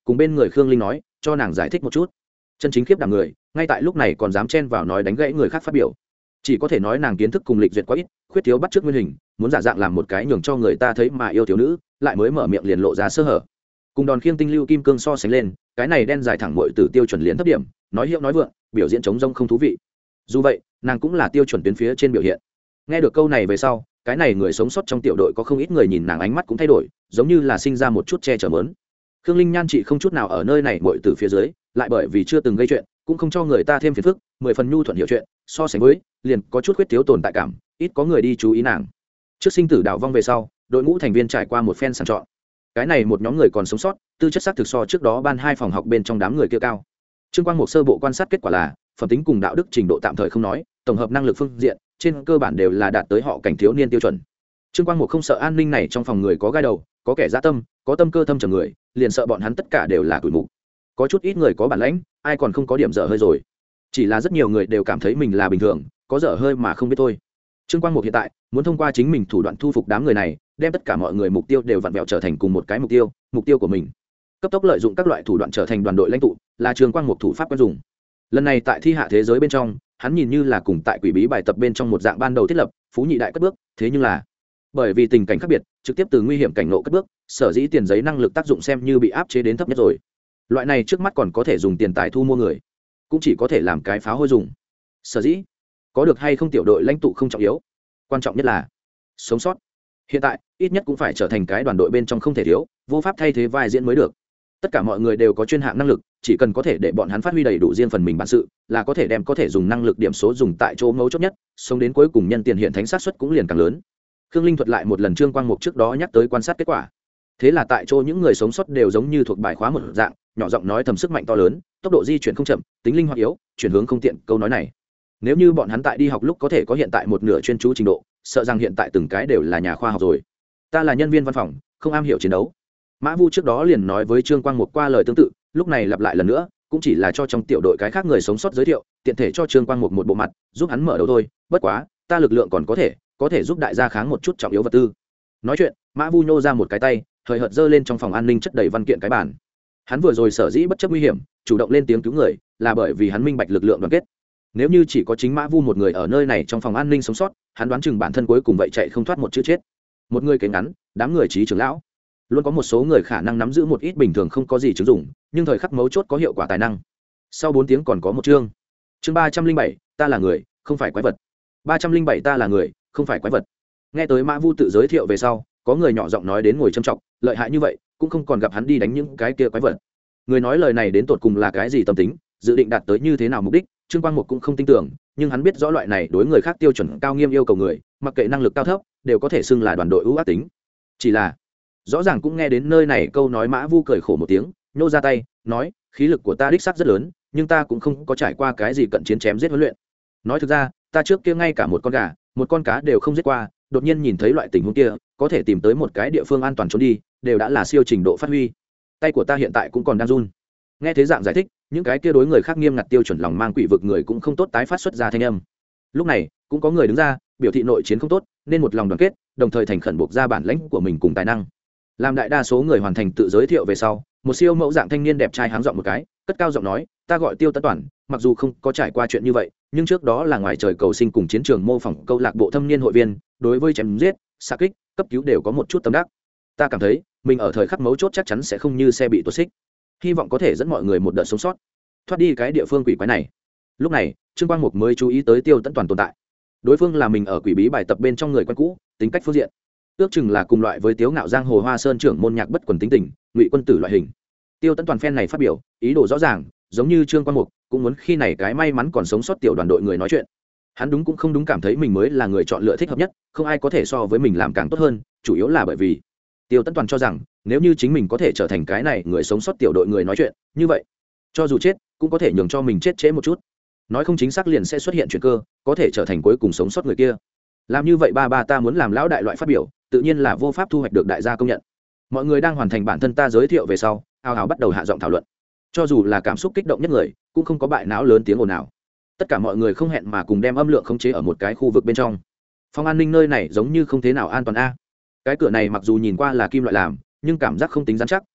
cùng bên người Khương Linh nói, cho nàng giải thích một chút. Chân chính khiếp đảm người, ngay tại lúc này còn dám chen vào nói đánh gãy người khác phát biểu. Chỉ có thể nói nàng kiến thức cùng lịch duyệt quá ít, khuyết thiếu bắt chước nguyên hình, muốn giả dạng làm một cái nhường cho người ta thấy mà yêu thiếu nữ, lại mới mở miệng liền lộ ra sơ hở. Cùng đòn khiêng tinh lưu kim cương so sánh lên, cái này đen dài thẳng muội tử tiêu chuẩn liền thấp điểm, nói hiệu nói vượng, biểu diễn trống rông không thú vị. Dù vậy, nàng cũng là tiêu chuẩn tuyến phía trên biểu hiện. Nghe được câu này về sau, cái này người sống sót trong tiểu đội có không ít người nhìn nàng ánh mắt cũng thay đổi, giống như là sinh ra một chút che chở mớn. Khương Linh nhan chị không chút nào ở nơi này muội tử phía dưới, lại bởi vì chưa từng gây chuyện, cũng không cho người ta thêm phiền phức, 10 phần nhu thuận hiểu chuyện, so sánh với, liền có chút khuyết thiếu tồn tại cảm, ít có người đi chú ý nàng. Trước sinh tử đảo vong về sau, đội ngũ thành viên trải qua một phen sàng chọn. Cái này một nhóm người còn sống sót, tư chất xác thực so trước đó ban 2 phòng học bên trong đám người kia cao. Trương Quang Mục sơ bộ quan sát kết quả là, phẩm tính cùng đạo đức trình độ tạm thời không nói, tổng hợp năng lực phương diện, trên cơ bản đều là đạt tới họ cảnh thiếu niên tiêu chuẩn. Trương Quang Mục không sợ an ninh này trong phòng người có gai đầu, có kẻ dã tâm, có tâm cơ thâm trầm người, liền sợ bọn hắn tất cả đều là tuổi mục. Có chút ít người có bản lãnh, ai còn không có điểm dở hơi rồi. Chỉ là rất nhiều người đều cảm thấy mình là bình thường, có dở hơi mà không biết thôi. Trương Quang Mục hiện tại muốn thông qua chính mình thủ đoạn thu phục đám người này, đem tất cả mọi người mục tiêu đều vặn vẹo trở thành cùng một cái mục tiêu của mình. Cấp tốc lợi dụng các loại thủ đoạn trở thành đoàn đội lãnh tụ, là Trương Quang Mục thủ pháp quen dùng. Lần này tại thi hạ thế giới bên trong, hắn nhìn như là cùng tại quỷ bí bài tập bên trong một dạng ban đầu thiết lập, phú nhị đại cất bước, thế nhưng là bởi vì tình cảnh khác biệt, trực tiếp từ nguy hiểm cảnh ngộ cất bước, sở dĩ tiền giấy năng lực tác dụng xem như bị áp chế đến thấp nhất rồi. Loại này trước mắt còn có thể dùng tiền tài thu mua người, cũng chỉ có thể làm cái pháo hôi dùng. Sở dĩ có được hay không tiểu đội lãnh tụ không trọng yếu, quan trọng nhất là sống sót. Hiện tại ít nhất cũng phải trở thành cái đoàn đội bên trong không thể thiếu, vô pháp thay thế vai diễn mới được. Tất cả mọi người đều có chuyên hạng năng lực, chỉ cần có thể để bọn hắn phát huy đầy đủ riêng phần mình bản sự, là có thể đem có thể dùng năng lực điểm số dùng tại chỗ mấu chốt nhất, sống đến cuối cùng nhân tiền hiện thánh sát suất cũng liền càng lớn. Khương Linh thuật lại một lần Trương Quang Mục trước đó nhắc tới quan sát kết quả. Thế là tại chỗ những người sống sót đều giống như thuộc bài khóa một dạng, nhỏ giọng nói thầm sức mạnh to lớn, tốc độ di chuyển không chậm, tính linh hoạt yếu, chuyển hướng không tiện. Câu nói này, nếu như bọn hắn tại đi học lúc có thể có hiện tại một nửa chuyên chú trình độ, sợ rằng hiện tại từng cái đều là nhà khoa học rồi. Ta là nhân viên văn phòng, không am hiểu chiến đấu. Mã Vu trước đó liền nói với Trương Quang Mục qua lời tương tự, lúc này lặp lại lần nữa, cũng chỉ là cho trong tiểu đội cái khác người sống sót giới thiệu, tiện thể cho Trương Quang Mục một bộ mặt, giúp hắn mở đầu thôi. Bất quá, ta lực lượng còn có thể giúp đại gia kháng một chút trọng yếu vật tư. Nói chuyện, Mã Vu nhô ra một cái tay, hời hợt giơ lên trong phòng an ninh chất đầy văn kiện cái bản. Hắn vừa rồi sở dĩ bất chấp nguy hiểm, chủ động lên tiếng cứu người, là bởi vì hắn minh bạch lực lượng đoàn kết. Nếu như chỉ có chính Mã Vu một người ở nơi này trong phòng an ninh sống sót, hắn đoán chừng bản thân cuối cùng vậy chạy không thoát một chữ chết. Một người kế ngắn, đám người trí trưởng lão, luôn có một số người khả năng nắm giữ một ít bình thường không có gì chứng dụng, nhưng thời khắc mấu chốt có hiệu quả tài năng. Sau 4 tiếng còn có một chương. Chương 307, ta là người, không phải quái vật. 307 ta là người, không phải quái vật. Nghe tới Mã Vu tự giới thiệu về sau, có người nhỏ giọng nói đến ngồi trầm trọng, lợi hại như vậy, cũng không còn gặp hắn đi đánh những cái kia quái vật. Người nói lời này đến tột cùng là cái gì tâm tính, dự định đạt tới như thế nào mục đích, Trương Quang Mục cũng không tin tưởng, nhưng hắn biết rõ loại này đối người khác tiêu chuẩn cao nghiêm yêu cầu người, mặc kệ năng lực cao thấp, đều có thể xưng là đoàn đội ưu ác tính. Chỉ là, rõ ràng cũng nghe đến nơi này câu nói Mã Vu cười khổ một tiếng, nhô ra tay, nói, khí lực của ta đích xác rất lớn, nhưng ta cũng không có trải qua cái gì cận chiến chém giết huấn luyện. Nói thực ra, ta trước kia ngay cả một con gà, một con cá đều không giết qua, đột nhiên nhìn thấy loại tình huống kia, có thể tìm tới một cái địa phương an toàn trốn đi, đều đã là siêu trình độ phát huy. Tay của ta hiện tại cũng còn đang run. Nghe thế dạng giải thích, những cái kia đối người khác nghiêm ngặt tiêu chuẩn lòng mang quỷ vực người cũng không tốt tái phát xuất ra thanh âm. Lúc này, cũng có người đứng ra, biểu thị nội chiến không tốt, nên một lòng đoàn kết, đồng thời thành khẩn buộc ra bản lãnh của mình cùng tài năng. Làm đại đa số người hoàn thành tự giới thiệu về sau, một siêu mẫu dạng thanh niên đẹp trai háng giọng một cái, cất cao giọng nói, ta gọi Tiêu Tấn Toàn, mặc dù không có trải qua chuyện như vậy, nhưng trước đó là ngoài trời cầu sinh cùng chiến trường mô phỏng câu lạc bộ thâm niên hội viên, đối với chém giết, xạ kích, cấp cứu đều có một chút tâm đắc. Ta cảm thấy, mình ở thời khắc mấu chốt chắc chắn sẽ không như xe bị tuột xích. Hy vọng có thể dẫn mọi người một đợt sống sót, thoát đi cái địa phương quỷ quái này. Lúc này, Trương Quang Mục mới chú ý tới Tiêu Tấn Toàn tồn tại. Đối phương là mình ở quỷ bí bài tập bên trong người quen cũ, tính cách phương diện ước chừng là cùng loại với Tiếu Ngạo giang hồ Hoa Sơn trưởng môn nhạc bất quần tính tình, Ngụy Quân Tử loại hình. Tiêu Tấn Toàn phen này phát biểu, ý đồ rõ ràng, giống như Trương Quang Mục cũng muốn khi này cái may mắn còn sống sót tiểu đoàn đội người nói chuyện. Hắn đúng cũng không đúng cảm thấy mình mới là người chọn lựa thích hợp nhất, không ai có thể so với mình làm càng tốt hơn, chủ yếu là bởi vì Tiêu Tấn Toàn cho rằng, nếu như chính mình có thể trở thành cái này người sống sót tiểu đội người nói chuyện, như vậy, cho dù chết, cũng có thể nhường cho mình chết trễ một chút. Nói không chính xác liền sẽ xuất hiện chuyển cơ, có thể trở thành cuối cùng sống sót người kia. Làm như vậy ba ta muốn làm lão đại loại phát biểu, tự nhiên là vô pháp thu hoạch được đại gia công nhận. Mọi người đang hoàn thành bản thân ta giới thiệu về sau, ào ào bắt đầu hạ giọng thảo luận. Cho dù là cảm xúc kích động nhất người, cũng không có bại não lớn tiếng ồn nào. Tất cả mọi người không hẹn mà cùng đem âm lượng khống chế ở một cái khu vực bên trong. Phòng an ninh nơi này giống như không thế nào an toàn a. Cái cửa này mặc dù nhìn qua là kim loại làm, nhưng cảm giác không tính rắn chắc,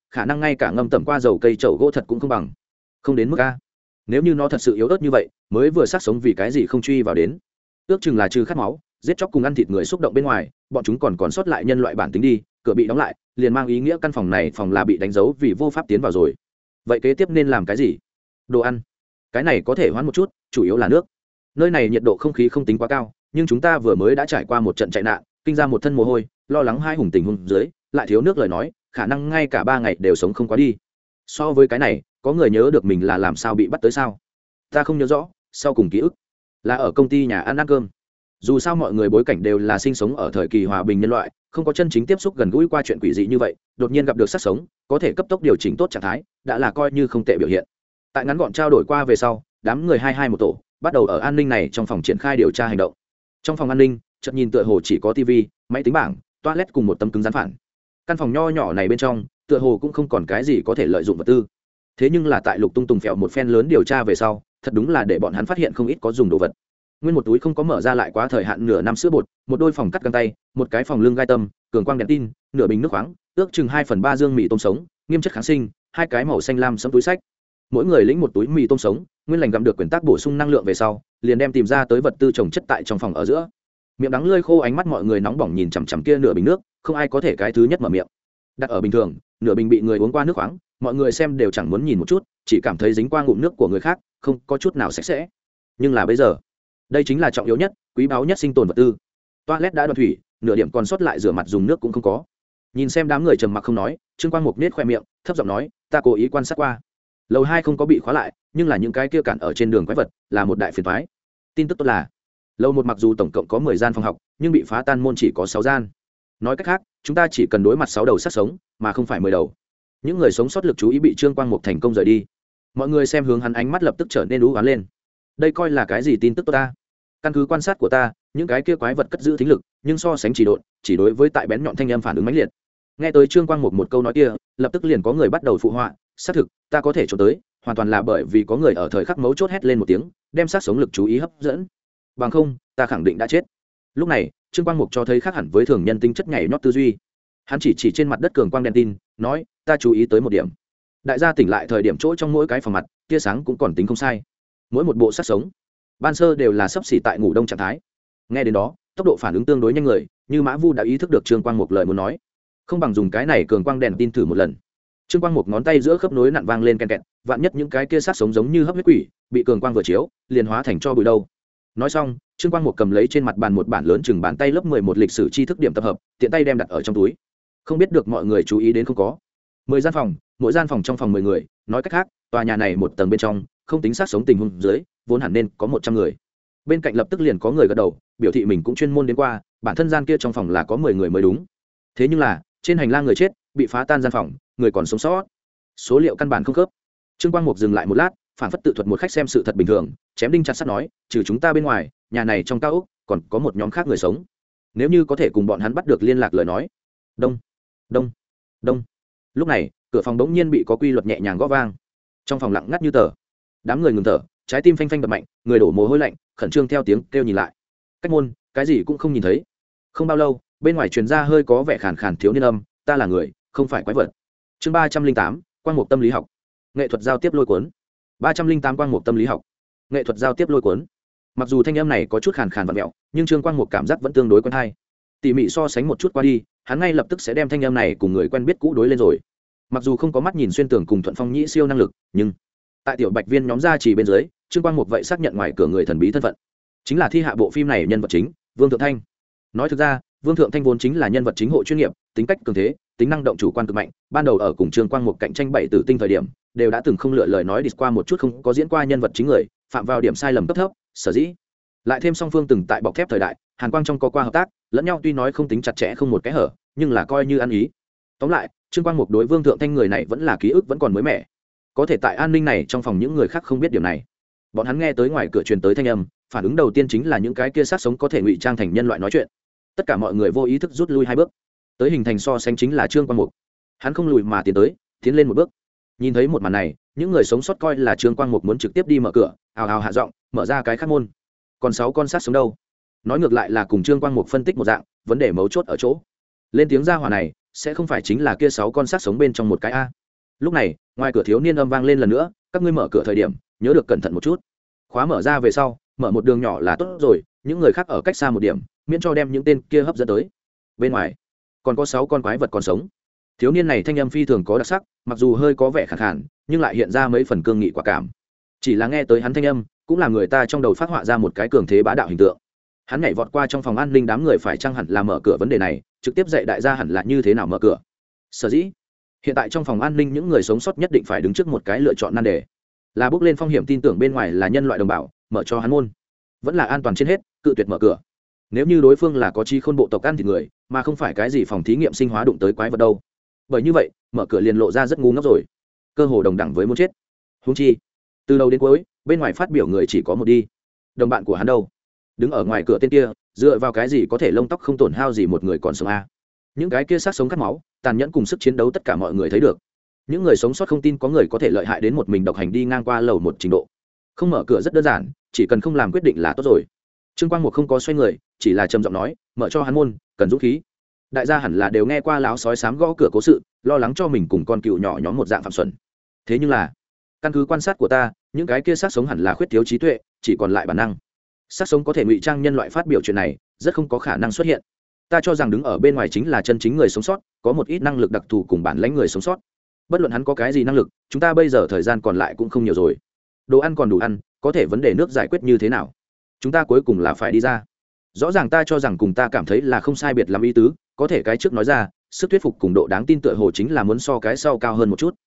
khả năng ngay cả ngâm tẩm qua dầu cây chậu gỗ thật cũng không bằng. Không đến mức a. Nếu như nó thật sự yếu ớt như vậy, mới vừa xác sống vì cái gì không truy vào đến? Ước chừng là trừ khát máu, giết chóc cùng ăn thịt người xúc động bên ngoài, bọn chúng còn sót lại nhân loại bản tính đi, cửa bị đóng lại, liền mang ý nghĩa căn phòng này phòng là bị đánh dấu vì vô pháp tiến vào rồi. Vậy kế tiếp nên làm cái gì? Đồ ăn. Cái này có thể hoãn một chút, chủ yếu là nước. Nơi này nhiệt độ không khí không tính quá cao, nhưng chúng ta vừa mới đã trải qua một trận chạy nạn, kinh ra một thân mồ hôi, lo lắng hai hùng tình huống dưới, lại thiếu nước lời nói, khả năng ngay cả 3 ngày đều sống không quá đi. So với cái này, có người nhớ được mình là làm sao bị bắt tới sao? Ta không nhớ rõ, sau cùng ký ức là ở công ty nhà ăn cơm. Dù sao mọi người bối cảnh đều là sinh sống ở thời kỳ hòa bình nhân loại, không có chân chính tiếp xúc gần gũi qua chuyện quỷ dị như vậy, đột nhiên gặp được sát sống, có thể cấp tốc điều chỉnh tốt trạng thái, đã là coi như không tệ biểu hiện. Tại ngắn gọn trao đổi qua về sau, đám người hai một tổ, bắt đầu ở an ninh này trong phòng triển khai điều tra hành động. Trong phòng an ninh, chợt nhìn tựa hồ chỉ có tivi, máy tính bảng, toilet cùng một tấm cứng rán phản. Căn phòng nho nhỏ này bên trong, tựa hồ cũng không còn cái gì có thể lợi dụng vật tư. Thế nhưng là tại Lục Tung Tùng phèo một phen lớn điều tra về sau, thật đúng là để bọn hắn phát hiện không ít có dùng đồ vật. Nguyên một túi không có mở ra lại quá thời hạn nửa năm sữa bột, một đôi phòng cắt găng tay, một cái phòng lưng gai tâm, cường quang đèn tin, nửa bình nước khoáng, ước chừng 2/3 dương mì tôm sống, nghiêm chất kháng sinh, hai cái màu xanh lam sẫm túi sách. Mỗi người lĩnh một túi mì tôm sống, nguyên lành gặm được quyển tác bổ sung năng lượng về sau, liền đem tìm ra tới vật tư trồng chất tại trong phòng ở giữa. Miệng đắng lưỡi khô, ánh mắt mọi người nóng bỏng nhìn chằm chằm kia nửa bình nước, không ai có thể cái thứ nhất mở miệng. Đặt ở bình thường, nửa bình bị người uống qua nước khoáng, mọi người xem đều chẳng muốn nhìn một chút, chỉ cảm thấy dính qua ngụm nước của người khác, không có chút nào sạch sẽ. Nhưng là bây giờ, đây chính là trọng yếu nhất, quý báu nhất sinh tồn vật tư. Toilet đã đoạn thủy, nửa điểm còn sót lại rửa mặt dùng nước cũng không có. Nhìn xem đám người trầm mặc không nói, Trương Quang Mục nết khoe miệng, thấp giọng nói, ta cố ý quan sát qua. Lầu 2 không có bị khóa lại, nhưng là những cái kia cản ở trên đường quái vật, là một đại phiền toái. Tin tức tốt là, lầu 1 mặc dù tổng cộng có 10 gian phòng học, nhưng bị phá tan môn chỉ có 6 gian. Nói cách khác, chúng ta chỉ cần đối mặt 6 đầu sát sống, mà không phải 10 đầu. Những người sống sót lực chú ý bị Trương Quang Mục thành công rời đi. Mọi người xem hướng hắn, ánh mắt lập tức trở nên u ám lên. Đây coi là cái gì tin tức tốt ta? Căn cứ quan sát của ta, những cái kia quái vật cất giữ thính lực, nhưng so sánh chỉ độn, chỉ đối với tại bén nhọn thanh âm phản ứng mãnh liệt. Nghe tới Trương Quang Mục một câu nói kia, lập tức liền có người bắt đầu phụ họa, xác thực, ta có thể trốn tới, hoàn toàn là bởi vì có người ở thời khắc mấu chốt hét lên một tiếng, đem sát sống lực chú ý hấp dẫn. Bằng không, ta khẳng định đã chết. Lúc này, Trương Quang Mục cho thấy khác hẳn với thường nhân tính chất nhảy nhót tư duy. Hắn chỉ trên mặt đất cường quang đèn tin, nói, ta chú ý tới một điểm. Đại gia tỉnh lại thời điểm chỗ trong mỗi cái phòng mặt, tia sáng cũng còn tính không sai. Mỗi một bộ sát sống, ban sơ đều là sấp xỉ tại ngủ đông trạng thái. Nghe đến đó, tốc độ phản ứng tương đối nhanh người, như Mã Vu đã ý thức được Trương Quang Mục lời muốn nói, không bằng dùng cái này cường quang đèn tin thử một lần. Trương Quang Mục ngón tay giữa khớp nối nặn vang lên ken kẹt, vạn nhất những cái kia sát sống giống như hấp huyết quỷ, bị cường quang vừa chiếu, liền hóa thành cho bụi đâu. Nói xong, Trương Quang Mục cầm lấy trên mặt bàn một bản lớn chừng bàn tay lớp 11 lịch sử tri thức điểm tập hợp, tiện tay đem đặt ở trong túi. Không biết được mọi người chú ý đến không có. 10 gian phòng, mỗi gian phòng trong phòng 10 người, nói cách khác, tòa nhà này một tầng bên trong, không tính sát sống tình huống dưới, vốn hẳn nên có 100 người. Bên cạnh lập tức liền có người gật đầu, biểu thị mình cũng chuyên môn đến qua, bản thân gian kia trong phòng là có 10 người mới đúng. Thế nhưng là, trên hành lang người chết, bị phá tan gian phòng, người còn sống sót. Số liệu căn bản không khớp. Trương Quang Mục dừng lại một lát, phản phất tự thuật một khách xem sự thật bình thường, chém đinh chặt sắt nói, trừ chúng ta bên ngoài, nhà này trong cao ốc còn có một nhóm khác người sống. Nếu như có thể cùng bọn hắn bắt được liên lạc lời nói. Đông, đông, đông. Lúc này, cửa phòng bỗng nhiên bị có quy luật nhẹ nhàng gõ vang. Trong phòng lặng ngắt như tờ. Đám người ngừng thở, trái tim phanh phanh đập mạnh, người đổ mồ hôi lạnh, khẩn trương theo tiếng kêu nhìn lại. Cách môn, cái gì cũng không nhìn thấy. Không bao lâu, bên ngoài truyền ra hơi có vẻ khàn khàn thiếu niên âm, ta là người, không phải quái vật. Chương 308, Quang Mục tâm lý học. Nghệ thuật giao tiếp lôi cuốn. 308 Quang Mục tâm lý học. Nghệ thuật giao tiếp lôi cuốn. Mặc dù thanh âm này có chút khàn khàn vặn vẹo, nhưng Trương Quang Mục cảm giác vẫn tương đối quen hay. Tỉ mỉ so sánh một chút qua đi, hắn ngay lập tức sẽ đem thanh âm này cùng người quen biết cũ đối lên rồi. Mặc dù không có mắt nhìn xuyên tường cùng Thuận Phong Nhĩ siêu năng lực, nhưng tại tiểu Bạch Viên nhóm gia trì bên dưới, Trương Quang Mục vậy xác nhận ngoài cửa người thần bí thân phận, chính là thi hạ bộ phim này nhân vật chính, Vương Thượng Thanh. Nói thực ra, Vương Thượng Thanh vốn chính là nhân vật chính hộ chuyên nghiệp, tính cách cường thế, tính năng động chủ quan cực mạnh, ban đầu ở cùng Trương Quang Mục cạnh tranh 7 tử tinh thời điểm, đều đã từng không lựa lời nói đi qua một chút không có diễn qua nhân vật chính người, phạm vào điểm sai lầm cấp thấp, sở dĩ lại thêm song phương từng tại bọc thép thời đại, Hàn Quang trong có qua hợp tác, lẫn nhau tuy nói không tính chặt chẽ không một cái hở, nhưng là coi như ăn ý. Tóm lại, Trương Quang Mục đối Vương Thượng Thanh người này vẫn là ký ức vẫn còn mới mẻ. Có thể tại an ninh này trong phòng những người khác không biết điểm này. Bọn hắn nghe tới ngoài cửa truyền tới thanh âm, phản ứng đầu tiên chính là những cái kia sát sống có thể ngụy trang thành nhân loại nói chuyện. Tất cả mọi người vô ý thức rút lui 2 bước. Tới hình thành so sánh chính là Trương Quang Mục. Hắn không lùi mà tiến lên một bước. Nhìn thấy một màn này, những người sống sót coi là Trương Quang Mục muốn trực tiếp đi mở cửa, ào ào hạ giọng, mở ra cái khác môn. Còn 6 con sát sống đâu? Nói ngược lại là cùng Trương Quang Mục phân tích một dạng, vấn đề mấu chốt ở chỗ. Lên tiếng ra hỏa này, sẽ không phải chính là kia 6 con sát sống bên trong một cái a. lúc này ngoài cửa thiếu niên âm vang lên lần nữa, các ngươi mở cửa thời điểm nhớ được cẩn thận một chút. Khóa mở ra về sau, mở một đường nhỏ là tốt rồi, những người khác ở cách xa một điểm, miễn cho đem những tên kia hấp dẫn tới. Bên ngoài còn có 6 con quái vật còn sống. Thiếu niên này thanh âm phi thường có đặc sắc, mặc dù hơi có vẻ khàn khàn, nhưng lại hiện ra mấy phần cương nghị quả cảm. Chỉ là nghe tới hắn thanh âm, cũng làm người ta trong đầu phát họa ra một cái cường thế bá đạo hình tượng. Hắn nhảy vọt qua trong phòng an ninh đám người, phải chăng hẳn là mở cửa vấn đề này, trực tiếp dạy đại gia hẳn là như thế nào mở cửa. Sở dĩ hiện tại trong phòng an ninh những người sống sót nhất định phải đứng trước một cái lựa chọn nan đề, là bước lên phong hiểm tin tưởng bên ngoài là nhân loại đồng bào, mở cho hắn môn, vẫn là an toàn trên hết, cự tuyệt mở cửa. Nếu như đối phương là có chi khôn bộ tộc ăn thịt người, mà không phải cái gì phòng thí nghiệm sinh hóa đụng tới quái vật đâu, bởi như vậy mở cửa liền lộ ra rất ngu ngốc rồi, cơ hồ đồng đẳng với muốn chết. Huống chi từ đầu đến cuối bên ngoài phát biểu người chỉ có một đi, đồng bạn của hắn đâu, đứng ở ngoài cửa tên kia dựa vào cái gì có thể lông tóc không tổn hao gì một người còn sống a? Những cái kia sát sống cắt máu tàn nhẫn cùng sức chiến đấu tất cả mọi người thấy được. Những người sống sót không tin có người có thể lợi hại đến một mình độc hành đi ngang qua lầu một trình độ. Không mở cửa rất đơn giản, chỉ cần không làm quyết định là tốt rồi. Trương Quang Mục không có xoay người, chỉ là trầm giọng nói, mở cho hắn môn cần dũng khí. Đại gia hẳn là đều nghe qua láo sói xám gõ cửa cố sự, lo lắng cho mình cùng con cừu nhỏ nhóm một dạng phạm xuẩn. Thế nhưng là căn cứ quan sát của ta, những cái kia sát sống hẳn là khuyết thiếu trí tuệ, chỉ còn lại bản năng. Sát sống có thể ngụy trang nhân loại phát biểu chuyện này rất không có khả năng xuất hiện. Ta cho rằng đứng ở bên ngoài chính là chân chính người sống sót, có một ít năng lực đặc thù cùng bản lãnh người sống sót. Bất luận hắn có cái gì năng lực, chúng ta bây giờ thời gian còn lại cũng không nhiều rồi. Đồ ăn còn đủ ăn, có thể vấn đề nước giải quyết như thế nào? Chúng ta cuối cùng là phải đi ra. Rõ ràng ta cho rằng cùng ta cảm thấy là không sai biệt lắm ý tứ, có thể cái trước nói ra, sức thuyết phục cùng độ đáng tin tựa hồ chính là muốn so cái sau cao hơn một chút.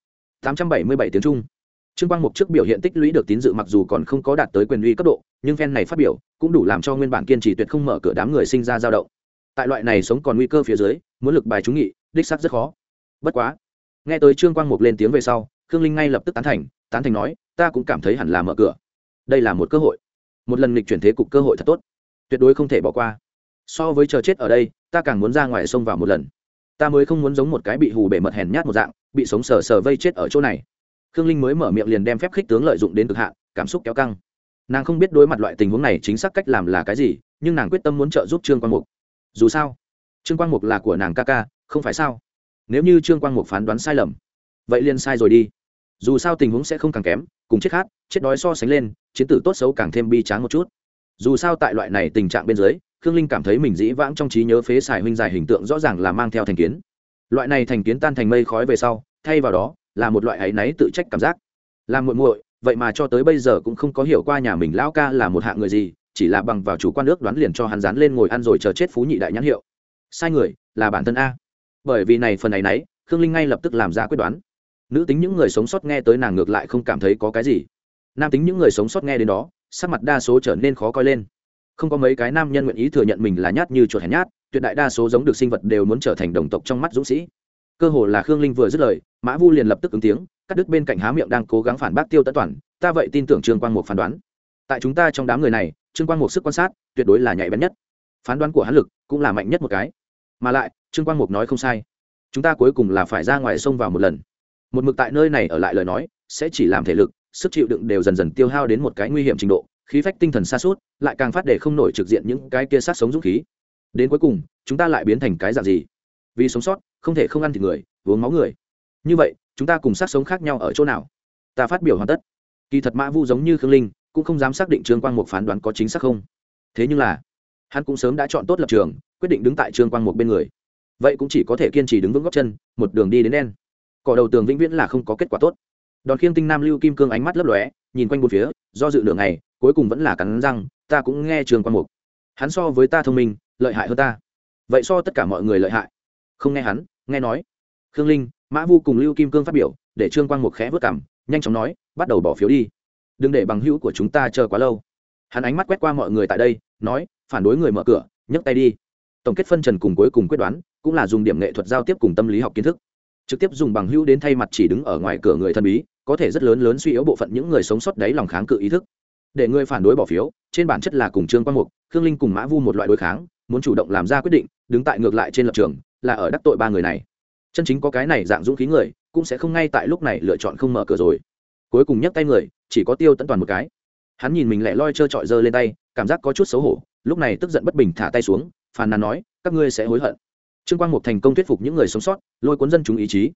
877 tiếng Trung. Trương Quang Mục trước biểu hiện tích lũy được tín dự mặc dù còn không có đạt tới quyền uy cấp độ, nhưng phen này phát biểu cũng đủ làm cho nguyên bản kiên trì tuyệt không mở cửa đám người sinh ra dao động. Tại loại này sống còn nguy cơ phía dưới, muốn lực bài trúng nghị, đích xác rất khó. Bất quá, nghe tới Trương Quang Mục lên tiếng về sau, Khương Linh ngay lập tức tán thành nói, ta cũng cảm thấy hẳn là mở cửa. Đây là một cơ hội, một lần nghịch chuyển thế cục cơ hội thật tốt, tuyệt đối không thể bỏ qua. So với chờ chết ở đây, ta càng muốn ra ngoài sông vào một lần. Ta mới không muốn giống một cái bị hù bể mật hèn nhát một dạng, bị sống sờ sờ vây chết ở chỗ này. Khương Linh mới mở miệng liền đem phép khích tướng lợi dụng đến cực hạn, cảm xúc kéo căng. Nàng không biết đối mặt loại tình huống này chính xác cách làm là cái gì, nhưng nàng quyết tâm muốn trợ giúp Trương Quang Mục. Dù sao Trương Quang Mục là của nàng ca ca, không phải sao? Nếu như Trương Quang Mục phán đoán sai lầm, vậy liền sai rồi đi. Dù sao tình huống sẽ không càng kém, cùng chết khát chết đói so sánh lên, chiến tử tốt xấu càng thêm bi tráng một chút. Dù sao tại loại này tình trạng bên dưới, Khương Linh cảm thấy mình dĩ vãng trong trí nhớ phế xài huynh dài hình tượng rõ ràng là mang theo thành kiến. Loại này thành kiến tan thành mây khói về sau, thay vào đó là một loại áy náy tự trách cảm giác. Làm muội muội, vậy mà cho tới bây giờ cũng không có hiểu qua nhà mình lão ca là một hạng người gì, chỉ là bằng vào chủ quan ước đoán liền cho hắn dán lên ngồi ăn rồi chờ chết phú nhị đại nhãn hiệu. Sai người là bản thân a. Bởi vì này phần áy náy, Khương Linh ngay lập tức làm ra quyết đoán. Nữ tính những người sống sót nghe tới nàng ngược lại không cảm thấy có cái gì. Nam tính những người sống sót nghe đến đó, sắc mặt đa số trở nên khó coi lên. Không có mấy cái nam nhân nguyện ý thừa nhận mình là nhát như chuột hèn nhát, tuyệt đại đa số giống được sinh vật đều muốn trở thành đồng tộc trong mắt dũng sĩ. Cơ hồ là Khương Linh vừa dứt lời, Mã Vu liền lập tức ứng tiếng, cắt đứt bên cạnh há miệng đang cố gắng phản bác Tiêu Tấn Toàn, ta vậy tin tưởng Trương Quang Mục phán đoán. Tại chúng ta trong đám người này, Trương Quang Mục sức quan sát tuyệt đối là nhạy bén nhất, phán đoán của hắn lực cũng là mạnh nhất một cái. Mà lại, Trương Quang Mục nói không sai, chúng ta cuối cùng là phải ra ngoài sông vào một lần. Một mực tại nơi này ở lại lời nói, sẽ chỉ làm thể lực, sức chịu đựng đều dần dần tiêu hao đến một cái nguy hiểm trình độ, khí phách tinh thần sa sút, lại càng phát để không nổi trực diện những cái kia sát sống dũng khí. Đến cuối cùng, chúng ta lại biến thành cái dạng gì? Vì sống sót, không thể không ăn thịt người, uống máu người. Như vậy, chúng ta cùng sát sống khác nhau ở chỗ nào? Ta phát biểu hoàn tất. Kỳ thật Mã Vu giống như Khương Linh, cũng không dám xác định Trương Quang Mục phán đoán có chính xác không. Thế nhưng là, hắn cũng sớm đã chọn tốt lập trường, quyết định đứng tại Trương Quang Mục bên người. Vậy cũng chỉ có thể kiên trì đứng vững gót chân, một đường đi đến đen. Cỏ đầu tường vĩnh viễn là không có kết quả tốt. Đòn Khiêng Tinh Nam Lưu Kim Cương ánh mắt lấp lóe, nhìn quanh bốn phía, do dự nửa ngày, cuối cùng vẫn là cắn răng, ta cũng nghe Trương Quang Mục. Hắn so với ta thông minh, lợi hại hơn ta. Vậy so tất cả mọi người lợi hại. Không nghe hắn, nghe nói. Khương Linh, Mã Vu cùng Lưu Kim Cương phát biểu, để Trương Quang Mục khẽ vớt cằm, nhanh chóng nói, bắt đầu bỏ phiếu đi. Đừng để bằng hữu của chúng ta chờ quá lâu. Hắn ánh mắt quét qua mọi người tại đây, nói, phản đối người mở cửa, nhấc tay đi. Tổng kết phân trần cùng cuối cùng quyết đoán, cũng là dùng điểm nghệ thuật giao tiếp cùng tâm lý học kiến thức. Trực tiếp dùng bằng hữu đến thay mặt chỉ đứng ở ngoài cửa người thân bí, có thể rất lớn suy yếu bộ phận những người sống sót đấy lòng kháng cự ý thức. Để người phản đối bỏ phiếu, trên bản chất là cùng Trương Quang Mục, Khương Linh cùng Mã Vu một loại đối kháng, muốn chủ động làm ra quyết định, đứng tại ngược lại trên lập trường, là ở đắc tội ba người này. Chân chính có cái này dạng dũng khí người, cũng sẽ không ngay tại lúc này lựa chọn không mở cửa rồi. Cuối cùng nhấc tay người, chỉ có Tiêu Tấn Toàn một cái. Hắn nhìn mình lẻ loi trơ trọi giơ lên tay, cảm giác có chút xấu hổ, lúc này tức giận bất bình thả tay xuống, phàn nàn nói, các ngươi sẽ hối hận. Trương Quang Mục thành công thuyết phục những người sống sót, lôi cuốn dân chúng ý chí.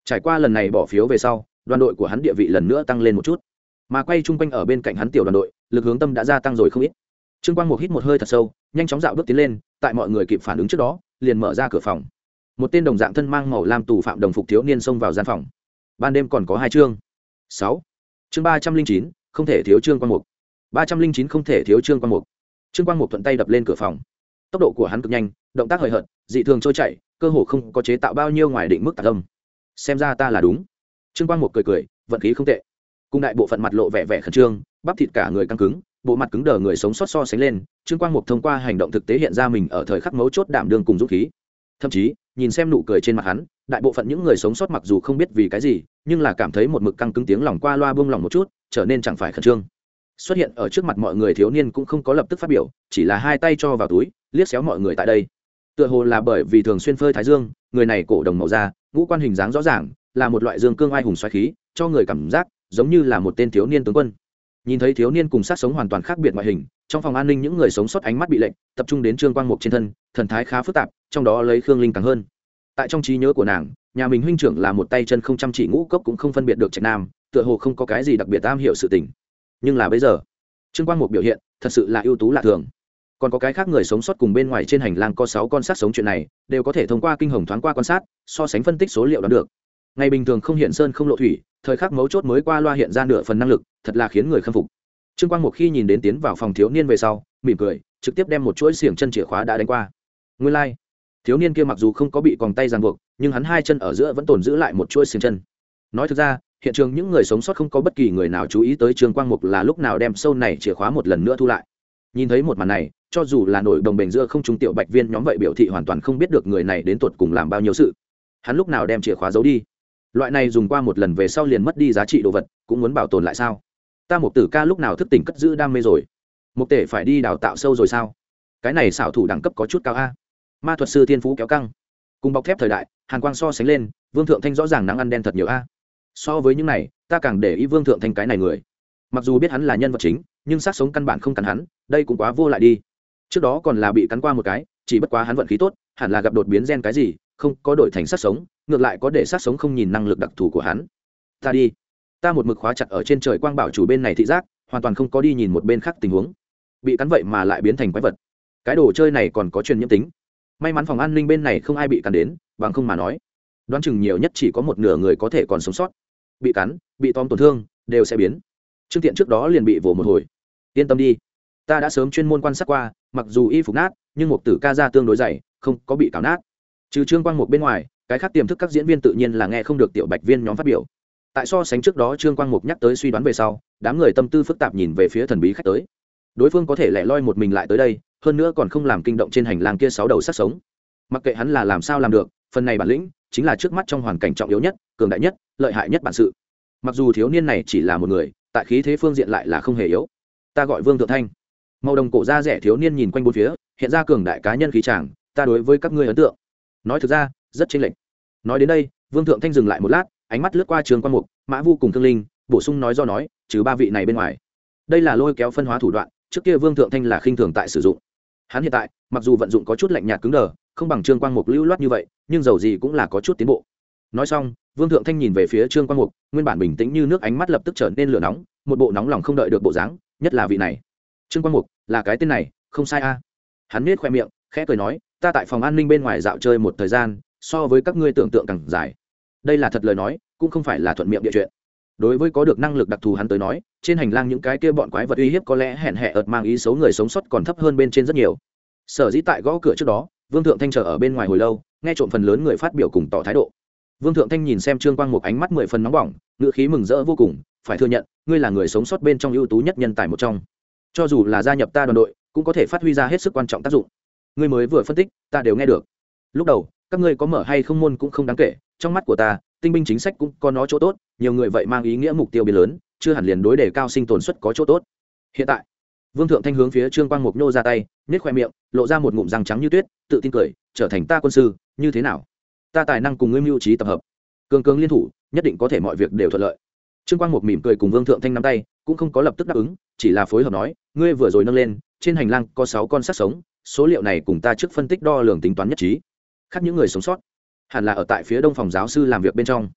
Trải qua lần này bỏ phiếu về sau, đoàn đội của hắn địa vị lần nữa tăng lên một chút, mà quay chung quanh ở bên cạnh hắn tiểu đoàn đội lực hướng tâm đã gia tăng rồi không ít. Trương Quang Mục hít một hơi thật sâu, nhanh chóng dạo bước tiến lên, tại mọi người kịp phản ứng trước đó liền mở ra cửa phòng. Một tên đồng dạng thân mang màu lam tù phạm đồng phục thiếu niên xông vào gian phòng. Ban đêm còn có 2 chương. 6. Chương 309, không thể thiếu Trương Quang Mục. 309 không thể thiếu Trương Quang Mục. Trương Quang Mục thuận tay đập lên cửa phòng. Tốc độ của hắn cực nhanh, động tác hời hợt, dị thường trôi chảy, cơ hồ không có chế tạo bao nhiêu ngoài định mức tạc âm. Xem ra ta là đúng. Trương Quang Mục cười cười, vận khí không tệ. Cùng đại bộ phận mặt lộ vẻ vẻ khẩn trương, bắp thịt cả người căng cứng, bộ mặt cứng đờ người sống sót so sánh lên, Trương Quang Mục thông qua hành động thực tế hiện ra mình ở thời khắc mấu chốt đảm đương cùng dũng khí. Thậm chí, nhìn xem nụ cười trên mặt hắn, đại bộ phận những người sống sót mặc dù không biết vì cái gì, nhưng là cảm thấy một mực căng cứng tiếng lòng qua loa buông lòng một chút, trở nên chẳng phải khẩn trương. Xuất hiện ở trước mặt mọi người thiếu niên cũng không có lập tức phát biểu, chỉ là hai tay cho vào túi, liếc xéo mọi người tại đây. Tựa hồ là bởi vì thường xuyên phơi thái dương, người này cổ đồng màu da, ngũ quan hình dáng rõ ràng, là một loại dương cương ai hùng xoáy khí, cho người cảm giác giống như là một tên thiếu niên tướng quân. Nhìn thấy thiếu niên cùng sát sống hoàn toàn khác biệt ngoại hình, trong phòng an ninh những người sống sót ánh mắt bị lệnh tập trung đến Trương Quang Mục trên thân, thần thái khá phức tạp, trong đó lấy Khương Linh càng hơn. Tại trong trí nhớ của nàng, nhà mình huynh trưởng là một tay chân không chăm chỉ ngũ cốc cũng không phân biệt được trạch nam, tựa hồ không có cái gì đặc biệt am hiểu sự tình. Nhưng là bây giờ, Trương Quang Mục biểu hiện thật sự là ưu tú lạ thường. Còn có cái khác người sống sót cùng bên ngoài trên hành lang có 6 con sát sống chuyện này, đều có thể thông qua kinh hồng thoáng qua quan sát, so sánh phân tích số liệu đoán được. Ngày bình thường không hiện sơn không lộ thủy, thời khắc mấu chốt mới qua loa hiện ra nửa phần năng lực, thật là khiến người khâm phục. Trương Quang Mục khi nhìn đến tiến vào phòng thiếu niên về sau, mỉm cười, trực tiếp đem một chuỗi xiềng chân chìa khóa đã đánh qua. Nguyên lai, thiếu niên kia mặc dù không có bị còng tay ràng buộc, nhưng hắn hai chân ở giữa vẫn tồn giữ lại một chuỗi xiềng chân. Nói thực ra, hiện trường những người sống sót không có bất kỳ người nào chú ý tới Trương Quang Mục là lúc nào đem sâu này chìa khóa một lần nữa thu lại. Nhìn thấy một màn này, cho dù là nổi đồng bền giữa không trung tiểu bạch viên nhóm vậy biểu thị hoàn toàn không biết được người này đến tuột cùng làm bao nhiêu sự. Hắn lúc nào đem chìa khóa giấu đi? Loại này dùng qua một lần về sau liền mất đi giá trị đồ vật, cũng muốn bảo tồn lại sao? Ta Mục Tử ca lúc nào thức tỉnh cất giữ đam mê rồi? Mục Tể phải đi đào tạo sâu rồi sao? Cái này xảo thủ đẳng cấp có chút cao a. Ma thuật sư thiên phú kéo căng. Cùng bọc thép thời đại, hàn quang so sánh lên, Vương Thượng Thanh rõ ràng nắng ăn đen thật nhiều a. So với những này, ta càng để ý Vương Thượng Thanh cái này người. Mặc dù biết hắn là nhân vật chính, nhưng sát sống căn bản không cắn hắn, đây cũng quá vô lại đi. Trước đó còn là bị cắn qua một cái, chỉ bất quá hắn vận khí tốt, hẳn là gặp đột biến gen cái gì, không có đổi thành sát sống, ngược lại có để sát sống không nhìn năng lực đặc thù của hắn. Ta đi. Ta một mực khóa chặt ở trên trời quang bảo chủ bên này thị giác, hoàn toàn không có đi nhìn một bên khác tình huống. Bị cắn vậy mà lại biến thành quái vật. Cái đồ chơi này còn có truyền nhiễm tính. May mắn phòng an ninh bên này không ai bị cắn đến, bằng không mà nói, đoán chừng nhiều nhất chỉ có một nửa người có thể còn sống sót. Bị cắn, bị tóm tổn thương, đều sẽ biến. Trương Tiện trước đó liền bị vồ một hồi. Yên tâm đi, ta đã sớm chuyên môn quan sát qua, mặc dù y phục nát, nhưng Mục Tử ca da tương đối dày, không có bị cào nát. Trừ Trương Quang Mục bên ngoài, cái khác tiềm thức các diễn viên tự nhiên là nghe không được tiểu bạch viên nhóm phát biểu. Tại so sánh trước đó Trương Quang Mục nhắc tới suy đoán về sau, đám người tâm tư phức tạp nhìn về phía thần bí khách tới. Đối phương có thể lẻ loi một mình lại tới đây, hơn nữa còn không làm kinh động trên hành lang kia 6 đầu sát sống. Mặc kệ hắn là làm sao làm được, phần này bản lĩnh chính là trước mắt trong hoàn cảnh trọng yếu nhất, cường đại nhất, lợi hại nhất bản sự. Mặc dù thiếu niên này chỉ là một người, tại khí thế phương diện lại là không hề yếu. Ta gọi Vương Thượng Thanh. Màu đồng cổ da rẻ thiếu niên nhìn quanh bốn phía, hiện ra cường đại cá nhân khí chàng, ta đối với các ngươi ấn tượng. Nói thực ra, rất chênh lệch. Nói đến đây, Vương Thượng Thanh dừng lại một lát, ánh mắt lướt qua Trương Quang Mục, Mã Vu cùng Thương Linh, bổ sung nói do nói, trừ 3 vị này bên ngoài. Đây là lôi kéo phân hóa thủ đoạn, trước kia Vương Thượng Thanh là khinh thường tại sử dụng. Hắn hiện tại, mặc dù vận dụng có chút lạnh nhạt cứng đờ, không bằng Trương Quang Mục lưu loát như vậy, nhưng dầu gì cũng là có chút tiến bộ. Nói xong, Vương Thượng Thanh nhìn về phía Trương Quang Mục, nguyên bản bình tĩnh như nước ánh mắt lập tức trở nên lửa nóng, một bộ nóng lòng không đợi được bộ dáng, nhất là vị này. Trương Quang Mục, là cái tên này, không sai a. Hắn nhếch khoe miệng, khẽ cười nói, ta tại phòng an ninh bên ngoài dạo chơi một thời gian, so với các ngươi tưởng tượng càng dài. Đây là thật lời nói, cũng không phải là thuận miệng địa chuyện. Đối với có được năng lực đặc thù hắn tới nói, trên hành lang những cái kia bọn quái vật uy hiếp có lẽ hèn hẹ ợt mang ý xấu người sống sót còn thấp hơn bên trên rất nhiều. Sở dĩ tại gõ cửa trước đó, Vương Thượng Thanh chờ ở bên ngoài hồi lâu, nghe trộm phần lớn người phát biểu cùng tỏ thái độ. Vương Thượng Thanh nhìn xem Trương Quang Mục ánh mắt 10 phần nóng bỏng, ngữ khí mừng rỡ vô cùng, phải thừa nhận, ngươi là người sống sót bên trong ưu tú nhất nhân tài một trong. Cho dù là gia nhập ta đoàn đội, cũng có thể phát huy ra hết sức quan trọng tác dụng. Ngươi mới vừa phân tích, ta đều nghe được. Lúc đầu, các ngươi có mở hay không môn cũng không đáng kể, trong mắt của ta, tinh binh chính sách cũng có nó chỗ tốt, nhiều người vậy mang ý nghĩa mục tiêu biến lớn, chưa hẳn liền đối đề cao sinh tồn suất có chỗ tốt. Hiện tại, Vương Thượng Thanh hướng phía Trương Quang Mục nhô ra tay, nhếch khoe miệng, lộ ra một ngụm răng trắng như tuyết, tự tin cười, trở thành ta quân sư, như thế nào? Ta tài năng cùng ngươi mưu trí tập hợp, cường cường liên thủ, nhất định có thể mọi việc đều thuận lợi. Trương Quang Mục mỉm cười cùng Vương Thượng Thanh nắm tay, cũng không có lập tức đáp ứng, chỉ là phối hợp nói, ngươi vừa rồi nâng lên, trên hành lang có 6 con sát sống, số liệu này cùng ta trước phân tích đo lường tính toán nhất trí. Khác những người sống sót, hẳn là ở tại phía đông phòng giáo sư làm việc bên trong.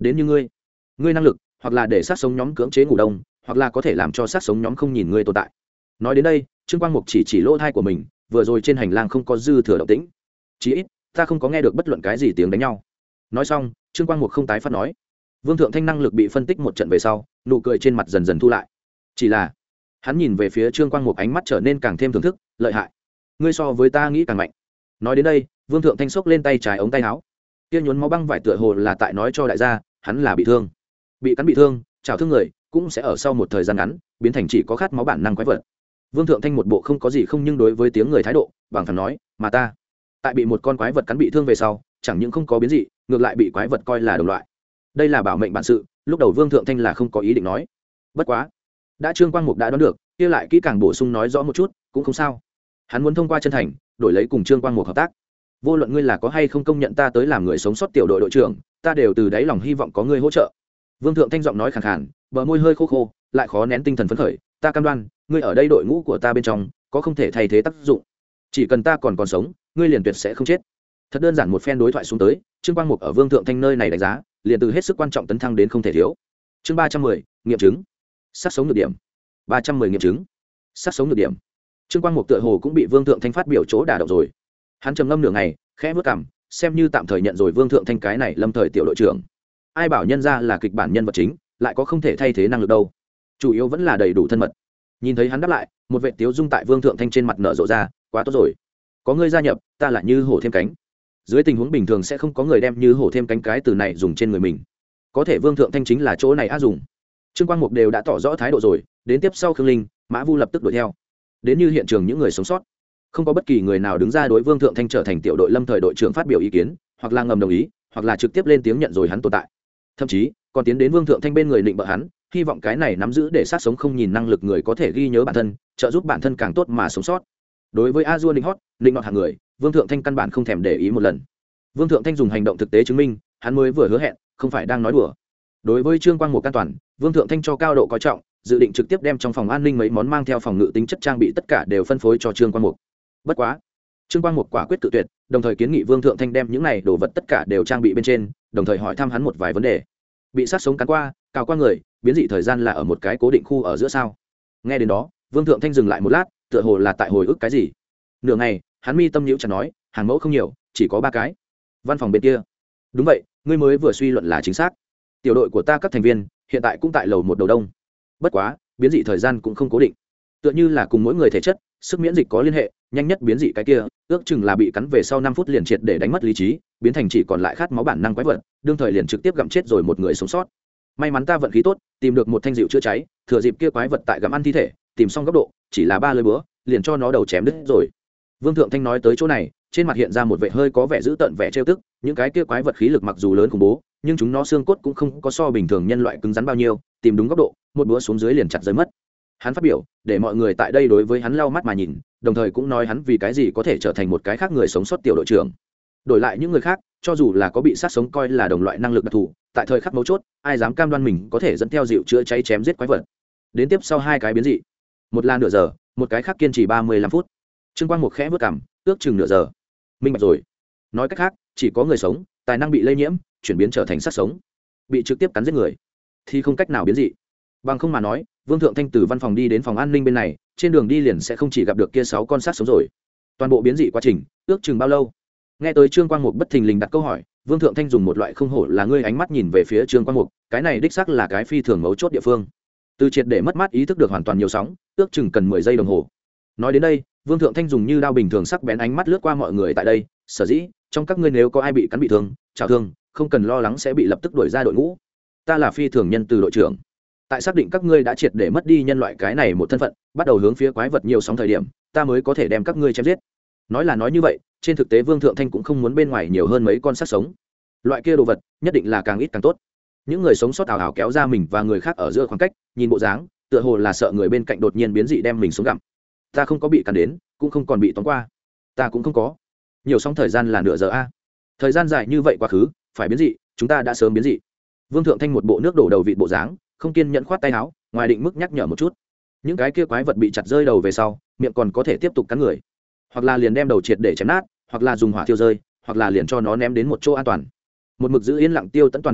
đến như ngươi năng lực hoặc là để sát sống nhóm cưỡng chế ngủ đông, hoặc là có thể làm cho sát sống nhóm không nhìn ngươi tồn tại. Nói đến đây, Trương Quang Mục chỉ lỗ thai của mình, vừa rồi trên hành lang không có dư thừa động tĩnh, chí ít ta không có nghe được bất luận cái gì tiếng đánh nhau. Nói xong, Trương Quang Mục không tái phát nói. Vương Thượng Thanh năng lực bị phân tích một trận về sau, nụ cười trên mặt dần dần thu lại. Chỉ là hắn nhìn về phía Trương Quang Mục, ánh mắt trở nên càng thêm thưởng thức, lợi hại, ngươi so với ta nghĩ càng mạnh. Nói đến đây, Vương Thượng Thanh xốc lên tay trái ống tay áo, kia nhuốm máu băng vải tựa hồ là tại nói cho đại gia hắn là bị thương, bị cắn bị thương, chảo thương người cũng sẽ ở sau một thời gian ngắn biến thành chỉ có khát máu bản năng quái vật. Vương Thượng Thanh một bộ không có gì không nhưng đối với tiếng người thái độ, bằng phẳng nói, mà ta tại bị một con quái vật cắn bị thương về sau, chẳng những không có biến dị, ngược lại bị quái vật coi là đồng loại. Đây là bảo mệnh bản sự, lúc đầu Vương Thượng Thanh là không có ý định nói. Bất quá, đã Trương Quang Mục đã đoán được, kia lại kỹ càng bổ sung nói rõ một chút, cũng không sao. Hắn muốn thông qua chân thành, đổi lấy cùng Trương Quang Mục hợp tác. Vô luận ngươi là có hay không công nhận ta tới làm người sống sót tiểu đội đội trưởng, ta đều từ đáy lòng hy vọng có ngươi hỗ trợ. Vương Thượng Thanh giọng nói khàn khàn, bờ môi hơi khô khô, lại khó nén tinh thần phấn khởi, ta cam đoan, ngươi ở đây đội ngũ của ta bên trong, có không thể thay thế tác dụng. Chỉ cần ta còn sống, ngươi liền tuyệt sẽ không chết. Thật đơn giản một phen đối thoại xuống tới, Trương Quang Mục ở Vương Thượng Thanh nơi này đánh giá, liền từ hết sức quan trọng tấn thăng đến không thể thiếu. Chương 310, nghiệm chứng. Sát sống nhược điểm. 310 nghiệm chứng. Sát sống nhược điểm. Trương Quang Mục tựa hồ cũng bị Vương Thượng Thanh phát biểu chỗ đả động rồi. Hắn trầm ngâm nửa ngày, khẽ bước cằm, xem như tạm thời nhận rồi Vương Thượng Thanh cái này lâm thời tiểu đội trưởng. Ai bảo nhân ra là kịch bản nhân vật chính, lại có không thể thay thế năng lực đâu. Chủ yếu vẫn là đầy đủ thân mật. Nhìn thấy hắn đáp lại, một vệt tiếu dung tại Vương Thượng Thanh trên mặt nở rộ ra, quá tốt rồi. Có ngươi gia nhập, ta lại như hổ thêm cánh. Dưới tình huống bình thường sẽ không có người đem như hổ thêm cánh cái từ này dùng trên người mình. Có thể Vương Thượng Thanh chính là chỗ này áp dụng. Trương Quang Mục đều đã tỏ rõ thái độ rồi, đến tiếp sau Khương Linh, Mã Vu lập tức đuổi theo. Đến như hiện trường những người sống sót, không có bất kỳ người nào đứng ra đối Vương Thượng Thanh trở thành tiểu đội lâm thời đội trưởng phát biểu ý kiến, hoặc là ngầm đồng ý, hoặc là trực tiếp lên tiếng nhận rồi hắn tồn tại. Thậm chí còn tiến đến Vương Thượng Thanh bên người định bợ hắn, hy vọng cái này nắm giữ để sát sống không nhìn năng lực người có thể ghi nhớ bản thân, trợ giúp bản thân càng tốt mà sống sót. Đối với A Dua Ninh Hót, Ninh Ngọt hạng người, Vương Thượng Thanh căn bản không thèm để ý một lần. Vương Thượng Thanh dùng hành động thực tế chứng minh, hắn mới vừa hứa hẹn, không phải đang nói đùa. Đối với Trương Quang Mục an toàn, Vương Thượng Thanh cho cao độ coi trọng, dự định trực tiếp đem trong phòng an ninh mấy món mang theo phòng ngự tính chất trang bị tất cả đều phân phối cho Trương Quang Mục. Bất quá, Trương Quang Mục quả quyết cự tuyệt, đồng thời kiến nghị Vương Thượng Thanh đem những này đồ vật tất cả đều trang bị bên trên, đồng thời hỏi thăm hắn một vài vấn đề. Bị sát sống cắn qua, cào qua người, biến dị thời gian là ở một cái cố định khu ở giữa sao? Nghe đến đó, Vương Thượng Thanh dừng lại một lát, tựa hồ là tại hồi ức cái gì. Nửa ngày, hắn mi tâm nhíu chặt nói, hàng mẫu không nhiều, chỉ có 3 cái. Văn phòng bên kia. Đúng vậy, ngươi mới vừa suy luận là chính xác. Tiểu đội của ta các thành viên hiện tại cũng tại lầu 1 đầu đông. Bất quá, biến dị thời gian cũng không cố định. Tựa như là cùng mỗi người thể chất, sức miễn dịch có liên hệ, nhanh nhất biến dị cái kia, ước chừng là bị cắn về sau 5 phút liền triệt để đánh mất lý trí, biến thành chỉ còn lại khát máu bản năng quái vật, đương thời liền trực tiếp gặm chết rồi một người sống sót. May mắn ta vận khí tốt, tìm được một thanh dịu chữa cháy, thừa dịp kia quái vật tại gặm ăn thi thể, tìm xong góc độ, chỉ là 3 lưỡi búa, liền cho nó đầu chém đứt rồi. Vương Thượng Thanh nói tới chỗ này, trên mặt hiện ra một vẻ hơi có vẻ dữ tợn vẻ trêu tức, những cái kia quái vật khí lực mặc dù lớn khủng bố, nhưng chúng nó xương cốt cũng không có so bình thường nhân loại cứng rắn bao nhiêu, tìm đúng góc độ, một búa xuống dưới liền chặt rơi mất. Hắn phát biểu, để mọi người tại đây đối với hắn lau mắt mà nhìn, đồng thời cũng nói hắn vì cái gì có thể trở thành một cái khác người sống sót tiểu đội trưởng. Đổi lại những người khác, cho dù là có bị sát sống coi là đồng loại năng lực đặc thù, tại thời khắc mấu chốt, ai dám cam đoan mình có thể dẫn theo dịu chữa cháy chém giết quái vật. Đến tiếp sau 2 cái biến dị, một là nửa giờ, một cái khác kiên trì 35 phút. Trương Quang Mục khẽ vút cằm, ước chừng nửa giờ. Minh bạch rồi. Nói cách khác, chỉ có người sống, tài năng bị lây nhiễm, chuyển biến trở thành sát sống, bị trực tiếp cắn giết người, thì không cách nào biến dị. Bằng không mà nói, Vương Thượng Thanh từ văn phòng đi đến phòng an ninh bên này, trên đường đi liền sẽ không chỉ gặp được kia 6 con sát sống rồi. Toàn bộ biến dị quá trình, ước chừng bao lâu? Nghe tới Trương Quang Mục bất thình lình đặt câu hỏi, Vương Thượng Thanh dùng một loại không hổ là ngươi ánh mắt nhìn về phía Trương Quang Mục, cái này đích xác là cái phi thường mấu chốt địa phương. Từ triệt để mất mát ý thức được hoàn toàn nhiều sóng, ước chừng cần 10 giây đồng hồ. Nói đến đây, Vương Thượng Thanh dùng như đao bình thường sắc bén ánh mắt lướt qua mọi người tại đây, sở dĩ, trong các ngươi nếu có ai bị cắn bị thương, chảo thương, không cần lo lắng sẽ bị lập tức đuổi ra đội ngũ. Ta là phi thường nhân từ đội trưởng. Tại xác định các ngươi đã triệt để mất đi nhân loại cái này một thân phận, bắt đầu hướng phía quái vật nhiều sóng thời điểm, ta mới có thể đem các ngươi chém giết. Nói là nói như vậy, trên thực tế Vương Thượng Thanh cũng không muốn bên ngoài nhiều hơn mấy con sát sống. Loại kia đồ vật, nhất định là càng ít càng tốt. Những người sống sót ảo ảo kéo ra mình và người khác ở giữa khoảng cách, nhìn bộ dáng, tựa hồ là sợ người bên cạnh đột nhiên biến dị đem mình xuống gặm. Ta không có bị cắn đến, cũng không còn bị tóm qua. Ta cũng không có. Nhiều sóng thời gian là nửa giờ a. Thời gian dài như vậy quá khứ, phải biến dị, chúng ta đã sớm biến dị. Vương Thượng Thanh một bộ nước đổ đầu vịt bộ dáng, không kiên nhẫn khoát tay áo, ngoài định mức nhắc nhở một chút. Những cái kia quái vật bị chặt rơi đầu về sau, miệng còn có thể tiếp tục cắn người, hoặc là liền đem đầu triệt để chém nát, hoặc là dùng hỏa thiêu rơi, hoặc là liền cho nó ném đến một chỗ an toàn. Một mực giữ yên lặng Tiêu Tấn toàn đứng dậy,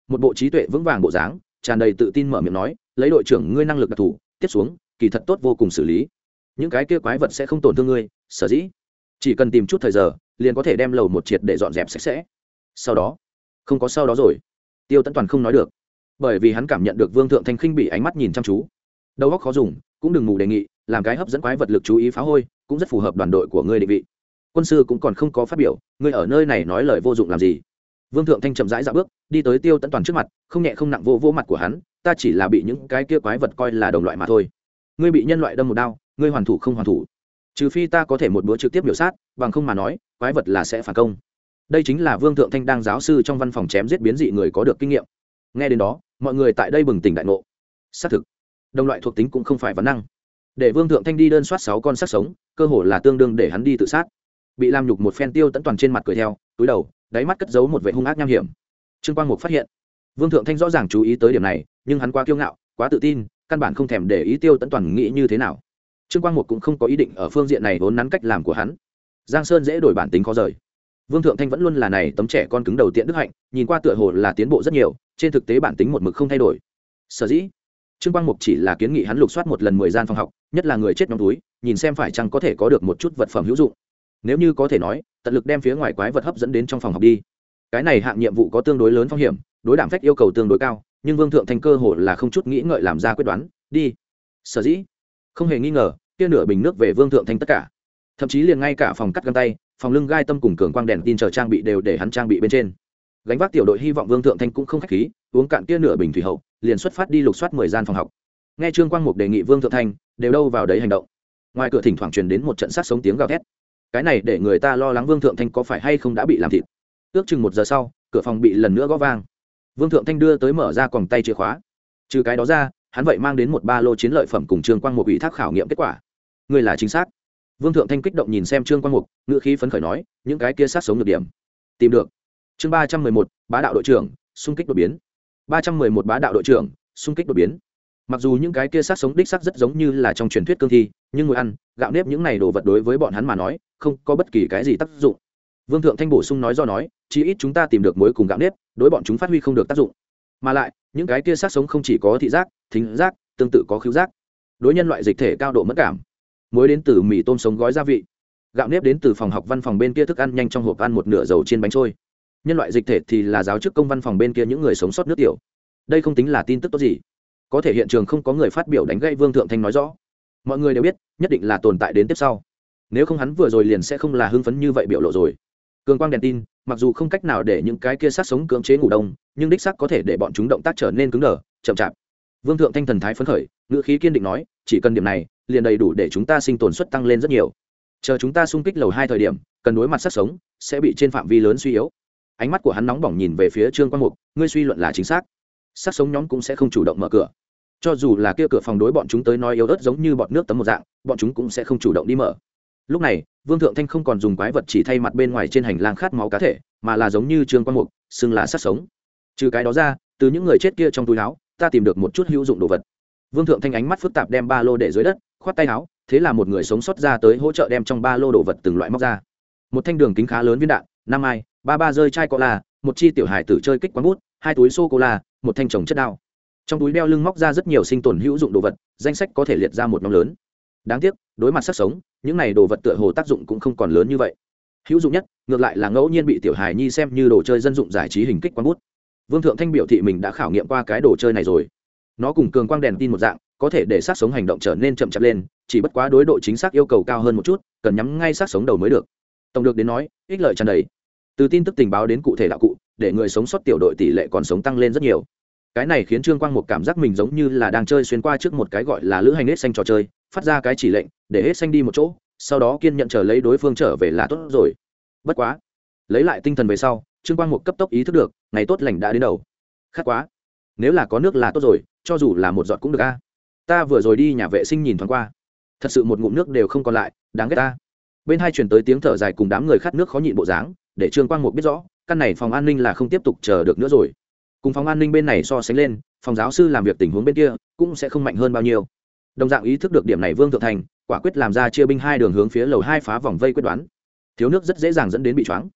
một bộ trí tuệ vững vàng bộ dáng, tràn đầy tự tin mở miệng nói, lấy đội trưởng ngươi năng lực đặc thù, tiếp xuống kỳ thật tốt vô cùng xử lý, những cái kia quái vật sẽ không tổn thương ngươi, sở dĩ chỉ cần tìm chút thời giờ liền có thể đem lầu một triệt để dọn dẹp sạch sẽ. Sau đó không có sau đó rồi. Tiêu Tấn Toàn không nói được, bởi vì hắn cảm nhận được Vương Thượng Thanh khinh bị ánh mắt nhìn chăm chú. Đầu óc khó dùng, cũng đừng mù đề nghị, làm cái hấp dẫn quái vật lực chú ý phá hôi, cũng rất phù hợp đoàn đội của ngươi định vị. Quân sư cũng còn không có phát biểu, ngươi ở nơi này nói lời vô dụng làm gì? Vương Thượng Thanh chậm rãi dạo bước, đi tới Tiêu Tấn Toàn trước mặt, không nhẹ không nặng vỗ mặt của hắn, ta chỉ là bị những cái kia quái vật coi là đồng loại mà thôi. Ngươi bị nhân loại đâm một đao, ngươi hoàn thủ không hoàn thủ? Trừ phi ta có thể một bữa trực tiếp biểu sát, bằng không mà nói, quái vật là sẽ phản công. Đây chính là Vương Thượng Thanh đang giáo sư trong văn phòng chém giết biến dị người có được kinh nghiệm. Nghe đến đó, mọi người tại đây bừng tỉnh đại ngộ. Xác thực, đồng loại thuộc tính cũng không phải vấn năng. Để Vương Thượng Thanh đi đơn soát 6 con sát sống, cơ hồ là tương đương để hắn đi tự sát. Bị làm nhục một phen, Tiêu Tấn Toàn trên mặt cười theo, túi đầu, đáy mắt cất giấu một vẻ hung ác nham hiểm. Trương Quang Mục phát hiện, Vương Thượng Thanh rõ ràng chú ý tới điểm này, nhưng hắn quá kiêu ngạo, quá tự tin, căn bản không thèm để ý Tiêu Tấn Toàn nghĩ như thế nào. Trương Quang Mục cũng không có ý định ở phương diện này vốn nắn cách làm của hắn. Giang Sơn dễ đổi bản tính khó rời. Vương Thượng Thanh vẫn luôn là này tấm trẻ con cứng đầu tiện đức hạnh, nhìn qua tựa hồ là tiến bộ rất nhiều, trên thực tế bản tính một mực không thay đổi. Sở dĩ, Trương Quang Mục chỉ là kiến nghị hắn lục soát một lần 10 gian phòng học, nhất là người chết nhóm túi, nhìn xem phải chăng có thể có được một chút vật phẩm hữu dụng. Nếu như có thể nói, tận lực đem phía ngoài quái vật hấp dẫn đến trong phòng học đi. Cái này hạng nhiệm vụ có tương đối lớn phong hiểm, đối đảm phách yêu cầu tương đối cao, nhưng Vương Thượng Thanh cơ hồ là không chút nghĩ ngợi làm ra quyết đoán, đi. Sở dĩ, không hề nghi ngờ, kia nửa bình nước về Vương Thượng Thanh tất cả. Thậm chí liền ngay cả phòng cắt găng tay, phòng lưng gai tâm cùng cường quang đèn tin chờ trang bị đều để hắn trang bị bên trên. Gánh vác tiểu đội hy vọng Vương Thượng Thanh cũng không khách khí, uống cạn kia nửa bình thủy hậu, liền xuất phát đi lục soát 10 gian phòng học. Nghe Trương Quang Mục đề nghị Vương Thượng Thanh, đều đâu vào đấy hành động. Ngoài cửa thỉnh thoảng truyền đến một trận sát sống tiếng gào thét. Cái này để người ta lo lắng Vương Thượng Thanh có phải hay không đã bị làm thịt. Ước chừng 1 giờ sau, cửa phòng bị lần nữa gõ vang. Vương Thượng Thanh đưa tới mở ra còng tay chìa khóa. Trừ cái đó ra, hắn vậy mang đến một ba lô chiến lợi phẩm cùng Trương Quang Mục ủy thác khảo nghiệm kết quả. Người là chính xác. Vương Thượng Thanh kích động nhìn xem Trương Quang Mục, ngữ khí phấn khởi nói, những cái kia sát sống được điểm. Tìm được. Chương 311, bá đạo đội trưởng, xung kích đột biến. 311 bá đạo đội trưởng, xung kích đột biến. Mặc dù những cái kia sát sống đích xác rất giống như là trong truyền thuyết cương thi, nhưng ngồi ăn, gạo nếp những này đồ vật đối với bọn hắn mà nói, không có bất kỳ cái gì tác dụng. Vương Thượng Thanh bổ sung nói do nói, chí ít chúng ta tìm được muối cùng gạo nếp, đối bọn chúng phát huy không được tác dụng. Mà lại, những cái kia sát sống không chỉ có thị giác, thính giác, tương tự có khứu giác. Đối nhân loại dịch thể cao độ mẫn cảm. Muối đến từ mì tôm sống gói gia vị, gạo nếp đến từ phòng học văn phòng bên kia thức ăn nhanh trong hộp ăn một nửa dầu chiên bánh trôi. Nhân loại dịch thể thì là giáo chức công văn phòng bên kia những người sống sót nước tiểu. Đây không tính là tin tức tốt gì, có thể hiện trường không có người phát biểu đánh gãy Vương Thượng Thanh nói rõ. Mọi người đều biết, nhất định là tồn tại đến tiếp sau, nếu không hắn vừa rồi liền sẽ không là hưng phấn như vậy biểu lộ rồi. Cường quang đèn tin mặc dù không cách nào để những cái kia sát sống cưỡng chế ngủ đông, nhưng đích xác có thể để bọn chúng động tác trở nên cứng đờ, chậm chạp. Vương Thượng Thanh thần thái phấn khởi, ngữ khí kiên định nói, chỉ cần điểm này liền đầy đủ để chúng ta sinh tồn suất tăng lên rất nhiều. Chờ chúng ta xung kích lầu 2 thời điểm, cần đối mặt sát sống sẽ bị trên phạm vi lớn suy yếu. Ánh mắt của hắn nóng bỏng nhìn về phía Trương Quang Mục, ngươi suy luận là chính xác. Sát sống nhóm cũng sẽ không chủ động mở cửa, cho dù là kia cửa phòng đối bọn chúng tới nói yếu ớt giống như bọt nước tấm một dạng, bọn chúng cũng sẽ không chủ động đi mở. Lúc này, Vương Thượng Thanh không còn dùng quái vật chỉ thay mặt bên ngoài trên hành lang khát máu cá thể, mà là giống như Trương Quang Mục, xưng là sát sống. Trừ cái đó ra, từ những người chết kia trong túi áo, ta tìm được một chút hữu dụng đồ vật. Vương Thượng Thanh ánh mắt phức tạp đem ba lô để dưới đất, khoát tay áo, thế là một người sống sót ra tới hỗ trợ đem trong ba lô đồ vật từng loại móc ra. Một thanh đường kính khá lớn viên đạn, 5 ai, ba rơi chai cola, một chi tiểu hài tử chơi kích quán bút, 2 túi sô cola, một thanh trồng chất đao. Trong túi đeo lưng móc ra rất nhiều sinh tồn hữu dụng đồ vật, danh sách có thể liệt ra một nhóm lớn. Đáng tiếc, đối mặt sát sống, những này đồ vật tựa hồ tác dụng cũng không còn lớn như vậy. Hữu dụng nhất, ngược lại là ngẫu nhiên bị tiểu hài nhi xem như đồ chơi dân dụng giải trí hình kích quán bút. Vương Thượng Thanh biểu thị mình đã khảo nghiệm qua cái đồ chơi này rồi. Nó cùng cường quang đèn tin một dạng, có thể để sát sống hành động trở nên chậm chạp lên, chỉ bất quá đối độ chính xác yêu cầu cao hơn một chút, cần nhắm ngay sát sống đầu mới được. Tổng được đến nói, ích lợi tràn đầy. Từ tin tức tình báo đến cụ thể đạo cụ, để người sống sót tiểu đội tỷ lệ còn sống tăng lên rất nhiều. Cái này khiến Trương Quang Mục cảm giác mình giống như là đang chơi xuyên qua trước một cái gọi là lữ hành hết xanh trò chơi, phát ra cái chỉ lệnh để hết xanh đi một chỗ, sau đó kiên nhận chờ lấy đối phương trở về là tốt rồi. Bất quá, lấy lại tinh thần về sau, Trương Quang Mục cấp tốc ý thức được, ngày tốt lành đã đến đầu. Khát quá, nếu là có nước là tốt rồi, cho dù là một giọt cũng được a. Ta vừa rồi đi nhà vệ sinh nhìn thoáng qua, thật sự một ngụm nước đều không còn lại, đáng ghét ta. Bên hai truyền tới tiếng thở dài cùng đám người khát nước khó nhịn bộ dáng, để Trương Quang Mục biết rõ, căn này phòng an ninh là không tiếp tục chờ được nữa rồi. Cùng phòng an ninh bên này so sánh lên, phòng giáo sư làm việc tình huống bên kia cũng sẽ không mạnh hơn bao nhiêu. Đồng dạng ý thức được điểm này, Vương Thượng Thành quả quyết làm ra chia binh 2 đường hướng phía lầu 2 phá vòng vây quyết đoán. Thiếu nước rất dễ dàng dẫn đến bị choáng.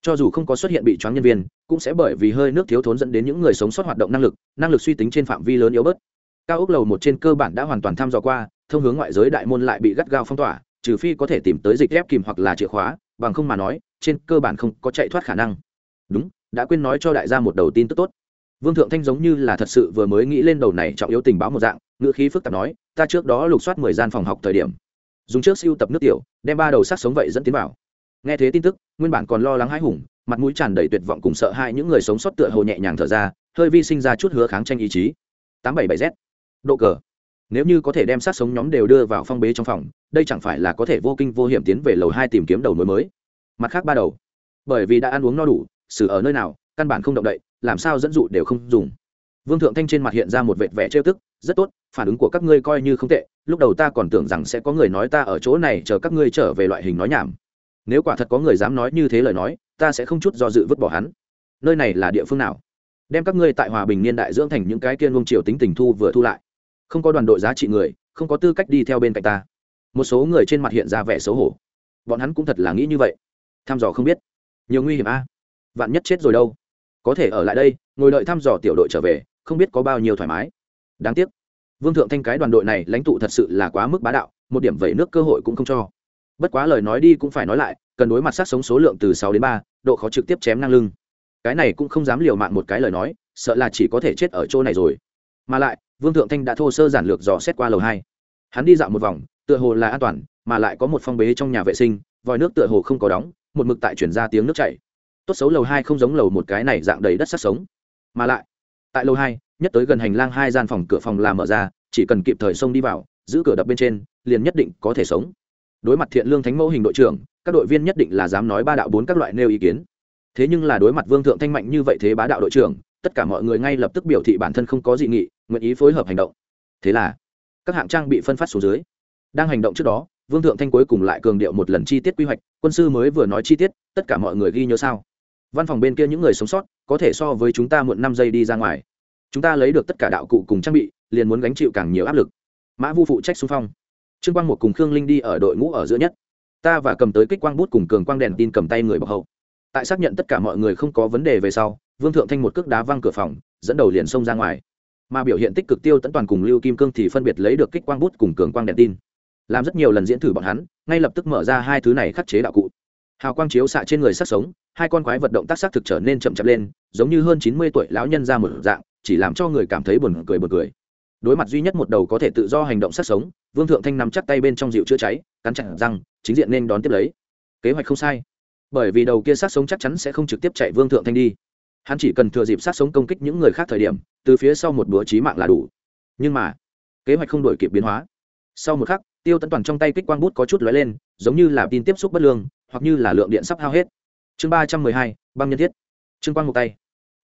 cho dù không có xuất hiện bị choáng nhân viên cũng sẽ bởi vì hơi nước thiếu thốn dẫn đến những người sống sót hoạt động năng lực suy tính trên phạm vi lớn yếu bớt. Cao ốc lầu một trên cơ bản đã hoàn toàn thăm dò qua, thông hướng ngoại giới đại môn lại bị gắt gao phong tỏa, trừ phi có thể tìm tới dịch ép kìm hoặc là chìa khóa, bằng không mà nói trên cơ bản không có chạy thoát khả năng. Đúng, đã quên nói cho đại gia một đầu tin tức tốt. Vương Thượng Thanh giống như là thật sự vừa mới nghĩ lên đầu này trọng yếu tình báo một dạng, ngữ khí phức tạp nói, ta trước đó lục soát 10 gian phòng học thời điểm, dùng trước siêu tập nước tiểu, đem 3 đầu xác sống vậy dẫn tiến vào. Nghe thế tin tức, nguyên bản còn lo lắng hãi hùng, mặt mũi tràn đầy tuyệt vọng cùng sợ hãi những người sống sót tựa hồ nhẹ nhàng thở ra, hơi vi sinh ra chút hứa kháng tranh ý chí. 877Z. Độ cờ. Nếu như có thể đem xác sống nhóm đều đưa vào phong bế trong phòng, đây chẳng phải là có thể vô kinh vô hiểm tiến về lầu 2 tìm kiếm đầu mối mới. Mặt khác 3 đầu, bởi vì đã ăn uống no đủ, xử ở nơi nào, căn bản không động đậy, làm sao dẫn dụ đều không dùng. Vương Thượng Thanh trên mặt hiện ra một vệt vẻ trêu tức, rất tốt, phản ứng của các ngươi coi như không tệ, lúc đầu ta còn tưởng rằng sẽ có người nói ta ở chỗ này chờ các ngươi trở về loại hình nói nhảm. Nếu quả thật có người dám nói như thế lời nói, ta sẽ không chút do dự vứt bỏ hắn. Nơi này là địa phương nào? Đem các ngươi tại Hòa Bình niên đại dưỡng thành những cái kiên luông triều tính tình thu vừa thu lại. Không có đoàn đội giá trị người, không có tư cách đi theo bên cạnh ta. Một số người trên mặt hiện ra vẻ xấu hổ. Bọn hắn cũng thật là nghĩ như vậy. Thăm dò không biết, nhiều nguy hiểm a. Vạn nhất chết rồi đâu? Có thể ở lại đây, ngồi đợi thăm dò tiểu đội trở về, không biết có bao nhiêu thoải mái. Đáng tiếc, Vương Thượng Thanh cái đoàn đội này lãnh tụ thật sự là quá mức bá đạo, một điểm vẩy nước cơ hội cũng không cho. Bất quá lời nói đi cũng phải nói lại, cần đối mặt sát sống số lượng từ 6 đến 3, độ khó trực tiếp chém ngang lưng. Cái này cũng không dám liều mạng một cái lời nói, sợ là chỉ có thể chết ở chỗ này rồi. Mà lại, Vương Thượng Thanh đã thô sơ giản lược dò xét qua lầu 2. Hắn đi dạo một vòng, tựa hồ là an toàn, mà lại có một phong bế trong nhà vệ sinh, vòi nước tựa hồ không có đóng, một mực tại chuyển ra tiếng nước chảy. Tốt xấu lầu 2 không giống lầu một cái này dạng đầy đất sát sống. Mà lại, tại lầu 2, nhất tới gần hành lang 2 gian phòng cửa phòng là mở ra, chỉ cần kịp thời xông đi vào, giữ cửa đập bên trên, liền nhất định có thể sống. Đối mặt thiện lương thánh mẫu hình đội trưởng, các đội viên nhất định là dám nói ba đạo bốn các loại nêu ý kiến. Thế nhưng là đối mặt Vương Thượng Thanh mạnh như vậy thế bá đạo đội trưởng, tất cả mọi người ngay lập tức biểu thị bản thân không có dị nghị, nguyện ý phối hợp hành động. Thế là các hạng trang bị phân phát xuống dưới. Đang hành động trước đó, Vương Thượng Thanh cuối cùng lại cường điệu một lần chi tiết quy hoạch, quân sư mới vừa nói chi tiết, tất cả mọi người ghi nhớ sao? Văn phòng bên kia những người sống sót, có thể so với chúng ta muộn 5 giây đi ra ngoài. Chúng ta lấy được tất cả đạo cụ cùng trang bị, liền muốn gánh chịu càng nhiều áp lực. Mã Vu phụ trách xung phong. Trương Quang một cùng Khương Linh đi ở đội ngũ ở giữa nhất. Ta và cầm tới kích quang bút cùng cường quang đèn tin cầm tay người bọc hậu. Tại xác nhận tất cả mọi người không có vấn đề về sau, Vương Thượng Thanh một cước đá văng cửa phòng, dẫn đầu liền xông ra ngoài. Mà biểu hiện tích cực Tiêu Tấn Toàn cùng Lưu Kim Cương thì phân biệt lấy được kích quang bút cùng cường quang đèn tin. Làm rất nhiều lần diễn thử bọn hắn, ngay lập tức mở ra hai thứ này khắc chế đạo cụ. Hào quang chiếu xạ trên người sát sống, hai con quái vật động tác sát thực trở nên chậm chạp lên, giống như hơn 90 tuổi lão nhân ra một dạng, chỉ làm cho người cảm thấy buồn cười. Đối mặt duy nhất một đầu có thể tự do hành động sát sống, Vương Thượng Thanh nắm chắc tay bên trong dịu chữa cháy, cắn chặt răng, chính diện nên đón tiếp lấy. Kế hoạch không sai, bởi vì đầu kia sát sống chắc chắn sẽ không trực tiếp chạy Vương Thượng Thanh đi. Hắn chỉ cần thừa dịp sát sống công kích những người khác thời điểm, từ phía sau một búa chí mạng là đủ. Nhưng mà, kế hoạch không đổi kịp biến hóa. Sau một khắc, Tiêu Tấn Toàn trong tay kích quang bút có chút lóe lên, giống như là tin tiếp xúc bất lương, hoặc như là lượng điện sắp hao hết. Chương 312, băng nhân thiết. Trương Quang một tay.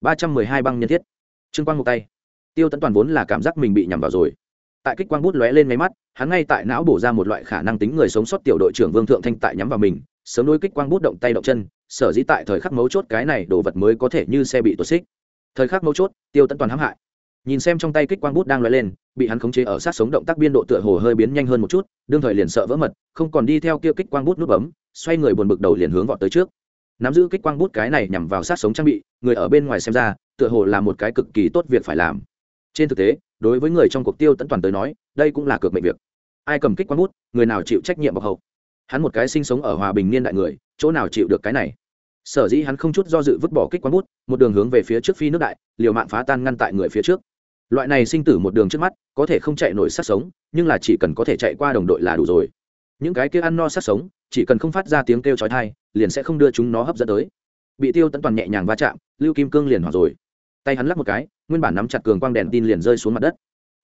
312 băng nhân thiết. Trương Quang một tay. Tiêu Tấn Toàn vốn là cảm giác mình bị nhầm vào rồi. Tại kích quang bút lóe lên mấy mắt, hắn ngay tại não bổ ra một loại khả năng tính người sống sót tiểu đội trưởng Vương Thượng Thanh tại nhắm vào mình, sớm đối kích quang bút động tay động chân, sở dĩ tại thời khắc mấu chốt cái này đồ vật mới có thể như xe bị tuột xích. Thời khắc mấu chốt, Tiêu Tấn Toàn hãm hại. Nhìn xem trong tay kích quang bút đang lóe lên, bị hắn khống chế ở sát sống động tác biên độ tựa hồ hơi biến nhanh hơn một chút, đương thời liền sợ vỡ mật, không còn đi theo kia kích quang bút nút bấm, xoay người buồn bực đầu liền hướng vọt tới trước. Nắm giữ kích quang bút cái này nhằm vào sát sống trang bị, người ở bên ngoài xem ra, tựa hồ là một cái cực kỳ tốt việc phải làm. Trên thực tế, đối với người trong cuộc Tiêu Tấn Toàn tới nói, đây cũng là cược mệnh việc. Ai cầm kích quang bút, người nào chịu trách nhiệm bọc hậu. Hắn một cái sinh sống ở hòa bình niên đại người, chỗ nào chịu được cái này. Sở dĩ hắn không chút do dự vứt bỏ kích quang bút, một đường hướng về phía trước phi nước đại, liều mạng phá tan ngăn tại người phía trước. Loại này sinh tử một đường trước mắt, có thể không chạy nổi sát sống, nhưng là chỉ cần có thể chạy qua đồng đội là đủ rồi. Những cái kia ăn no sát sống, chỉ cần không phát ra tiếng kêu chói tai, liền sẽ không đưa chúng nó hấp dẫn tới. Bị Tiêu Tấn Toàn nhẹ nhàng va chạm, Lưu Kim Cương liền hoảng rồi. Tay hắn lắc một cái, nguyên bản nắm chặt cường quang đèn tin liền rơi xuống mặt đất.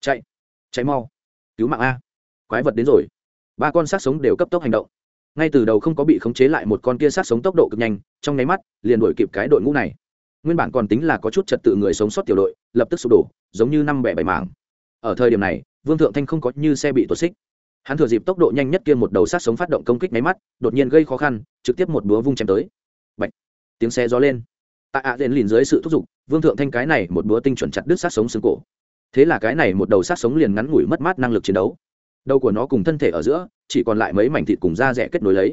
Chạy mau, cứu mạng a, quái vật đến rồi. Ba con sát sống đều cấp tốc hành động. Ngay từ đầu không có bị khống chế lại một con kia sát sống tốc độ cực nhanh, trong nháy mắt liền đuổi kịp cái đội ngũ này. Nguyên bản còn tính là có chút trật tự người sống sót tiểu đội, lập tức sụp đổ, giống như năm bẻ bảy mảng. Ở thời điểm này, Vương Thượng Thanh không có như xe bị tuột xích. Hắn thừa dịp tốc độ nhanh nhất kia một đầu sát sống phát động công kích nháy mắt, đột nhiên gây khó khăn, trực tiếp một búa vung chém tới. Bạch! Tiếng xe gió lên. Tại ạ rèn lìn dưới sự thúc giục, Vương Thượng Thanh cái này một búa tinh chuẩn chặt đứt sát sống xương cổ. Thế là cái này một đầu sát sống liền ngắn ngủi mất mát năng lực chiến đấu. Đầu của nó cùng thân thể ở giữa chỉ còn lại mấy mảnh thịt cùng da rẻ kết nối lấy.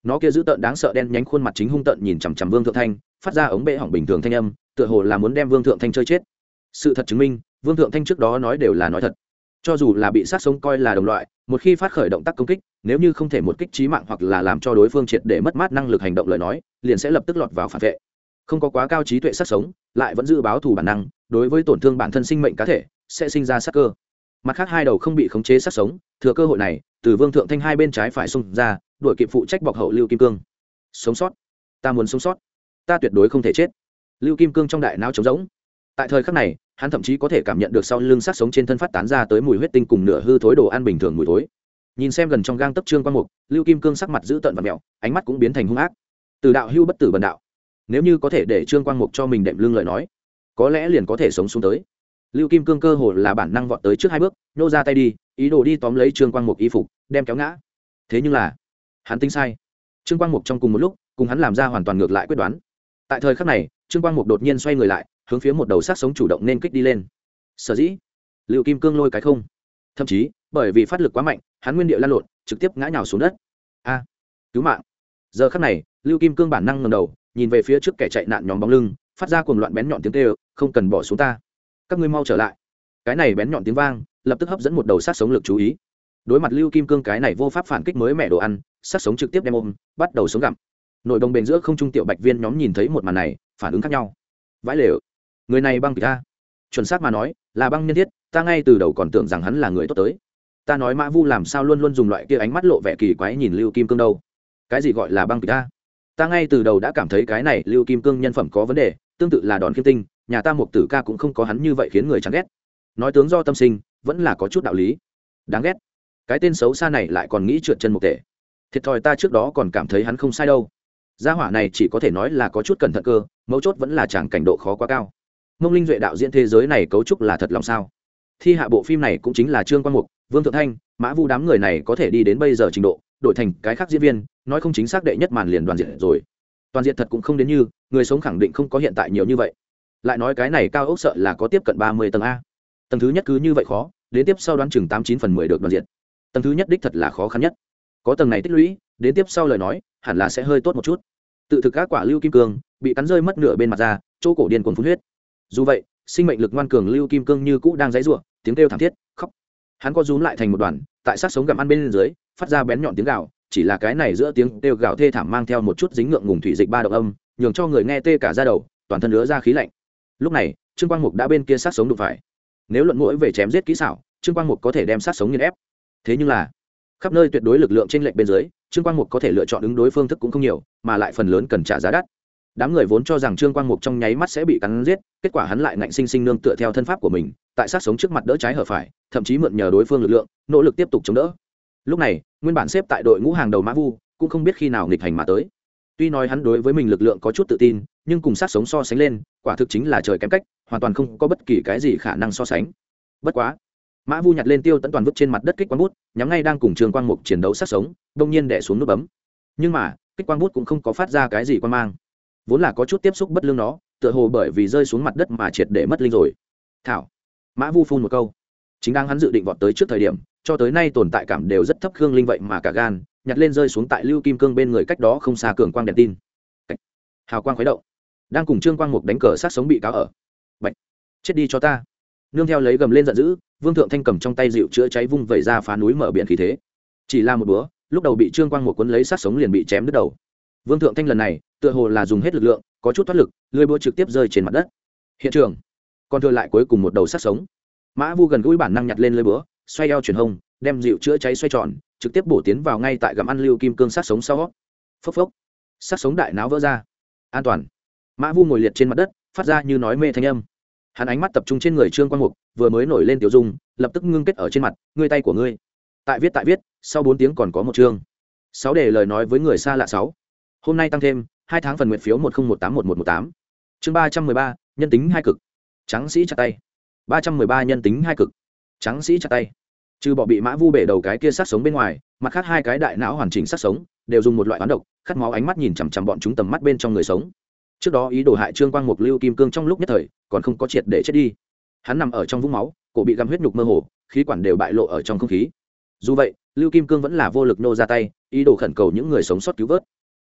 nó kia dữ tợn đáng sợ đen nhánh khuôn mặt chính hung tợn nhìn chằm chằm Vương Thượng Thanh, phát ra ống bệ hỏng bình thường thanh âm, tựa hồ là muốn đem Vương Thượng Thanh chơi chết. Sự thật chứng minh, Vương Thượng Thanh trước đó nói đều là nói thật. Cho dù là bị sát sống coi là đồng loại, một khi phát khởi động tác công kích, nếu như không thể một kích chí mạng hoặc là làm cho đối phương triệt để mất mát năng lực hành động lời nói, liền sẽ lập tức lọt vào phản vệ. Không có quá cao trí tuệ sát sống, lại vẫn giữ báo thù bản năng, đối với tổn thương bản thân sinh mệnh cá thể, sẽ sinh ra sát cơ. Mặt khác hai đầu không bị khống chế sát sống, thừa cơ hội này, từ Vương Thượng Thanh hai bên trái phải xung ra, đuổi kịp phụ trách bọc hậu Lưu Kim Cương. Sống sót, ta muốn sống sót, ta tuyệt đối không thể chết. Lưu Kim Cương trong đại não trống rỗng. Tại thời khắc này, hắn thậm chí có thể cảm nhận được sau lưng sát sống trên thân phát tán ra tới mùi huyết tinh cùng nửa hư thối đồ ăn bình thường mùi thối. Nhìn xem gần trong gang tấc Trương Quang Mục, Lưu Kim Cương sắc mặt dữ tợn và mèo, ánh mắt cũng biến thành hung ác. Từ đạo hưu bất tử bần đạo, nếu như có thể để Trương Quang Mục cho mình đệm lưng lời nói, có lẽ liền có thể sống xuống tới. Lưu Kim Cương cơ hồ là bản năng vọt tới trước hai bước, nhô ra tay đi, ý đồ đi tóm lấy Trương Quang Mục y phục, đem kéo ngã. Thế nhưng là, hắn tính sai. Trương Quang Mục trong cùng một lúc, cùng hắn làm ra hoàn toàn ngược lại quyết đoán. Tại thời khắc này, Trương Quang Mục đột nhiên xoay người lại, hướng phía một đầu sát sống chủ động nên kích đi lên. Sở dĩ, Lưu Kim Cương lôi cái không, thậm chí bởi vì phát lực quá mạnh, hắn nguyên địa lăn lộn, trực tiếp ngã nhào xuống đất. A, cứu mạng! Giờ khắc này, Lưu Kim Cương bản năng ngẩng đầu, nhìn về phía trước kẻ chạy nạn nhóm bóng lưng, phát ra cuồng loạn bén nhọn tiếng kêu, không cần bỏ xuống ta, các ngươi mau trở lại. Cái này bén nhọn tiếng vang, lập tức hấp dẫn một đầu sát sống lực chú ý. Đối mặt Lưu Kim Cương cái này vô pháp phản kích mới mẹ đồ ăn, sát sống trực tiếp đem ôm, bắt đầu sống gặm. Nội đồng bền giữa không trung tiểu bạch viên nhóm nhìn thấy một màn này, phản ứng khác nhau. Vãi lều, người này băng kịch ta, chuẩn xác mà nói là băng nhân thiết, ta ngay từ đầu còn tưởng rằng hắn là người tốt tới. Ta nói Mã Vu làm sao luôn luôn dùng loại kia ánh mắt lộ vẻ kỳ quái nhìn Lưu Kim Cương đâu? Cái gì gọi là băng kịch ta ngay từ đầu đã cảm thấy cái này Lưu Kim Cương nhân phẩm có vấn đề, tương tự là Đòn Khiêm Tinh, nhà ta Mục Tử Ca cũng không có hắn như vậy khiến người chán ghét. Nói tướng do tâm sinh, vẫn là có chút đạo lý. Đáng ghét, cái tên xấu xa này lại còn nghĩ trượt chân Mục Tể. Thiệt thòi ta trước đó còn cảm thấy hắn không sai đâu. Gia hỏa này chỉ có thể nói là có chút cẩn thận cơ, mấu chốt vẫn là chẳng cảnh độ khó quá cao. Mông Linh Duệ đạo diễn thế giới này cấu trúc là thật lòng sao? Thi hạ bộ phim này cũng chính là Trương Quang Mục, Vương Thượng Thanh, Mã Vu đám người này có thể đi đến bây giờ trình độ, đổi thành cái khác diễn viên, nói không chính xác đệ nhất màn liền đoàn diện rồi. Toàn diện thật cũng không đến như, người sống khẳng định không có hiện tại nhiều như vậy. Lại nói cái này cao ốc sợ là có tiếp cận 30 tầng a. Tầng thứ nhất cứ như vậy khó, đến tiếp sau đoán chừng 89/10 được đoàn diện. Tầng thứ nhất đích thật là khó khăn nhất. Có tầng này tích lũy, đến tiếp sau lời nói, hẳn là sẽ hơi tốt một chút. Tự thực các quả Lưu Kim Cương bị cắn rơi mất nửa bên mặt ra, chỗ cổ điên cuồng phun huyết. Dù vậy, sinh mệnh lực ngoan cường Lưu Kim Cương như cũ đang giãy giụa, tiếng kêu thảm thiết, khóc. Hắn co rúm lại thành một đoàn, tại sát sống gặm ăn bên dưới, phát ra bén nhọn tiếng gào, chỉ là cái này giữa tiếng kêu gào thê thảm mang theo một chút dính ngượng ngùng thủy dịch ba động âm, nhường cho người nghe tê cả da đầu, toàn thân ứa ra khí lạnh. Lúc này, Trương Quang Mục đã bên kia sát sống đụng phải. Nếu luận mũi về chém giết kỹ xảo, Trương Quang Mục có thể đem sát sống nghiền ép. Thế nhưng là, khắp nơi tuyệt đối lực lượng trên lệnh bên dưới, Trương Quang Mục có thể lựa chọn ứng đối phương thức cũng không nhiều, mà lại phần lớn cần trả giá đắt. Đám người vốn cho rằng Trương Quang Mục trong nháy mắt sẽ bị cắn giết, kết quả hắn lại ngạnh sinh sinh nương tựa theo thân pháp của mình, tại sát sống trước mặt đỡ trái hở phải, thậm chí mượn nhờ đối phương lực lượng, nỗ lực tiếp tục chống đỡ. Lúc này, nguyên bản xếp tại đội ngũ hàng đầu Mã Vu, cũng không biết khi nào nghịch hành mà tới. Tuy nói hắn đối với mình lực lượng có chút tự tin, nhưng cùng sát sống so sánh lên, quả thực chính là trời kém cách, hoàn toàn không có bất kỳ cái gì khả năng so sánh. Bất quá, Mã Vu nhặt lên Tiêu Tấn toàn vứt trên mặt đất kích quang bút, nhắm ngay đang cùng Trương Quang Mục chiến đấu sát sống, đột nhiên đè xuống nút bấm. Nhưng mà, kích quang bút cũng không có phát ra cái gì quang mang. Vốn là có chút tiếp xúc bất lương nó, tựa hồ bởi vì rơi xuống mặt đất mà triệt để mất linh rồi. Thảo, Mã Vu phun một câu. Chính đang hắn dự định vọt tới trước thời điểm, cho tới nay tồn tại cảm đều rất thấp Khương Linh vậy mà cả gan, nhặt lên rơi xuống tại Lưu Kim Cương bên người cách đó không xa cường quang đèn tin. Hào quang khuấy động, đang cùng Trương Quang Mục đánh cờ sát sống bị cáo ở. Bạch, chết đi cho ta. Nương theo lấy gầm lên giận dữ, Vương Thượng Thanh cầm trong tay dịu chữa cháy vung vẩy ra phá núi mở biển khí thế. Chỉ là một búa, lúc đầu bị Trương Quang Mục cuốn lấy sát sống liền bị chém đứt đầu. Vương Thượng Thanh lần này, tựa hồ là dùng hết lực lượng, có chút thoát lực, lưỡi búa trực tiếp rơi trên mặt đất. Hiện trường, còn thừa lại cuối cùng một đầu sát sống. Mã Vu gần gũi bản năng nhặt lên lưỡi búa, xoay eo chuyển hông, đem dịu chữa cháy xoay tròn, trực tiếp bổ tiến vào ngay tại gặm ăn Lưu Kim Cương sát sống sau. Phốc phốc, sát sống đại náo vỡ ra. An toàn. Mã Vu ngồi liệt trên mặt đất, phát ra như nói mê thanh âm. Hắn ánh mắt tập trung trên người Trương Quang Mục, vừa mới nổi lên tiểu dung, lập tức ngưng kết ở trên mặt, ngươi tay của ngươi. Tại viết, sau 4 tiếng còn có một chương. 6 đề lời nói với người xa lạ 6. Hôm nay tăng thêm 2 tháng phần nguyện phiếu 10181118. Chương 313, nhân tính hai cực. Trắng sĩ chặt tay. 313 nhân tính hai cực. Trắng sĩ chặt tay. Trừ bỏ bị Mã Vu bể đầu cái kia sát sống bên ngoài, mặt khác hai cái đại não hoàn chỉnh sát sống, đều dùng một loại oán độc, khát máu ánh mắt nhìn chằm chằm bọn chúng tầm mắt bên trong người sống. Trước đó ý đồ hại Trương Quang Mục Lưu Kim Cương trong lúc nhất thời, còn không có triệt để chết đi. Hắn nằm ở trong vũng máu, cổ bị găm huyết nhục mơ hồ, khí quản đều bại lộ ở trong không khí. Dù vậy, Lưu Kim Cương vẫn là vô lực nô ra tay, ý đồ khẩn cầu những người sống sót cứu vớt.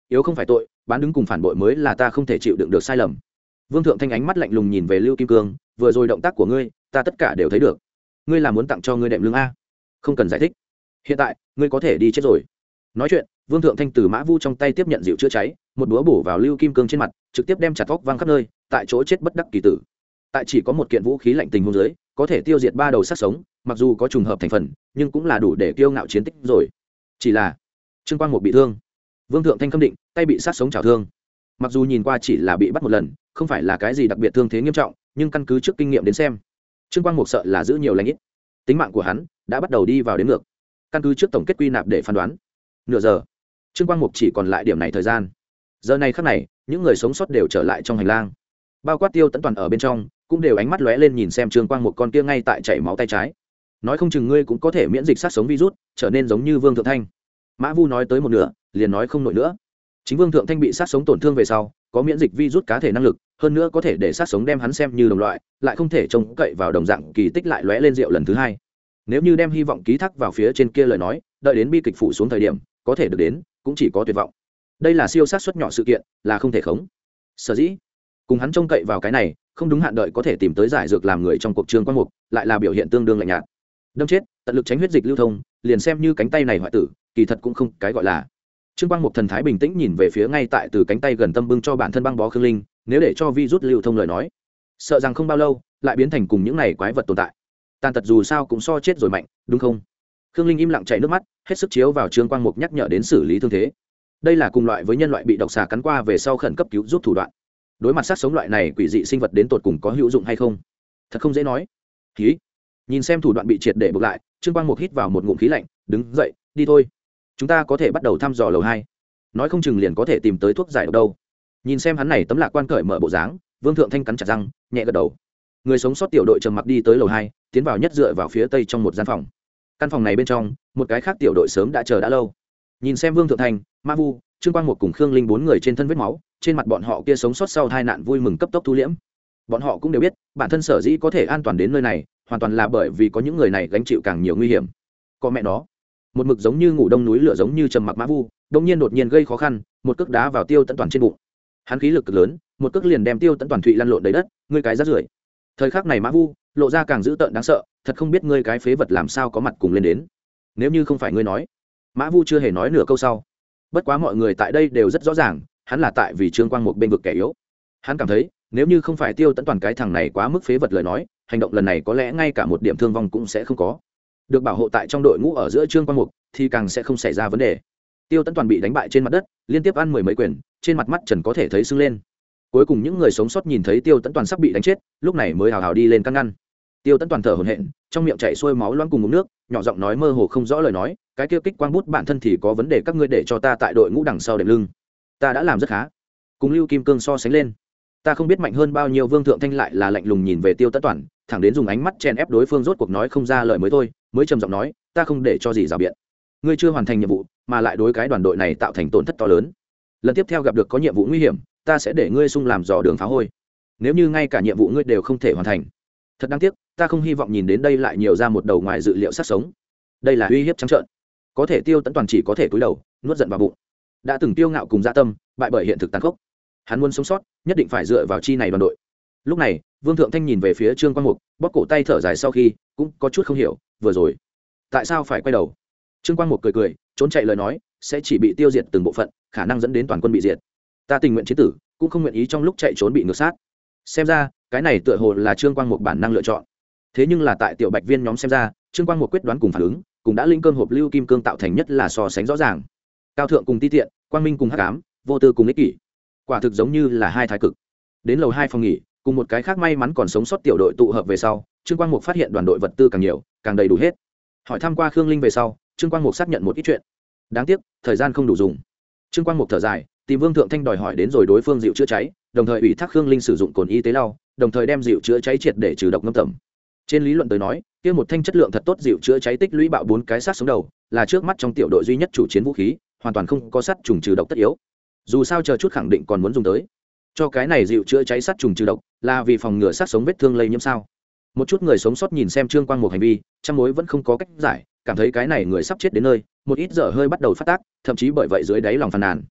yếu không phải tội, bán đứng cùng phản bội mới là ta không thể chịu đựng được sai lầm. Vương Thượng Thanh ánh mắt lạnh lùng nhìn về Lưu Kim Cương, vừa rồi động tác của ngươi ta tất cả đều thấy được, ngươi là muốn tặng cho ngươi đệm lưng a? Không cần giải thích, hiện tại ngươi có thể đi chết rồi. Nói chuyện, Vương Thượng Thanh từ Mã Vu trong tay tiếp nhận dịu chữa cháy, một búa bổ vào Lưu Kim Cương trên mặt, trực tiếp đem chặt tóc văng khắp nơi, tại chỗ chết bất đắc kỳ tử. Tại chỉ có một kiện vũ khí lạnh tình huống dưới, có thể tiêu diệt 3 đầu sát sống, mặc dù có trùng hợp thành phần, nhưng cũng là đủ để kiêu ngạo chiến tích rồi. Chỉ là Trương Quang Mục bị thương. Vương Thượng Thanh khâm định, tay bị sát sống chảo thương. Mặc dù nhìn qua chỉ là bị bắt một lần, không phải là cái gì đặc biệt thương thế nghiêm trọng, nhưng căn cứ trước kinh nghiệm đến xem, Trương Quang Mục sợ là giữ nhiều lành ít. Tính mạng của hắn đã bắt đầu đi vào đến ngược. Căn cứ trước tổng kết quy nạp để phán đoán, nửa giờ, Trương Quang Mục chỉ còn lại điểm này thời gian. Giờ này khắc này, những người sống sót đều trở lại trong hành lang, bao quát Tiêu Tấn Toàn ở bên trong, cũng đều ánh mắt lóe lên nhìn xem Trương Quang Mục con kia ngay tại chảy máu tay trái. Nói không chừng ngươi cũng có thể miễn dịch sát sống virus, trở nên giống như Vương Thượng Thanh. Mã Vu nói tới một nửa, liền nói không nổi nữa. Chính Vương Thượng Thanh bị sát sống tổn thương về sau, có miễn dịch virus cá thể năng lực, hơn nữa có thể để sát sống đem hắn xem như đồng loại, lại không thể trông cậy vào đồng dạng kỳ tích lại lóe lên rượu lần thứ hai. Nếu như đem hy vọng ký thác vào phía trên kia lời nói, đợi đến bi kịch phủ xuống thời điểm, có thể được đến, cũng chỉ có tuyệt vọng. Đây là siêu sát suất nhỏ sự kiện, là không thể khống. Sở dĩ, cùng hắn trông cậy vào cái này, không đúng hạn đợi có thể tìm tới giải dược làm người trong cuộc Trương Quang Mục, lại là biểu hiện tương đương lạnh nhạt. Đâm chết, tận lực tránh huyết dịch lưu thông, liền xem như cánh tay này hoại tử, kỳ thật cũng không cái gọi là. Trương Quang Mục thần thái bình tĩnh nhìn về phía ngay tại từ cánh tay gần tâm bưng cho bản thân băng bó Khương Linh, nếu để cho virus lưu thông lời nói, sợ rằng không bao lâu lại biến thành cùng những này quái vật tồn tại. Tàn tật dù sao cũng so chết rồi mạnh, đúng không? Khương Linh im lặng chảy nước mắt, hết sức chiếu vào Trương Quang Mục nhắc nhở đến xử lý thương thế. Đây là cùng loại với nhân loại bị độc xà cắn qua về sau khẩn cấp cứu giúp thủ đoạn. Đối mặt sát sống loại này quỷ dị sinh vật đến tột cùng có hữu dụng hay không, thật không dễ nói. Khí. Nhìn xem thủ đoạn bị triệt để buộc lại, Trương Quang Mục hít vào một ngụm khí lạnh, đứng dậy, đi thôi. Chúng ta có thể bắt đầu thăm dò lầu 2. Nói không chừng liền có thể tìm tới thuốc giải độc đâu. Nhìn xem hắn này tấm lạc quan cởi mở bộ dáng, Vương Thượng Thanh cắn chặt răng, nhẹ gật đầu. Người sống sót tiểu đội trầm mặc đi tới lầu 2, tiến vào nhất dựa vào phía tây trong một gian phòng. Căn phòng này bên trong, một cái khác tiểu đội sớm đã chờ đã lâu. Nhìn xem Vương Thượng Thanh, Ma Vu, Trương Quang Mục cùng Khương Linh 4 người trên thân vết máu, trên mặt bọn họ kia sống sót sau tai nạn vui mừng cấp tốc thu liễm. Bọn họ cũng đều biết, bản thân sở dĩ có thể an toàn đến nơi này, hoàn toàn là bởi vì có những người này gánh chịu càng nhiều nguy hiểm. Có mẹ nó, một mực giống như ngủ đông núi lửa giống như trầm mặc Mã Vu, đột nhiên gây khó khăn, một cước đá vào Tiêu Tấn Toàn trên bụng. Hắn khí lực cực lớn, một cước liền đem Tiêu Tấn Toàn thụy lăn lộn đầy đất, ngươi cái rác rưởi. Thời khắc này Mã Vu lộ ra càng dữ tợn đáng sợ, thật không biết ngươi cái phế vật làm sao có mặt cùng lên đến. Nếu như không phải ngươi nói. Mã Vu chưa hề nói nửa câu sau. Bất quá mọi người tại đây đều rất rõ ràng, hắn là tại vì Trương Quang Mục bên vực kẻ yếu. Hắn cảm thấy, nếu như không phải Tiêu Tấn Toàn cái thằng này quá mức phế vật lời nói, hành động lần này có lẽ ngay cả một điểm thương vong cũng sẽ không có. Được bảo hộ tại trong đội ngũ ở giữa Trương Quang Mục thì càng sẽ không xảy ra vấn đề. Tiêu Tấn Toàn bị đánh bại trên mặt đất, liên tiếp ăn 10 mấy quyền, trên mặt mắt trần có thể thấy sưng lên. Cuối cùng những người sống sót nhìn thấy Tiêu Tấn Toàn sắp bị đánh chết, lúc này mới hào hào đi lên can ngăn. Tiêu Tấn Toàn thở hổn hển, trong miệng chảy xuôi máu loãng cùng ngụm nước, nhỏ giọng nói mơ hồ không rõ lời nói, cái kia kích quang bút bản thân thì có vấn đề, các ngươi để cho ta tại đội ngũ đằng sau đệm lưng. Ta đã làm rất khá. Cùng Lưu Kim Cương so sánh lên, ta không biết mạnh hơn bao nhiêu. Vương Thượng Thanh lại là lạnh lùng nhìn về Tiêu Tấn Toàn, thẳng đến dùng ánh mắt chen ép đối phương rốt cuộc nói không ra lời mới thôi, mới trầm giọng nói, ta không để cho gì rào biện. Ngươi chưa hoàn thành nhiệm vụ, mà lại đối cái đoàn đội này tạo thành tổn thất to lớn. Lần tiếp theo gặp được có nhiệm vụ nguy hiểm, ta sẽ để ngươi xung làm dò đường phá hôi. Nếu như ngay cả nhiệm vụ ngươi đều không thể hoàn thành, thật đáng tiếc, ta không hy vọng nhìn đến đây lại nhiều ra một đầu ngoài dự liệu sát sống. Đây là uy hiếp trắng trợn. Có thể Tiêu Tấn Toàn chỉ có thể cúi đầu, nuốt giận vào bụng. Đã từng tiêu ngạo cùng dạ tâm, bại bởi hiện thực tàn khốc. Hắn muốn sống sót, nhất định phải dựa vào chi này đoàn đội. Lúc này, Vương Thượng Thanh nhìn về phía Trương Quang Mục, bóp cổ tay thở dài sau khi, cũng có chút không hiểu, vừa rồi, tại sao phải quay đầu? Trương Quang Mục cười cười, trốn chạy lời nói, sẽ chỉ bị tiêu diệt từng bộ phận, khả năng dẫn đến toàn quân bị diệt. Ta tình nguyện chiến tử, cũng không nguyện ý trong lúc chạy trốn bị ngược sát. Xem ra, cái này tựa hồ là Trương Quang Mục bản năng lựa chọn. Thế nhưng là tại tiểu Bạch Viên nhóm xem ra, Trương Quang Mục quyết đoán cùng phản ứng, cũng đã linh cơm hộp Lưu Kim Cương tạo thành nhất là so sánh rõ ràng. Cao thượng cùng ti tiện, quang minh cùng hắc ám, vô tư cùng ích kỷ. Quả thực giống như là hai thái cực. Đến lầu 2 phòng nghỉ, cùng một cái khác may mắn còn sống sót tiểu đội tụ hợp về sau, Trương Quang Mục phát hiện đoàn đội vật tư càng nhiều, càng đầy đủ hết. Hỏi thăm qua Khương Linh về sau, Trương Quang Mục xác nhận một ít chuyện. Đáng tiếc, thời gian không đủ dùng. Trương Quang Mục thở dài, tìm Vương Thượng Thanh đòi hỏi đến rồi đối phương dịu chữa cháy, đồng thời ủy thác Khương Linh sử dụng cồn y tế lau, đồng thời đem dịu chữa cháy triệt để trừ độc ngâm tẩm. Trên lý luận tới nói, kia một thanh chất lượng thật tốt dịu chữa cháy tích lũy bạo 4 cái sát sống đầu, là trước mắt trong tiểu đội duy nhất chủ chiến vũ khí, hoàn toàn không có sát trùng trừ độc tất yếu. Dù sao chờ chút khẳng định còn muốn dùng tới. Cho cái này dịu chữa cháy sát trùng trừ độc, là vì phòng ngừa sát sống vết thương lây nhiễm sao? Một chút người sống sót nhìn xem Trương Quang Mục hành vi, trăm mối vẫn không có cách giải, cảm thấy cái này người sắp chết đến nơi, một ít dở hơi bắt đầu phát tác, thậm chí bởi vậy dưới đáy lòng phàn nàn.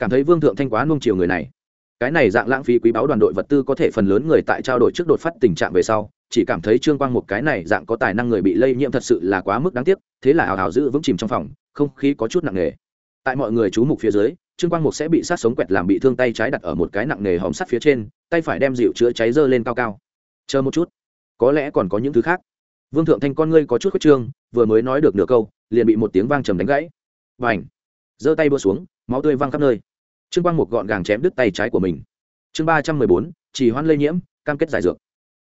cảm thấy Vương Thượng Thanh quá nuông chiều người này. Cái này dạng lãng phí quý báu đoàn đội vật tư có thể phần lớn người tại trao đổi trước đột phát tình trạng về sau, chỉ cảm thấy Trương Quang Mục cái này dạng có tài năng người bị lây nhiễm thật sự là quá mức đáng tiếc, thế là hào hào giữ vững chìm trong phòng, không khí có chút nặng nề. Tại mọi người chú mục phía dưới, Trương Quang Mục sẽ bị sát sống quẹt làm bị thương, tay trái đặt ở một cái nặng nề hòm sắt phía trên, tay phải đem dịu chữa cháy giơ lên cao cao. Chờ một chút, có lẽ còn có những thứ khác. Vương Thượng Thanh con ngươi có chút khuyết trương, vừa mới nói được nửa câu, liền bị một tiếng vang trầm đánh gãy. Bành! Giơ tay búa xuống, máu tươi văng khắp nơi. Trương Quang Mục gọn gàng chém đứt tay trái của mình. Chương 314, chỉ hoãn lây nhiễm, cam kết giải dược.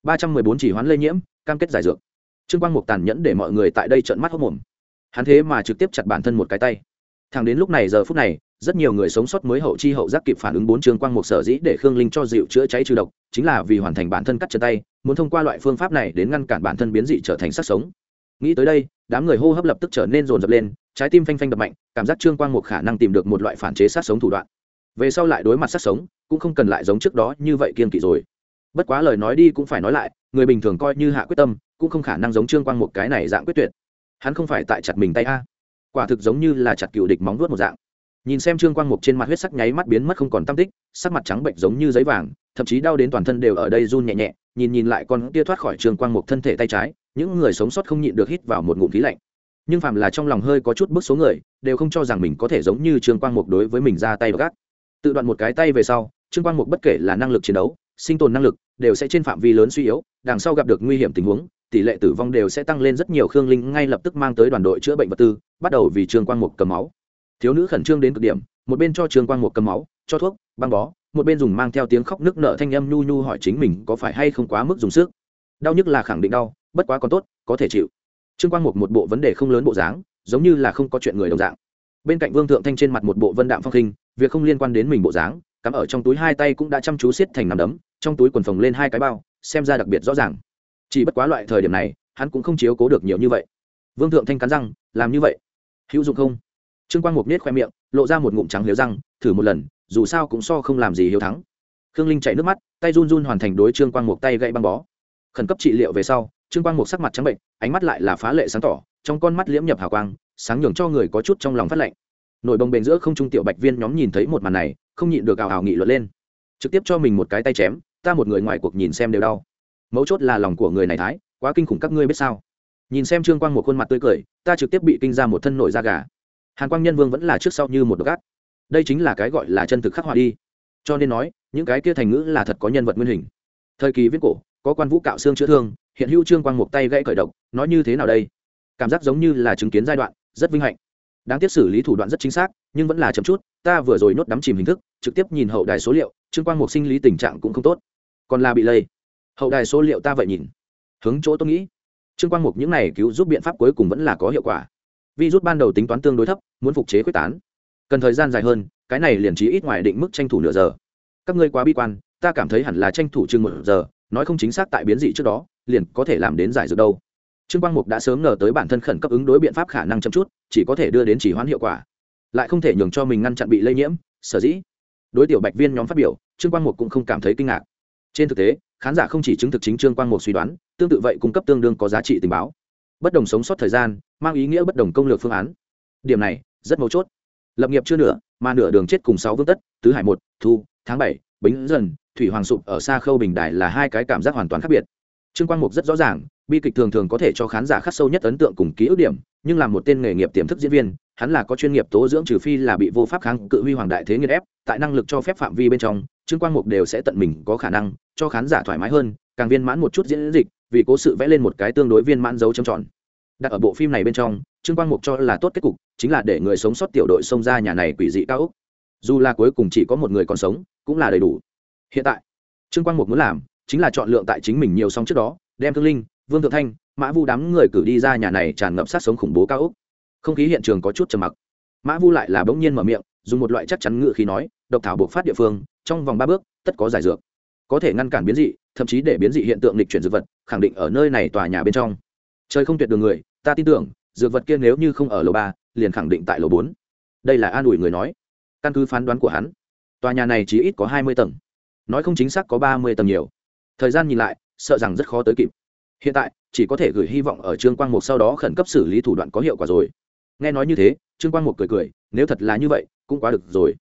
314 chỉ hoãn lây nhiễm, cam kết giải dược. Trương Quang Mục tàn nhẫn để mọi người tại đây trợn mắt hốt mồm. Hắn thế mà trực tiếp chặt bản thân một cái tay. Thẳng đến lúc này giờ phút này, rất nhiều người sống sót mới hậu chi hậu giác kịp phản ứng. Bốn Trương Quang Mục sở dĩ để Khương Linh cho dịu chữa cháy trừ độc, chính là vì hoàn thành bản thân cắt chân tay, muốn thông qua loại phương pháp này đến ngăn cản bản thân biến dị trở thành xác sống. Nghĩ tới đây, đám người hô hấp lập tức trở nên dồn dập lên, trái tim phanh phanh đập mạnh, cảm giác Trương Quang Mục khả năng tìm được một loại phản chế sát sống thủ đoạn. Về sau lại đối mặt sát sống, cũng không cần lại giống trước đó như vậy kiên kỵ rồi. Bất quá lời nói đi cũng phải nói lại, người bình thường coi như hạ quyết tâm, cũng không khả năng giống Trương Quang Mục cái này dạng quyết tuyệt. Hắn không phải tại chặt mình tay a, quả thực giống như là chặt cựu địch móng vuốt một dạng. Nhìn xem Trương Quang Mục trên mặt huyết sắc nháy mắt biến mất không còn tăm tích, sắc mặt trắng bệnh giống như giấy vàng, thậm chí đau đến toàn thân đều ở đây run nhẹ nhẹ. Nhìn lại con kia thoát khỏi Trương Quang Mục thân thể tay trái, những người sống sót không nhịn được hít vào một ngụm khí lạnh. Nhưng phàm là trong lòng hơi có chút bức số người, đều không cho rằng mình có thể giống như Trương Quang Mục đối với mình ra tay gắt. Tự đoạn một cái tay về sau, Trương Quang Mục bất kể là năng lực chiến đấu, sinh tồn năng lực, đều sẽ trên phạm vi lớn suy yếu, đằng sau gặp được nguy hiểm tình huống, tỷ lệ tử vong đều sẽ tăng lên rất nhiều. Khương Linh ngay lập tức mang tới đoàn đội chữa bệnh vật tư, bắt đầu vì Trương Quang Mục cầm máu. Thiếu nữ khẩn trương đến cực điểm, một bên cho Trương Quang Mục cầm máu, cho thuốc, băng bó, một bên dùng mang theo tiếng khóc nức nở thanh âm nhu nhu hỏi chính mình có phải hay không quá mức dùng sức. Đau nhức là khẳng định đau, bất quá còn tốt, có thể chịu. Trương Quang Mục một bộ vấn đề không lớn bộ dáng, giống như là không có chuyện người đồng dạng. Bên cạnh Vương Thượng Thanh trên mặt một bộ vân đạm phong khinh, việc không liên quan đến mình bộ dáng, cắm ở trong túi hai tay cũng đã chăm chú siết thành nắm đấm, trong túi quần phồng lên hai cái bao, xem ra đặc biệt rõ ràng. Chỉ bất quá loại thời điểm này, hắn cũng không chiếu cố được nhiều như vậy. Vương Thượng Thanh cắn răng, làm như vậy hữu dụng không? Trương Quang Mục nhếch khoe miệng, lộ ra một ngụm trắng liếu răng, thử một lần, dù sao cũng so không làm gì hiếu thắng. Khương Linh chảy nước mắt, tay run run hoàn thành đối Trương Quang Mục tay gãy băng bó. Khẩn cấp trị liệu về sau, Trương Quang Mục sắc mặt trắng bệnh, ánh mắt lại là phá lệ sáng tỏ, trong con mắt liễm nhập hào quang, sáng nhường cho người có chút trong lòng phát lạnh. Nội bồng bềnh giữa không trung tiểu bạch viên nhóm nhìn thấy một màn này, không nhịn được ào ào nghị luận lên. Trực tiếp cho mình một cái tay chém, ta một người ngoài cuộc nhìn xem đều đau. Mấu chốt là lòng của người này thái quá kinh khủng, các ngươi biết sao? Nhìn xem Trương Quang một khuôn mặt tươi cười, ta trực tiếp bị kinh ra một thân nổi da gà. Hàn Quang Nhân Vương vẫn là trước sau như một độc ác. Đây chính là cái gọi là chân thực khắc họa đi. Cho nên nói, những cái kia thành ngữ là thật có nhân vật nguyên hình. Thời kỳ viết cổ, có quan vũ cạo xương chữa thương, hiện hữu Trương Quang một tay gãy cởi độc, nói như thế nào đây? Cảm giác giống như là chứng kiến giai đoạn, rất vinh hạnh. Đáng tiếc xử lý thủ đoạn rất chính xác, nhưng vẫn là chậm chút, ta vừa rồi nốt đắm chìm hình thức, trực tiếp nhìn hậu đài số liệu, Trương Quang một sinh lý tình trạng cũng không tốt, còn là bị lây. Hậu đài số liệu ta vậy nhìn, hướng chỗ tôi nghĩ, Trương Quang Mục những này cứu giúp biện pháp cuối cùng vẫn là có hiệu quả. Virus ban đầu tính toán tương đối thấp, muốn phục chế quyết tán, cần thời gian dài hơn, cái này liền trí ít ngoài định mức tranh thủ nửa giờ. Các ngươi quá bi quan, ta cảm thấy hẳn là tranh thủ chừng 1 giờ, nói không chính xác tại biến dị trước đó, liền có thể làm đến giải dược đâu. Trương Quang Mục đã sớm ngờ tới bản thân khẩn cấp ứng đối biện pháp khả năng chậm chút, chỉ có thể đưa đến chỉ hoãn hiệu quả, lại không thể nhường cho mình ngăn chặn bị lây nhiễm. Sở dĩ đối tiểu bạch viên nhóm phát biểu, Trương Quang Mục cũng không cảm thấy kinh ngạc. Trên thực tế, khán giả không chỉ chứng thực chính Trương Quang Mục suy đoán, tương tự vậy cung cấp tương đương có giá trị tình báo. Bất đồng sống sót thời gian, mang ý nghĩa bất đồng công lược phương án. Điểm này rất mấu chốt. Lập nghiệp chưa nửa, mà nửa đường chết cùng 6 vương tất, tứ hải 1, thu, tháng 7, bính dần, thủy hoàng sụp ở xa khâu bình đài là hai cái cảm giác hoàn toàn khác biệt. Trương Quang Mục rất rõ ràng, bi kịch thường thường có thể cho khán giả khắc sâu nhất ấn tượng cùng ký ức điểm, nhưng làm một tên nghề nghiệp tiềm thức diễn viên, hắn là có chuyên nghiệp tố dưỡng, trừ phi là bị vô pháp kháng cự huy hoàng đại thế nghiền ép, tại năng lực cho phép phạm vi bên trong, Trương Quang Mục đều sẽ tận mình có khả năng cho khán giả thoải mái hơn, càng viên mãn một chút diễn dịch, vì cố sự vẽ lên một cái tương đối viên mãn dấu chấm tròn. Đặt ở bộ phim này bên trong, Trương Quang Mục cho là tốt kết cục, chính là để người sống sót tiểu đội xông ra nhà này quỷ dị cao ốc. Dù là cuối cùng chỉ có một người còn sống, cũng là đầy đủ. Hiện tại, Trương Quang Mục muốn làm, chính là chọn lượng tại chính mình nhiều xong trước đó, đem Thương Linh, Vương Thượng Thanh, Mã Vu đám người cử đi ra nhà này tràn ngập sát sống khủng bố cao ốc. Không khí hiện trường có chút trầm mặc. Mã Vu lại là bỗng nhiên mở miệng, dùng một loại chắc chắn ngữ khí nói, độc thảo bộc phát địa phương, trong vòng 3 bước, tất có giải dược, có thể ngăn cản biến dị, thậm chí để biến dị hiện tượng lịch chuyển dược vật, khẳng định ở nơi này tòa nhà bên trong. Trời không tuyệt đường người, ta tin tưởng, dược vật kia nếu như không ở lầu 3, liền khẳng định tại lầu 4. Đây là an ủi người nói. Căn cứ phán đoán của hắn, tòa nhà này chỉ ít có 20 tầng, nói không chính xác có 30 tầng nhiều. Thời gian nhìn lại, sợ rằng rất khó tới kịp. Hiện tại chỉ có thể gửi hy vọng ở Trương Quang Mục sau đó khẩn cấp xử lý thủ đoạn có hiệu quả rồi. Nghe nói như thế, Trương Quang Mục cười cười, nếu thật là như vậy, cũng quá được rồi.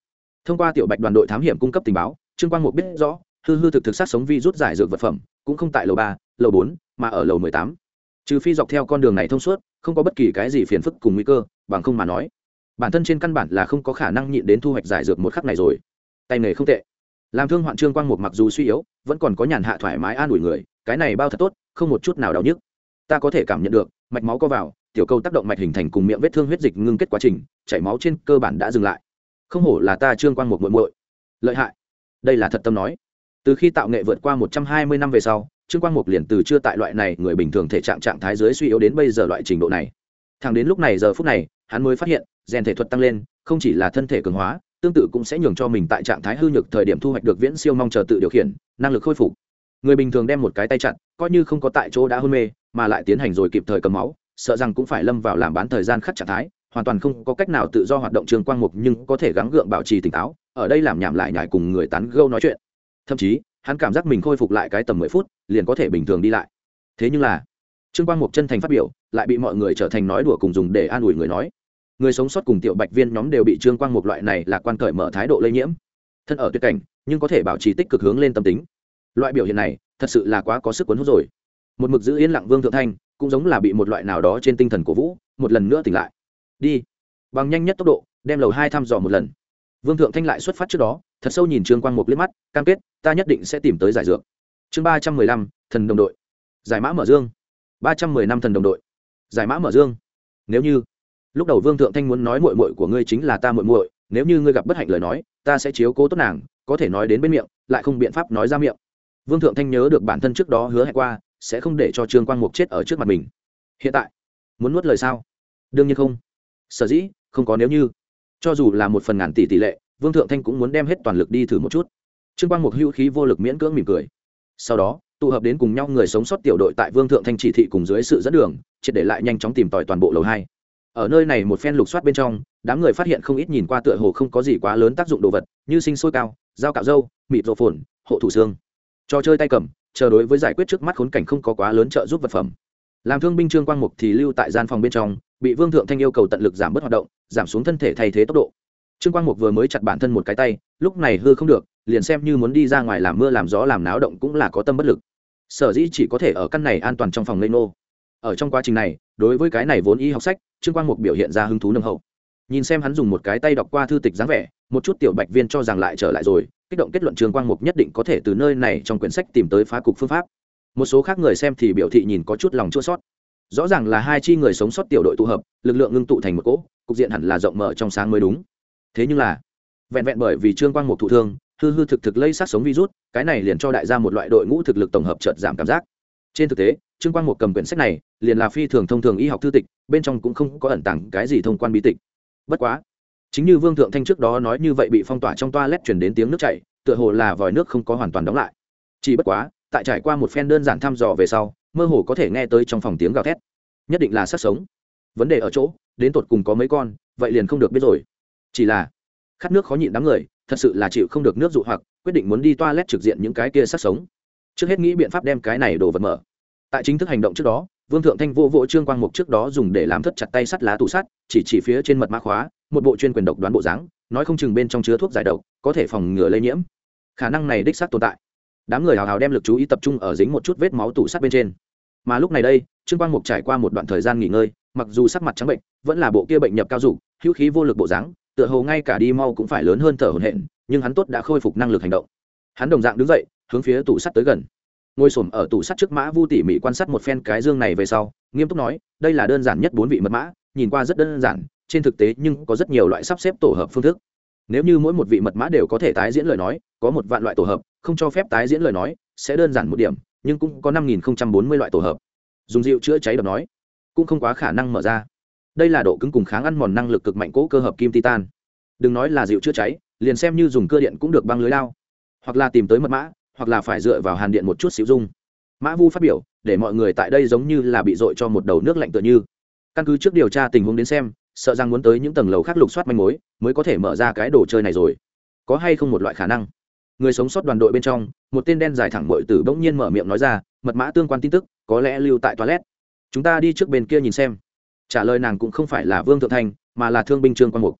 Thông qua tiểu bạch đoàn đội thám hiểm cung cấp tình báo, Trương Quang Mục biết rõ hư hư thực thực sát sống vi rút giải dược vật phẩm cũng không tại lầu 3, lầu 4, mà ở lầu 18. Trừ phi dọc theo con đường này thông suốt, không có bất kỳ cái gì phiền phức cùng nguy cơ, bằng không mà nói bản thân trên căn bản là không có khả năng nhịn đến thu hoạch giải dược một khắc này rồi. Tay nghề không tệ, làm thương hoạn Trương Quang Mục mặc dù suy yếu vẫn còn có nhàn hạ thoải mái an ủi người, cái này bao thật tốt, không một chút nào đau nhức. Ta có thể cảm nhận được mạch máu co vào, tiểu cầu tác động mạch hình thành cùng miệng vết thương huyết dịch ngưng kết quá trình, chảy máu trên cơ bản đã dừng lại. Không hổ là ta Trương Quang Mục muội muội, lợi hại. Đây là thật tâm nói. Từ khi tạo nghệ vượt qua 120 năm về sau, Trương Quang Mục liền từ chưa tại loại này người bình thường thể trạng thái dưới suy yếu đến bây giờ loại trình độ này. Thẳng đến lúc này giờ phút này, hắn mới phát hiện, rèn thể thuật tăng lên, không chỉ là thân thể cường hóa, tương tự cũng sẽ nhường cho mình tại trạng thái hư nhược thời điểm thu hoạch được viễn siêu mong chờ tự điều khiển, năng lực khôi phục. Người bình thường đem một cái tay chặn, coi như không có tại chỗ đã hôn mê, mà lại tiến hành rồi kịp thời cầm máu, sợ rằng cũng phải lâm vào làm bán thời gian khắc trạng thái, hoàn toàn không có cách nào tự do hoạt động. Trương Quang Mục nhưng có thể gắng gượng bảo trì tỉnh táo, ở đây làm nhảm lại nhải cùng người tán gẫu nói chuyện. Thậm chí, hắn cảm giác mình khôi phục lại cái tầm 10 phút, liền có thể bình thường đi lại. Thế nhưng là, Trương Quang Mục chân thành phát biểu, lại bị mọi người trở thành nói đùa cùng dùng để an ủi người nói. Người sống sót cùng tiểu bạch viên nhóm đều bị Trương Quang Mục loại này là quan cởi mở thái độ lây nhiễm. Thân ở tuyệt cảnh, nhưng có thể bảo trì tích cực hướng lên tâm tính. Loại biểu hiện này, thật sự là quá có sức cuốn hút rồi. Một mực giữ yên lặng Vương Thượng Thanh, cũng giống là bị một loại nào đó trên tinh thần cổ vũ, một lần nữa tỉnh lại. Đi, bằng nhanh nhất tốc độ, đem lầu 2 thăm dò một lần. Vương Thượng Thanh lại xuất phát trước đó, thật sâu nhìn Trương Quang Mục liếc mắt, cam kết, ta nhất định sẽ tìm tới giải dược. Chương 315, thần đồng đội. Giải mã mở dương. 310 năm thần đồng đội. Giải mã mở dương. Nếu như, lúc đầu Vương Thượng Thanh muốn nói muội muội của ngươi chính là ta muội muội, nếu như ngươi gặp bất hạnh lời nói, ta sẽ chiếu cố tốt nàng, có thể nói đến bên miệng, lại không biện pháp nói ra miệng. Vương Thượng Thanh nhớ được bản thân trước đó hứa hẹn qua, sẽ không để cho Trương Quang Mục chết ở trước mặt mình. Hiện tại, muốn nuốt lời sao? Đương nhiên không. Sở dĩ, không có nếu như. Cho dù là 1/1000 tỷ lệ, Vương Thượng Thanh cũng muốn đem hết toàn lực đi thử một chút. Trương Quang Mục hữu khí vô lực miễn cưỡng mỉm cười. Sau đó, tụ hợp đến cùng nhau người sống sót tiểu đội tại Vương Thượng Thanh chỉ thị cùng dưới sự dẫn đường, triệt để lại nhanh chóng tìm tòi toàn bộ lầu 2. Ở nơi này một phen lục soát bên trong, đám người phát hiện không ít nhìn qua tựa hồ không có gì quá lớn tác dụng đồ vật, như sinh sôi cao, dao cạo râu, mịt rổ phồn, hộ thủ xương. Trò chơi tay cầm, chờ đối với giải quyết trước mắt khốn cảnh không có quá lớn trợ giúp vật phẩm. Làm thương binh Trương Quang Mục thì lưu tại gian phòng bên trong, bị Vương Thượng Thanh yêu cầu tận lực giảm bớt hoạt động, giảm xuống thân thể thay thế tốc độ. Trương Quang Mục vừa mới chặt bản thân một cái tay, lúc này hư không được, liền xem như muốn đi ra ngoài làm mưa làm gió làm náo động cũng là có tâm bất lực. Sở dĩ chỉ có thể ở căn này an toàn trong phòng lê nô. Ở trong quá trình này, đối với cái này vốn y học sách, Trương Quang Mục biểu hiện ra hứng thú nồng hậu. Nhìn xem hắn dùng một cái tay đọc qua thư tịch dáng vẻ, một chút tiểu bạch viên cho rằng lại trở lại rồi, kích động kết luận Trương Quang Mục nhất định có thể từ nơi này trong quyển sách tìm tới phá cục phương pháp. Một số khác người xem thì biểu thị nhìn có chút lòng chua xót. Rõ ràng là hai chi người sống sót tiểu đội tụ hợp, lực lượng ngưng tụ thành một cỗ, cục diện hẳn là rộng mở trong sáng mới đúng. Thế nhưng là, vẹn vẹn bởi vì Trương Quang Mục thụ thương, hư hư thực thực lây sát sống virus, cái này liền cho đại gia một loại đội ngũ thực lực tổng hợp chợt giảm cảm giác. Trên thực tế, Trương Quang Mục cầm quyển sách này, liền là phi thường thông thường y học thư tịch, bên trong cũng không có ẩn tàng cái gì thông quan bí tịch. Bất quá, chính như Vương Thượng Thanh trước đó nói như vậy, bị phong tỏa trong toilet truyền đến tiếng nước chảy, tựa hồ là vòi nước không có hoàn toàn đóng lại. Chỉ bất quá, tại trải qua một phen đơn giản thăm dò về sau, mơ hồ có thể nghe tới trong phòng tiếng gào thét. Nhất định là sát sống. Vấn đề ở chỗ, đến tột cùng có mấy con, vậy liền không được biết rồi. Chỉ là khát nước khó nhịn đám người, thật sự là chịu không được nước dụ hoặc, quyết định muốn đi toilet trực diện những cái kia sát sống. Trước hết nghĩ biện pháp đem cái này đồ vật mở. Tại chính thức hành động trước đó, Vương Thượng Thanh vô Trương Quang Mục trước đó dùng để làm thất chặt tay sắt lá tủ sắt, chỉ phía trên mật mã khóa, một bộ chuyên quyền độc đoán bộ dáng, nói không chừng bên trong chứa thuốc giải độc, có thể phòng ngừa lây nhiễm. Khả năng này đích xác tồn tại. Đám người hào hào đem lực chú ý tập trung ở dính một chút vết máu tủ sắt bên trên. Mà lúc này đây, Trương Quang Mục trải qua một đoạn thời gian nghỉ ngơi, mặc dù sắc mặt trắng bệnh, vẫn là bộ kia bệnh nhập cao dục, hữu khí vô lực bộ dáng, tựa hồ ngay cả đi mau cũng phải lớn hơn thở hổn hển, nhưng hắn tốt đã khôi phục năng lực hành động. Hắn đồng dạng đứng dậy, hướng phía tủ sắt tới gần. Ngồi xổm ở tủ sắt trước Mã Vu tỉ mỉ quan sát một phen cái dương này về sau, nghiêm túc nói, đây là đơn giản nhất 4 vị mật mã, nhìn qua rất đơn giản, trên thực tế nhưng có rất nhiều loại sắp xếp tổ hợp phương thức. Nếu như mỗi một vị mật mã đều có thể tái diễn lời nói, có 1 vạn loại tổ hợp, không cho phép tái diễn lời nói, sẽ đơn giản một điểm, nhưng cũng có 5040 loại tổ hợp. Dùng rượu chữa cháy độc nói, cũng không quá khả năng mở ra. Đây là độ cứng cùng kháng ăn mòn năng lực cực mạnh cố cơ hợp kim titan. Đừng nói là rượu chữa cháy, liền xem như dùng cơ điện cũng được băng lưới lao, hoặc là tìm tới mật mã, hoặc là phải dựa vào hàn điện một chút xíu dung. Mã Vu phát biểu, để mọi người tại đây giống như là bị dội cho một đầu nước lạnh tựa như. Căn cứ trước điều tra tình huống đến xem, sợ rằng muốn tới những tầng lầu khác lục soát manh mối, mới có thể mở ra cái đồ chơi này rồi. Có hay không một loại khả năng? Người sống sót đoàn đội bên trong, một tên đen dài thẳng muội tử bỗng nhiên mở miệng nói ra, mật mã tương quan tin tức, có lẽ lưu tại toilet. Chúng ta đi trước bên kia nhìn xem. Trả lời nàng cũng không phải là Vương Thượng Thanh, mà là thương binh Trương Quang Mục.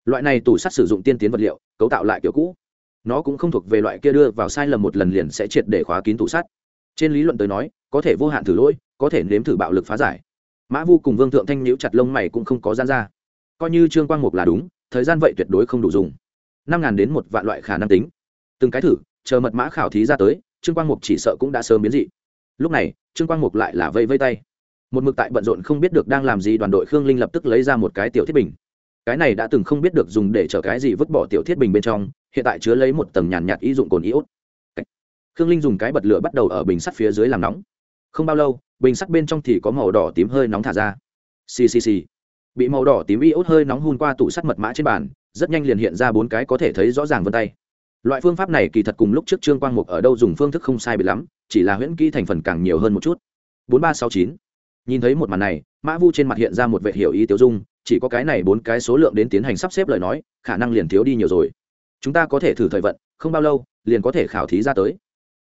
Loại này tủ sắt sử dụng tiên tiến vật liệu cấu tạo lại kiểu cũ, nó cũng không thuộc về loại kia đưa vào sai lầm một lần liền sẽ triệt để khóa kín tủ sắt. Trên lý luận tới nói có thể vô hạn thử lỗi, có thể nếm thử bạo lực phá giải. Mã Vu cùng Vương Thượng Thanh nhíu chặt lông mày cũng không có gian ra. Coi như Trương Quang Mục là đúng, thời gian vậy tuyệt đối không đủ dùng. 5.000 đến 1 vạn loại khả năng tính, từng cái thử, chờ mật mã khảo thí ra tới, Trương Quang Mục chỉ sợ cũng đã sớm biến dị. Lúc này Trương Quang Mục lại là vây vây tay, một mực tại bận rộn không biết được đang làm gì. Đoàn đội Khương Linh lập tức lấy ra một cái tiểu thiết bình, cái này đã từng không biết được dùng để chở cái gì vứt bỏ tiểu thiết bình bên trong, hiện tại chứa lấy một tầng nhàn nhạt ý dụng cồn iốt. Khương Linh dùng cái bật lửa bắt đầu ở bình sắt phía dưới làm nóng. Không bao lâu, bình sắt bên trong thì có màu đỏ tím hơi nóng thả ra. Xì xì xì. Bị màu đỏ tím iốt hơi nóng hun qua tủ sắt mật mã trên bàn, rất nhanh liền hiện ra 4 cái có thể thấy rõ ràng vân tay. Loại phương pháp này kỳ thật cùng lúc trước Trương Quang Mục ở đâu dùng phương thức không sai biệt lắm, chỉ là huyễn kỹ thành phần càng nhiều hơn một chút. 4369. Nhìn thấy một màn này, Mã Vu trên mặt hiện ra một vẻ hiểu ý tiêu dung, chỉ có cái này 4 cái số lượng đến tiến hành sắp xếp lời nói, khả năng liền thiếu đi nhiều rồi. Chúng ta có thể thử thời vận, không bao lâu liền có thể khảo thí ra tới.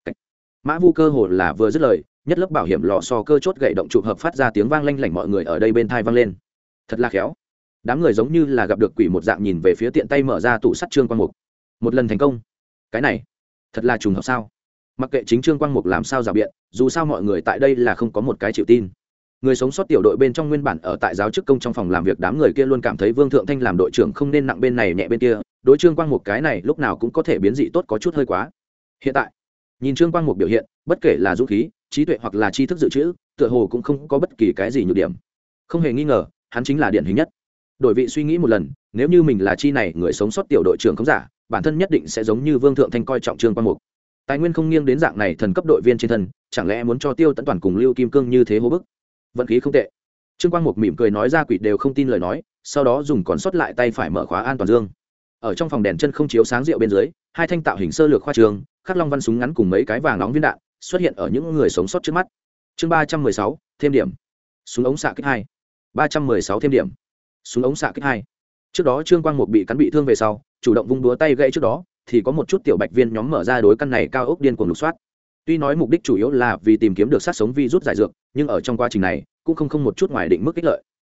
Mã Vu cơ hồ là vừa dứt lời, nhất lớp bảo hiểm lò xo cơ chốt gậy động chụp hợp phát ra tiếng vang lanh lảnh, mọi người ở đây bên tai vang lên. Thật là khéo. Đám người giống như là gặp được quỷ một dạng nhìn về phía tiện tay mở ra tủ sắt Trương Quang Mục. Một lần thành công. Cái này, thật là trùng hợp sao? Mặc kệ chính Trương Quang Mục làm sao rào biện, dù sao mọi người tại đây là không có một cái chịu tin. Người sống sót tiểu đội bên trong nguyên bản ở tại giáo chức công trong phòng làm việc, đám người kia luôn cảm thấy Vương Thượng Thanh làm đội trưởng không nên nặng bên này nhẹ bên kia, đối Trương Quang Mục cái này lúc nào cũng có thể biến dị tốt có chút hơi quá. Hiện tại, nhìn Trương Quang Mục biểu hiện, bất kể là dũng khí, trí tuệ hoặc là tri thức dự trữ, tựa hồ cũng không có bất kỳ cái gì nhược điểm. Không hề nghi ngờ, hắn chính là điển hình nhất. Đổi vị suy nghĩ một lần, nếu như mình là chi này người sống sót tiểu đội trưởng không giả, bản thân nhất định sẽ giống như Vương Thượng Thanh coi trọng Trương Quang Mục. Tài nguyên không nghiêng đến dạng này thần cấp đội viên trên thân, chẳng lẽ muốn cho Tiêu Tấn Toàn cùng Lưu Kim Cương như thế hô bức? Vận khí không tệ. Trương Quang Mục mỉm cười nói ra, quỷ đều không tin lời nói, sau đó dùng còn sót lại tay phải mở khóa an toàn dương. Ở trong phòng đèn chân không chiếu sáng rượu bên dưới, 2 thanh tạo hình sơ lược khoa trường, khắc long văn súng ngắn cùng mấy cái vàng nóng viên đạn xuất hiện ở những người sống sót trước mắt. Chương 316, thêm điểm. Súng ống xạ kích 2. 316 thêm điểm. Súng ống xạ kích 2. Trước đó Trương Quang Mục bị cắn bị thương về sau, chủ động vung đũa tay gãy trước đó, thì có một chút tiểu bạch viên nhóm mở ra đối căn này cao ốc điên cuồng lục soát. Tuy nói mục đích chủ yếu là vì tìm kiếm được sát sống virus giải dược, nhưng ở trong quá trình này cũng không một chút ngoài định mức ích lợi.